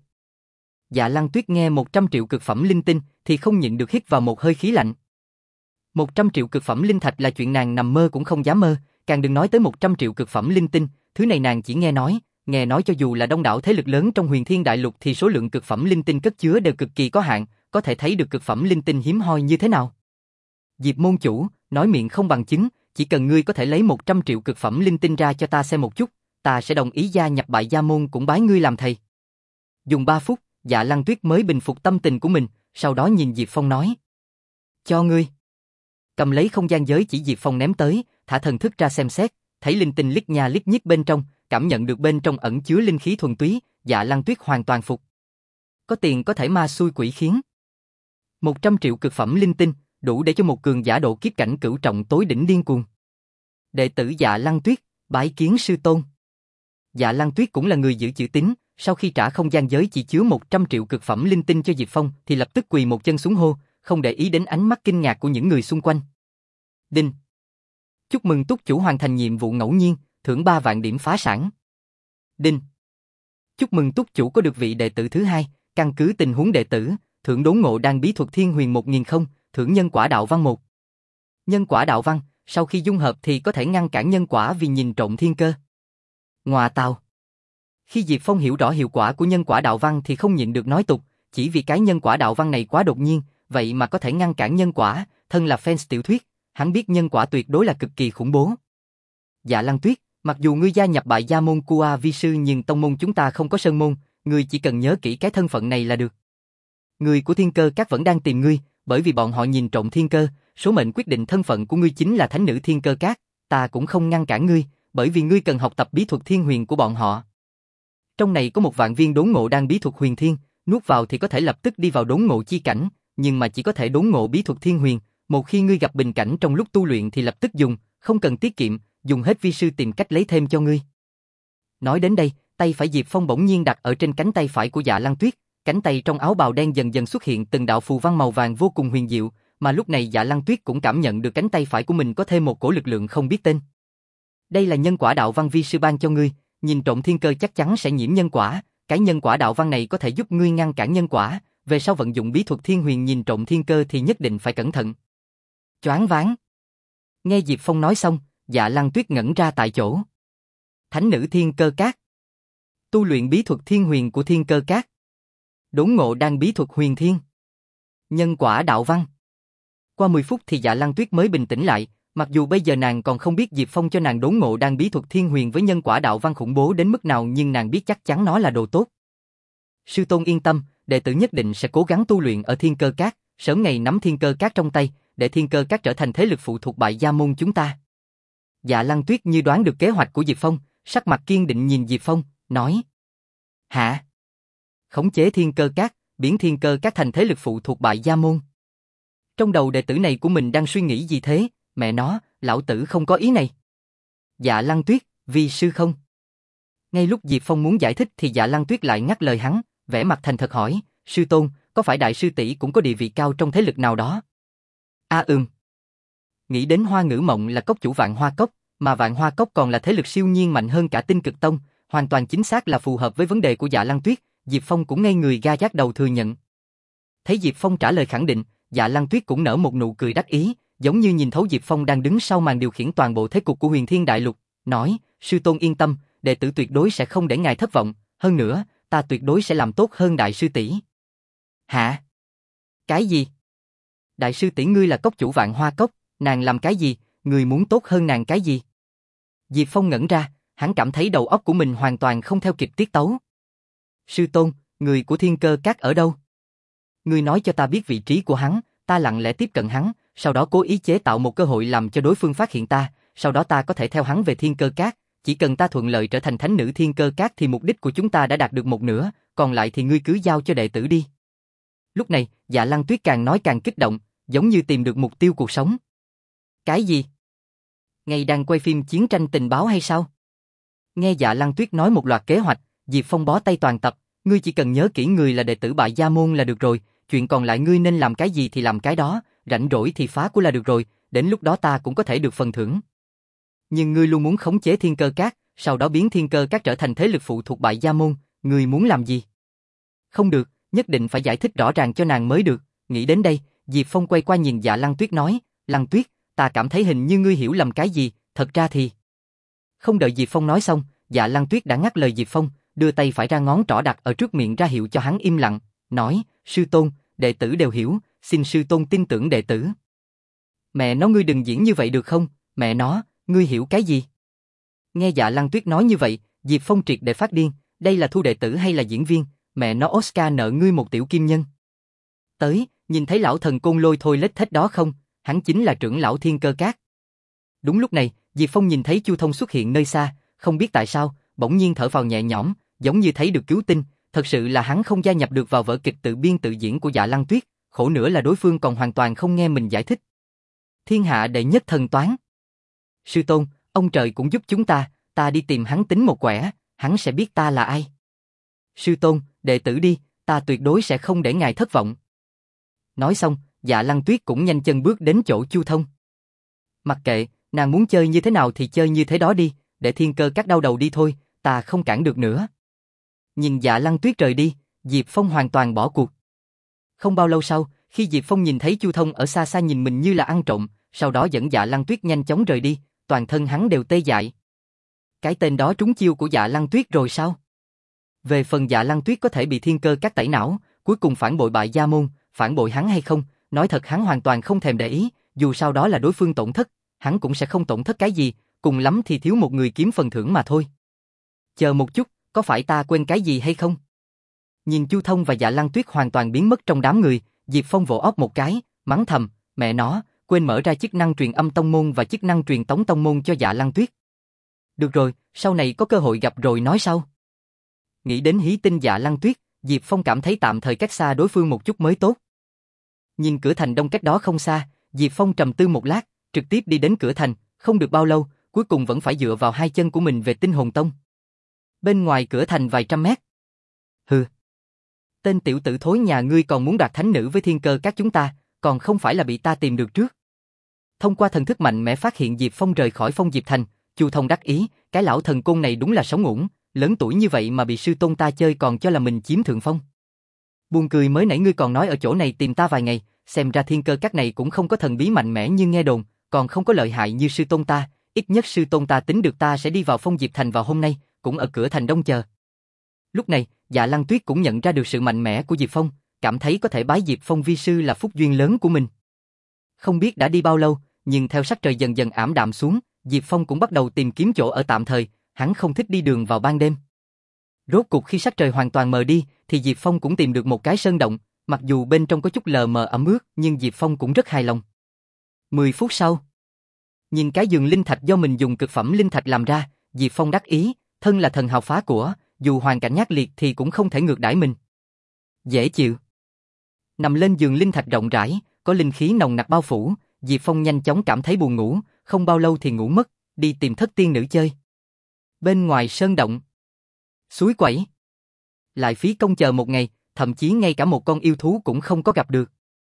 [SPEAKER 1] Dạ Lăng Tuyết nghe một trăm triệu cực phẩm linh tinh thì không nhịn được hít vào một hơi khí lạnh. một trăm triệu cực phẩm linh thạch là chuyện nàng nằm mơ cũng không dám mơ, càng đừng nói tới một trăm triệu cực phẩm linh tinh, thứ này nàng chỉ nghe nói, nghe nói cho dù là đông đảo thế lực lớn trong Huyền Thiên Đại Lục thì số lượng cực phẩm linh tinh cất chứa đều cực kỳ có hạn, có thể thấy được cực phẩm linh tinh hiếm hoi như thế nào. Diệp môn chủ, nói miệng không bằng chứng, chỉ cần ngươi có thể lấy một trăm triệu cực phẩm linh tinh ra cho ta xem một chút, ta sẽ đồng ý gia nhập Bại Gia môn cũng bái ngươi làm thầy. Dùng ba phút, Dạ Lăng Tuyết mới bình phục tâm tình của mình, sau đó nhìn Diệp Phong nói. Cho ngươi. Cầm lấy không gian giới chỉ Diệp Phong ném tới, thả thần thức ra xem xét, thấy linh tinh lít nha lít nhít bên trong, cảm nhận được bên trong ẩn chứa linh khí thuần túy, Dạ Lăng Tuyết hoàn toàn phục. Có tiền có thể ma xui quỷ khiến. một trăm triệu cực phẩm linh tinh, đủ để cho một cường giả độ kiếp cảnh cửu trọng tối đỉnh điên cuồng. Đệ tử Dạ Lăng Tuyết, bái kiến sư tôn. Dạ Lăng Tuyết cũng là người giữ chữ tín, sau khi trả không gian giới chỉ chứa một trăm triệu cực phẩm linh tinh cho Diệp Phong thì lập tức quỳ một chân xuống hô, không để ý đến ánh mắt kinh ngạc của những người xung quanh. Đinh. Chúc mừng túc chủ hoàn thành nhiệm vụ ngẫu nhiên, thưởng ba vạn điểm phá sản. Đinh. Chúc mừng túc chủ có được vị đệ tử thứ hai, căn cứ tình huống đệ tử, thưởng đốn ngộ đan bí thuật thiên huyền một nghìn không, thưởng nhân quả đạo văn một. Nhân quả đạo văn, sau khi dung hợp thì có thể ngăn cản nhân quả vì nhìn trộm thiên cơ. Ngoà tào. Khi Diệp Phong hiểu rõ hiệu quả của nhân quả đạo văn thì không nhịn được nói tục, chỉ vì cái nhân quả đạo văn này quá đột nhiên, vậy mà có thể ngăn cản nhân quả, thân là fans tiểu thuyết, hắn biết nhân quả tuyệt đối là cực kỳ khủng bố. Dạ Lăng Tuyết, mặc dù ngươi gia nhập Bại Gia môn Kua vi sư nhưng tông môn chúng ta không có sơn môn, ngươi chỉ cần nhớ kỹ cái thân phận này là được. Người của Thiên Cơ Các vẫn đang tìm ngươi, bởi vì bọn họ nhìn trộm thiên cơ, số mệnh quyết định thân phận của ngươi chính là thánh nữ Thiên Cơ Các, ta cũng không ngăn cản ngươi, bởi vì ngươi cần học tập bí thuật thiên huyền của bọn họ. Trong này có một vạn viên đốn ngộ đan bí thuật huyền thiên, nuốt vào thì có thể lập tức đi vào đốn ngộ chi cảnh, nhưng mà chỉ có thể đốn ngộ bí thuật thiên huyền, một khi ngươi gặp bình cảnh trong lúc tu luyện thì lập tức dùng, không cần tiết kiệm, dùng hết vi sư tìm cách lấy thêm cho ngươi. Nói đến đây, tay phải Diệp Phong bỗng nhiên đặt ở trên cánh tay phải của Dạ Lăng Tuyết, cánh tay trong áo bào đen dần dần xuất hiện từng đạo phù văn màu vàng vô cùng huyền diệu, mà lúc này Dạ Lăng Tuyết cũng cảm nhận được cánh tay phải của mình có thêm một cổ lực lượng không biết tên. Đây là nhân quả đạo văn vi sư ban cho ngươi, nhìn trộm thiên cơ chắc chắn sẽ nhiễm nhân quả, cái nhân quả đạo văn này có thể giúp ngươi ngăn cản nhân quả, về sau vận dụng bí thuật thiên huyền nhìn trộm thiên cơ thì nhất định phải cẩn thận. Choáng váng. Nghe Diệp Phong nói xong, Dạ Lăng Tuyết ngẩn ra tại chỗ. Thánh nữ Thiên Cơ Các. Tu luyện bí thuật thiên huyền của Thiên Cơ Các. Đốn ngộ đan bí thuật huyền thiên. Nhân quả đạo văn. Qua mười phút thì Dạ Lăng Tuyết mới bình tĩnh lại, mặc dù bây giờ nàng còn không biết Diệp Phong cho nàng đốn ngộ đan bí thuật thiên huyền với nhân quả đạo văn khủng bố đến mức nào nhưng nàng biết chắc chắn nó là đồ tốt. Sư tôn yên tâm, đệ tử nhất định sẽ cố gắng tu luyện ở Thiên Cơ Các, sớm ngày nắm Thiên Cơ Các trong tay, để Thiên Cơ Các trở thành thế lực phụ thuộc Bại Gia môn chúng ta. Dạ Lăng Tuyết như đoán được kế hoạch của Diệp Phong, sắc mặt kiên định nhìn Diệp Phong, nói. Hả? Khống chế thiên cơ các, biến thiên cơ các thành thế lực phụ thuộc Bại Gia Môn. Trong đầu đệ tử này của mình đang suy nghĩ gì thế, mẹ nó, lão tử không có ý này. Dạ Lăng Tuyết, vi sư không. Ngay lúc Diệp Phong muốn giải thích thì Dạ Lăng Tuyết lại ngắt lời hắn, vẻ mặt thành thật hỏi, sư tôn, có phải đại sư tỷ cũng có địa vị cao trong thế lực nào đó? A à, ừm. Nghĩ đến Hoa Ngữ Mộng là cốc chủ Vạn Hoa Cốc, mà Vạn Hoa Cốc còn là thế lực siêu nhiên mạnh hơn cả Tinh Cực Tông, hoàn toàn chính xác là phù hợp với vấn đề của Dạ Lăng Tuyết, Diệp Phong cũng ngây người ga giác đầu thừa nhận. Thấy Diệp Phong trả lời khẳng định, Dạ Lăng Tuyết cũng nở một nụ cười đắc ý, giống như nhìn thấu Diệp Phong đang đứng sau màn điều khiển toàn bộ thế cục của Huyền Thiên Đại Lục, nói, sư tôn yên tâm, đệ tử tuyệt đối sẽ không để ngài thất vọng, hơn nữa, ta tuyệt đối sẽ làm tốt hơn đại sư tỷ. Hả? Cái gì? Đại sư tỷ ngươi là cốc chủ Vạn Hoa Cốc, nàng làm cái gì, ngươi muốn tốt hơn nàng cái gì? Diệp Phong ngẩn ra, hắn cảm thấy đầu óc của mình hoàn toàn không theo kịp tiết tấu. Sư tôn, người của thiên cơ các ở đâu? Ngươi nói cho ta biết vị trí của hắn, ta lặng lẽ tiếp cận hắn, sau đó cố ý chế tạo một cơ hội làm cho đối phương phát hiện ta, sau đó ta có thể theo hắn về thiên cơ các, chỉ cần ta thuận lợi trở thành thánh nữ thiên cơ các thì mục đích của chúng ta đã đạt được một nửa, còn lại thì ngươi cứ giao cho đệ tử đi. Lúc này, Dạ Lăng Tuyết càng nói càng kích động, giống như tìm được mục tiêu cuộc sống. Cái gì? Ngay đang quay phim chiến tranh tình báo hay sao? Nghe Dạ Lăng Tuyết nói một loạt kế hoạch, Diệp Phong bó tay toàn tập, ngươi chỉ cần nhớ kỹ người là đệ tử Bại Gia Môn là được rồi, chuyện còn lại ngươi nên làm cái gì thì làm cái đó, rảnh rỗi thì phá của là được rồi, đến lúc đó ta cũng có thể được phần thưởng. Nhưng ngươi luôn muốn khống chế thiên cơ các, sau đó biến thiên cơ các trở thành thế lực phụ thuộc Bại Gia Môn, ngươi muốn làm gì? Không được, nhất định phải giải thích rõ ràng cho nàng mới được. Nghĩ đến đây, Diệp Phong quay qua nhìn Dạ Lăng Tuyết nói, Lăng Tuyết, ta cảm thấy hình như ngươi hiểu lầm cái gì, thật ra thì... Không đợi Diệp Phong nói xong, Dạ Lăng Tuyết đã ngắt lời Diệp Phong, đưa tay phải ra ngón trỏ đặt ở trước miệng ra hiệu cho hắn im lặng, nói, sư tôn, đệ tử đều hiểu, xin sư tôn tin tưởng đệ tử. Mẹ nó ngươi đừng diễn như vậy được không, mẹ nó, ngươi hiểu cái gì? Nghe Dạ Lăng Tuyết nói như vậy, Diệp Phong triệt để phát điên, đây là thu đệ tử hay là diễn viên, mẹ nó Oscar nợ ngươi một tiểu kim nhân. Tới, nhìn thấy lão thần côn lôi thôi lết thết đó không, hắn chính là trưởng lão thiên cơ các. Đúng lúc này, Diệp Phong nhìn thấy Chu Thông xuất hiện nơi xa, không biết tại sao, bỗng nhiên thở phào nhẹ nhõm, giống như thấy được cứu tinh, thật sự là hắn không gia nhập được vào vở kịch tự biên tự diễn của Dạ Lăng Tuyết, khổ nữa là đối phương còn hoàn toàn không nghe mình giải thích. Thiên hạ đệ nhất thần toán. Sư tôn, ông trời cũng giúp chúng ta, ta đi tìm hắn tính một quẻ, hắn sẽ biết ta là ai. Sư tôn, đệ tử đi, ta tuyệt đối sẽ không để ngài thất vọng. Nói xong, Dạ Lăng Tuyết cũng nhanh chân bước đến chỗ Chu Thông. Mặc kệ, nàng muốn chơi như thế nào thì chơi như thế đó đi, để thiên cơ các đau đầu đi thôi, ta không cản được nữa. Nhìn Dạ Lăng Tuyết rời đi, Diệp Phong hoàn toàn bỏ cuộc. Không bao lâu sau, khi Diệp Phong nhìn thấy Chu Thông ở xa xa nhìn mình như là ăn trộm, sau đó dẫn Dạ Lăng Tuyết nhanh chóng rời đi, toàn thân hắn đều tê dại. Cái tên đó trúng chiêu của Dạ Lăng Tuyết rồi sao? Về phần Dạ Lăng Tuyết có thể bị thiên cơ các tẩy não, cuối cùng phản bội Bại Gia Môn, phản bội hắn hay không, nói thật hắn hoàn toàn không thèm để ý, dù sau đó là đối phương tổn thất, hắn cũng sẽ không tổn thất cái gì, cùng lắm thì thiếu một người kiếm phần thưởng mà thôi. Chờ một chút, có phải ta quên cái gì hay không? Nhìn Chu Thông và Dạ Lăng Tuyết hoàn toàn biến mất trong đám người, Diệp Phong vỗ óc một cái, mắng thầm, mẹ nó, quên mở ra chức năng truyền âm tông môn và chức năng truyền tống tông môn cho Dạ Lăng Tuyết. Được rồi, sau này có cơ hội gặp rồi nói sau. Nghĩ đến hí tinh Dạ Lăng Tuyết, Diệp Phong cảm thấy tạm thời cách xa đối phương một chút mới tốt. Nhìn cửa thành đông cách đó không xa, Diệp Phong trầm tư một lát, trực tiếp đi đến cửa thành, không được bao lâu, cuối cùng vẫn phải dựa vào hai chân của mình về Tinh Hồn Tông. Bên ngoài cửa thành vài trăm mét. Hừ. Tên tiểu tử thối nhà ngươi còn muốn đoạt thánh nữ với thiên cơ các chúng ta, còn không phải là bị ta tìm được trước. Thông qua thần thức mạnh mẽ phát hiện Diệp Phong rời khỏi Phong Diệp Thành, Chu Thông đắc ý, cái lão thần côn này đúng là sống uổng, lớn tuổi như vậy mà bị sư tôn ta chơi còn cho là mình chiếm thượng phong. Buồn cười mới nãy ngươi còn nói ở chỗ này tìm ta vài ngày, xem ra thiên cơ các này cũng không có thần bí mạnh mẽ như nghe đồn, còn không có lợi hại như sư tôn ta, ít nhất sư tôn ta tính được ta sẽ đi vào Phong Diệp Thành vào hôm nay, cũng ở cửa thành đông chờ. Lúc này, Dạ Lăng Tuyết cũng nhận ra được sự mạnh mẽ của Diệp Phong, cảm thấy có thể bái Diệp Phong vi sư là phúc duyên lớn của mình. Không biết đã đi bao lâu, nhưng theo sắc trời dần dần ảm đạm xuống, Diệp Phong cũng bắt đầu tìm kiếm chỗ ở tạm thời, hắn không thích đi đường vào ban đêm. Rốt cục khi sắc trời hoàn toàn mờ đi, thì Diệp Phong cũng tìm được một cái sơn động, mặc dù bên trong có chút lờ mờ ẩm ướt, nhưng Diệp Phong cũng rất hài lòng. Mười phút sau, nhìn cái giường linh thạch do mình dùng cực phẩm linh thạch làm ra, Diệp Phong đắc ý, thân là thần hào phá của, dù hoàn cảnh ác liệt thì cũng không thể ngược đãi mình. Dễ chịu. Nằm lên giường linh thạch rộng rãi, có linh khí nồng nặc bao phủ, Diệp Phong nhanh chóng cảm thấy buồn ngủ, không bao lâu thì ngủ mất, đi tìm thất tiên nữ chơi. Bên ngoài sơn động, suối quẩy, lại phí công chờ một ngày, thậm chí ngay cả một con yêu thú cũng không có gặp được.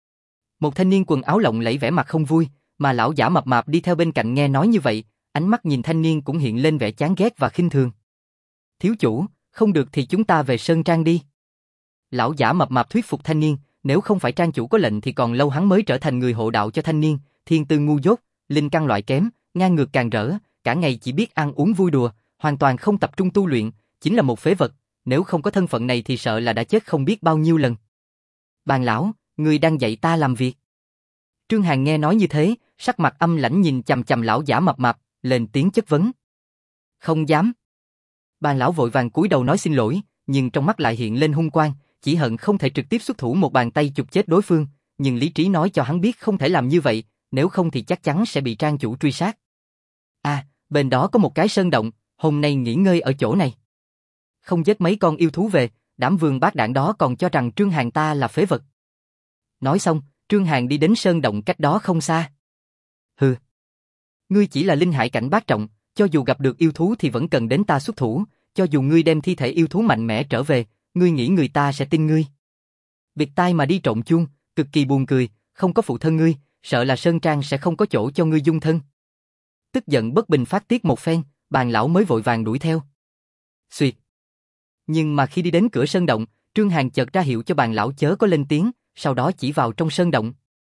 [SPEAKER 1] Một thanh niên quần áo lộng lẫy vẻ mặt không vui, mà lão giả mập mạp đi theo bên cạnh nghe nói như vậy, ánh mắt nhìn thanh niên cũng hiện lên vẻ chán ghét và khinh thường. Thiếu chủ, không được thì chúng ta về sơn trang đi. Lão giả mập mạp thuyết phục thanh niên, nếu không phải trang chủ có lệnh thì còn lâu hắn mới trở thành người hộ đạo cho thanh niên, thiên tư ngu dốt, linh căn loại kém, ngang ngược càng rỡ, cả ngày chỉ biết ăn uống vui đùa, hoàn toàn không tập trung tu luyện, chính là một phế vật, nếu không có thân phận này thì sợ là đã chết không biết bao nhiêu lần. Bàn lão, người đang dạy ta làm việc. Trương Hàn nghe nói như thế, sắc mặt âm lãnh nhìn chằm chằm lão giả mập mạp, lên tiếng chất vấn. Không dám. Bàn lão vội vàng cúi đầu nói xin lỗi, nhưng trong mắt lại hiện lên hung quang, chỉ hận không thể trực tiếp xuất thủ một bàn tay chụp chết đối phương, nhưng lý trí nói cho hắn biết không thể làm như vậy, nếu không thì chắc chắn sẽ bị trang chủ truy sát. À, bên đó có một cái sơn động, hôm nay nghỉ ngơi ở chỗ này. Không giết mấy con yêu thú về, đám vương bát đảng đó còn cho rằng Trương Hàn ta là phế vật. Nói xong, Trương Hàn đi đến sơn động cách đó không xa. Hừ. Ngươi chỉ là linh hải cảnh bát trọng, cho dù gặp được yêu thú thì vẫn cần đến ta xuất thủ, cho dù ngươi đem thi thể yêu thú mạnh mẽ trở về, ngươi nghĩ người ta sẽ tin ngươi. Biệt tai mà đi trộn chuông, cực kỳ buồn cười, không có phụ thân ngươi, sợ là sơn trang sẽ không có chỗ cho ngươi dung thân. Tức giận bất bình phát tiết một phen, bàn lão mới vội vàng đuổi theo. Xuyệt. Nhưng mà khi đi đến cửa sơn động, Trương Hàn chợt ra hiệu cho bàn lão chớ có lên tiếng, sau đó chỉ vào trong sơn động.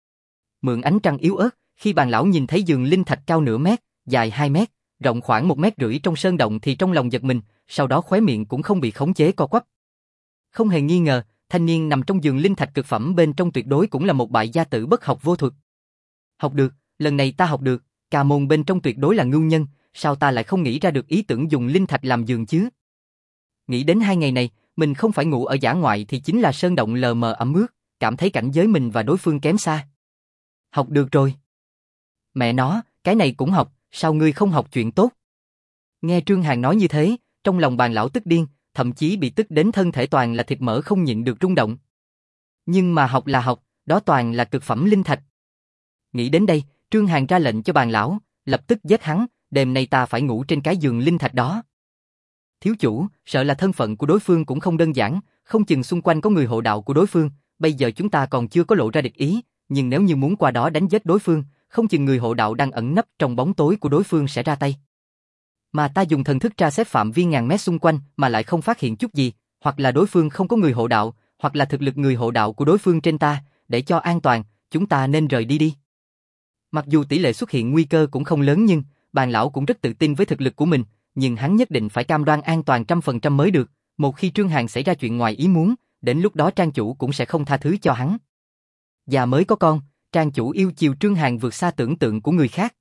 [SPEAKER 1] Mượn ánh trăng yếu ớt, khi bàn lão nhìn thấy giường linh thạch cao nửa mét, dài hai mét, rộng khoảng một mét rưỡi trong sơn động thì trong lòng giật mình, sau đó khóe miệng cũng không bị khống chế co quắp. Không hề nghi ngờ, thanh niên nằm trong giường linh thạch cực phẩm bên trong tuyệt đối cũng là một bại gia tử bất học vô thuật. Học được, lần này ta học được, Cà môn bên trong tuyệt đối là ngưu nhân, sao ta lại không nghĩ ra được ý tưởng dùng linh thạch làm giường chứ? Nghĩ đến hai ngày này, mình không phải ngủ ở dã ngoại thì chính là sơn động lờ mờ ẩm ướt, cảm thấy cảnh giới mình và đối phương kém xa. Học được rồi. Mẹ nó, cái này cũng học, sao ngươi không học chuyện tốt? Nghe Trương Hàn nói như thế, trong lòng bàn lão tức điên, thậm chí bị tức đến thân thể toàn là thịt mỡ không nhịn được rung động. Nhưng mà học là học, đó toàn là cực phẩm linh thạch. Nghĩ đến đây, Trương Hàn ra lệnh cho bàn lão, lập tức giết hắn, đêm nay ta phải ngủ trên cái giường linh thạch đó. Thiếu chủ, sợ là thân phận của đối phương cũng không đơn giản, không chừng xung quanh có người hộ đạo của đối phương, bây giờ chúng ta còn chưa có lộ ra địch ý, nhưng nếu như muốn qua đó đánh giết đối phương, không chừng người hộ đạo đang ẩn nấp trong bóng tối của đối phương sẽ ra tay. Mà ta dùng thần thức tra xét phạm vi ngàn mét xung quanh mà lại không phát hiện chút gì, hoặc là đối phương không có người hộ đạo, hoặc là thực lực người hộ đạo của đối phương trên ta, để cho an toàn, chúng ta nên rời đi đi. Mặc dù tỷ lệ xuất hiện nguy cơ cũng không lớn nhưng, bàn lão cũng rất tự tin với thực lực của mình, nhưng hắn nhất định phải cam đoan an toàn trăm phần trăm mới được, một khi Trương Hàn xảy ra chuyện ngoài ý muốn, đến lúc đó trang chủ cũng sẽ không tha thứ cho hắn. Già mới có con, trang chủ yêu chiều Trương Hàn vượt xa tưởng tượng của người khác.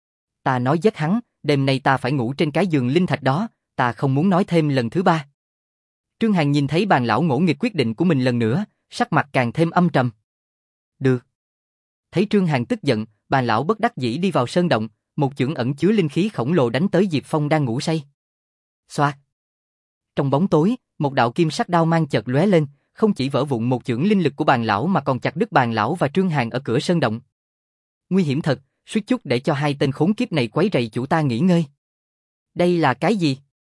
[SPEAKER 1] Ta nói giết hắn, đêm nay ta phải ngủ trên cái giường linh thạch đó, ta không muốn nói thêm lần thứ ba. Trương Hàn nhìn thấy bàn lão ngỗ nghịch quyết định của mình lần nữa, sắc mặt càng thêm âm trầm. Được. Thấy Trương Hàn tức giận, bàn lão bất đắc dĩ đi vào sơn động, một chưởng ẩn chứa linh khí khổng lồ đánh tới Diệp Phong đang ngủ say. Xoạt. Trong bóng tối, một đạo kim sắc đao mang chợt lóe lên, không chỉ vỡ vụn một chưởng linh lực của bàn lão mà còn chặt đứt bàn lão và Trương Hàn ở cửa sơn động. Nguy hiểm thật, suýt chút để cho hai tên khốn kiếp này quấy rầy chủ ta nghỉ ngơi. Đây là cái gì?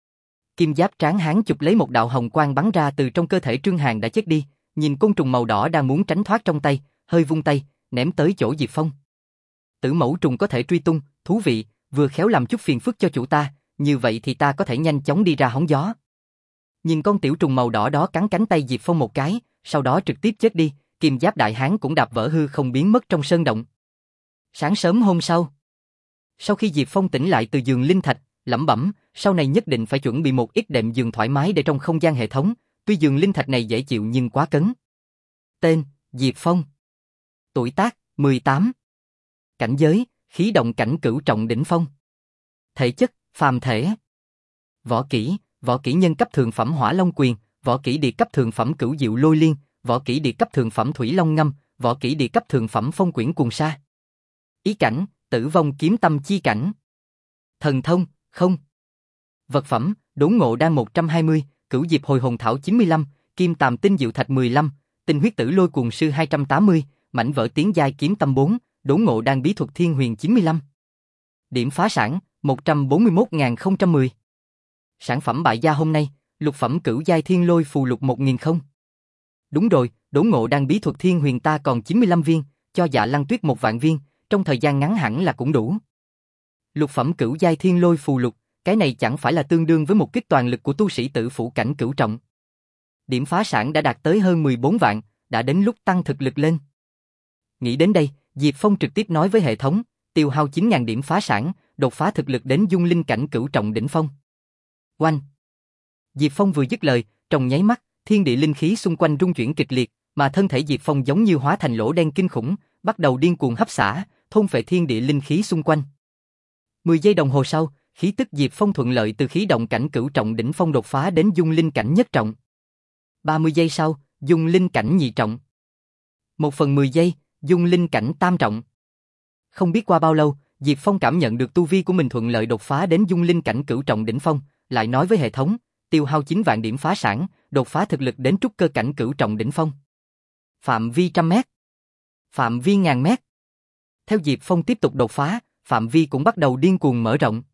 [SPEAKER 1] Kim giáp tráng hán chụp lấy một đạo hồng quang bắn ra từ trong cơ thể Trương Hàn đã chết đi, nhìn côn trùng màu đỏ đang muốn tránh thoát trong tay, hơi vung tay, ném tới chỗ Diệp Phong. Tử mẫu trùng có thể truy tung, thú vị, vừa khéo làm chút phiền phức cho chủ ta, như vậy thì ta có thể nhanh chóng đi ra hóng gió. Nhìn con tiểu trùng màu đỏ đó cắn cánh tay Diệp Phong một cái, sau đó trực tiếp chết đi, kim giáp đại hán cũng đạp vỡ hư không biến mất trong sơn động. Sáng sớm hôm sau, sau khi Diệp Phong tỉnh lại từ giường linh thạch, lẩm bẩm, sau này nhất định phải chuẩn bị một ít đệm giường thoải mái để trong không gian hệ thống, tuy giường linh thạch này dễ chịu nhưng quá cứng. Tên, Diệp Phong. Tuổi tác, mười tám. Cảnh giới, khí động cảnh cửu trọng đỉnh phong. Thể chất, phàm thể. Võ kỹ, võ kỹ nhân cấp thượng phẩm Hỏa Long Quyền, võ kỹ địa cấp thượng phẩm Cửu Diệu Lôi Liên, võ kỹ địa cấp thượng phẩm Thủy Long Ngâm, võ kỹ địa cấp thượng phẩm Phong Quyển Cuồng Sa. Ý cảnh, Tử Vong Kiếm Tâm Chi Cảnh. Thần thông, không. Vật phẩm, Đốn ngộ đan một trăm hai mươi, cửu diệp hồi hồn thảo chín mươi lăm, kim tàm tinh diệu thạch mười lăm, tinh huyết tử lôi cuồng sư hai trăm tám mươi, mảnh vỡ tiến giai kiếm tâm bốn, đốn ngộ đan bí thuật thiên huyền chín mươi lăm. Điểm phá sản, một trăm bốn mươi mốt nghìn không trăm mười. Sản phẩm bại gia hôm nay, lục phẩm cửu giai thiên lôi phù lục một nghìn không. Đúng rồi, đốn ngộ đan bí thuật thiên huyền ta còn chín mươi lăm viên, cho Dạ Lăng Tuyết một vạn viên, trong thời gian ngắn hẳn là cũng đủ. Lục phẩm cửu giai thiên lôi phù lục, cái này chẳng phải là tương đương với một kích toàn lực của tu sĩ tử phủ cảnh cửu trọng. Điểm phá sản đã đạt tới hơn mười bốn vạn, đã đến lúc tăng thực lực lên. Nghĩ đến đây, Diệp Phong trực tiếp nói với hệ thống, tiêu hao chín nghìn điểm phá sản, đột phá thực lực đến dung linh cảnh cửu trọng đỉnh phong. Oanh! Diệp Phong vừa dứt lời, trong nháy mắt, thiên địa linh khí xung quanh rung chuyển kịch liệt, mà thân thể Diệp Phong giống như hóa thành lỗ đen kinh khủng, bắt đầu điên cuồng hấp xả, thôn phệ thiên địa linh khí xung quanh. mười giây đồng hồ sau, khí tức Diệp Phong thuận lợi từ khí động cảnh cửu trọng đỉnh phong đột phá đến dung linh cảnh nhất trọng. ba mươi giây sau, dung linh cảnh nhị trọng. một phần mười giây, dung linh cảnh tam trọng. Không biết qua bao lâu, Diệp Phong cảm nhận được tu vi của mình thuận lợi đột phá đến dung linh cảnh cửu trọng đỉnh phong, lại nói với hệ thống, tiêu hao chín vạn điểm phá sản, đột phá thực lực đến trúc cơ cảnh cửu trọng đỉnh phong. Phạm vi trăm mét. Phạm vi ngàn mét. Theo Diệp Phong tiếp tục đột phá, phạm vi cũng bắt đầu điên cuồng mở rộng.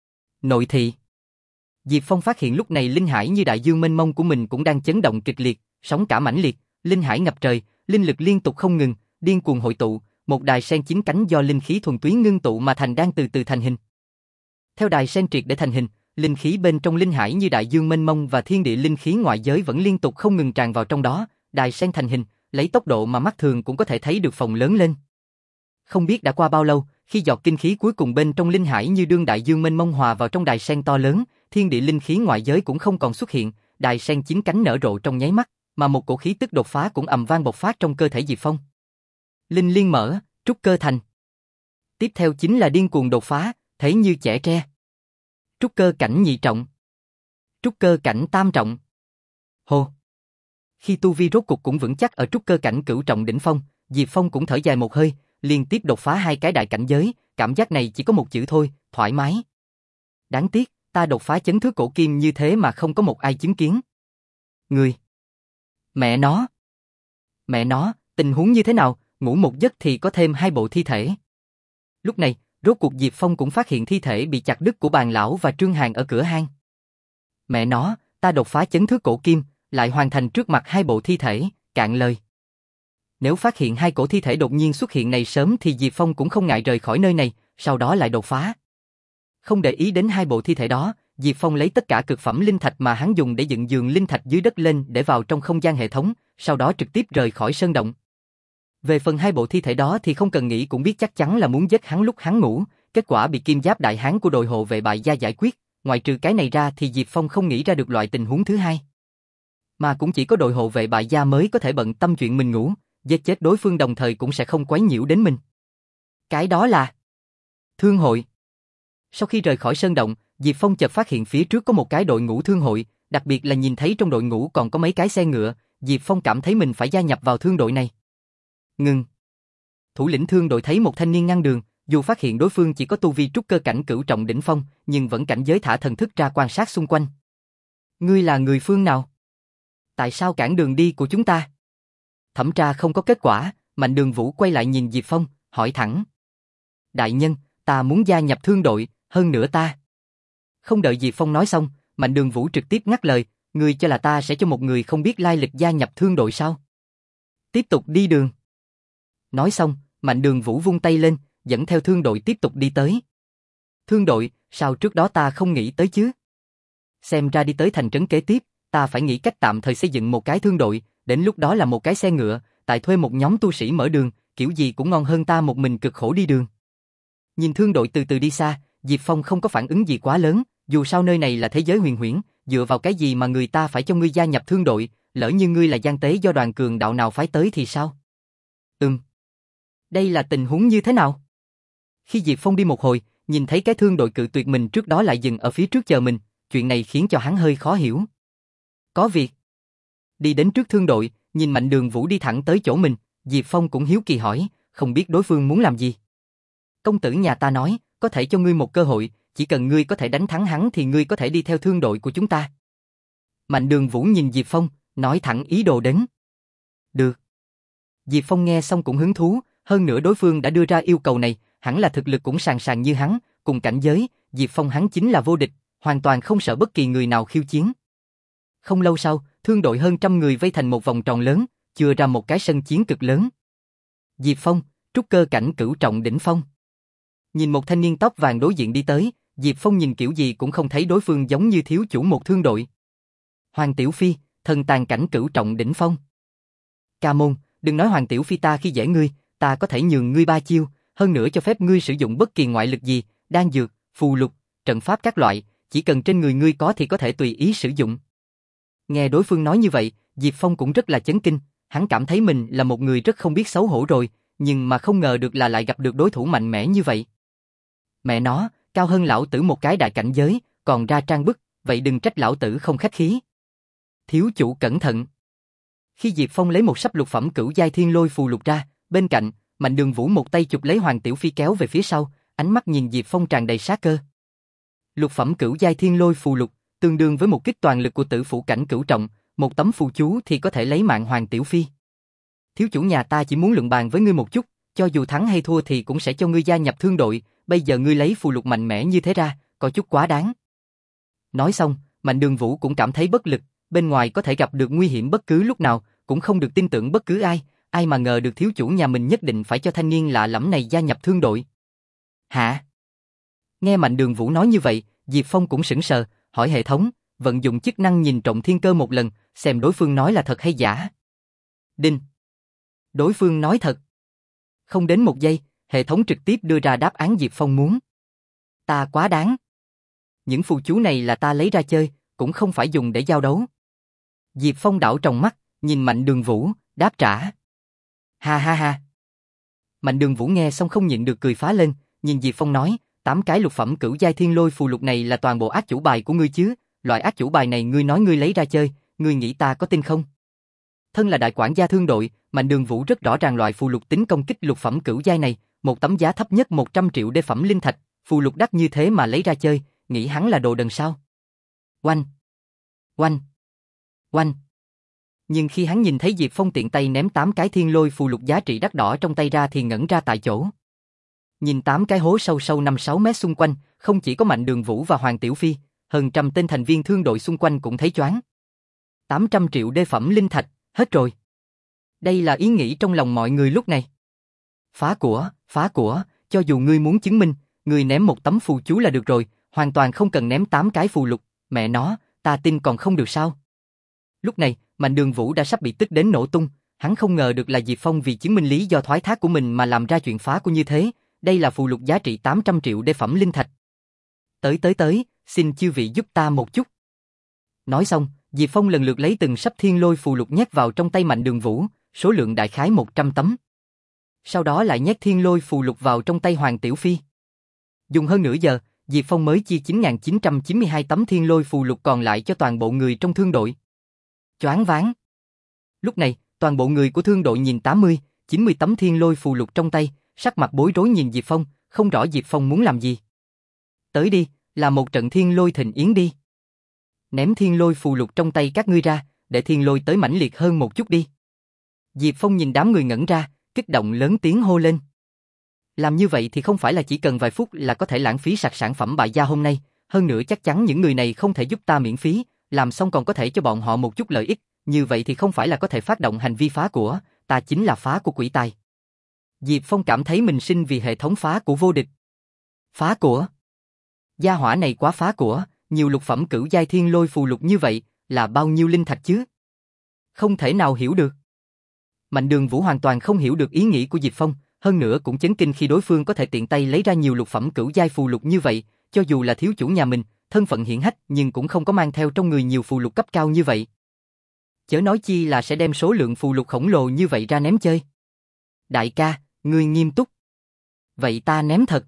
[SPEAKER 1] Nội thị. Diệp Phong phát hiện lúc này linh hải như đại dương mênh mông của mình cũng đang chấn động kịch liệt, sóng cả mãnh liệt, linh hải ngập trời, linh lực liên tục không ngừng, điên cuồng hội tụ, một đài sen chín cánh do linh khí thuần túy ngưng tụ mà thành đang từ từ thành hình. Theo đài sen triệt để thành hình, linh khí bên trong linh hải như đại dương mênh mông và thiên địa linh khí ngoại giới vẫn liên tục không ngừng tràn vào trong đó, đài sen thành hình, lấy tốc độ mà mắt thường cũng có thể thấy được phồng lớn lên. Không biết đã qua bao lâu, khi giọt kinh khí cuối cùng bên trong linh hải như đương đại dương mênh mông hòa vào trong đài sen to lớn, thiên địa linh khí ngoại giới cũng không còn xuất hiện, đài sen chín cánh nở rộ trong nháy mắt, mà một cổ khí tức đột phá cũng ầm vang bộc phát trong cơ thể Diệp Phong. Linh liên mở, trúc cơ thành. Tiếp theo chính là điên cuồng đột phá, thấy như chẻ tre. Trúc cơ cảnh nhị trọng. Trúc cơ cảnh tam trọng. Hô. Khi tu vi rốt cục cũng vững chắc ở trúc cơ cảnh cửu trọng đỉnh phong, Diệp Phong cũng thở dài một hơi, liên tiếp đột phá hai cái đại cảnh giới, cảm giác này chỉ có một chữ thôi, thoải mái. Đáng tiếc, ta đột phá chấn thứ cổ kim như thế mà không có một ai chứng kiến. Người. Mẹ nó. Mẹ nó, tình huống như thế nào, ngủ một giấc thì có thêm hai bộ thi thể. Lúc này, rốt cuộc Diệp Phong cũng phát hiện thi thể bị chặt đứt của Bàn lão và Trương Hàn ở cửa hang. Mẹ nó, ta đột phá chấn thứ cổ kim, lại hoàn thành trước mặt hai bộ thi thể, cạn lời. Nếu phát hiện hai cổ thi thể đột nhiên xuất hiện này sớm thì Diệp Phong cũng không ngại rời khỏi nơi này, sau đó lại đột phá. Không để ý đến hai bộ thi thể đó, Diệp Phong lấy tất cả cực phẩm linh thạch mà hắn dùng để dựng giường linh thạch dưới đất lên để vào trong không gian hệ thống, sau đó trực tiếp rời khỏi sơn động. Về phần hai bộ thi thể đó thì không cần nghĩ cũng biết chắc chắn là muốn giết hắn lúc hắn ngủ, kết quả bị kim giáp đại hán của đội hộ vệ bại gia giải quyết, ngoại trừ cái này ra thì Diệp Phong không nghĩ ra được loại tình huống thứ hai. Mà cũng chỉ có đội hộ vệ bại gia mới có thể bận tâm chuyện mình ngủ, giết chết đối phương đồng thời cũng sẽ không quấy nhiễu đến mình. Cái đó là thương hội. Sau khi rời khỏi sơn động, Diệp Phong chợt phát hiện phía trước có một cái đội ngũ thương hội, đặc biệt là nhìn thấy trong đội ngũ còn có mấy cái xe ngựa, Diệp Phong cảm thấy mình phải gia nhập vào thương đội này. Ngừng. Thủ lĩnh thương đội thấy một thanh niên ngăn đường, dù phát hiện đối phương chỉ có tu vi trúc cơ cảnh cửu trọng đỉnh phong, nhưng vẫn cảnh giới thả thần thức ra quan sát xung quanh. Ngươi là người phương nào? Tại sao cản đường đi của chúng ta? Thẩm tra không có kết quả, Mạnh Đường Vũ quay lại nhìn Diệp Phong, hỏi thẳng. Đại nhân, ta muốn gia nhập thương đội, hơn nữa ta. Không đợi Diệp Phong nói xong, Mạnh Đường Vũ trực tiếp ngắt lời, ngươi cho là ta sẽ cho một người không biết lai lịch gia nhập thương đội sao? Tiếp tục đi đường. Nói xong, Mạnh Đường Vũ vung tay lên, dẫn theo thương đội tiếp tục đi tới. Thương đội, sao trước đó ta không nghĩ tới chứ? Xem ra đi tới thành trấn kế tiếp, ta phải nghĩ cách tạm thời xây dựng một cái thương đội, đến lúc đó là một cái xe ngựa, tại thuê một nhóm tu sĩ mở đường, kiểu gì cũng ngon hơn ta một mình cực khổ đi đường. Nhìn thương đội từ từ đi xa, Diệp Phong không có phản ứng gì quá lớn, dù sao nơi này là thế giới huyền huyễn, dựa vào cái gì mà người ta phải cho ngươi gia nhập thương đội, lỡ như ngươi là gian tế do đoàn cường đạo nào phái tới thì sao? Ừm. Đây là tình huống như thế nào? Khi Diệp Phong đi một hồi, nhìn thấy cái thương đội cự tuyệt mình trước đó lại dừng ở phía trước chờ mình, chuyện này khiến cho hắn hơi khó hiểu. Có việc. Đi đến trước thương đội, nhìn Mạnh Đường Vũ đi thẳng tới chỗ mình, Diệp Phong cũng hiếu kỳ hỏi, không biết đối phương muốn làm gì. Công tử nhà ta nói, có thể cho ngươi một cơ hội, chỉ cần ngươi có thể đánh thắng hắn thì ngươi có thể đi theo thương đội của chúng ta. Mạnh Đường Vũ nhìn Diệp Phong, nói thẳng ý đồ đến. Được. Diệp Phong nghe xong cũng hứng thú, hơn nữa đối phương đã đưa ra yêu cầu này, hẳn là thực lực cũng sàn sàn như hắn, cùng cảnh giới, Diệp Phong hắn chính là vô địch, hoàn toàn không sợ bất kỳ người nào khiêu chiến. Không lâu sau, thương đội hơn trăm người vây thành một vòng tròn lớn, chừa ra một cái sân chiến cực lớn. Diệp Phong, trúc cơ cảnh cửu trọng đỉnh phong. Nhìn một thanh niên tóc vàng đối diện đi tới, Diệp Phong nhìn kiểu gì cũng không thấy đối phương giống như thiếu chủ một thương đội. Hoàng Tiểu Phi, thần tàn cảnh cửu trọng đỉnh phong. Ca môn, đừng nói Hoàng Tiểu Phi ta khi dễ ngươi, ta có thể nhường ngươi ba chiêu, hơn nữa cho phép ngươi sử dụng bất kỳ ngoại lực gì, đan dược, phù lục, trận pháp các loại, chỉ cần trên người ngươi có thì có thể tùy ý sử dụng. Nghe đối phương nói như vậy, Diệp Phong cũng rất là chấn kinh, hắn cảm thấy mình là một người rất không biết xấu hổ rồi, nhưng mà không ngờ được là lại gặp được đối thủ mạnh mẽ như vậy. Mẹ nó, cao hơn lão tử một cái đại cảnh giới, còn ra trang bức, vậy đừng trách lão tử không khách khí. Thiếu chủ cẩn thận. Khi Diệp Phong lấy một sắp lục phẩm cửu giai thiên lôi phù lục ra, bên cạnh, Mạnh Đường Vũ một tay chụp lấy Hoàng Tiểu Phi kéo về phía sau, ánh mắt nhìn Diệp Phong tràn đầy sát cơ. Lục phẩm cửu giai thiên lôi phù lục, tương đương với một kích toàn lực của tử phủ cảnh cửu trọng, một tấm phù chú thì có thể lấy mạng Hoàng Tiểu Phi. Thiếu chủ nhà ta chỉ muốn luận bàn với ngươi một chút, cho dù thắng hay thua thì cũng sẽ cho ngươi gia nhập thương đội, bây giờ ngươi lấy phù lục mạnh mẽ như thế ra, có chút quá đáng. Nói xong, Mạnh Đường Vũ cũng cảm thấy bất lực, bên ngoài có thể gặp được nguy hiểm bất cứ lúc nào, cũng không được tin tưởng bất cứ ai, ai mà ngờ được thiếu chủ nhà mình nhất định phải cho thanh niên lạ lẫm này gia nhập thương đội. Hả? Nghe Mạnh Đường Vũ nói như vậy, Diệp Phong cũng sững sờ, hỏi hệ thống, vận dụng chức năng nhìn trộm thiên cơ một lần, xem đối phương nói là thật hay giả. Đinh. Đối phương nói thật. Không đến một giây, hệ thống trực tiếp đưa ra đáp án Diệp Phong muốn. Ta quá đáng. Những phù chú này là ta lấy ra chơi, cũng không phải dùng để giao đấu. Diệp Phong đảo trong mắt, nhìn Mạnh Đường Vũ, đáp trả. Ha ha ha. Mạnh Đường Vũ nghe xong không nhịn được cười phá lên, nhìn Diệp Phong nói, tám cái lục phẩm cửu giai thiên lôi phù lục này là toàn bộ ác chủ bài của ngươi chứ, loại ác chủ bài này ngươi nói ngươi lấy ra chơi, ngươi nghĩ ta có tin không? Thân là đại quản gia thương đội, Mạnh Đường Vũ rất rõ ràng loại phù lục tính công kích lục phẩm cửu giai này, một tấm giá thấp nhất một trăm triệu đê phẩm linh thạch, phù lục đắt như thế mà lấy ra chơi, nghĩ hắn là đồ đần sao? Oanh! Oanh! Oanh! Nhưng khi hắn nhìn thấy Diệp Phong tiện tay ném tám cái thiên lôi phù lục giá trị đắt đỏ trong tay ra thì ngẩn ra tại chỗ. Nhìn tám cái hố sâu sâu năm sáu mét xung quanh, không chỉ có Mạnh Đường Vũ và Hoàng Tiểu Phi, hơn trăm tên thành viên thương đội xung quanh cũng thấy choáng. tám trăm triệu đê phẩm linh thạch, hết rồi. Đây là ý nghĩ trong lòng mọi người lúc này. Phá của, phá của, cho dù ngươi muốn chứng minh, ngươi ném một tấm phù chú là được rồi, hoàn toàn không cần ném tám cái phù lục, mẹ nó, ta tin còn không được sao? Lúc này, Mạnh Đường Vũ đã sắp bị tức đến nổ tung, hắn không ngờ được là Diệp Phong vì chứng minh lý do thoái thác của mình mà làm ra chuyện phá của như thế, đây là phù lục giá trị tám trăm triệu đê phẩm linh thạch. Tới tới tới, xin chư vị giúp ta một chút. Nói xong, Diệp Phong lần lượt lấy từng sắp thiên lôi phù lục nhét vào trong tay Mạnh Đường Vũ, số lượng đại khái một trăm tấm. Sau đó lại nhét thiên lôi phù lục vào trong tay Hoàng Tiểu Phi. Dùng hơn nửa giờ, Diệp Phong mới chia chín nghìn chín trăm chín mươi hai tấm thiên lôi phù lục còn lại cho toàn bộ người trong thương đội. Choáng váng. Lúc này, toàn bộ người của thương đội nhìn tám mươi, chín mươi tấm thiên lôi phù lục trong tay, sắc mặt bối rối nhìn Diệp Phong, không rõ Diệp Phong muốn làm gì. Tới đi, là một trận thiên lôi thịnh yến đi. Ném thiên lôi phù lục trong tay các ngươi ra, để thiên lôi tới mãnh liệt hơn một chút đi. Diệp Phong nhìn đám người ngẩn ra, kích động lớn tiếng hô lên. Làm như vậy thì không phải là chỉ cần vài phút là có thể lãng phí sạch sản phẩm bại gia hôm nay, hơn nữa chắc chắn những người này không thể giúp ta miễn phí, làm xong còn có thể cho bọn họ một chút lợi ích, như vậy thì không phải là có thể phát động hành vi phá của, ta chính là phá của quỷ tài. Diệp Phong cảm thấy mình sinh vì hệ thống phá của vô địch. Phá của? Gia hỏa này quá phá của, nhiều lục phẩm cửu giai thiên lôi phù lục như vậy, là bao nhiêu linh thạch chứ? Không thể nào hiểu được. Mạnh Đường Vũ hoàn toàn không hiểu được ý nghĩ của Diệp Phong, hơn nữa cũng chấn kinh khi đối phương có thể tiện tay lấy ra nhiều lục phẩm cửu giai phù lục như vậy, cho dù là thiếu chủ nhà mình, thân phận hiển hách nhưng cũng không có mang theo trong người nhiều phù lục cấp cao như vậy. Chớ nói chi là sẽ đem số lượng phù lục khổng lồ như vậy ra ném chơi. Đại ca, ngươi nghiêm túc. Vậy ta ném thật.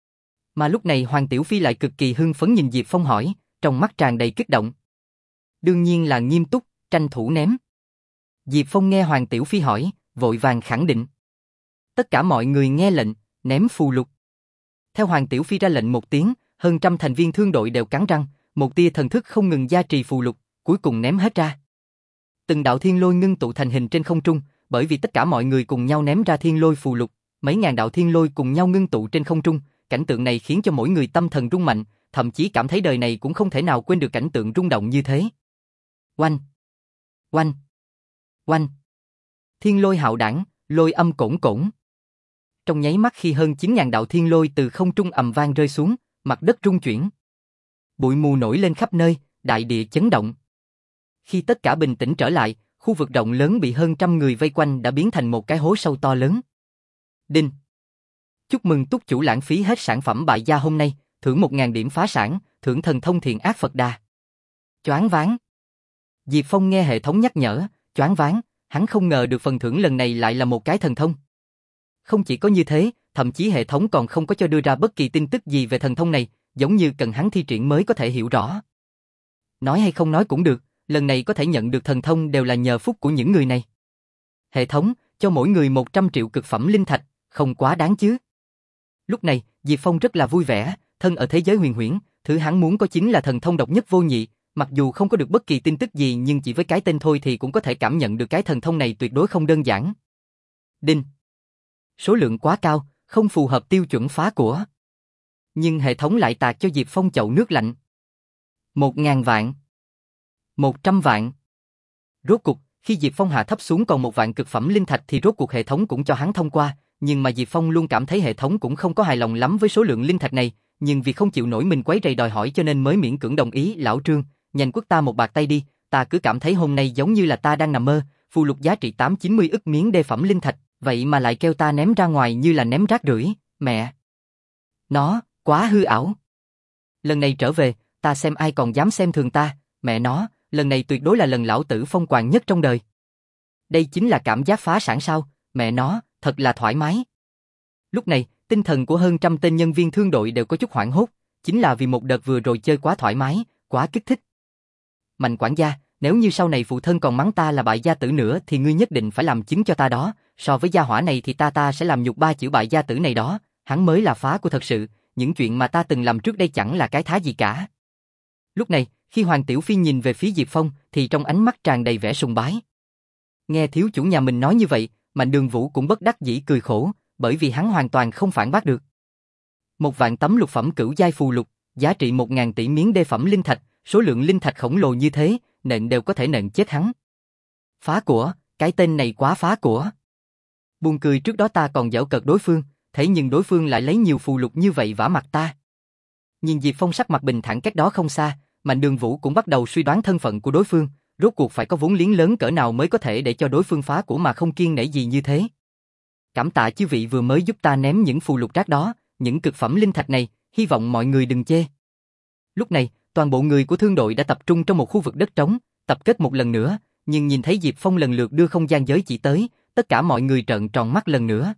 [SPEAKER 1] Mà lúc này Hoàng Tiểu Phi lại cực kỳ hưng phấn nhìn Diệp Phong hỏi, trong mắt tràn đầy kích động. Đương nhiên là nghiêm túc, tranh thủ ném. Diệp Phong nghe Hoàng Tiểu Phi hỏi, vội vàng khẳng định. Tất cả mọi người nghe lệnh, ném phù lục. Theo Hoàng Tiểu Phi ra lệnh một tiếng, hơn trăm thành viên thương đội đều cắn răng, một tia thần thức không ngừng gia trì phù lục, cuối cùng ném hết ra. Từng đạo thiên lôi ngưng tụ thành hình trên không trung, bởi vì tất cả mọi người cùng nhau ném ra thiên lôi phù lục, mấy ngàn đạo thiên lôi cùng nhau ngưng tụ trên không trung, cảnh tượng này khiến cho mỗi người tâm thần rung mạnh, thậm chí cảm thấy đời này cũng không thể nào quên được cảnh tượng rung động như thế. Oanh! Oanh! Oanh! Thiên lôi hạo đảng, lôi âm cổn cổn. Trong nháy mắt khi hơn chín ngàn đạo thiên lôi từ không trung ầm vang rơi xuống, mặt đất rung chuyển. Bụi mù nổi lên khắp nơi, đại địa chấn động. Khi tất cả bình tĩnh trở lại, khu vực rộng lớn bị hơn trăm người vây quanh đã biến thành một cái hố sâu to lớn. Đinh! Chúc mừng túc chủ lãng phí hết sản phẩm bại gia hôm nay, thưởng một nghìn điểm phá sản, thưởng thần thông thiện ác Phật Đà. Choáng váng. Diệp Phong nghe hệ thống nhắc nhở, choáng váng, hắn không ngờ được phần thưởng lần này lại là một cái thần thông. Không chỉ có như thế, thậm chí hệ thống còn không có cho đưa ra bất kỳ tin tức gì về thần thông này, giống như cần hắn thi triển mới có thể hiểu rõ. Nói hay không nói cũng được, lần này có thể nhận được thần thông đều là nhờ phúc của những người này. Hệ thống, cho mỗi người một trăm triệu cực phẩm linh thạch, không quá đáng chứ. Lúc này, Diệp Phong rất là vui vẻ, thân ở thế giới huyền huyễn, thứ hắn muốn có chính là thần thông độc nhất vô nhị, mặc dù không có được bất kỳ tin tức gì nhưng chỉ với cái tên thôi thì cũng có thể cảm nhận được cái thần thông này tuyệt đối không đơn giản. Đinh. Số lượng quá cao, không phù hợp tiêu chuẩn phá của. Nhưng hệ thống lại tạt cho Diệp Phong chậu nước lạnh. Một ngàn vạn. Một trăm vạn. Rốt cuộc, khi Diệp Phong hạ thấp xuống còn một vạn cực phẩm linh thạch thì rốt cuộc hệ thống cũng cho hắn thông qua, nhưng mà Diệp Phong luôn cảm thấy hệ thống cũng không có hài lòng lắm với số lượng linh thạch này, nhưng vì không chịu nổi mình quấy rầy đòi hỏi cho nên mới miễn cưỡng đồng ý. Lão Trương, nhanh quất ta một bạc tay đi, ta cứ cảm thấy hôm nay giống như là ta đang nằm mơ, phù lục giá trị tám chín mươi ức miếng đê phẩm linh thạch, vậy mà lại kêu ta ném ra ngoài như là ném rác rưởi, mẹ. Nó, quá hư ảo. Lần này trở về, ta xem ai còn dám xem thường ta, mẹ nó, lần này tuyệt đối là lần lão tử phong quàng nhất trong đời. Đây chính là cảm giác phá sản sao, mẹ nó, thật là thoải mái. Lúc này, tinh thần của hơn trăm tên nhân viên thương đội đều có chút hoảng hốt, chính là vì một đợt vừa rồi chơi quá thoải mái, quá kích thích. Mạnh quản gia, nếu như sau này phụ thân còn mắng ta là bại gia tử nữa thì ngươi nhất định phải làm chứng cho ta đó, so với gia hỏa này thì ta ta sẽ làm nhục ba chữ bại gia tử này đó, hắn mới là phá của thật sự, những chuyện mà ta từng làm trước đây chẳng là cái thá gì cả. Lúc này, khi Hoàng Tiểu Phi nhìn về phía Diệp Phong thì trong ánh mắt tràn đầy vẻ sùng bái. Nghe thiếu chủ nhà mình nói như vậy, Mạnh Đường Vũ cũng bất đắc dĩ cười khổ, bởi vì hắn hoàn toàn không phản bác được. Một vạn tấm lục phẩm cửu giai phù lục, giá trị một ngàn tỷ miếng đê phẩm linh thạch, số lượng linh thạch khổng lồ như thế, nện đều có thể nện chết hắn. Phá của, cái tên này quá phá của. Buồn cười trước đó ta còn giễu cợt đối phương, thế nhưng đối phương lại lấy nhiều phù lục như vậy vả mặt ta. Nhìn Diệp Phong sắc mặt bình thản cách đó không xa, Mạnh Đường Vũ cũng bắt đầu suy đoán thân phận của đối phương, rốt cuộc phải có vốn liếng lớn cỡ nào mới có thể để cho đối phương phá của mà không kiêng nể gì như thế. Cảm tạ chư vị vừa mới giúp ta ném những phù lục rác đó, những cực phẩm linh thạch này, hy vọng mọi người đừng chê. Lúc này, toàn bộ người của thương đội đã tập trung trong một khu vực đất trống, tập kết một lần nữa, nhưng nhìn thấy Diệp Phong lần lượt đưa không gian giới chỉ tới, tất cả mọi người trợn tròn mắt lần nữa.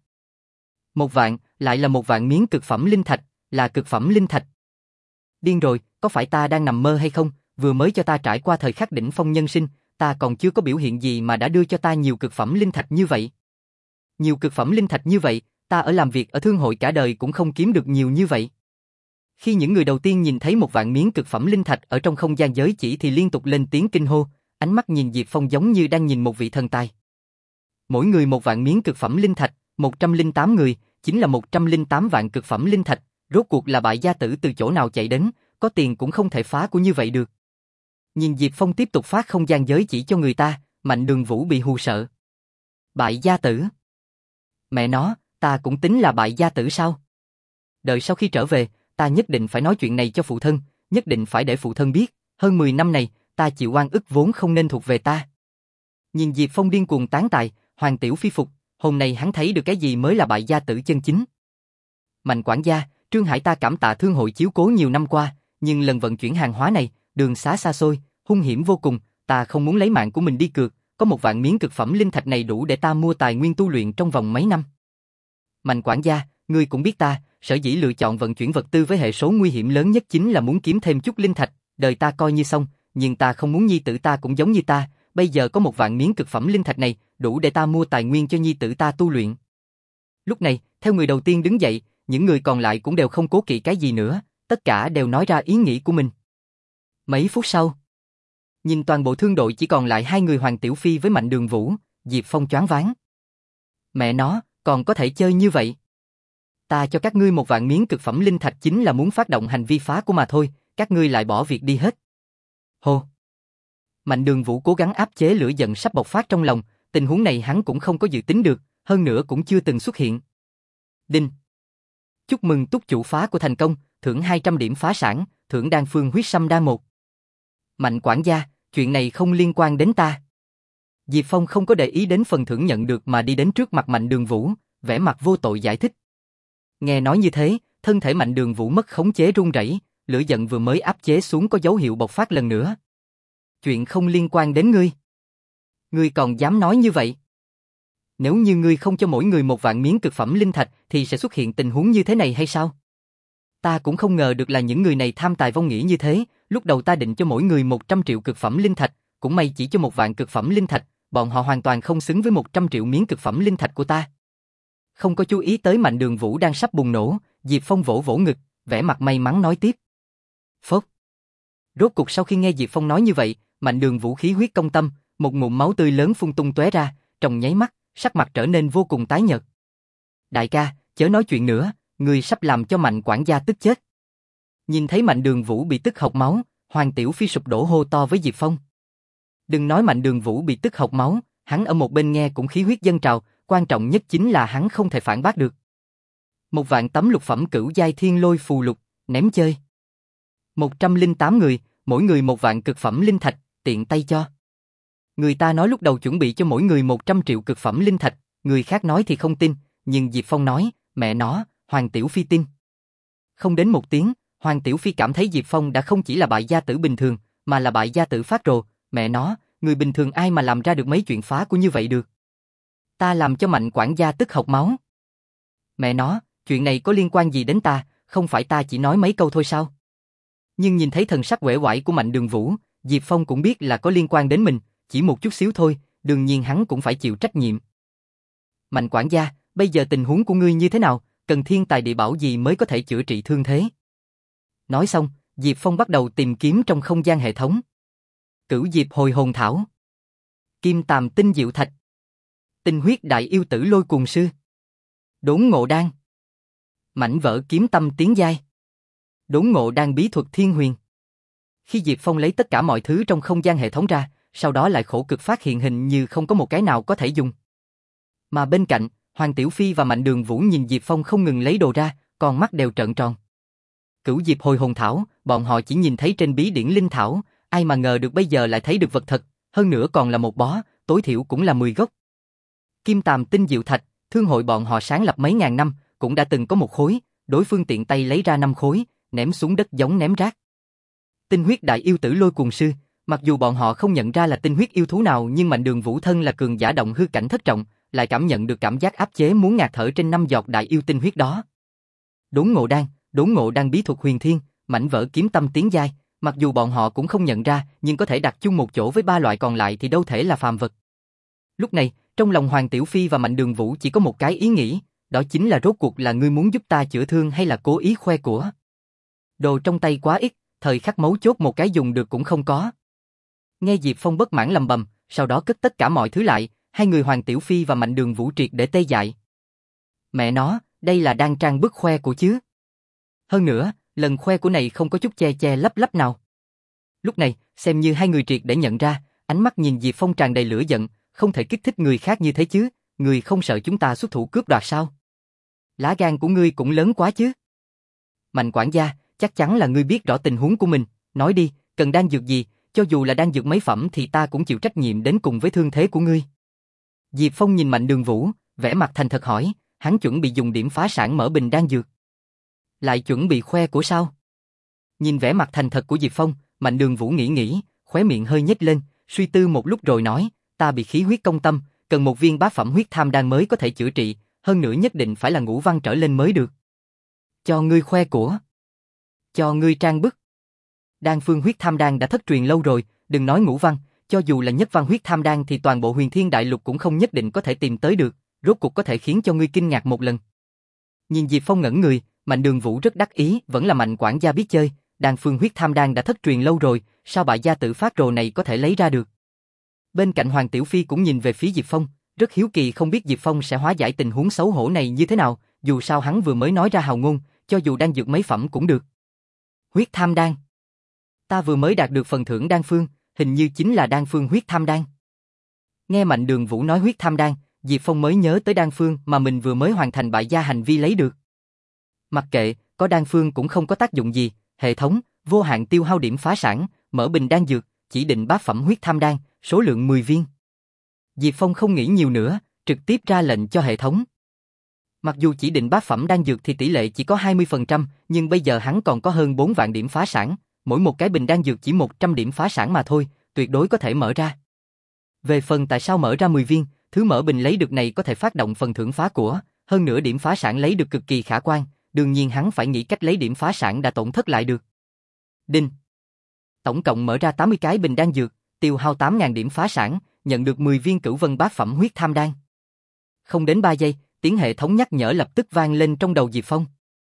[SPEAKER 1] Một vạn, lại là một vạn miếng cực phẩm linh thạch, là cực phẩm linh thạch. Điên rồi, có phải ta đang nằm mơ hay không, vừa mới cho ta trải qua thời khắc đỉnh phong nhân sinh, ta còn chưa có biểu hiện gì mà đã đưa cho ta nhiều cực phẩm linh thạch như vậy. Nhiều cực phẩm linh thạch như vậy, ta ở làm việc ở thương hội cả đời cũng không kiếm được nhiều như vậy. Khi những người đầu tiên nhìn thấy một vạn miếng cực phẩm linh thạch ở trong không gian giới chỉ thì liên tục lên tiếng kinh hô, ánh mắt nhìn Diệp Phong giống như đang nhìn một vị thần tài. Mỗi người một vạn miếng cực phẩm linh thạch, một trăm lẻ tám người, chính là một trăm lẻ tám vạn cực phẩm linh thạch, rốt cuộc là bại gia tử từ chỗ nào chạy đến, có tiền cũng không thể phá của như vậy được. Nhìn Diệp Phong tiếp tục phát không gian giới chỉ cho người ta, Mạnh Đường Vũ bị hù sợ. Bại gia tử? Mẹ nó, ta cũng tính là bại gia tử sao? Đợi sau khi trở về, ta nhất định phải nói chuyện này cho phụ thân, nhất định phải để phụ thân biết, hơn mười năm này, ta chịu oan ức vốn không nên thuộc về ta. Nhìn Diệp Phong điên cuồng tán tài, Hoàng Tiểu Phi phục, hôm nay hắn thấy được cái gì mới là bại gia tử chân chính. Mạnh quản gia, Trương Hải ta cảm tạ thương hội chiếu cố nhiều năm qua, nhưng lần vận chuyển hàng hóa này, đường xá xa xôi, hung hiểm vô cùng, ta không muốn lấy mạng của mình đi cược, có một vạn miếng cực phẩm linh thạch này đủ để ta mua tài nguyên tu luyện trong vòng mấy năm. Mạnh quản gia, ngươi cũng biết ta, sở dĩ lựa chọn vận chuyển vật tư với hệ số nguy hiểm lớn nhất chính là muốn kiếm thêm chút linh thạch, đời ta coi như xong, nhưng ta không muốn nhi tử ta cũng giống như ta, bây giờ có một vạn miếng cực phẩm linh thạch này, đủ để ta mua tài nguyên cho nhi tử ta tu luyện. Lúc này, theo người đầu tiên đứng dậy, những người còn lại cũng đều không cố kỵ cái gì nữa, tất cả đều nói ra ý nghĩ của mình. Mấy phút sau, nhìn toàn bộ thương đội chỉ còn lại hai người Hoàng Tiểu Phi với Mạnh Đường Vũ, Diệp Phong choáng váng. Mẹ nó, còn có thể chơi như vậy. Ta cho các ngươi một vạn miếng cực phẩm linh thạch chính là muốn phát động hành vi phá của mà thôi, các ngươi lại bỏ việc đi hết. Hô. Mạnh Đường Vũ cố gắng áp chế lửa giận sắp bộc phát trong lòng, tình huống này hắn cũng không có dự tính được, hơn nữa cũng chưa từng xuất hiện. Đinh. Chúc mừng túc chủ phá của thành công, thưởng hai trăm điểm phá sản, thưởng đan phương huyết sâm đa một. Mạnh quản gia, chuyện này không liên quan đến ta. Diệp Phong không có để ý đến phần thưởng nhận được mà đi đến trước mặt Mạnh Đường Vũ, vẻ mặt vô tội giải thích. Nghe nói như thế, thân thể Mạnh Đường Vũ mất khống chế run rẩy, lửa giận vừa mới áp chế xuống có dấu hiệu bộc phát lần nữa. Chuyện không liên quan đến ngươi. Ngươi còn dám nói như vậy? Nếu như ngươi không cho mỗi người một vạn miếng cực phẩm linh thạch thì sẽ xuất hiện tình huống như thế này hay sao? Ta cũng không ngờ được là những người này tham tài vong nghĩa như thế, lúc đầu ta định cho mỗi người một trăm triệu cực phẩm linh thạch, cũng may chỉ cho một vạn cực phẩm linh thạch, bọn họ hoàn toàn không xứng với một trăm triệu miếng cực phẩm linh thạch của ta. Không có chú ý tới Mạnh Đường Vũ đang sắp bùng nổ, Diệp Phong vỗ vỗ ngực, vẻ mặt may mắn nói tiếp. Phốt. Rốt cục sau khi nghe Diệp Phong nói như vậy, Mạnh Đường Vũ khí huyết công tâm, một ngụm máu tươi lớn phun tung tóe ra, trong nháy mắt, sắc mặt trở nên vô cùng tái nhợt. Đại ca, chớ nói chuyện nữa, ngươi sắp làm cho Mạnh quản gia tức chết. Nhìn thấy Mạnh Đường Vũ bị tức hộc máu, Hoàng Tiểu Phi sụp đổ hô to với Diệp Phong. Đừng nói Mạnh Đường Vũ bị tức hộc máu, hắn ở một bên nghe cũng khí huyết dâng trào, quan trọng nhất chính là hắn không thể phản bác được. Một vạn tấm lục phẩm cửu giai thiên lôi phù lục, ném chơi. Một trăm linh tám người, mỗi người một vạn cực phẩm linh thạch, tiện tay cho. Người ta nói lúc đầu chuẩn bị cho mỗi người một trăm triệu cực phẩm linh thạch, người khác nói thì không tin, nhưng Diệp Phong nói, mẹ nó, Hoàng Tiểu Phi tin. Không đến một tiếng, Hoàng Tiểu Phi cảm thấy Diệp Phong đã không chỉ là bại gia tử bình thường, mà là bại gia tử phát rồ, mẹ nó, người bình thường ai mà làm ra được mấy chuyện phá của như vậy được. Ta làm cho Mạnh quản gia tức hộc máu. Mẹ nó, chuyện này có liên quan gì đến ta, không phải ta chỉ nói mấy câu thôi sao? Nhưng nhìn thấy thần sắc uể oải của Mạnh Đường Vũ, Diệp Phong cũng biết là có liên quan đến mình, chỉ một chút xíu thôi, đương nhiên hắn cũng phải chịu trách nhiệm. Mạnh quản gia, bây giờ tình huống của ngươi như thế nào, cần thiên tài địa bảo gì mới có thể chữa trị thương thế? Nói xong, Diệp Phong bắt đầu tìm kiếm trong không gian hệ thống. Cửu Diệp hồi hồn thảo, Kim Tàm tinh diệu thạch, Tinh huyết đại yêu tử lôi cuồng sư, Đốn ngộ đan, mảnh vỡ kiếm tâm tiến giai, Đốn ngộ đan bí thuật thiên huyền. Khi Diệp Phong lấy tất cả mọi thứ trong không gian hệ thống ra, sau đó lại khổ cực phát hiện hình như không có một cái nào có thể dùng. Mà bên cạnh, Hoàng Tiểu Phi và Mạnh Đường Vũ nhìn Diệp Phong không ngừng lấy đồ ra, con mắt đều trợn tròn. Cửu Diệp hồi hồn thảo, bọn họ chỉ nhìn thấy trên bí điển linh thảo, ai mà ngờ được bây giờ lại thấy được vật thật, hơn nữa còn là một bó, tối thiểu cũng là mười gốc. Kim Tàm tinh diệu thạch, thương hội bọn họ sáng lập mấy ngàn năm, cũng đã từng có một khối, đối phương tiện tay lấy ra năm khối, ném xuống đất giống ném rác. Tinh huyết đại yêu tử lôi cuồng sư, mặc dù bọn họ không nhận ra là tinh huyết yêu thú nào, nhưng Mạnh Đường Vũ thân là cường giả động hư cảnh thất trọng, lại cảm nhận được cảm giác áp chế muốn ngạt thở trên năm giọt đại yêu tinh huyết đó. Đốn ngộ đan, đốn ngộ đan bí thuật huyền thiên, mảnh vỡ kiếm tâm tiến giai, mặc dù bọn họ cũng không nhận ra, nhưng có thể đặt chung một chỗ với ba loại còn lại thì đâu thể là phàm vật. Lúc này, trong lòng Hoàng Tiểu Phi và Mạnh Đường Vũ chỉ có một cái ý nghĩ, đó chính là rốt cuộc là ngươi muốn giúp ta chữa thương hay là cố ý khoe của. Đồ trong tay quá ít, thời khắc mấu chốt một cái dùng được cũng không có. Nghe Diệp Phong bất mãn lầm bầm, sau đó cất tất cả mọi thứ lại, hai người Hoàng Tiểu Phi và Mạnh Đường Vũ triệt để tê dại. Mẹ nó, đây là đang trang bức khoe của chứ. Hơn nữa, lần khoe của này không có chút che che lấp lấp nào. Lúc này, xem như hai người triệt để nhận ra, ánh mắt nhìn Diệp Phong tràn đầy lửa giận, không thể kích thích người khác như thế chứ, người không sợ chúng ta xuất thủ cướp đoạt sao? Lá gan của ngươi cũng lớn quá chứ. Mạnh quản gia, chắc chắn là ngươi biết rõ tình huống của mình, nói đi, cần đan dược gì, cho dù là đan dược mấy phẩm thì ta cũng chịu trách nhiệm đến cùng với thương thế của ngươi. Diệp Phong nhìn Mạnh Đường Vũ, vẻ mặt thành thật hỏi, hắn chuẩn bị dùng điểm phá sản mở bình đan dược. Lại chuẩn bị khoe của sao? Nhìn vẻ mặt thành thật của Diệp Phong, Mạnh Đường Vũ nghĩ nghĩ, khóe miệng hơi nhếch lên, suy tư một lúc rồi nói, ta bị khí huyết công tâm, cần một viên bá phẩm huyết tham đan mới có thể chữa trị, hơn nữa nhất định phải là ngũ văn trở lên mới được. Cho ngươi khoe của. Cho ngươi trang bức. Đan phương huyết tham đan đã thất truyền lâu rồi, đừng nói ngũ văn, cho dù là nhất văn huyết tham đan thì toàn bộ huyền thiên đại lục cũng không nhất định có thể tìm tới được, rốt cuộc có thể khiến cho ngươi kinh ngạc một lần. Nhìn Diệp Phong ngẩn người, Mạnh Đường Vũ rất đắc ý, vẫn là Mạnh quản gia biết chơi, đan phương huyết tham đan đã thất truyền lâu rồi, sao bại gia tử phát rồ này có thể lấy ra được. Bên cạnh Hoàng Tiểu Phi cũng nhìn về phía Diệp Phong, rất hiếu kỳ không biết Diệp Phong sẽ hóa giải tình huống xấu hổ này như thế nào, dù sao hắn vừa mới nói ra hào ngôn, cho dù đan dược mấy phẩm cũng được. Huyết tham đan. Ta vừa mới đạt được phần thưởng đan phương, hình như chính là đan phương huyết tham đan. Nghe Mạnh Đường Vũ nói huyết tham đan, Diệp Phong mới nhớ tới đan phương mà mình vừa mới hoàn thành bại gia hành vi lấy được. Mặc kệ, có đan phương cũng không có tác dụng gì, hệ thống, vô hạn tiêu hao điểm phá sản, mở bình đan dược, chỉ định bát phẩm huyết tham đan, số lượng mười viên. Diệp Phong không nghĩ nhiều nữa, trực tiếp ra lệnh cho hệ thống. Mặc dù chỉ định bát phẩm đan dược thì tỷ lệ chỉ có hai mươi phần trăm, nhưng bây giờ hắn còn có hơn bốn vạn điểm phá sản, mỗi một cái bình đan dược chỉ một trăm điểm phá sản mà thôi, tuyệt đối có thể mở ra. Về phần tại sao mở ra mười viên, thứ mở bình lấy được này có thể phát động phần thưởng phá của, hơn nữa điểm phá sản lấy được cực kỳ khả quan, đương nhiên hắn phải nghĩ cách lấy điểm phá sản đã tổn thất lại được. Đinh. Tổng cộng mở ra tám mươi cái bình đan dược, tiêu hao tám nghìn điểm phá sản, nhận được mười viên cửu vân bát phẩm huyết tham đan. Không đến ba giây, tiếng hệ thống nhắc nhở lập tức vang lên trong đầu Diệp Phong.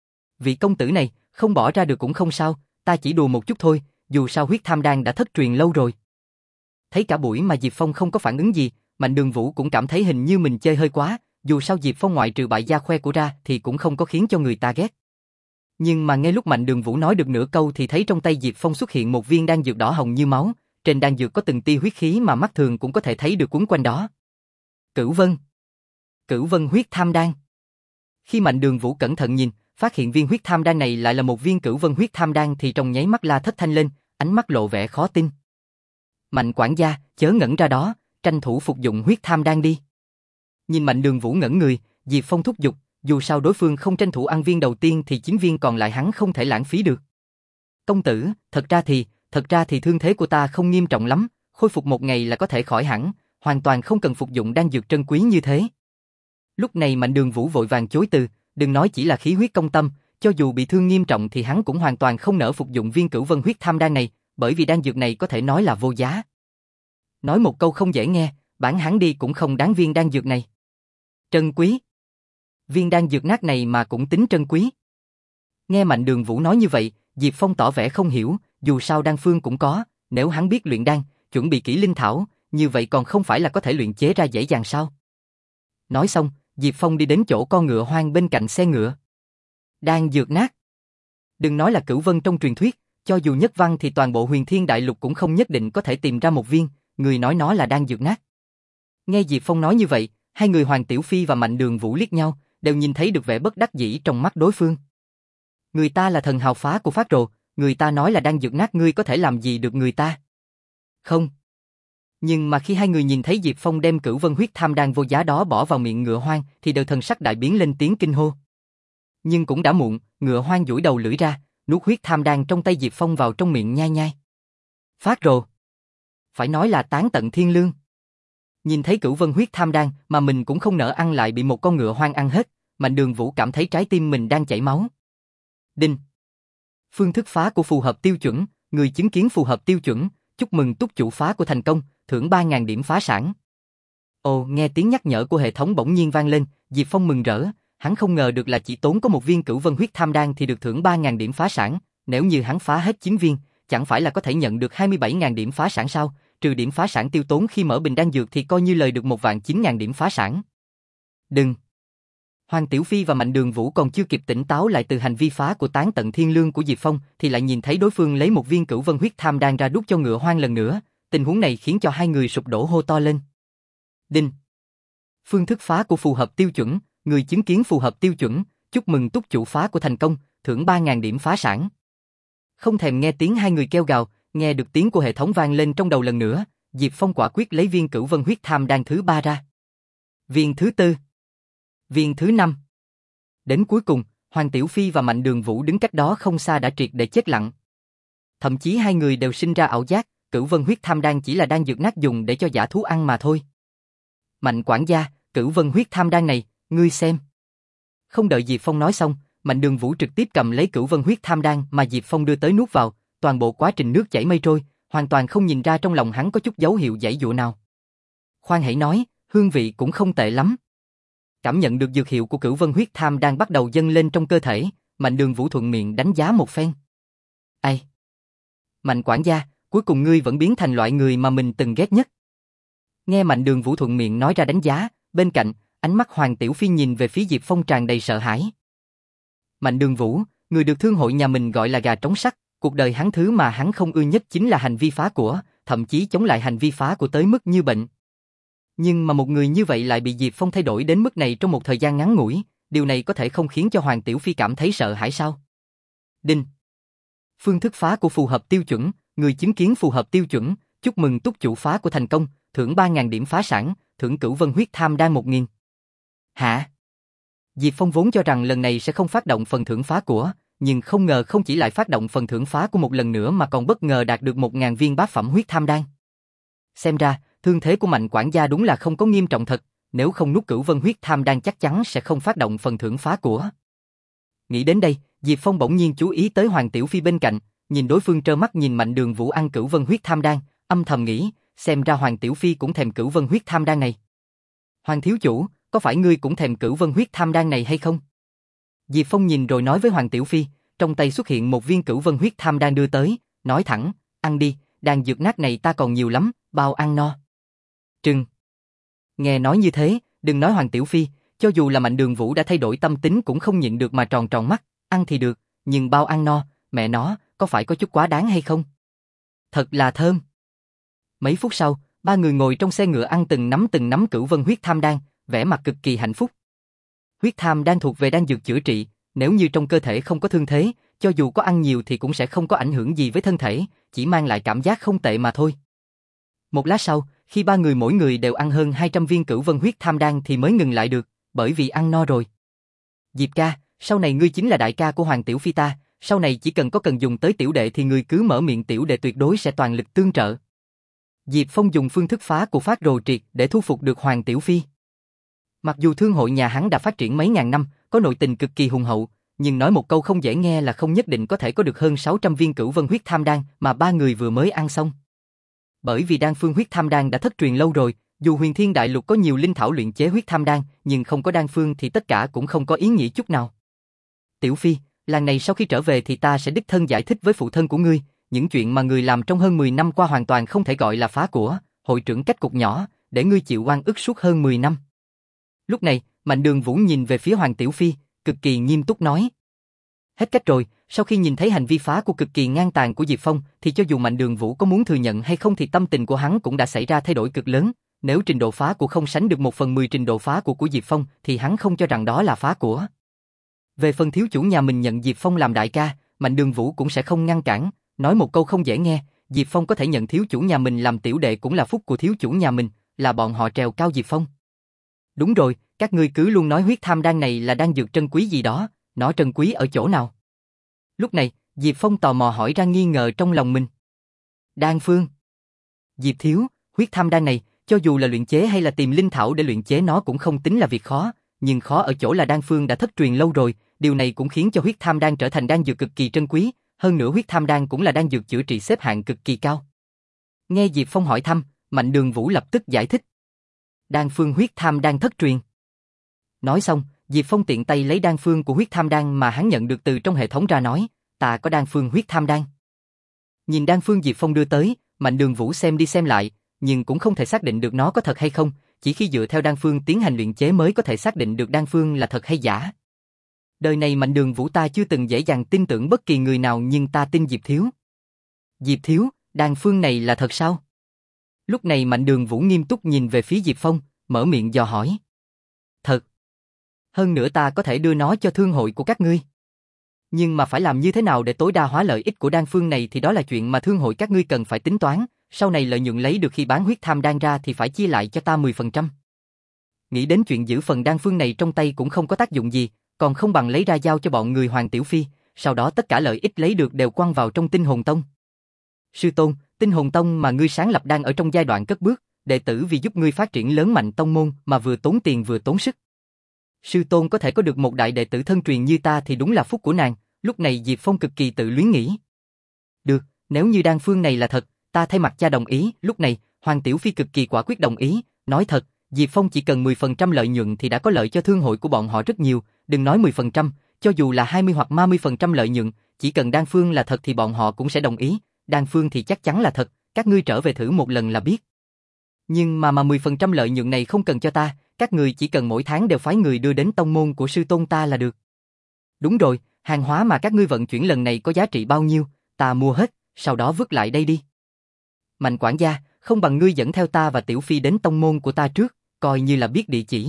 [SPEAKER 1] Vị công tử này, không bỏ ra được cũng không sao, ta chỉ đùa một chút thôi, dù sao huyết tham đan đã thất truyền lâu rồi. Thấy cả buổi mà Diệp Phong không có phản ứng gì, Mạnh Đường Vũ cũng cảm thấy hình như mình chơi hơi quá, dù sao Diệp Phong ngoại trừ bại gia khoe của ra thì cũng không có khiến cho người ta ghét. Nhưng mà ngay lúc Mạnh Đường Vũ nói được nửa câu thì thấy trong tay Diệp Phong xuất hiện một viên đan dược đỏ hồng như máu, trên đan dược có từng tia huyết khí mà mắt thường cũng có thể thấy được quấn quanh đó. Cửu Vân. Cửu Vân huyết tham đan. Khi Mạnh Đường Vũ cẩn thận nhìn, phát hiện viên huyết tham đan này lại là một viên Cửu Vân huyết tham đan thì trong nháy mắt la thất thanh lên, ánh mắt lộ vẻ khó tin. Mạnh quản gia, chớ ngẩn ra đó, tranh thủ phục dụng huyết tham đan đi. Nhìn Mạnh Đường Vũ ngẩn người, Diệp Phong thúc giục, dù sao đối phương không tranh thủ ăn viên đầu tiên thì chín viên còn lại hắn không thể lãng phí được. Công tử, thật ra thì, thật ra thì thương thế của ta không nghiêm trọng lắm, khôi phục một ngày là có thể khỏi hẳn, hoàn toàn không cần phục dụng đan dược trân quý như thế. Lúc này Mạnh Đường Vũ vội vàng chối từ, đừng nói chỉ là khí huyết công tâm, cho dù bị thương nghiêm trọng thì hắn cũng hoàn toàn không nỡ phục dụng viên Cửu Vân huyết tham đan này, bởi vì đan dược này có thể nói là vô giá. Nói một câu không dễ nghe, bán hắn đi cũng không đáng viên đan dược này. Trân quý. Viên đan dược nát này mà cũng tính trân quý. Nghe Mạnh Đường Vũ nói như vậy, Diệp Phong tỏ vẻ không hiểu, dù sao đan phương cũng có, nếu hắn biết luyện đan, chuẩn bị kỹ linh thảo, như vậy còn không phải là có thể luyện chế ra dễ dàng sao? Nói xong, Diệp Phong đi đến chỗ con ngựa hoang bên cạnh xe ngựa. Đan dược nát. Đừng nói là Cửu Vân trong truyền thuyết, cho dù nhất văn thì toàn bộ Huyền Thiên Đại Lục cũng không nhất định có thể tìm ra một viên, người nói nó là đan dược nát. Nghe Diệp Phong nói như vậy, hai người Hoàng Tiểu Phi và Mạnh Đường Vũ liếc nhau, đều nhìn thấy được vẻ bất đắc dĩ trong mắt đối phương. Người ta là thần hào phá của phát rồ, người ta nói là đan dược nát ngươi có thể làm gì được người ta? Không. Nhưng mà khi hai người nhìn thấy Diệp Phong đem Cửu Vân huyết tham đan vô giá đó bỏ vào miệng ngựa hoang thì đều thần sắc đại biến lên tiếng kinh hô. Nhưng cũng đã muộn, ngựa hoang duỗi đầu lưỡi ra, nuốt huyết tham đan trong tay Diệp Phong vào trong miệng nhai nhai. Phát rồ. Phải nói là tán tận thiên lương. Nhìn thấy Cửu Vân huyết tham đan mà mình cũng không nỡ ăn lại bị một con ngựa hoang ăn hết, Mạnh Đường Vũ cảm thấy trái tim mình đang chảy máu. Đinh. Phương thức phá của phù hợp tiêu chuẩn, người chứng kiến phù hợp tiêu chuẩn, chúc mừng túc chủ phá của thành công, thưởng ba nghìn điểm phá sản. Ồ, nghe tiếng nhắc nhở của hệ thống bỗng nhiên vang lên, Diệp Phong mừng rỡ, hắn không ngờ được là chỉ tốn có một viên Cửu Vân huyết tham đan thì được thưởng ba nghìn điểm phá sản, nếu như hắn phá hết chín viên, chẳng phải là có thể nhận được hai mươi bảy nghìn điểm phá sản sao, trừ điểm phá sản tiêu tốn khi mở bình đan dược thì coi như lời được một vạn chín nghìn điểm phá sản. Đừng. Hoàng Tiểu Phi và Mạnh Đường Vũ còn chưa kịp tỉnh táo lại từ hành vi phá của tán tận thiên lương của Diệp Phong thì lại nhìn thấy đối phương lấy một viên Cửu Vân huyết tham đan ra đút cho ngựa hoang lần nữa, tình huống này khiến cho hai người sụp đổ hô to lên. Đinh. Phương thức phá của phù hợp tiêu chuẩn, người chứng kiến phù hợp tiêu chuẩn, chúc mừng túc chủ phá của thành công, thưởng ba nghìn điểm phá sản. Không thèm nghe tiếng hai người kêu gào, nghe được tiếng của hệ thống vang lên trong đầu lần nữa, Diệp Phong quả quyết lấy viên Cửu Vân huyết tham đan thứ ba ra. Viên thứ tư. Viên thứ năm. Đến cuối cùng, Hoàng Tiểu Phi và Mạnh Đường Vũ đứng cách đó không xa đã triệt để chết lặng. Thậm chí hai người đều sinh ra ảo giác, Cửu Vân huyết tham đan chỉ là đan dược nát dùng để cho dã thú ăn mà thôi. Mạnh quản gia, Cửu Vân huyết tham đan này, ngươi xem. Không đợi Diệp Phong nói xong, Mạnh Đường Vũ trực tiếp cầm lấy Cửu Vân huyết tham đan mà Diệp Phong đưa tới nuốt vào, toàn bộ quá trình nước chảy mây trôi, hoàn toàn không nhìn ra trong lòng hắn có chút dấu hiệu giãy giụa nào. Khoan hãy nói, hương vị cũng không tệ lắm. Cảm nhận được dược hiệu của Cửu Vân huyết tham đang bắt đầu dâng lên trong cơ thể, Mạnh Đường Vũ thuận miệng đánh giá một phen. Ai? Mạnh quản gia, cuối cùng ngươi vẫn biến thành loại người mà mình từng ghét nhất. Nghe Mạnh Đường Vũ thuận miệng nói ra đánh giá, bên cạnh, ánh mắt Hoàng Tiểu Phi nhìn về phía Diệp Phong tràn đầy sợ hãi. Mạnh Đường Vũ, người được thương hội nhà mình gọi là gà trống sắt, cuộc đời hắn thứ mà hắn không ưa nhất chính là hành vi phá của, thậm chí chống lại hành vi phá của tới mức như bệnh. Nhưng mà một người như vậy lại bị Diệp Phong thay đổi đến mức này trong một thời gian ngắn ngủi, điều này có thể không khiến cho Hoàng Tiểu Phi cảm thấy sợ hãi sao? Đinh. Phương thức phá của phù hợp tiêu chuẩn, người chứng kiến phù hợp tiêu chuẩn, chúc mừng túc chủ phá của thành công, thưởng ba nghìn điểm phá sản, thưởng cửu vân huyết tham đan một nghìn. Hả? Diệp Phong vốn cho rằng lần này sẽ không phát động phần thưởng phá của, nhưng không ngờ không chỉ lại phát động phần thưởng phá của một lần nữa mà còn bất ngờ đạt được một nghìn viên bát phẩm huyết tham đan. Xem ra, thương thế của Mạnh quản gia đúng là không có nghiêm trọng thật, nếu không nuốt cửu vân huyết tham đan chắc chắn sẽ không phát động phần thưởng phá của. Nghĩ đến đây, Diệp Phong bỗng nhiên chú ý tới Hoàng Tiểu Phi bên cạnh, nhìn đối phương trơ mắt nhìn Mạnh Đường Vũ ăn cửu vân huyết tham đan, âm thầm nghĩ, xem ra Hoàng Tiểu Phi cũng thèm cửu vân huyết tham đan này. Hoàng thiếu chủ, có phải ngươi cũng thèm cửu vân huyết tham đan này hay không? Diệp Phong nhìn rồi nói với Hoàng Tiểu Phi, trong tay xuất hiện một viên cửu vân huyết tham đan đưa tới, nói thẳng, ăn đi, đan dược nát này ta còn nhiều lắm, bao ăn no. Trừng. Nghe nói như thế, đừng nói Hoàng Tiểu Phi, cho dù là Mạnh Đường Vũ đã thay đổi tâm tính cũng không nhịn được mà tròn tròn mắt, ăn thì được, nhưng bao ăn no, mẹ nó, có phải có chút quá đáng hay không? Thật là thơm. Mấy phút sau, ba người ngồi trong xe ngựa ăn từng nắm từng nắm cửu vân huyết tham đan, vẻ mặt cực kỳ hạnh phúc. Huyết tham đan thuộc về đan dược chữa trị, nếu như trong cơ thể không có thương thế, cho dù có ăn nhiều thì cũng sẽ không có ảnh hưởng gì với thân thể, chỉ mang lại cảm giác không tệ mà thôi. Một lát sau, khi ba người mỗi người đều ăn hơn hai trăm viên cửu vân huyết tham đan thì mới ngừng lại được, bởi vì ăn no rồi. Diệp ca, sau này ngươi chính là đại ca của Hoàng Tiểu Phi ta, sau này chỉ cần có cần dùng tới tiểu đệ thì ngươi cứ mở miệng, tiểu đệ tuyệt đối sẽ toàn lực tương trợ. Diệp Phong dùng phương thức phá của phát rồ triệt để thu phục được Hoàng Tiểu Phi. Mặc dù thương hội nhà hắn đã phát triển mấy ngàn năm, có nội tình cực kỳ hùng hậu, nhưng nói một câu không dễ nghe là không nhất định có thể có được hơn sáu trăm viên cửu vân huyết tham đan mà ba người vừa mới ăn xong. Bởi vì đan phương huyết tham đan đã thất truyền lâu rồi, dù Huyền Thiên Đại Lục có nhiều linh thảo luyện chế huyết tham đan, nhưng không có đan phương thì tất cả cũng không có ý nghĩa chút nào. Tiểu Phi, lần này sau khi trở về thì ta sẽ đích thân giải thích với phụ thân của ngươi, những chuyện mà người làm trong hơn mười năm qua hoàn toàn không thể gọi là phá của, hội trưởng cách cục nhỏ, để ngươi chịu oan ức suốt hơn mười năm. Lúc này, Mạnh Đường Vũ nhìn về phía Hoàng Tiểu Phi, cực kỳ nghiêm túc nói. Hết cách rồi, sau khi nhìn thấy hành vi phá của cực kỳ ngang tàn của Diệp Phong, thì cho dù Mạnh Đường Vũ có muốn thừa nhận hay không thì tâm tình của hắn cũng đã xảy ra thay đổi cực lớn. Nếu trình độ phá của không sánh được một phần mười trình độ phá của của Diệp Phong, thì hắn không cho rằng đó là phá của. Về phần thiếu chủ nhà mình nhận Diệp Phong làm đại ca, Mạnh Đường Vũ cũng sẽ không ngăn cản, nói một câu không dễ nghe, Diệp Phong có thể nhận thiếu chủ nhà mình làm tiểu đệ cũng là phúc của thiếu chủ nhà mình, là bọn họ trèo cao Diệp Phong. Đúng rồi, các ngươi cứ luôn nói huyết tham đan này là đan dược trân quý gì đó, nó trân quý ở chỗ nào? Lúc này, Diệp Phong tò mò hỏi ra nghi ngờ trong lòng mình. Đan phương. Diệp thiếu, huyết tham đan này, cho dù là luyện chế hay là tìm linh thảo để luyện chế nó cũng không tính là việc khó, nhưng khó ở chỗ là đan phương đã thất truyền lâu rồi, điều này cũng khiến cho huyết tham đan trở thành đan dược cực kỳ trân quý, hơn nữa huyết tham đan cũng là đan dược chữa trị xếp hạng cực kỳ cao. Nghe Diệp Phong hỏi thăm, Mạnh Đường Vũ lập tức giải thích. Đan phương huyết tham đan thất truyền. Nói xong, Diệp Phong tiện tay lấy đan phương của huyết tham đan mà hắn nhận được từ trong hệ thống ra nói, ta có đan phương huyết tham đan. Nhìn đan phương Diệp Phong đưa tới, Mạnh Đường Vũ xem đi xem lại, nhưng cũng không thể xác định được nó có thật hay không, chỉ khi dựa theo đan phương tiến hành luyện chế mới có thể xác định được đan phương là thật hay giả. Đời này Mạnh Đường Vũ ta chưa từng dễ dàng tin tưởng bất kỳ người nào, nhưng ta tin Diệp thiếu. Diệp thiếu, đan phương này là thật sao? Lúc này Mạnh Đường Vũ nghiêm túc nhìn về phía Diệp Phong, mở miệng dò hỏi. Thật. Hơn nữa ta có thể đưa nó cho thương hội của các ngươi. Nhưng mà phải làm như thế nào để tối đa hóa lợi ích của đan phương này thì đó là chuyện mà thương hội các ngươi cần phải tính toán, sau này lợi nhuận lấy được khi bán huyết tham đan ra thì phải chia lại cho ta mười phần trăm. Nghĩ đến chuyện giữ phần đan phương này trong tay cũng không có tác dụng gì, còn không bằng lấy ra giao cho bọn người Hoàng Tiểu Phi, sau đó tất cả lợi ích lấy được đều quăng vào trong Tinh Hồn Tông. Sư tôn, Tinh Hồn Tông mà ngươi sáng lập đang ở trong giai đoạn cất bước, đệ tử vì giúp ngươi phát triển lớn mạnh tông môn mà vừa tốn tiền vừa tốn sức. Sư tôn có thể có được một đại đệ tử thân truyền như ta thì đúng là phúc của nàng, lúc này Diệp Phong cực kỳ tự luyến nghĩ. Được, nếu như đan phương này là thật, ta thay mặt cha đồng ý, lúc này, Hoàng Tiểu Phi cực kỳ quả quyết đồng ý, nói thật, Diệp Phong chỉ cần mười phần trăm lợi nhuận thì đã có lợi cho thương hội của bọn họ rất nhiều, đừng nói mười phần trăm, cho dù là hai mươi hoặc ba mươi phần trăm lợi nhuận, chỉ cần đan phương là thật thì bọn họ cũng sẽ đồng ý, đan phương thì chắc chắn là thật, các ngươi trở về thử một lần là biết. Nhưng mà mà mười phần trăm lợi nhuận này không cần cho ta, các người chỉ cần mỗi tháng đều phái người đưa đến tông môn của sư tôn ta là được. Đúng rồi, hàng hóa mà các ngươi vận chuyển lần này có giá trị bao nhiêu, ta mua hết, sau đó vứt lại đây đi. Mạnh quản gia, không bằng ngươi dẫn theo ta và Tiểu Phi đến tông môn của ta trước, coi như là biết địa chỉ.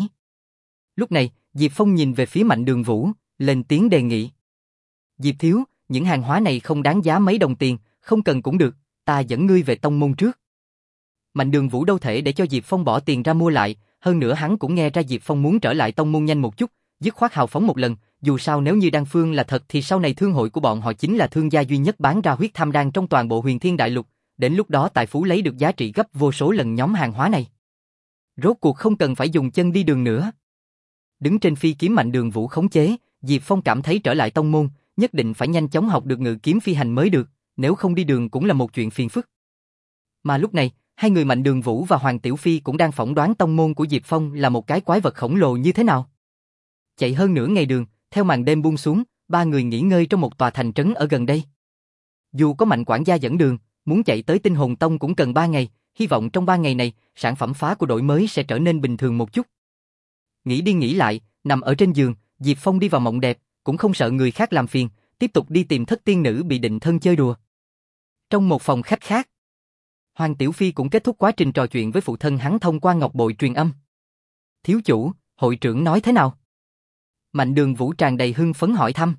[SPEAKER 1] Lúc này, Diệp Phong nhìn về phía Mạnh Đường Vũ, lên tiếng đề nghị. Diệp thiếu, những hàng hóa này không đáng giá mấy đồng tiền, không cần cũng được, ta dẫn ngươi về tông môn trước. Mạnh Đường Vũ đâu thể để cho Diệp Phong bỏ tiền ra mua lại, hơn nữa hắn cũng nghe ra Diệp Phong muốn trở lại tông môn nhanh một chút, dứt khoát hào phóng một lần, dù sao nếu như đan phương là thật thì sau này thương hội của bọn họ chính là thương gia duy nhất bán ra huyết tham đan trong toàn bộ Huyền Thiên Đại Lục, đến lúc đó tài phú lấy được giá trị gấp vô số lần nhóm hàng hóa này. Rốt cuộc không cần phải dùng chân đi đường nữa. Đứng trên phi kiếm Mạnh Đường Vũ khống chế, Diệp Phong cảm thấy trở lại tông môn, nhất định phải nhanh chóng học được ngự kiếm phi hành mới được, nếu không đi đường cũng là một chuyện phiền phức. Mà lúc này, hai người Mạnh Đường Vũ và Hoàng Tiểu Phi cũng đang phỏng đoán tông môn của Diệp Phong là một cái quái vật khổng lồ như thế nào. Chạy hơn nửa ngày đường, theo màn đêm buông xuống, ba người nghỉ ngơi trong một tòa thành trấn ở gần đây. Dù có Mạnh quản gia dẫn đường, muốn chạy tới Tinh Hồn Tông cũng cần ba ngày, hy vọng trong ba ngày này, sản phẩm phá của đội mới sẽ trở nên bình thường một chút. Nghĩ đi nghĩ lại, nằm ở trên giường, Diệp Phong đi vào mộng đẹp, cũng không sợ người khác làm phiền, tiếp tục đi tìm thất tiên nữ bị định thân chơi đùa. Trong một phòng khách khác, Hoàng Tiểu Phi cũng kết thúc quá trình trò chuyện với phụ thân hắn thông qua ngọc bội truyền âm. Thiếu chủ, hội trưởng nói thế nào? Mạnh Đường Vũ tràn đầy hưng phấn hỏi thăm.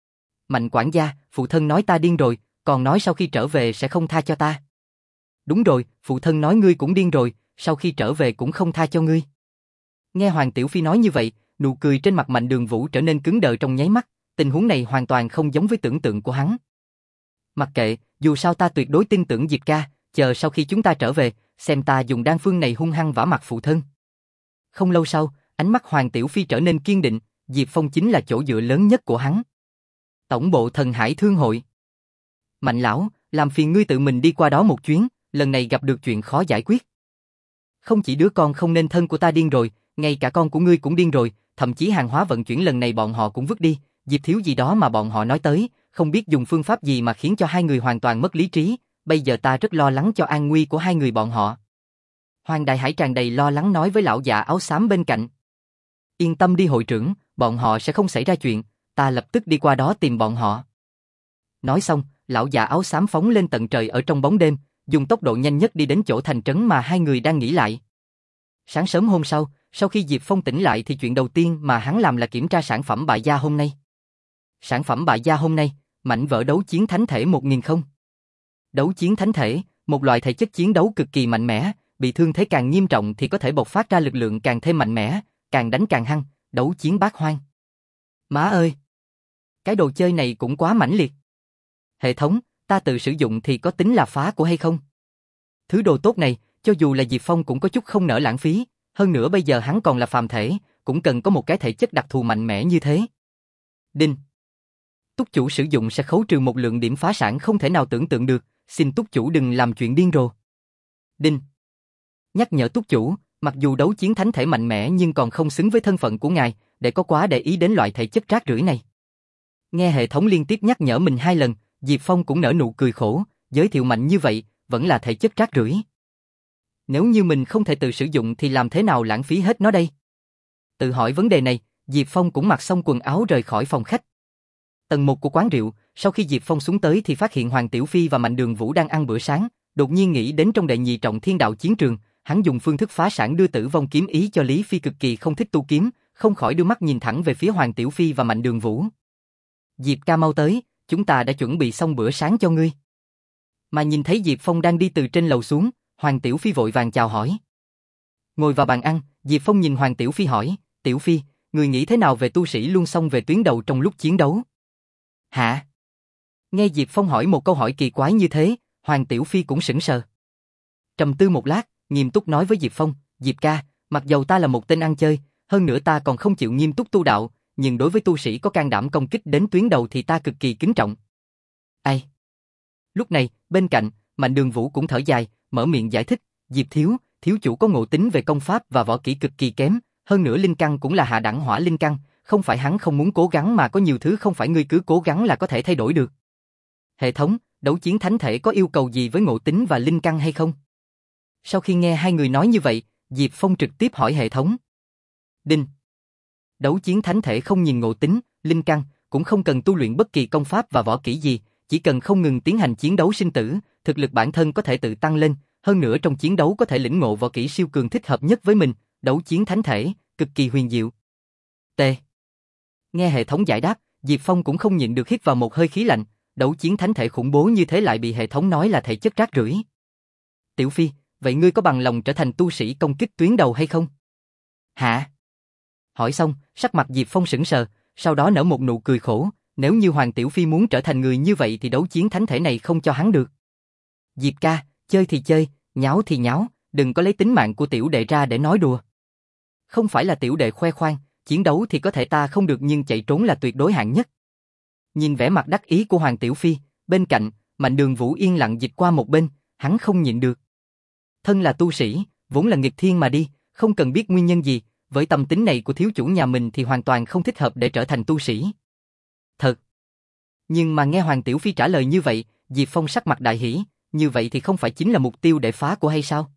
[SPEAKER 1] Mạnh quản gia, phụ thân nói ta điên rồi, còn nói sau khi trở về sẽ không tha cho ta. Đúng rồi, phụ thân nói ngươi cũng điên rồi, sau khi trở về cũng không tha cho ngươi. Nghe Hoàng Tiểu Phi nói như vậy, nụ cười trên mặt Mạnh Đường Vũ trở nên cứng đờ trong nháy mắt, tình huống này hoàn toàn không giống với tưởng tượng của hắn. Mặc kệ, dù sao ta tuyệt đối tin tưởng Diệp ca, chờ sau khi chúng ta trở về, xem ta dùng đan phương này hung hăng vả mặt phụ thân. Không lâu sau, ánh mắt Hoàng Tiểu Phi trở nên kiên định, Diệp Phong chính là chỗ dựa lớn nhất của hắn. Tổng bộ Thần Hải Thương hội. Mạnh lão, làm phiền ngươi tự mình đi qua đó một chuyến, lần này gặp được chuyện khó giải quyết. Không chỉ đứa con không nên thân của ta điên rồi, ngay cả con của ngươi cũng điên rồi, thậm chí hàng hóa vận chuyển lần này bọn họ cũng vứt đi, Diệp thiếu gì đó mà bọn họ nói tới, không biết dùng phương pháp gì mà khiến cho hai người hoàn toàn mất lý trí, bây giờ ta rất lo lắng cho an nguy của hai người bọn họ. Hoàng Đại Hải tràn đầy lo lắng nói với lão già áo xám bên cạnh. Yên tâm đi hội trưởng, bọn họ sẽ không xảy ra chuyện, ta lập tức đi qua đó tìm bọn họ. Nói xong, lão già áo xám phóng lên tận trời ở trong bóng đêm, dùng tốc độ nhanh nhất đi đến chỗ thành trấn mà hai người đang nghỉ lại. Sáng sớm hôm sau, sau khi Diệp Phong tỉnh lại thì chuyện đầu tiên mà hắn làm là kiểm tra sản phẩm bại gia hôm nay. Sản phẩm bại gia hôm nay, mảnh vỡ đấu chiến thánh thể một nghìn không. Đấu chiến thánh thể, một loại thể chất chiến đấu cực kỳ mạnh mẽ, bị thương thế càng nghiêm trọng thì có thể bộc phát ra lực lượng càng thêm mạnh mẽ, càng đánh càng hăng, đấu chiến bát hoang. Má ơi! Cái đồ chơi này cũng quá mãnh liệt. Hệ thống, ta tự sử dụng thì có tính là phá của hay không? Thứ đồ tốt này, cho dù là Diệp Phong cũng có chút không nỡ lãng phí, hơn nữa bây giờ hắn còn là phàm thể, cũng cần có một cái thể chất đặc thù mạnh mẽ như thế. Đinh! Túc chủ sử dụng sẽ khấu trừ một lượng điểm phá sản không thể nào tưởng tượng được, xin túc chủ đừng làm chuyện điên rồ. Đinh! Nhắc nhở túc chủ, mặc dù đấu chiến thánh thể mạnh mẽ nhưng còn không xứng với thân phận của ngài, để có quá để ý đến loại thể chất rác rưởi này. Nghe hệ thống liên tiếp nhắc nhở mình hai lần, Diệp Phong cũng nở nụ cười khổ, giới thiệu mạnh như vậy, vẫn là thể chất rác rưởi. Nếu như mình không thể tự sử dụng thì làm thế nào lãng phí hết nó đây? Tự hỏi vấn đề này, Diệp Phong cũng mặc xong quần áo rời khỏi phòng khách. Tầng một của quán rượu, sau khi Diệp Phong xuống tới thì phát hiện Hoàng Tiểu Phi và Mạnh Đường Vũ đang ăn bữa sáng, đột nhiên nghĩ đến trong đệ nhị trọng thiên đạo chiến trường, hắn dùng phương thức phá sản đưa Tử Vong kiếm ý cho Lý Phi cực kỳ không thích tu kiếm, không khỏi đưa mắt nhìn thẳng về phía Hoàng Tiểu Phi và Mạnh Đường Vũ. Diệp ca mau tới, chúng ta đã chuẩn bị xong bữa sáng cho ngươi. Mà nhìn thấy Diệp Phong đang đi từ trên lầu xuống, Hoàng Tiểu Phi vội vàng chào hỏi. Ngồi vào bàn ăn, Diệp Phong nhìn Hoàng Tiểu Phi hỏi, Tiểu Phi, người nghĩ thế nào về tu sĩ luôn xông về tuyến đầu trong lúc chiến đấu? Hả? Nghe Diệp Phong hỏi một câu hỏi kỳ quái như thế, Hoàng Tiểu Phi cũng sững sờ. Trầm tư một lát, nghiêm túc nói với Diệp Phong, Diệp ca, mặc dầu ta là một tên ăn chơi, hơn nữa ta còn không chịu nghiêm túc tu đạo, nhưng đối với tu sĩ có can đảm công kích đến tuyến đầu thì ta cực kỳ kính trọng. Ai? Lúc này, bên cạnh, Mạnh Đường Vũ cũng thở dài, mở miệng giải thích, Diệp thiếu, thiếu chủ có ngộ tính về công pháp và võ kỹ cực kỳ kém, hơn nữa linh căn cũng là hạ đẳng hỏa linh căn, không phải hắn không muốn cố gắng mà có nhiều thứ không phải ngươi cứ cố gắng là có thể thay đổi được. Hệ thống, đấu chiến thánh thể có yêu cầu gì với ngộ tính và linh căn hay không? Sau khi nghe hai người nói như vậy, Diệp Phong trực tiếp hỏi hệ thống. Đinh. Đấu chiến thánh thể không nhìn ngộ tính, linh căn, cũng không cần tu luyện bất kỳ công pháp và võ kỹ gì, chỉ cần không ngừng tiến hành chiến đấu sinh tử, thực lực bản thân có thể tự tăng lên, hơn nữa trong chiến đấu có thể lĩnh ngộ võ kỹ siêu cường thích hợp nhất với mình, đấu chiến thánh thể, cực kỳ huyền diệu. T. Nghe hệ thống giải đáp, Diệp Phong cũng không nhịn được hít vào một hơi khí lạnh, đấu chiến thánh thể khủng bố như thế lại bị hệ thống nói là thể chất rác rưởi. Tiểu Phi, vậy ngươi có bằng lòng trở thành tu sĩ công kích tuyến đầu hay không? Hả? Hỏi xong, sắc mặt Diệp Phong sững sờ, sau đó nở một nụ cười khổ, nếu như Hoàng Tiểu Phi muốn trở thành người như vậy thì đấu chiến thánh thể này không cho hắn được. Diệp ca, chơi thì chơi, nháo thì nháo, đừng có lấy tính mạng của tiểu đệ ra để nói đùa. Không phải là tiểu đệ khoe khoang, chiến đấu thì có thể ta không được nhưng chạy trốn là tuyệt đối hạng nhất. Nhìn vẻ mặt đắc ý của Hoàng Tiểu Phi, bên cạnh, Mạnh Đường Vũ yên lặng dịch qua một bên, hắn không nhịn được. Thân là tu sĩ, vốn là nghịch thiên mà đi, không cần biết nguyên nhân gì, với tâm tính này của thiếu chủ nhà mình thì hoàn toàn không thích hợp để trở thành tu sĩ. Thật. Nhưng mà nghe Hoàng Tiểu Phi trả lời như vậy, Diệp Phong sắc mặt đại hỉ, như vậy thì không phải chính là mục tiêu để phá của hay sao?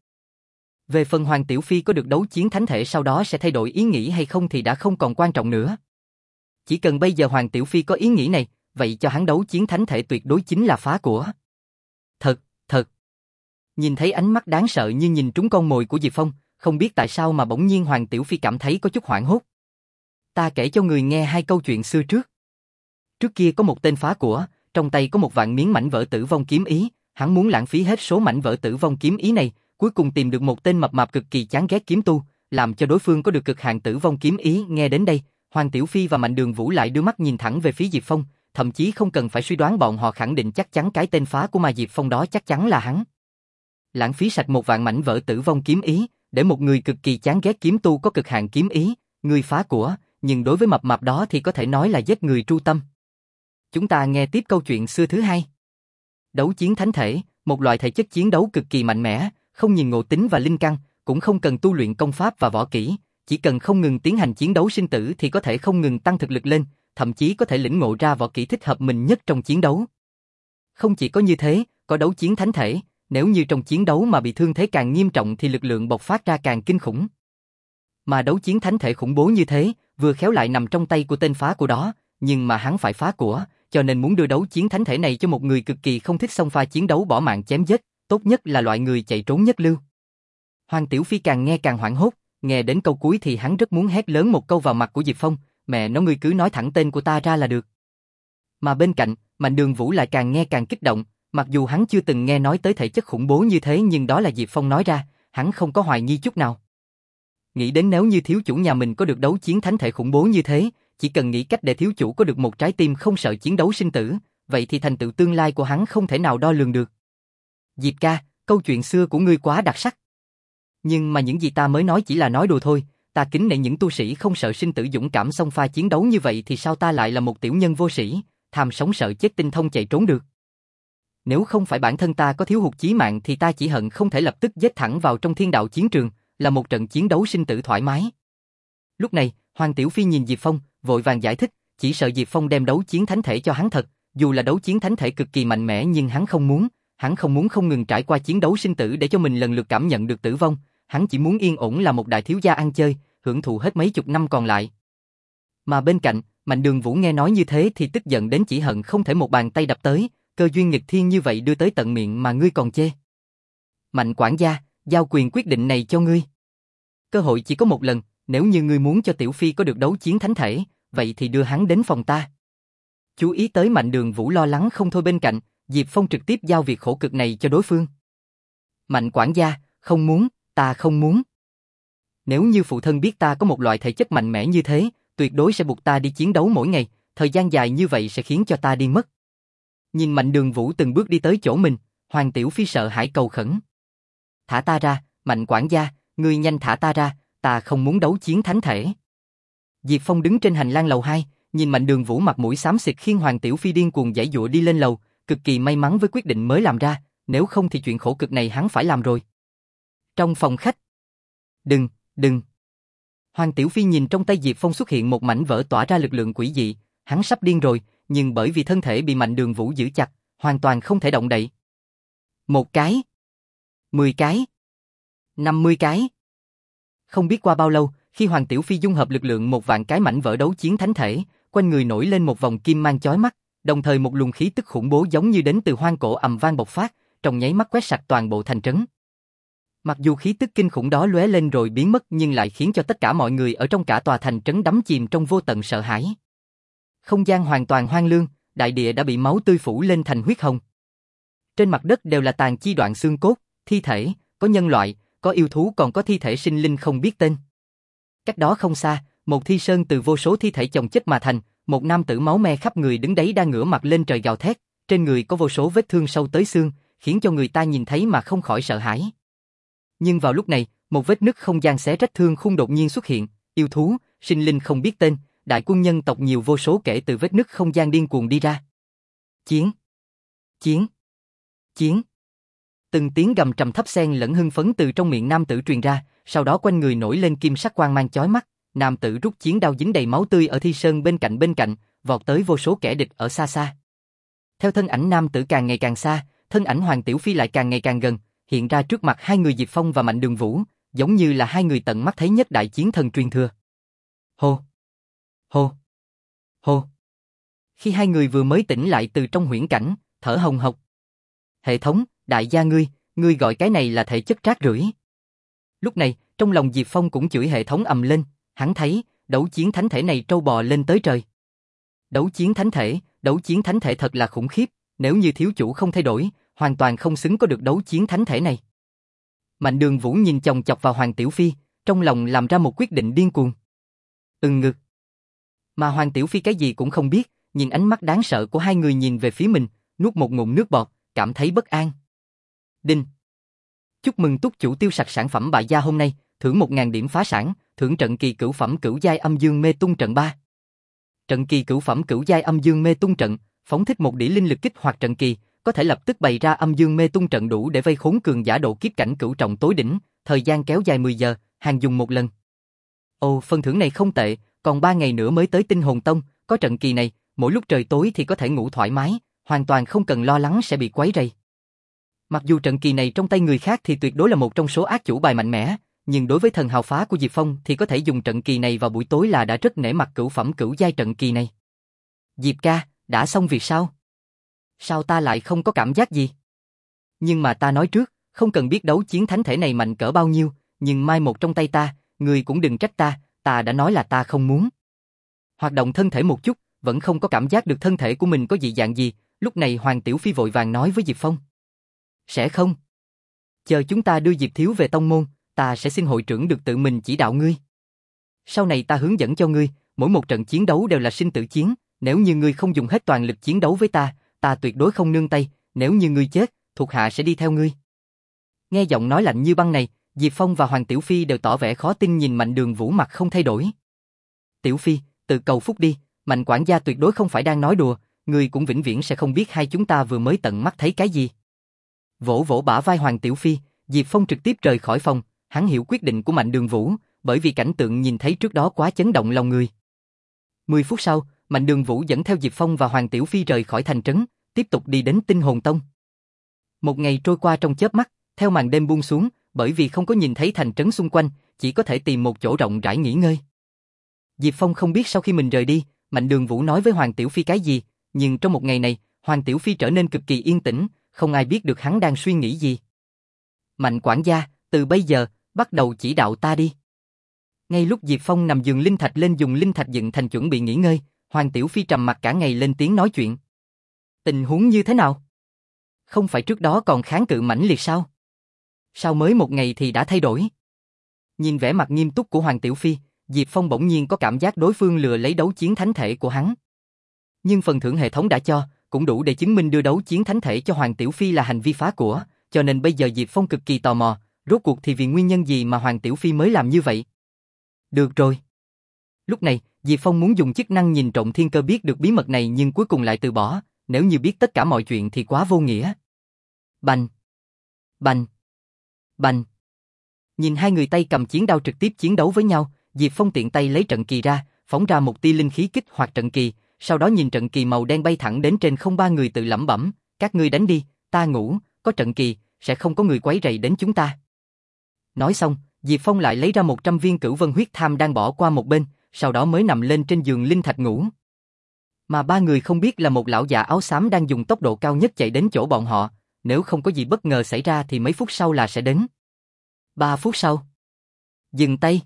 [SPEAKER 1] Về phần Hoàng Tiểu Phi có được đấu chiến thánh thể sau đó sẽ thay đổi ý nghĩ hay không thì đã không còn quan trọng nữa. Chỉ cần bây giờ Hoàng Tiểu Phi có ý nghĩ này, vậy cho hắn đấu chiến thánh thể tuyệt đối chính là phá của. Thật, thật. Nhìn thấy ánh mắt đáng sợ như nhìn trúng con mồi của Diệp Phong, không biết tại sao mà bỗng nhiên Hoàng Tiểu Phi cảm thấy có chút hoảng hốt. Ta kể cho người nghe hai câu chuyện xưa trước. Trước kia có một tên phá của, trong tay có một vạn miếng mảnh vỡ tử vong kiếm ý, hắn muốn lãng phí hết số mảnh vỡ tử vong kiếm ý này, cuối cùng tìm được một tên mập mạp cực kỳ chán ghét kiếm tu, làm cho đối phương có được cực hạn tử vong kiếm ý. Nghe đến đây, Hoàng Tiểu Phi và Mạnh Đường Vũ lại đưa mắt nhìn thẳng về phía Diệp Phong, thậm chí không cần phải suy đoán bọn họ khẳng định chắc chắn cái tên phá của mà Diệp Phong đó chắc chắn là hắn. Lãng phí sạch một vạn mảnh vỡ tử vong kiếm ý, để một người cực kỳ chán ghét kiếm tu có cực hạn kiếm ý, người phá của, nhưng đối với mập mạp đó thì có thể nói là giết người tru tâm. Chúng ta nghe tiếp câu chuyện xưa thứ hai. Đấu chiến thánh thể, một loại thể chất chiến đấu cực kỳ mạnh mẽ, không nhìn ngộ tính và linh căn, cũng không cần tu luyện công pháp và võ kỹ, chỉ cần không ngừng tiến hành chiến đấu sinh tử thì có thể không ngừng tăng thực lực lên, thậm chí có thể lĩnh ngộ ra võ kỹ thích hợp mình nhất trong chiến đấu. Không chỉ có như thế, có đấu chiến thánh thể, nếu như trong chiến đấu mà bị thương thế càng nghiêm trọng thì lực lượng bộc phát ra càng kinh khủng. Mà đấu chiến thánh thể khủng bố như thế, vừa khéo lại nằm trong tay của tên phá của đó, nhưng mà hắn phải phá của, cho nên muốn đưa đấu chiến thánh thể này cho một người cực kỳ không thích xông pha chiến đấu bỏ mạng chém giết, tốt nhất là loại người chạy trốn nhất lưu. Hoàng Tiểu Phi càng nghe càng hoảng hốt, nghe đến câu cuối thì hắn rất muốn hét lớn một câu vào mặt của Diệp Phong, mẹ nó ngươi cứ nói thẳng tên của ta ra là được. Mà bên cạnh, Mạnh Đường Vũ lại càng nghe càng kích động, mặc dù hắn chưa từng nghe nói tới thể chất khủng bố như thế nhưng đó là Diệp Phong nói ra, hắn không có hoài nghi chút nào. Nghĩ đến nếu như thiếu chủ nhà mình có được đấu chiến thánh thể khủng bố như thế, chỉ cần nghĩ cách để thiếu chủ có được một trái tim không sợ chiến đấu sinh tử, vậy thì thành tựu tương lai của hắn không thể nào đo lường được. Diệp ca, câu chuyện xưa của ngươi quá đặc sắc. Nhưng mà những gì ta mới nói chỉ là nói đùa thôi, ta kính nể những tu sĩ không sợ sinh tử dũng cảm xông pha chiến đấu như vậy thì sao ta lại là một tiểu nhân vô sĩ, tham sống sợ chết tinh thông chạy trốn được. Nếu không phải bản thân ta có thiếu hụt chí mạng thì ta chỉ hận không thể lập tức giết thẳng vào trong thiên đạo chiến trường, là một trận chiến đấu sinh tử thoải mái. Lúc này, Hoàng Tiểu Phi nhìn Diệp Phong, vội vàng giải thích, chỉ sợ Diệp Phong đem đấu chiến thánh thể cho hắn thật, dù là đấu chiến thánh thể cực kỳ mạnh mẽ nhưng hắn không muốn, hắn không muốn không ngừng trải qua chiến đấu sinh tử để cho mình lần lượt cảm nhận được tử vong, hắn chỉ muốn yên ổn là một đại thiếu gia ăn chơi, hưởng thụ hết mấy chục năm còn lại. Mà bên cạnh, Mạnh Đường Vũ nghe nói như thế thì tức giận đến chỉ hận không thể một bàn tay đập tới, cơ duyên nghịch thiên như vậy đưa tới tận miệng mà ngươi còn chê. Mạnh quản gia, giao quyền quyết định này cho ngươi. Cơ hội chỉ có một lần, nếu như ngươi muốn cho Tiểu Phi có được đấu chiến thánh thể, vậy thì đưa hắn đến phòng ta. Chú ý tới Mạnh Đường Vũ lo lắng không thôi bên cạnh, Diệp Phong trực tiếp giao việc khổ cực này cho đối phương. Mạnh quản gia, không muốn, ta không muốn. Nếu như phụ thân biết ta có một loại thể chất mạnh mẽ như thế, tuyệt đối sẽ buộc ta đi chiến đấu mỗi ngày, thời gian dài như vậy sẽ khiến cho ta điên mất. Nhìn Mạnh Đường Vũ từng bước đi tới chỗ mình, Hoàng Tiểu Phi sợ hãi cầu khẩn. Thả ta ra, Mạnh quản gia, ngươi nhanh thả ta ra, ta không muốn đấu chiến thánh thể. Diệp Phong đứng trên hành lang lầu hai, nhìn Mạnh Đường Vũ mặt mũi xám xịt khiến Hoàng Tiểu Phi điên cuồng giãy giụa đi lên lầu, cực kỳ may mắn với quyết định mới làm ra, nếu không thì chuyện khổ cực này hắn phải làm rồi. Trong phòng khách. Đừng, đừng. Hoàng Tiểu Phi nhìn trong tay Diệp Phong xuất hiện một mảnh vỡ tỏa ra lực lượng quỷ dị, hắn sắp điên rồi, nhưng bởi vì thân thể bị Mạnh Đường Vũ giữ chặt, hoàn toàn không thể động đậy. Một cái, mười cái, năm mươi cái. Không biết qua bao lâu, khi Hoàng Tiểu Phi dung hợp lực lượng một vạn cái mảnh vỡ đấu chiến thánh thể, quanh người nổi lên một vòng kim mang chói mắt, đồng thời một luồng khí tức khủng bố giống như đến từ hoang cổ ầm vang bộc phát, trong nháy mắt quét sạch toàn bộ thành trấn. Mặc dù khí tức kinh khủng đó lóe lên rồi biến mất nhưng lại khiến cho tất cả mọi người ở trong cả tòa thành trấn đắm chìm trong vô tận sợ hãi. Không gian hoàn toàn hoang lương, đại địa đã bị máu tươi phủ lên thành huyết hồng. Trên mặt đất đều là tàn chi đoạn xương cốt, thi thể, có nhân loại, có yêu thú còn có thi thể sinh linh không biết tên. Cách đó không xa, một thi sơn từ vô số thi thể chồng chất mà thành, một nam tử máu me khắp người đứng đấy đang ngửa mặt lên trời gào thét, trên người có vô số vết thương sâu tới xương, khiến cho người ta nhìn thấy mà không khỏi sợ hãi. Nhưng vào lúc này, một vết nứt không gian xé rách thương khung đột nhiên xuất hiện, yêu thú, sinh linh không biết tên, đại quân nhân tộc nhiều vô số kể từ vết nứt không gian điên cuồng đi ra. Chiến! Chiến! Chiến! Từng tiếng gầm trầm thấp xen lẫn hưng phấn từ trong miệng nam tử truyền ra, sau đó quanh người nổi lên kim sắc quang mang chói mắt, nam tử rút chiến đao dính đầy máu tươi ở thi sơn bên cạnh bên cạnh, vọt tới vô số kẻ địch ở xa xa. Theo thân ảnh nam tử càng ngày càng xa, thân ảnh Hoàng Tiểu Phi lại càng ngày càng gần, hiện ra trước mặt hai người Diệp Phong và Mạnh Đường Vũ, giống như là hai người tận mắt thấy nhất đại chiến thần truyền thừa. Hô! Hô! Hô! Khi hai người vừa mới tỉnh lại từ trong huyễn cảnh, thở hồng hộc. Hệ thống, đại gia ngươi, ngươi gọi cái này là thể chất rác rưởi. Lúc này, trong lòng Diệp Phong cũng chửi hệ thống ầm lên, hắn thấy, đấu chiến thánh thể này trâu bò lên tới trời. Đấu chiến thánh thể, đấu chiến thánh thể thật là khủng khiếp, nếu như thiếu chủ không thay đổi, hoàn toàn không xứng có được đấu chiến thánh thể này. Mạnh Đường Vũ nhìn chòng chọc vào Hoàng Tiểu Phi, trong lòng làm ra một quyết định điên cuồng. Ừm ngực. Mà Hoàng Tiểu Phi cái gì cũng không biết, nhìn ánh mắt đáng sợ của hai người nhìn về phía mình, nuốt một ngụm nước bọt, cảm thấy bất an. Đinh. Chúc mừng túc chủ tiêu sạch sản phẩm bại gia hôm nay, thưởng một nghìn điểm phá sản, thưởng trận kỳ cửu phẩm cửu giai âm dương mê tung trận ba. Trận kỳ cửu phẩm cửu giai âm dương mê tung trận, phóng thích một đĩa linh lực kích hoạt trận kỳ, có thể lập tức bày ra âm dương mê tung trận đủ để vây khốn cường giả độ kiếp cảnh cửu trọng tối đỉnh, thời gian kéo dài mười giờ, hàng dùng một lần. Ồ, phần thưởng này không tệ, còn ba ngày nữa mới tới Tinh Hồn Tông, có trận kỳ này, mỗi lúc trời tối thì có thể ngủ thoải mái, hoàn toàn không cần lo lắng sẽ bị quấy rầy. Mặc dù trận kỳ này trong tay người khác thì tuyệt đối là một trong số ác chủ bài mạnh mẽ, nhưng đối với thần hào phá của Diệp Phong thì có thể dùng trận kỳ này vào buổi tối là đã rất nể mặt cửu phẩm cửu giai trận kỳ này. Diệp ca, đã xong việc sao? Sao ta lại không có cảm giác gì? Nhưng mà ta nói trước, không cần biết đấu chiến thánh thể này mạnh cỡ bao nhiêu, nhưng mai một trong tay ta, người cũng đừng trách ta, ta đã nói là ta không muốn. Hoạt động thân thể một chút, vẫn không có cảm giác được thân thể của mình có dị dạng gì, lúc này Hoàng Tiểu Phi vội vàng nói với Diệp Phong. Sẽ không. Chờ chúng ta đưa Diệp Thiếu về tông môn, ta sẽ xin hội trưởng được tự mình chỉ đạo ngươi. Sau này ta hướng dẫn cho ngươi, mỗi một trận chiến đấu đều là sinh tử chiến, nếu như ngươi không dùng hết toàn lực chiến đấu với ta, ta tuyệt đối không nương tay, nếu như ngươi chết, thuộc hạ sẽ đi theo ngươi. Nghe giọng nói lạnh như băng này, Diệp Phong và Hoàng Tiểu Phi đều tỏ vẻ khó tin nhìn Mạnh Đường Vũ mặt không thay đổi. Tiểu Phi, tự cầu phúc đi, Mạnh quản gia tuyệt đối không phải đang nói đùa, ngươi cũng vĩnh viễn sẽ không biết hai chúng ta vừa mới tận mắt thấy cái gì. Vỗ vỗ bả vai Hoàng Tiểu Phi, Diệp Phong trực tiếp rời khỏi phòng, hắn hiểu quyết định của Mạnh Đường Vũ, bởi vì cảnh tượng nhìn thấy trước đó quá chấn động lòng người. Mười phút sau, Mạnh Đường Vũ dẫn theo Diệp Phong và Hoàng Tiểu Phi rời khỏi thành trấn, tiếp tục đi đến Tinh Hồn Tông. Một ngày trôi qua trong chớp mắt, theo màn đêm buông xuống, bởi vì không có nhìn thấy thành trấn xung quanh, chỉ có thể tìm một chỗ rộng rãi nghỉ ngơi. Diệp Phong không biết sau khi mình rời đi, Mạnh Đường Vũ nói với Hoàng Tiểu Phi cái gì, nhưng trong một ngày này, Hoàng Tiểu Phi trở nên cực kỳ yên tĩnh, không ai biết được hắn đang suy nghĩ gì. Mạnh quản gia, từ bây giờ, bắt đầu chỉ đạo ta đi. Ngay lúc Diệp Phong nằm giường linh thạch lên dùng linh thạch dựng thành chuẩn bị nghỉ ngơi, Hoàng Tiểu Phi trầm mặt cả ngày lên tiếng nói chuyện. Tình huống như thế nào? Không phải trước đó còn kháng cự mãnh liệt sao? Sao mới một ngày thì đã thay đổi? Nhìn vẻ mặt nghiêm túc của Hoàng Tiểu Phi, Diệp Phong bỗng nhiên có cảm giác đối phương lừa lấy đấu chiến thánh thể của hắn. Nhưng phần thưởng hệ thống đã cho, cũng đủ để chứng minh đưa đấu chiến thánh thể cho Hoàng Tiểu Phi là hành vi phá của, cho nên bây giờ Diệp Phong cực kỳ tò mò, rốt cuộc thì vì nguyên nhân gì mà Hoàng Tiểu Phi mới làm như vậy? Được rồi. Lúc này, Diệp Phong muốn dùng chức năng nhìn trộm thiên cơ biết được bí mật này nhưng cuối cùng lại từ bỏ, nếu như biết tất cả mọi chuyện thì quá vô nghĩa. Bành! Bành! Bành! Nhìn hai người tay cầm chiến đao trực tiếp chiến đấu với nhau, Diệp Phong tiện tay lấy trận kỳ ra, phóng ra một tia linh khí kích hoạt trận kỳ, sau đó nhìn trận kỳ màu đen bay thẳng đến trên không, ba người tự lẩm bẩm, các ngươi đánh đi, ta ngủ, có trận kỳ, sẽ không có người quấy rầy đến chúng ta. Nói xong, Diệp Phong lại lấy ra một trăm viên Cửu Vân huyết tham đang bỏ qua một bên, sau đó mới nằm lên trên giường linh thạch ngủ. Mà ba người không biết là một lão già áo xám đang dùng tốc độ cao nhất chạy đến chỗ bọn họ, nếu không có gì bất ngờ xảy ra thì mấy phút sau là sẽ đến. Ba phút sau. Dừng tay.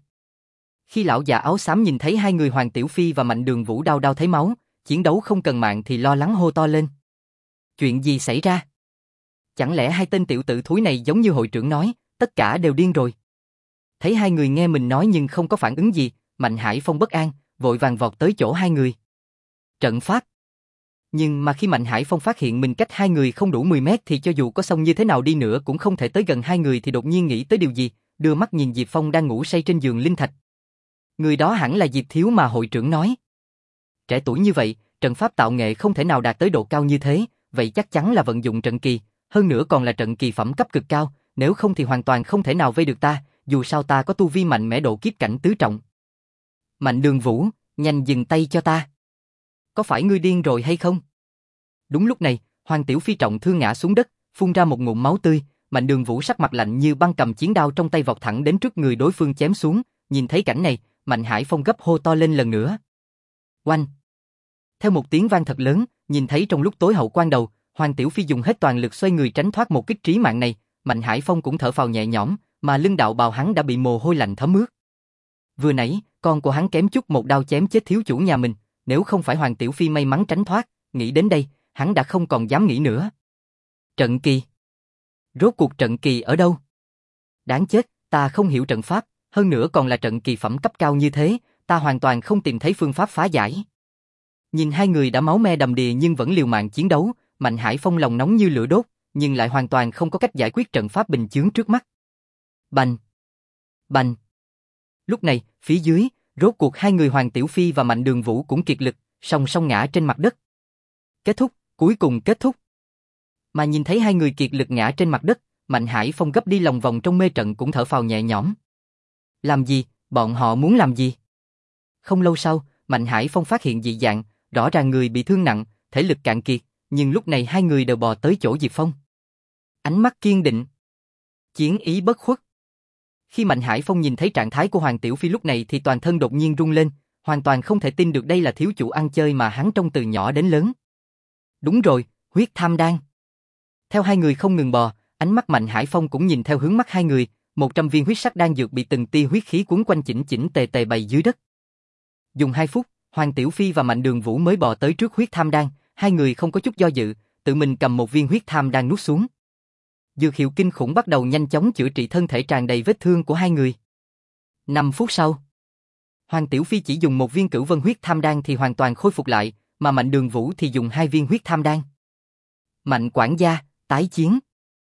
[SPEAKER 1] Khi lão già áo xám nhìn thấy hai người Hoàng Tiểu Phi và Mạnh Đường Vũ đau đau thấy máu, chiến đấu không cần mạng thì lo lắng hô to lên. Chuyện gì xảy ra? Chẳng lẽ hai tên tiểu tử thúi này giống như hội trưởng nói, tất cả đều điên rồi? Thấy hai người nghe mình nói nhưng không có phản ứng gì, Mạnh Hải Phong bất an, vội vàng vọt tới chỗ hai người. Trận pháp. Nhưng mà khi Mạnh Hải Phong phát hiện mình cách hai người không đủ mười mét thì cho dù có xông như thế nào đi nữa cũng không thể tới gần hai người thì đột nhiên nghĩ tới điều gì, đưa mắt nhìn Diệp Phong đang ngủ say trên giường linh thạch. Người đó hẳn là Diệp Thiếu mà hội trưởng nói. Trẻ tuổi như vậy, trận pháp tạo nghệ không thể nào đạt tới độ cao như thế, vậy chắc chắn là vận dụng trận kỳ, hơn nữa còn là trận kỳ phẩm cấp cực cao, nếu không thì hoàn toàn không thể nào vây được ta, dù sao ta có tu vi mạnh mẽ độ kiếp cảnh tứ trọng. Mạnh Đường Vũ, nhanh dừng tay cho ta. Có phải ngươi điên rồi hay không? Đúng lúc này, Hoàng Tiểu Phi trọng thương ngã xuống đất, phun ra một ngụm máu tươi, Mạnh Đường Vũ sắc mặt lạnh như băng cầm chiến đao trong tay vọt thẳng đến trước người đối phương chém xuống, nhìn thấy cảnh này, Mạnh Hải Phong gấp hô to lên lần nữa. Oanh! Theo một tiếng vang thật lớn, nhìn thấy trong lúc tối hậu quan đầu, Hoàng Tiểu Phi dùng hết toàn lực xoay người tránh thoát một kích trí mạng này, Mạnh Hải Phong cũng thở phào nhẹ nhõm, mà lưng đạo bào hắn đã bị mồ hôi lạnh thấm ướt. Vừa nãy, con của hắn kém chút một đao chém chết thiếu chủ nhà mình, nếu không phải Hoàng Tiểu Phi may mắn tránh thoát, nghĩ đến đây, hắn đã không còn dám nghĩ nữa. Trận kỳ. Rốt cuộc trận kỳ ở đâu? Đáng chết, ta không hiểu trận pháp, hơn nữa còn là trận kỳ phẩm cấp cao như thế, ta hoàn toàn không tìm thấy phương pháp phá giải. Nhìn hai người đã máu me đầm đìa nhưng vẫn liều mạng chiến đấu, Mạnh Hải Phong lòng nóng như lửa đốt, nhưng lại hoàn toàn không có cách giải quyết trận pháp bình chướng trước mắt. Bành! Bành! Lúc này, phía dưới, rốt cuộc hai người Hoàng Tiểu Phi và Mạnh Đường Vũ cũng kiệt lực, song song ngã trên mặt đất. Kết thúc, cuối cùng kết thúc. Mà nhìn thấy hai người kiệt lực ngã trên mặt đất, Mạnh Hải Phong gấp đi lòng vòng trong mê trận cũng thở phào nhẹ nhõm. Làm gì, bọn họ muốn làm gì? Không lâu sau, Mạnh Hải Phong phát hiện dị dạng, rõ ràng người bị thương nặng, thể lực cạn kiệt, nhưng lúc này hai người đều bò tới chỗ Diệp Phong. Ánh mắt kiên định, chiến ý bất khuất. Khi Mạnh Hải Phong nhìn thấy trạng thái của Hoàng Tiểu Phi lúc này thì toàn thân đột nhiên rung lên, hoàn toàn không thể tin được đây là thiếu chủ ăn chơi mà hắn trông từ nhỏ đến lớn. Đúng rồi, huyết tham đan. Theo hai người không ngừng bò, ánh mắt Mạnh Hải Phong cũng nhìn theo hướng mắt hai người, một trăm viên huyết sắc đan dược bị từng tia huyết khí cuốn quanh chỉnh chỉnh tề tề bày dưới đất. Dùng hai phút, Hoàng Tiểu Phi và Mạnh Đường Vũ mới bò tới trước huyết tham đan, hai người không có chút do dự, tự mình cầm một viên huyết tham đan nuốt xuống. Dược hiệu kinh khủng bắt đầu nhanh chóng chữa trị thân thể tràn đầy vết thương của hai người. Năm phút sau, Hoàng Tiểu Phi chỉ dùng một viên Cửu Vân huyết tham đan thì hoàn toàn khôi phục lại, mà Mạnh Đường Vũ thì dùng hai viên huyết tham đan. Mạnh quản gia, tái chiến.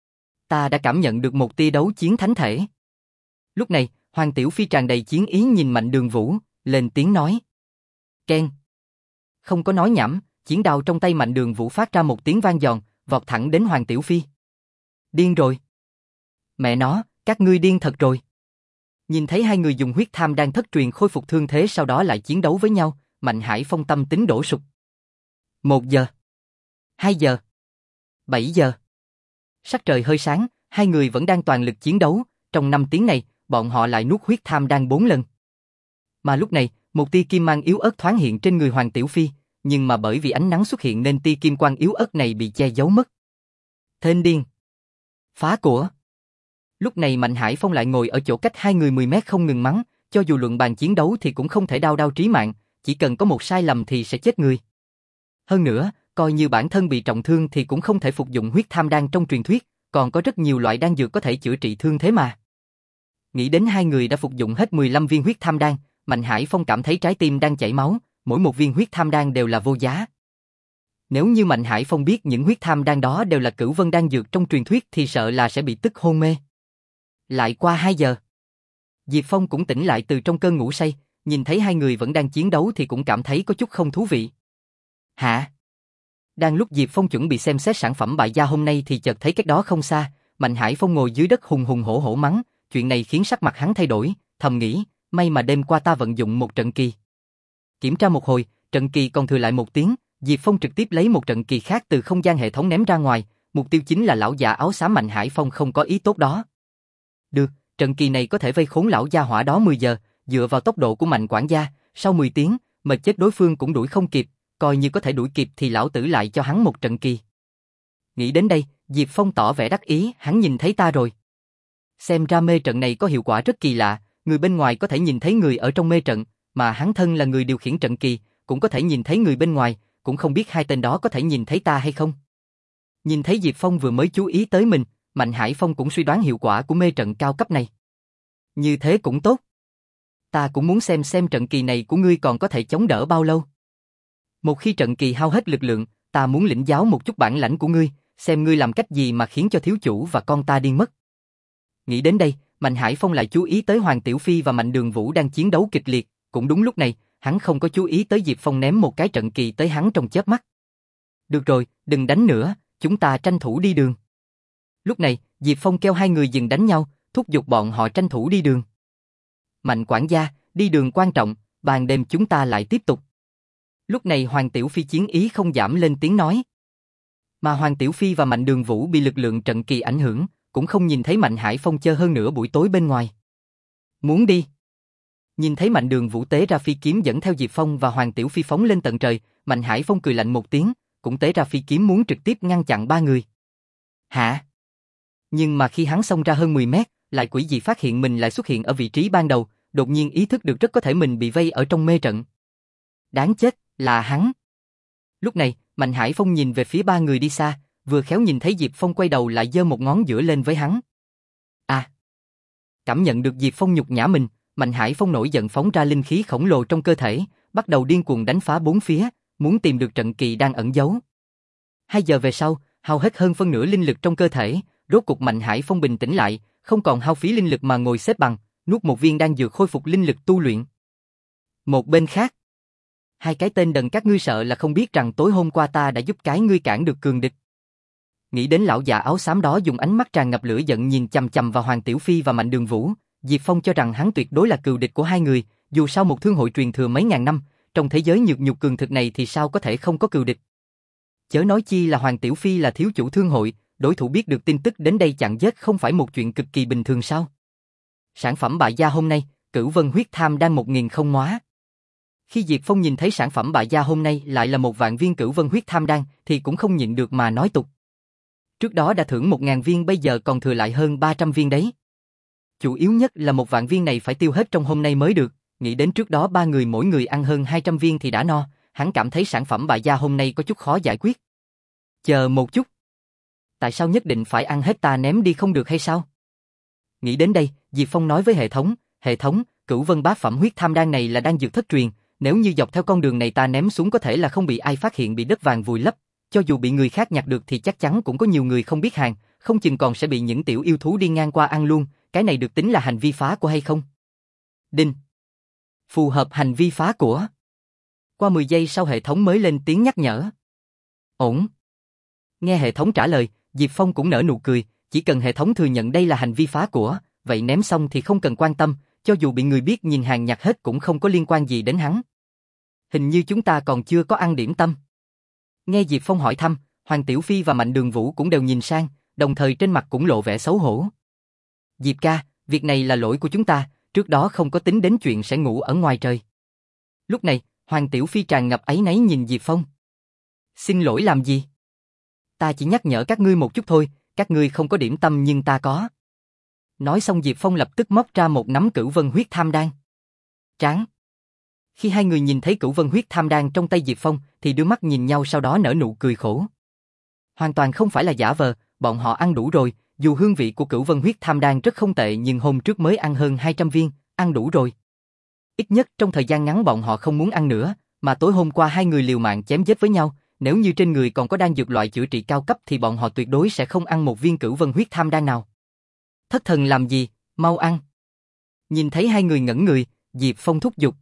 [SPEAKER 1] Ta đã cảm nhận được một tia đấu chiến thánh thể. Lúc này, Hoàng Tiểu Phi tràn đầy chiến ý nhìn Mạnh Đường Vũ, lên tiếng nói. Keng. Không có nói nhảm, chiến đao trong tay Mạnh Đường Vũ phát ra một tiếng vang giòn, vọt thẳng đến Hoàng Tiểu Phi. Điên rồi. Mẹ nó, các ngươi điên thật rồi. Nhìn thấy hai người dùng huyết tham đan thất truyền khôi phục thương thế sau đó lại chiến đấu với nhau, Mạnh Hải Phong tâm tính đổ sụp. Một giờ. Hai giờ. Bảy giờ. Sắc trời hơi sáng, hai người vẫn đang toàn lực chiến đấu, trong năm tiếng này, bọn họ lại nuốt huyết tham đan bốn lần. Mà lúc này, một tia kim mang yếu ớt thoáng hiện trên người Hoàng Tiểu Phi, nhưng mà bởi vì ánh nắng xuất hiện nên tia kim quang yếu ớt này bị che giấu mất. Thên điên. Phá của. Lúc này Mạnh Hải Phong lại ngồi ở chỗ cách hai người mười mét không ngừng mắng, cho dù luận bàn chiến đấu thì cũng không thể đao đao trí mạng, chỉ cần có một sai lầm thì sẽ chết người. Hơn nữa, coi như bản thân bị trọng thương thì cũng không thể phục dụng huyết tham đan trong truyền thuyết, còn có rất nhiều loại đan dược có thể chữa trị thương thế mà. Nghĩ đến hai người đã phục dụng hết mười lăm viên huyết tham đan, Mạnh Hải Phong cảm thấy trái tim đang chảy máu, mỗi một viên huyết tham đan đều là vô giá. Nếu như Mạnh Hải Phong biết những huyết tham đan đó đều là Cửu Vân đan dược trong truyền thuyết thì sợ là sẽ bị tức hôn mê. Lại qua hai giờ. Diệp Phong cũng tỉnh lại từ trong cơn ngủ say, nhìn thấy hai người vẫn đang chiến đấu thì cũng cảm thấy có chút không thú vị. Hả? Đang lúc Diệp Phong chuẩn bị xem xét sản phẩm bại gia hôm nay thì chợt thấy cách đó không xa, Mạnh Hải Phong ngồi dưới đất hùng hùng hổ hổ mắng, chuyện này khiến sắc mặt hắn thay đổi, thầm nghĩ, may mà đêm qua ta vận dụng một trận kỳ. Kiểm tra một hồi, trận kỳ còn thừa lại một tiếng, Diệp Phong trực tiếp lấy một trận kỳ khác từ không gian hệ thống ném ra ngoài, mục tiêu chính là lão già áo xám Mạnh Hải Phong không có ý tốt đó. Được, trận kỳ này có thể vây khốn lão gia hỏa đó mười giờ, dựa vào tốc độ của Mạnh quản gia, sau mười tiếng, mệt chết đối phương cũng đuổi không kịp, coi như có thể đuổi kịp thì lão tử lại cho hắn một trận kỳ. Nghĩ đến đây, Diệp Phong tỏ vẻ đắc ý, hắn nhìn thấy ta rồi. Xem ra mê trận này có hiệu quả rất kỳ lạ, người bên ngoài có thể nhìn thấy người ở trong mê trận, mà hắn thân là người điều khiển trận kỳ, cũng có thể nhìn thấy người bên ngoài, cũng không biết hai tên đó có thể nhìn thấy ta hay không. Nhìn thấy Diệp Phong vừa mới chú ý tới mình, Mạnh Hải Phong cũng suy đoán hiệu quả của mê trận cao cấp này. Như thế cũng tốt. Ta cũng muốn xem xem trận kỳ này của ngươi còn có thể chống đỡ bao lâu. Một khi trận kỳ hao hết lực lượng, ta muốn lĩnh giáo một chút bản lãnh của ngươi, xem ngươi làm cách gì mà khiến cho thiếu chủ và con ta điên mất. Nghĩ đến đây, Mạnh Hải Phong lại chú ý tới Hoàng Tiểu Phi và Mạnh Đường Vũ đang chiến đấu kịch liệt, cũng đúng lúc này, hắn không có chú ý tới Diệp Phong ném một cái trận kỳ tới hắn trong chớp mắt. Được rồi, đừng đánh nữa, chúng ta tranh thủ đi đường. Lúc này, Diệp Phong kêu hai người dừng đánh nhau, thúc giục bọn họ tranh thủ đi đường. Mạnh quản gia, đi đường quan trọng, ban đêm chúng ta lại tiếp tục. Lúc này Hoàng Tiểu Phi chiến ý không giảm lên tiếng nói. Mà Hoàng Tiểu Phi và Mạnh Đường Vũ bị lực lượng trận kỳ ảnh hưởng, cũng không nhìn thấy Mạnh Hải Phong chơi hơn nửa buổi tối bên ngoài. Muốn đi. Nhìn thấy Mạnh Đường Vũ tế ra phi kiếm dẫn theo Diệp Phong và Hoàng Tiểu Phi phóng lên tận trời, Mạnh Hải Phong cười lạnh một tiếng, cũng tế ra phi kiếm muốn trực tiếp ngăn chặn ba người. Hả? Nhưng mà khi hắn xông ra hơn mười mét, lại quỷ dị phát hiện mình lại xuất hiện ở vị trí ban đầu, đột nhiên ý thức được rất có thể mình bị vây ở trong mê trận. Đáng chết, là hắn. Lúc này, Mạnh Hải Phong nhìn về phía ba người đi xa, vừa khéo nhìn thấy Diệp Phong quay đầu lại giơ một ngón giữa lên với hắn. À! Cảm nhận được Diệp Phong nhục nhã mình, Mạnh Hải Phong nổi giận phóng ra linh khí khổng lồ trong cơ thể, bắt đầu điên cuồng đánh phá bốn phía, muốn tìm được trận kỳ đang ẩn giấu. Hai giờ về sau, hao hết hơn phân nửa linh lực trong cơ thể, rốt cục Mạnh Hải Phong bình tĩnh lại, không còn hao phí linh lực mà ngồi xếp bằng, nuốt một viên đan dược khôi phục linh lực tu luyện. Một bên khác, hai cái tên đần các ngươi sợ là không biết rằng tối hôm qua ta đã giúp cái ngươi cản được cường địch. Nghĩ đến lão già áo xám đó dùng ánh mắt tràn ngập lửa giận nhìn chằm chằm vào Hoàng Tiểu Phi và Mạnh Đường Vũ, Diệp Phong cho rằng hắn tuyệt đối là cừu địch của hai người, dù sao một thương hội truyền thừa mấy ngàn năm, trong thế giới nhược nhục cường thực này thì sao có thể không có cừu địch. Chớ nói chi là Hoàng Tiểu Phi là thiếu chủ thương hội, đối thủ biết được tin tức đến đây chặn giết không phải một chuyện cực kỳ bình thường sao? Sản phẩm bại gia hôm nay, Cửu Vân huyết tham đang một nghìn không móa. Khi Diệp Phong nhìn thấy sản phẩm bại gia hôm nay lại là một vạn viên Cửu Vân huyết tham đan thì cũng không nhịn được mà nói tục. Trước đó đã thưởng một ngàn viên, bây giờ còn thừa lại hơn ba trăm viên đấy. Chủ yếu nhất là một vạn viên này phải tiêu hết trong hôm nay mới được, nghĩ đến trước đó ba người mỗi người ăn hơn hai trăm viên thì đã no, hắn cảm thấy sản phẩm bại gia hôm nay có chút khó giải quyết. Chờ một chút. Tại sao nhất định phải ăn hết ta ném đi không được hay sao? Nghĩ đến đây, Diệp Phong nói với hệ thống, hệ thống, Cửu Vân bát phẩm huyết tham đan này là đan dược thất truyền, nếu như dọc theo con đường này ta ném xuống có thể là không bị ai phát hiện bị đất vàng vùi lấp, cho dù bị người khác nhặt được thì chắc chắn cũng có nhiều người không biết hàng, không chừng còn sẽ bị những tiểu yêu thú đi ngang qua ăn luôn, cái này được tính là hành vi phá của hay không? Đinh. Phù hợp hành vi phá của. Qua mười giây sau hệ thống mới lên tiếng nhắc nhở. Ổn. Nghe hệ thống trả lời, Diệp Phong cũng nở nụ cười, chỉ cần hệ thống thừa nhận đây là hành vi phá của, vậy ném xong thì không cần quan tâm, cho dù bị người biết nhìn hàng nhặt hết cũng không có liên quan gì đến hắn. Hình như chúng ta còn chưa có ăn điểm tâm. Nghe Diệp Phong hỏi thăm, Hoàng Tiểu Phi và Mạnh Đường Vũ cũng đều nhìn sang, đồng thời trên mặt cũng lộ vẻ xấu hổ. Diệp ca, việc này là lỗi của chúng ta, trước đó không có tính đến chuyện sẽ ngủ ở ngoài trời. Lúc này, Hoàng Tiểu Phi tràn ngập áy náy nhìn Diệp Phong. Xin lỗi làm gì? Ta chỉ nhắc nhở các ngươi một chút thôi, các ngươi không có điểm tâm nhưng ta có. Nói xong Diệp Phong lập tức móc ra một nắm Cửu Vân huyết tham đan. Tráng. Khi hai người nhìn thấy Cửu Vân huyết tham đan trong tay Diệp Phong thì đưa mắt nhìn nhau sau đó nở nụ cười khổ. Hoàn toàn không phải là giả vờ, bọn họ ăn đủ rồi, dù hương vị của Cửu Vân huyết tham đan rất không tệ nhưng hôm trước mới ăn hơn hai trăm viên, ăn đủ rồi. Ít nhất trong thời gian ngắn bọn họ không muốn ăn nữa, mà tối hôm qua hai người liều mạng chém giết với nhau, nếu như trên người còn có đan dược loại chữa trị cao cấp thì bọn họ tuyệt đối sẽ không ăn một viên Cửu Vân huyết tham đan nào. Thất thần làm gì, mau ăn. Nhìn thấy hai người ngẩn người, Diệp Phong thúc giục.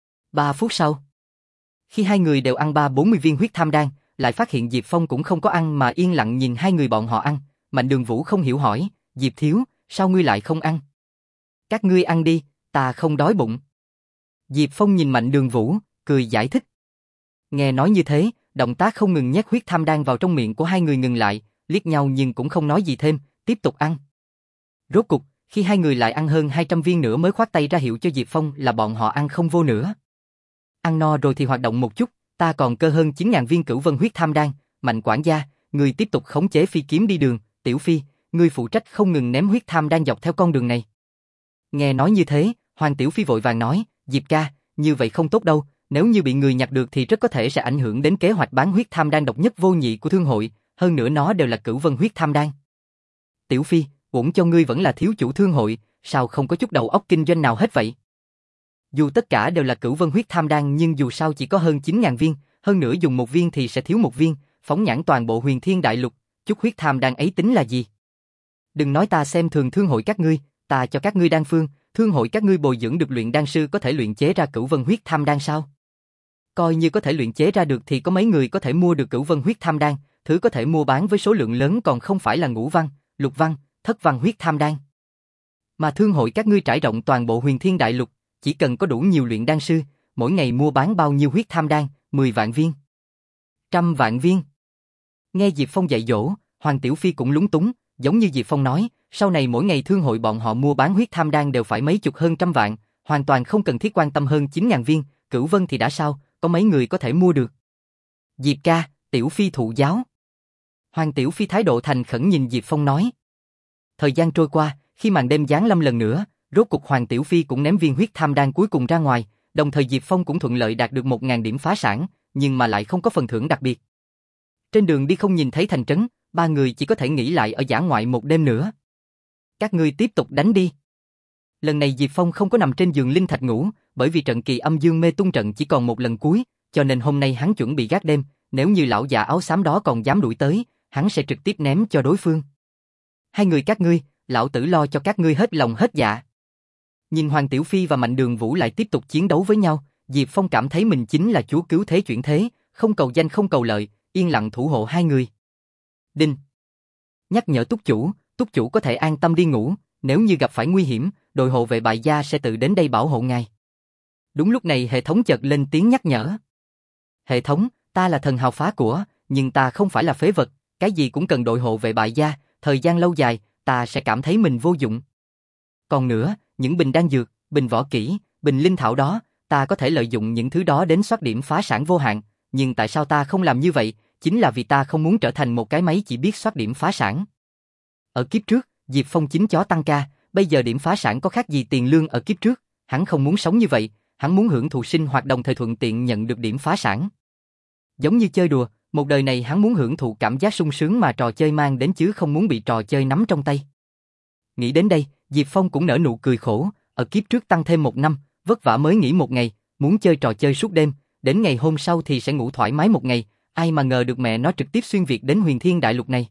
[SPEAKER 1] Ba phút sau, khi hai người đều ăn ba bốn mươi viên huyết tham đan, lại phát hiện Diệp Phong cũng không có ăn mà yên lặng nhìn hai người bọn họ ăn. Mạnh Đường Vũ không hiểu hỏi, Diệp thiếu, sao ngươi lại không ăn? Các ngươi ăn đi, ta không đói bụng. Diệp Phong nhìn Mạnh Đường Vũ, cười giải thích. Nghe nói như thế, động tác không ngừng nhét huyết tham đan vào trong miệng của hai người ngừng lại, liếc nhau nhưng cũng không nói gì thêm, tiếp tục ăn. Rốt cục, khi hai người lại ăn hơn hai trăm viên nữa mới khoát tay ra hiệu cho Diệp Phong là bọn họ ăn không vô nữa. Ăn no rồi thì hoạt động một chút, ta còn cơ hơn chín nghìn viên cửu vân huyết tham đan, Mạnh quản gia, ngươi tiếp tục khống chế phi kiếm đi đường, Tiểu Phi, ngươi phụ trách không ngừng ném huyết tham đan dọc theo con đường này. Nghe nói như thế, Hoàng Tiểu Phi vội vàng nói, Diệp ca, như vậy không tốt đâu, nếu như bị người nhặt được thì rất có thể sẽ ảnh hưởng đến kế hoạch bán huyết tham đan độc nhất vô nhị của thương hội, hơn nữa nó đều là cửu vân huyết tham đan. Tiểu Phi, uổng cho ngươi vẫn là thiếu chủ thương hội, sao không có chút đầu óc kinh doanh nào hết vậy? Dù tất cả đều là cửu vân huyết tham đan nhưng dù sao chỉ có hơn chín nghìn viên, hơn nữa dùng một viên thì sẽ thiếu một viên, phóng nhãn toàn bộ huyền thiên đại lục, chút huyết tham đan ấy tính là gì? Đừng nói ta xem thường thương hội các ngươi, ta cho các ngươi đan phương, thương hội các ngươi bồi dưỡng được luyện đan sư có thể luyện chế ra cửu vân huyết tham đan sao? Coi như có thể luyện chế ra được thì có mấy người có thể mua được cửu vân huyết tham đan, thứ có thể mua bán với số lượng lớn còn không phải là ngũ văn, lục văn, thất văn huyết tham đan. Mà thương hội các ngươi trải rộng toàn bộ huyền thiên đại lục, chỉ cần có đủ nhiều luyện đan sư, mỗi ngày mua bán bao nhiêu huyết tham đan, mười vạn viên, trăm vạn viên. Nghe Diệp Phong dạy dỗ, Hoàng Tiểu Phi cũng lúng túng, giống như Diệp Phong nói, sau này mỗi ngày thương hội bọn họ mua bán huyết tham đan đều phải mấy chục hơn trăm vạn, hoàn toàn không cần thiết quan tâm hơn chín nghìn viên, cửu vân thì đã sao, có mấy người có thể mua được. Diệp ca, Tiểu Phi thụ giáo. Hoàng Tiểu Phi thái độ thành khẩn nhìn Diệp Phong nói. Thời gian trôi qua, khi màn đêm giáng lâm lần nữa, rốt cục Hoàng Tiểu Phi cũng ném viên huyết tham đan cuối cùng ra ngoài, đồng thời Diệp Phong cũng thuận lợi đạt được một nghìn điểm phá sản, nhưng mà lại không có phần thưởng đặc biệt. Trên đường đi không nhìn thấy thành trấn, ba người chỉ có thể nghỉ lại ở dã ngoại một đêm nữa. Các ngươi tiếp tục đánh đi. Lần này Diệp Phong không có nằm trên giường linh thạch ngủ, bởi vì trận kỳ âm dương mê tung trận chỉ còn một lần cuối, cho nên hôm nay hắn chuẩn bị gác đêm, nếu như lão già áo xám đó còn dám đuổi tới, hắn sẽ trực tiếp ném cho đối phương. Hai người các ngươi, lão tử lo cho các ngươi hết lòng hết dạ. Nhìn Hoàng Tiểu Phi và Mạnh Đường Vũ lại tiếp tục chiến đấu với nhau, Diệp Phong cảm thấy mình chính là chúa cứu thế chuyển thế, không cầu danh không cầu lợi, yên lặng thủ hộ hai người. Đinh. Nhắc nhở túc chủ, túc chủ có thể an tâm đi ngủ, nếu như gặp phải nguy hiểm, đội hộ vệ bại gia sẽ tự đến đây bảo hộ ngài. Đúng lúc này hệ thống chợt lên tiếng nhắc nhở. Hệ thống, ta là thần hào phá của, nhưng ta không phải là phế vật, cái gì cũng cần đội hộ vệ bại gia, thời gian lâu dài, ta sẽ cảm thấy mình vô dụng. Còn nữa, những bình đan dược, bình võ kỹ, bình linh thảo đó, ta có thể lợi dụng những thứ đó đến soát điểm phá sản vô hạn, nhưng tại sao ta không làm như vậy, chính là vì ta không muốn trở thành một cái máy chỉ biết soát điểm phá sản. Ở kiếp trước, Diệp Phong chính chó tăng ca, bây giờ điểm phá sản có khác gì tiền lương ở kiếp trước, hắn không muốn sống như vậy, hắn muốn hưởng thụ sinh hoạt đồng thời thuận tiện nhận được điểm phá sản. Giống như chơi đùa, một đời này hắn muốn hưởng thụ cảm giác sung sướng mà trò chơi mang đến chứ không muốn bị trò chơi nắm trong tay. Nghĩ đến đây, Diệp Phong cũng nở nụ cười khổ, ở kiếp trước tăng thêm một năm, vất vả mới nghỉ một ngày, muốn chơi trò chơi suốt đêm, đến ngày hôm sau thì sẽ ngủ thoải mái một ngày, ai mà ngờ được mẹ nó trực tiếp xuyên việt đến huyền thiên đại lục này.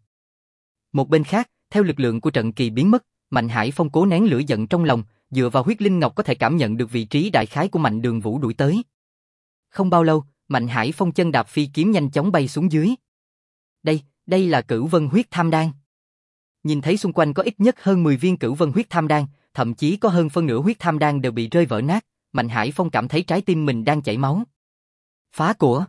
[SPEAKER 1] Một bên khác, theo lực lượng của trận kỳ biến mất, Mạnh Hải Phong cố nén lửa giận trong lòng, dựa vào huyết linh ngọc có thể cảm nhận được vị trí đại khái của Mạnh Đường Vũ đuổi tới. Không bao lâu, Mạnh Hải Phong chân đạp phi kiếm nhanh chóng bay xuống dưới. Đây, đây là cửu vân huyết tham đan. Nhìn thấy xung quanh có ít nhất hơn mười viên cửu vân huyết tham đan, thậm chí có hơn phân nửa huyết tham đan đều bị rơi vỡ nát, Mạnh Hải Phong cảm thấy trái tim mình đang chảy máu. Phá của.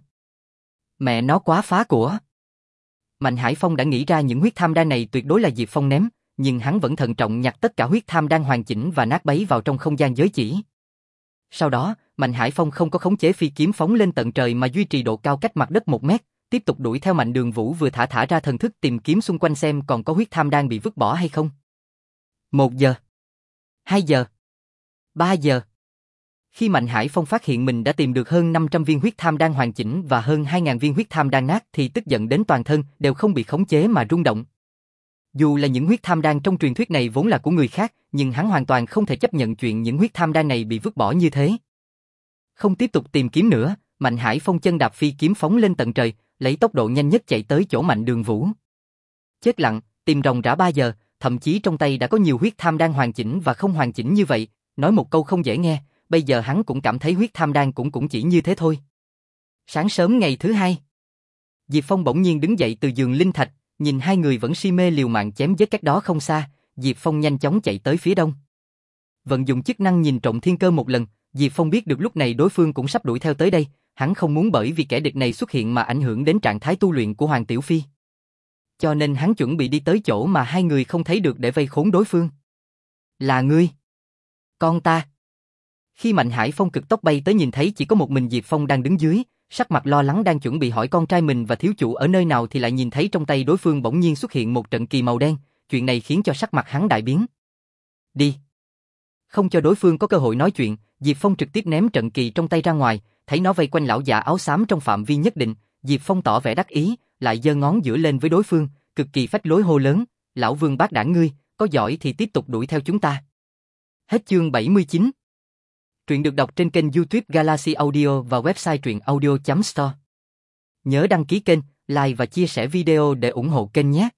[SPEAKER 1] Mẹ nó quá phá của. Mạnh Hải Phong đã nghĩ ra những huyết tham đan này tuyệt đối là Diệp Phong ném, nhưng hắn vẫn thận trọng nhặt tất cả huyết tham đan hoàn chỉnh và nát bấy vào trong không gian giới chỉ. Sau đó, Mạnh Hải Phong không có khống chế phi kiếm phóng lên tận trời mà duy trì độ cao cách mặt đất một mét, tiếp tục đuổi theo Mạnh Đường Vũ vừa thả thả ra thần thức tìm kiếm xung quanh xem còn có huyết tham đan bị vứt bỏ hay không. Một giờ. Hai giờ. Ba giờ. Khi Mạnh Hải Phong phát hiện mình đã tìm được hơn năm trăm viên huyết tham đan hoàn chỉnh và hơn hai nghìn viên huyết tham đan nát thì tức giận đến toàn thân đều không bị khống chế mà rung động. Dù là những huyết tham đan trong truyền thuyết này vốn là của người khác, nhưng hắn hoàn toàn không thể chấp nhận chuyện những huyết tham đan này bị vứt bỏ như thế. Không tiếp tục tìm kiếm nữa, Mạnh Hải Phong chân đạp phi kiếm phóng lên tận trời, lấy tốc độ nhanh nhất chạy tới chỗ Mạnh Đường Vũ. Chết lặng, tìm ròng rã ba giờ, thậm chí trong tay đã có nhiều huyết tham đan hoàn chỉnh và không hoàn chỉnh như vậy, nói một câu không dễ nghe, bây giờ hắn cũng cảm thấy huyết tham đan cũng cũng chỉ như thế thôi. Sáng sớm ngày thứ hai, Diệp Phong bỗng nhiên đứng dậy từ giường linh thạch, nhìn hai người vẫn si mê liều mạng chém giết cách đó không xa, Diệp Phong nhanh chóng chạy tới phía đông. Vận dụng chức năng nhìn trộm thiên cơ một lần, Diệp Phong biết được lúc này đối phương cũng sắp đuổi theo tới đây, hắn không muốn bởi vì kẻ địch này xuất hiện mà ảnh hưởng đến trạng thái tu luyện của Hoàng Tiểu Phi. Cho nên hắn chuẩn bị đi tới chỗ mà hai người không thấy được để vây khốn đối phương. Là ngươi? Con ta. Khi Mạnh Hải Phong cực tốc bay tới nhìn thấy chỉ có một mình Diệp Phong đang đứng dưới, sắc mặt lo lắng đang chuẩn bị hỏi con trai mình và thiếu chủ ở nơi nào thì lại nhìn thấy trong tay đối phương bỗng nhiên xuất hiện một trận kỳ màu đen, chuyện này khiến cho sắc mặt hắn đại biến. Đi. Không cho đối phương có cơ hội nói chuyện, Diệp Phong trực tiếp ném trận kỳ trong tay ra ngoài, thấy nó vây quanh lão già áo xám trong phạm vi nhất định, Diệp Phong tỏ vẻ đắc ý, lại giơ ngón giữa lên với đối phương, cực kỳ phách lối hô lớn, lão Vương bác đảng ngươi, có giỏi thì tiếp tục đuổi theo chúng ta. Hết chương bảy mươi chín. Truyện được đọc trên kênh YouTube Galaxy Audio và website truyện audio chấm store. Nhớ đăng ký kênh, like và chia sẻ video để ủng hộ kênh nhé.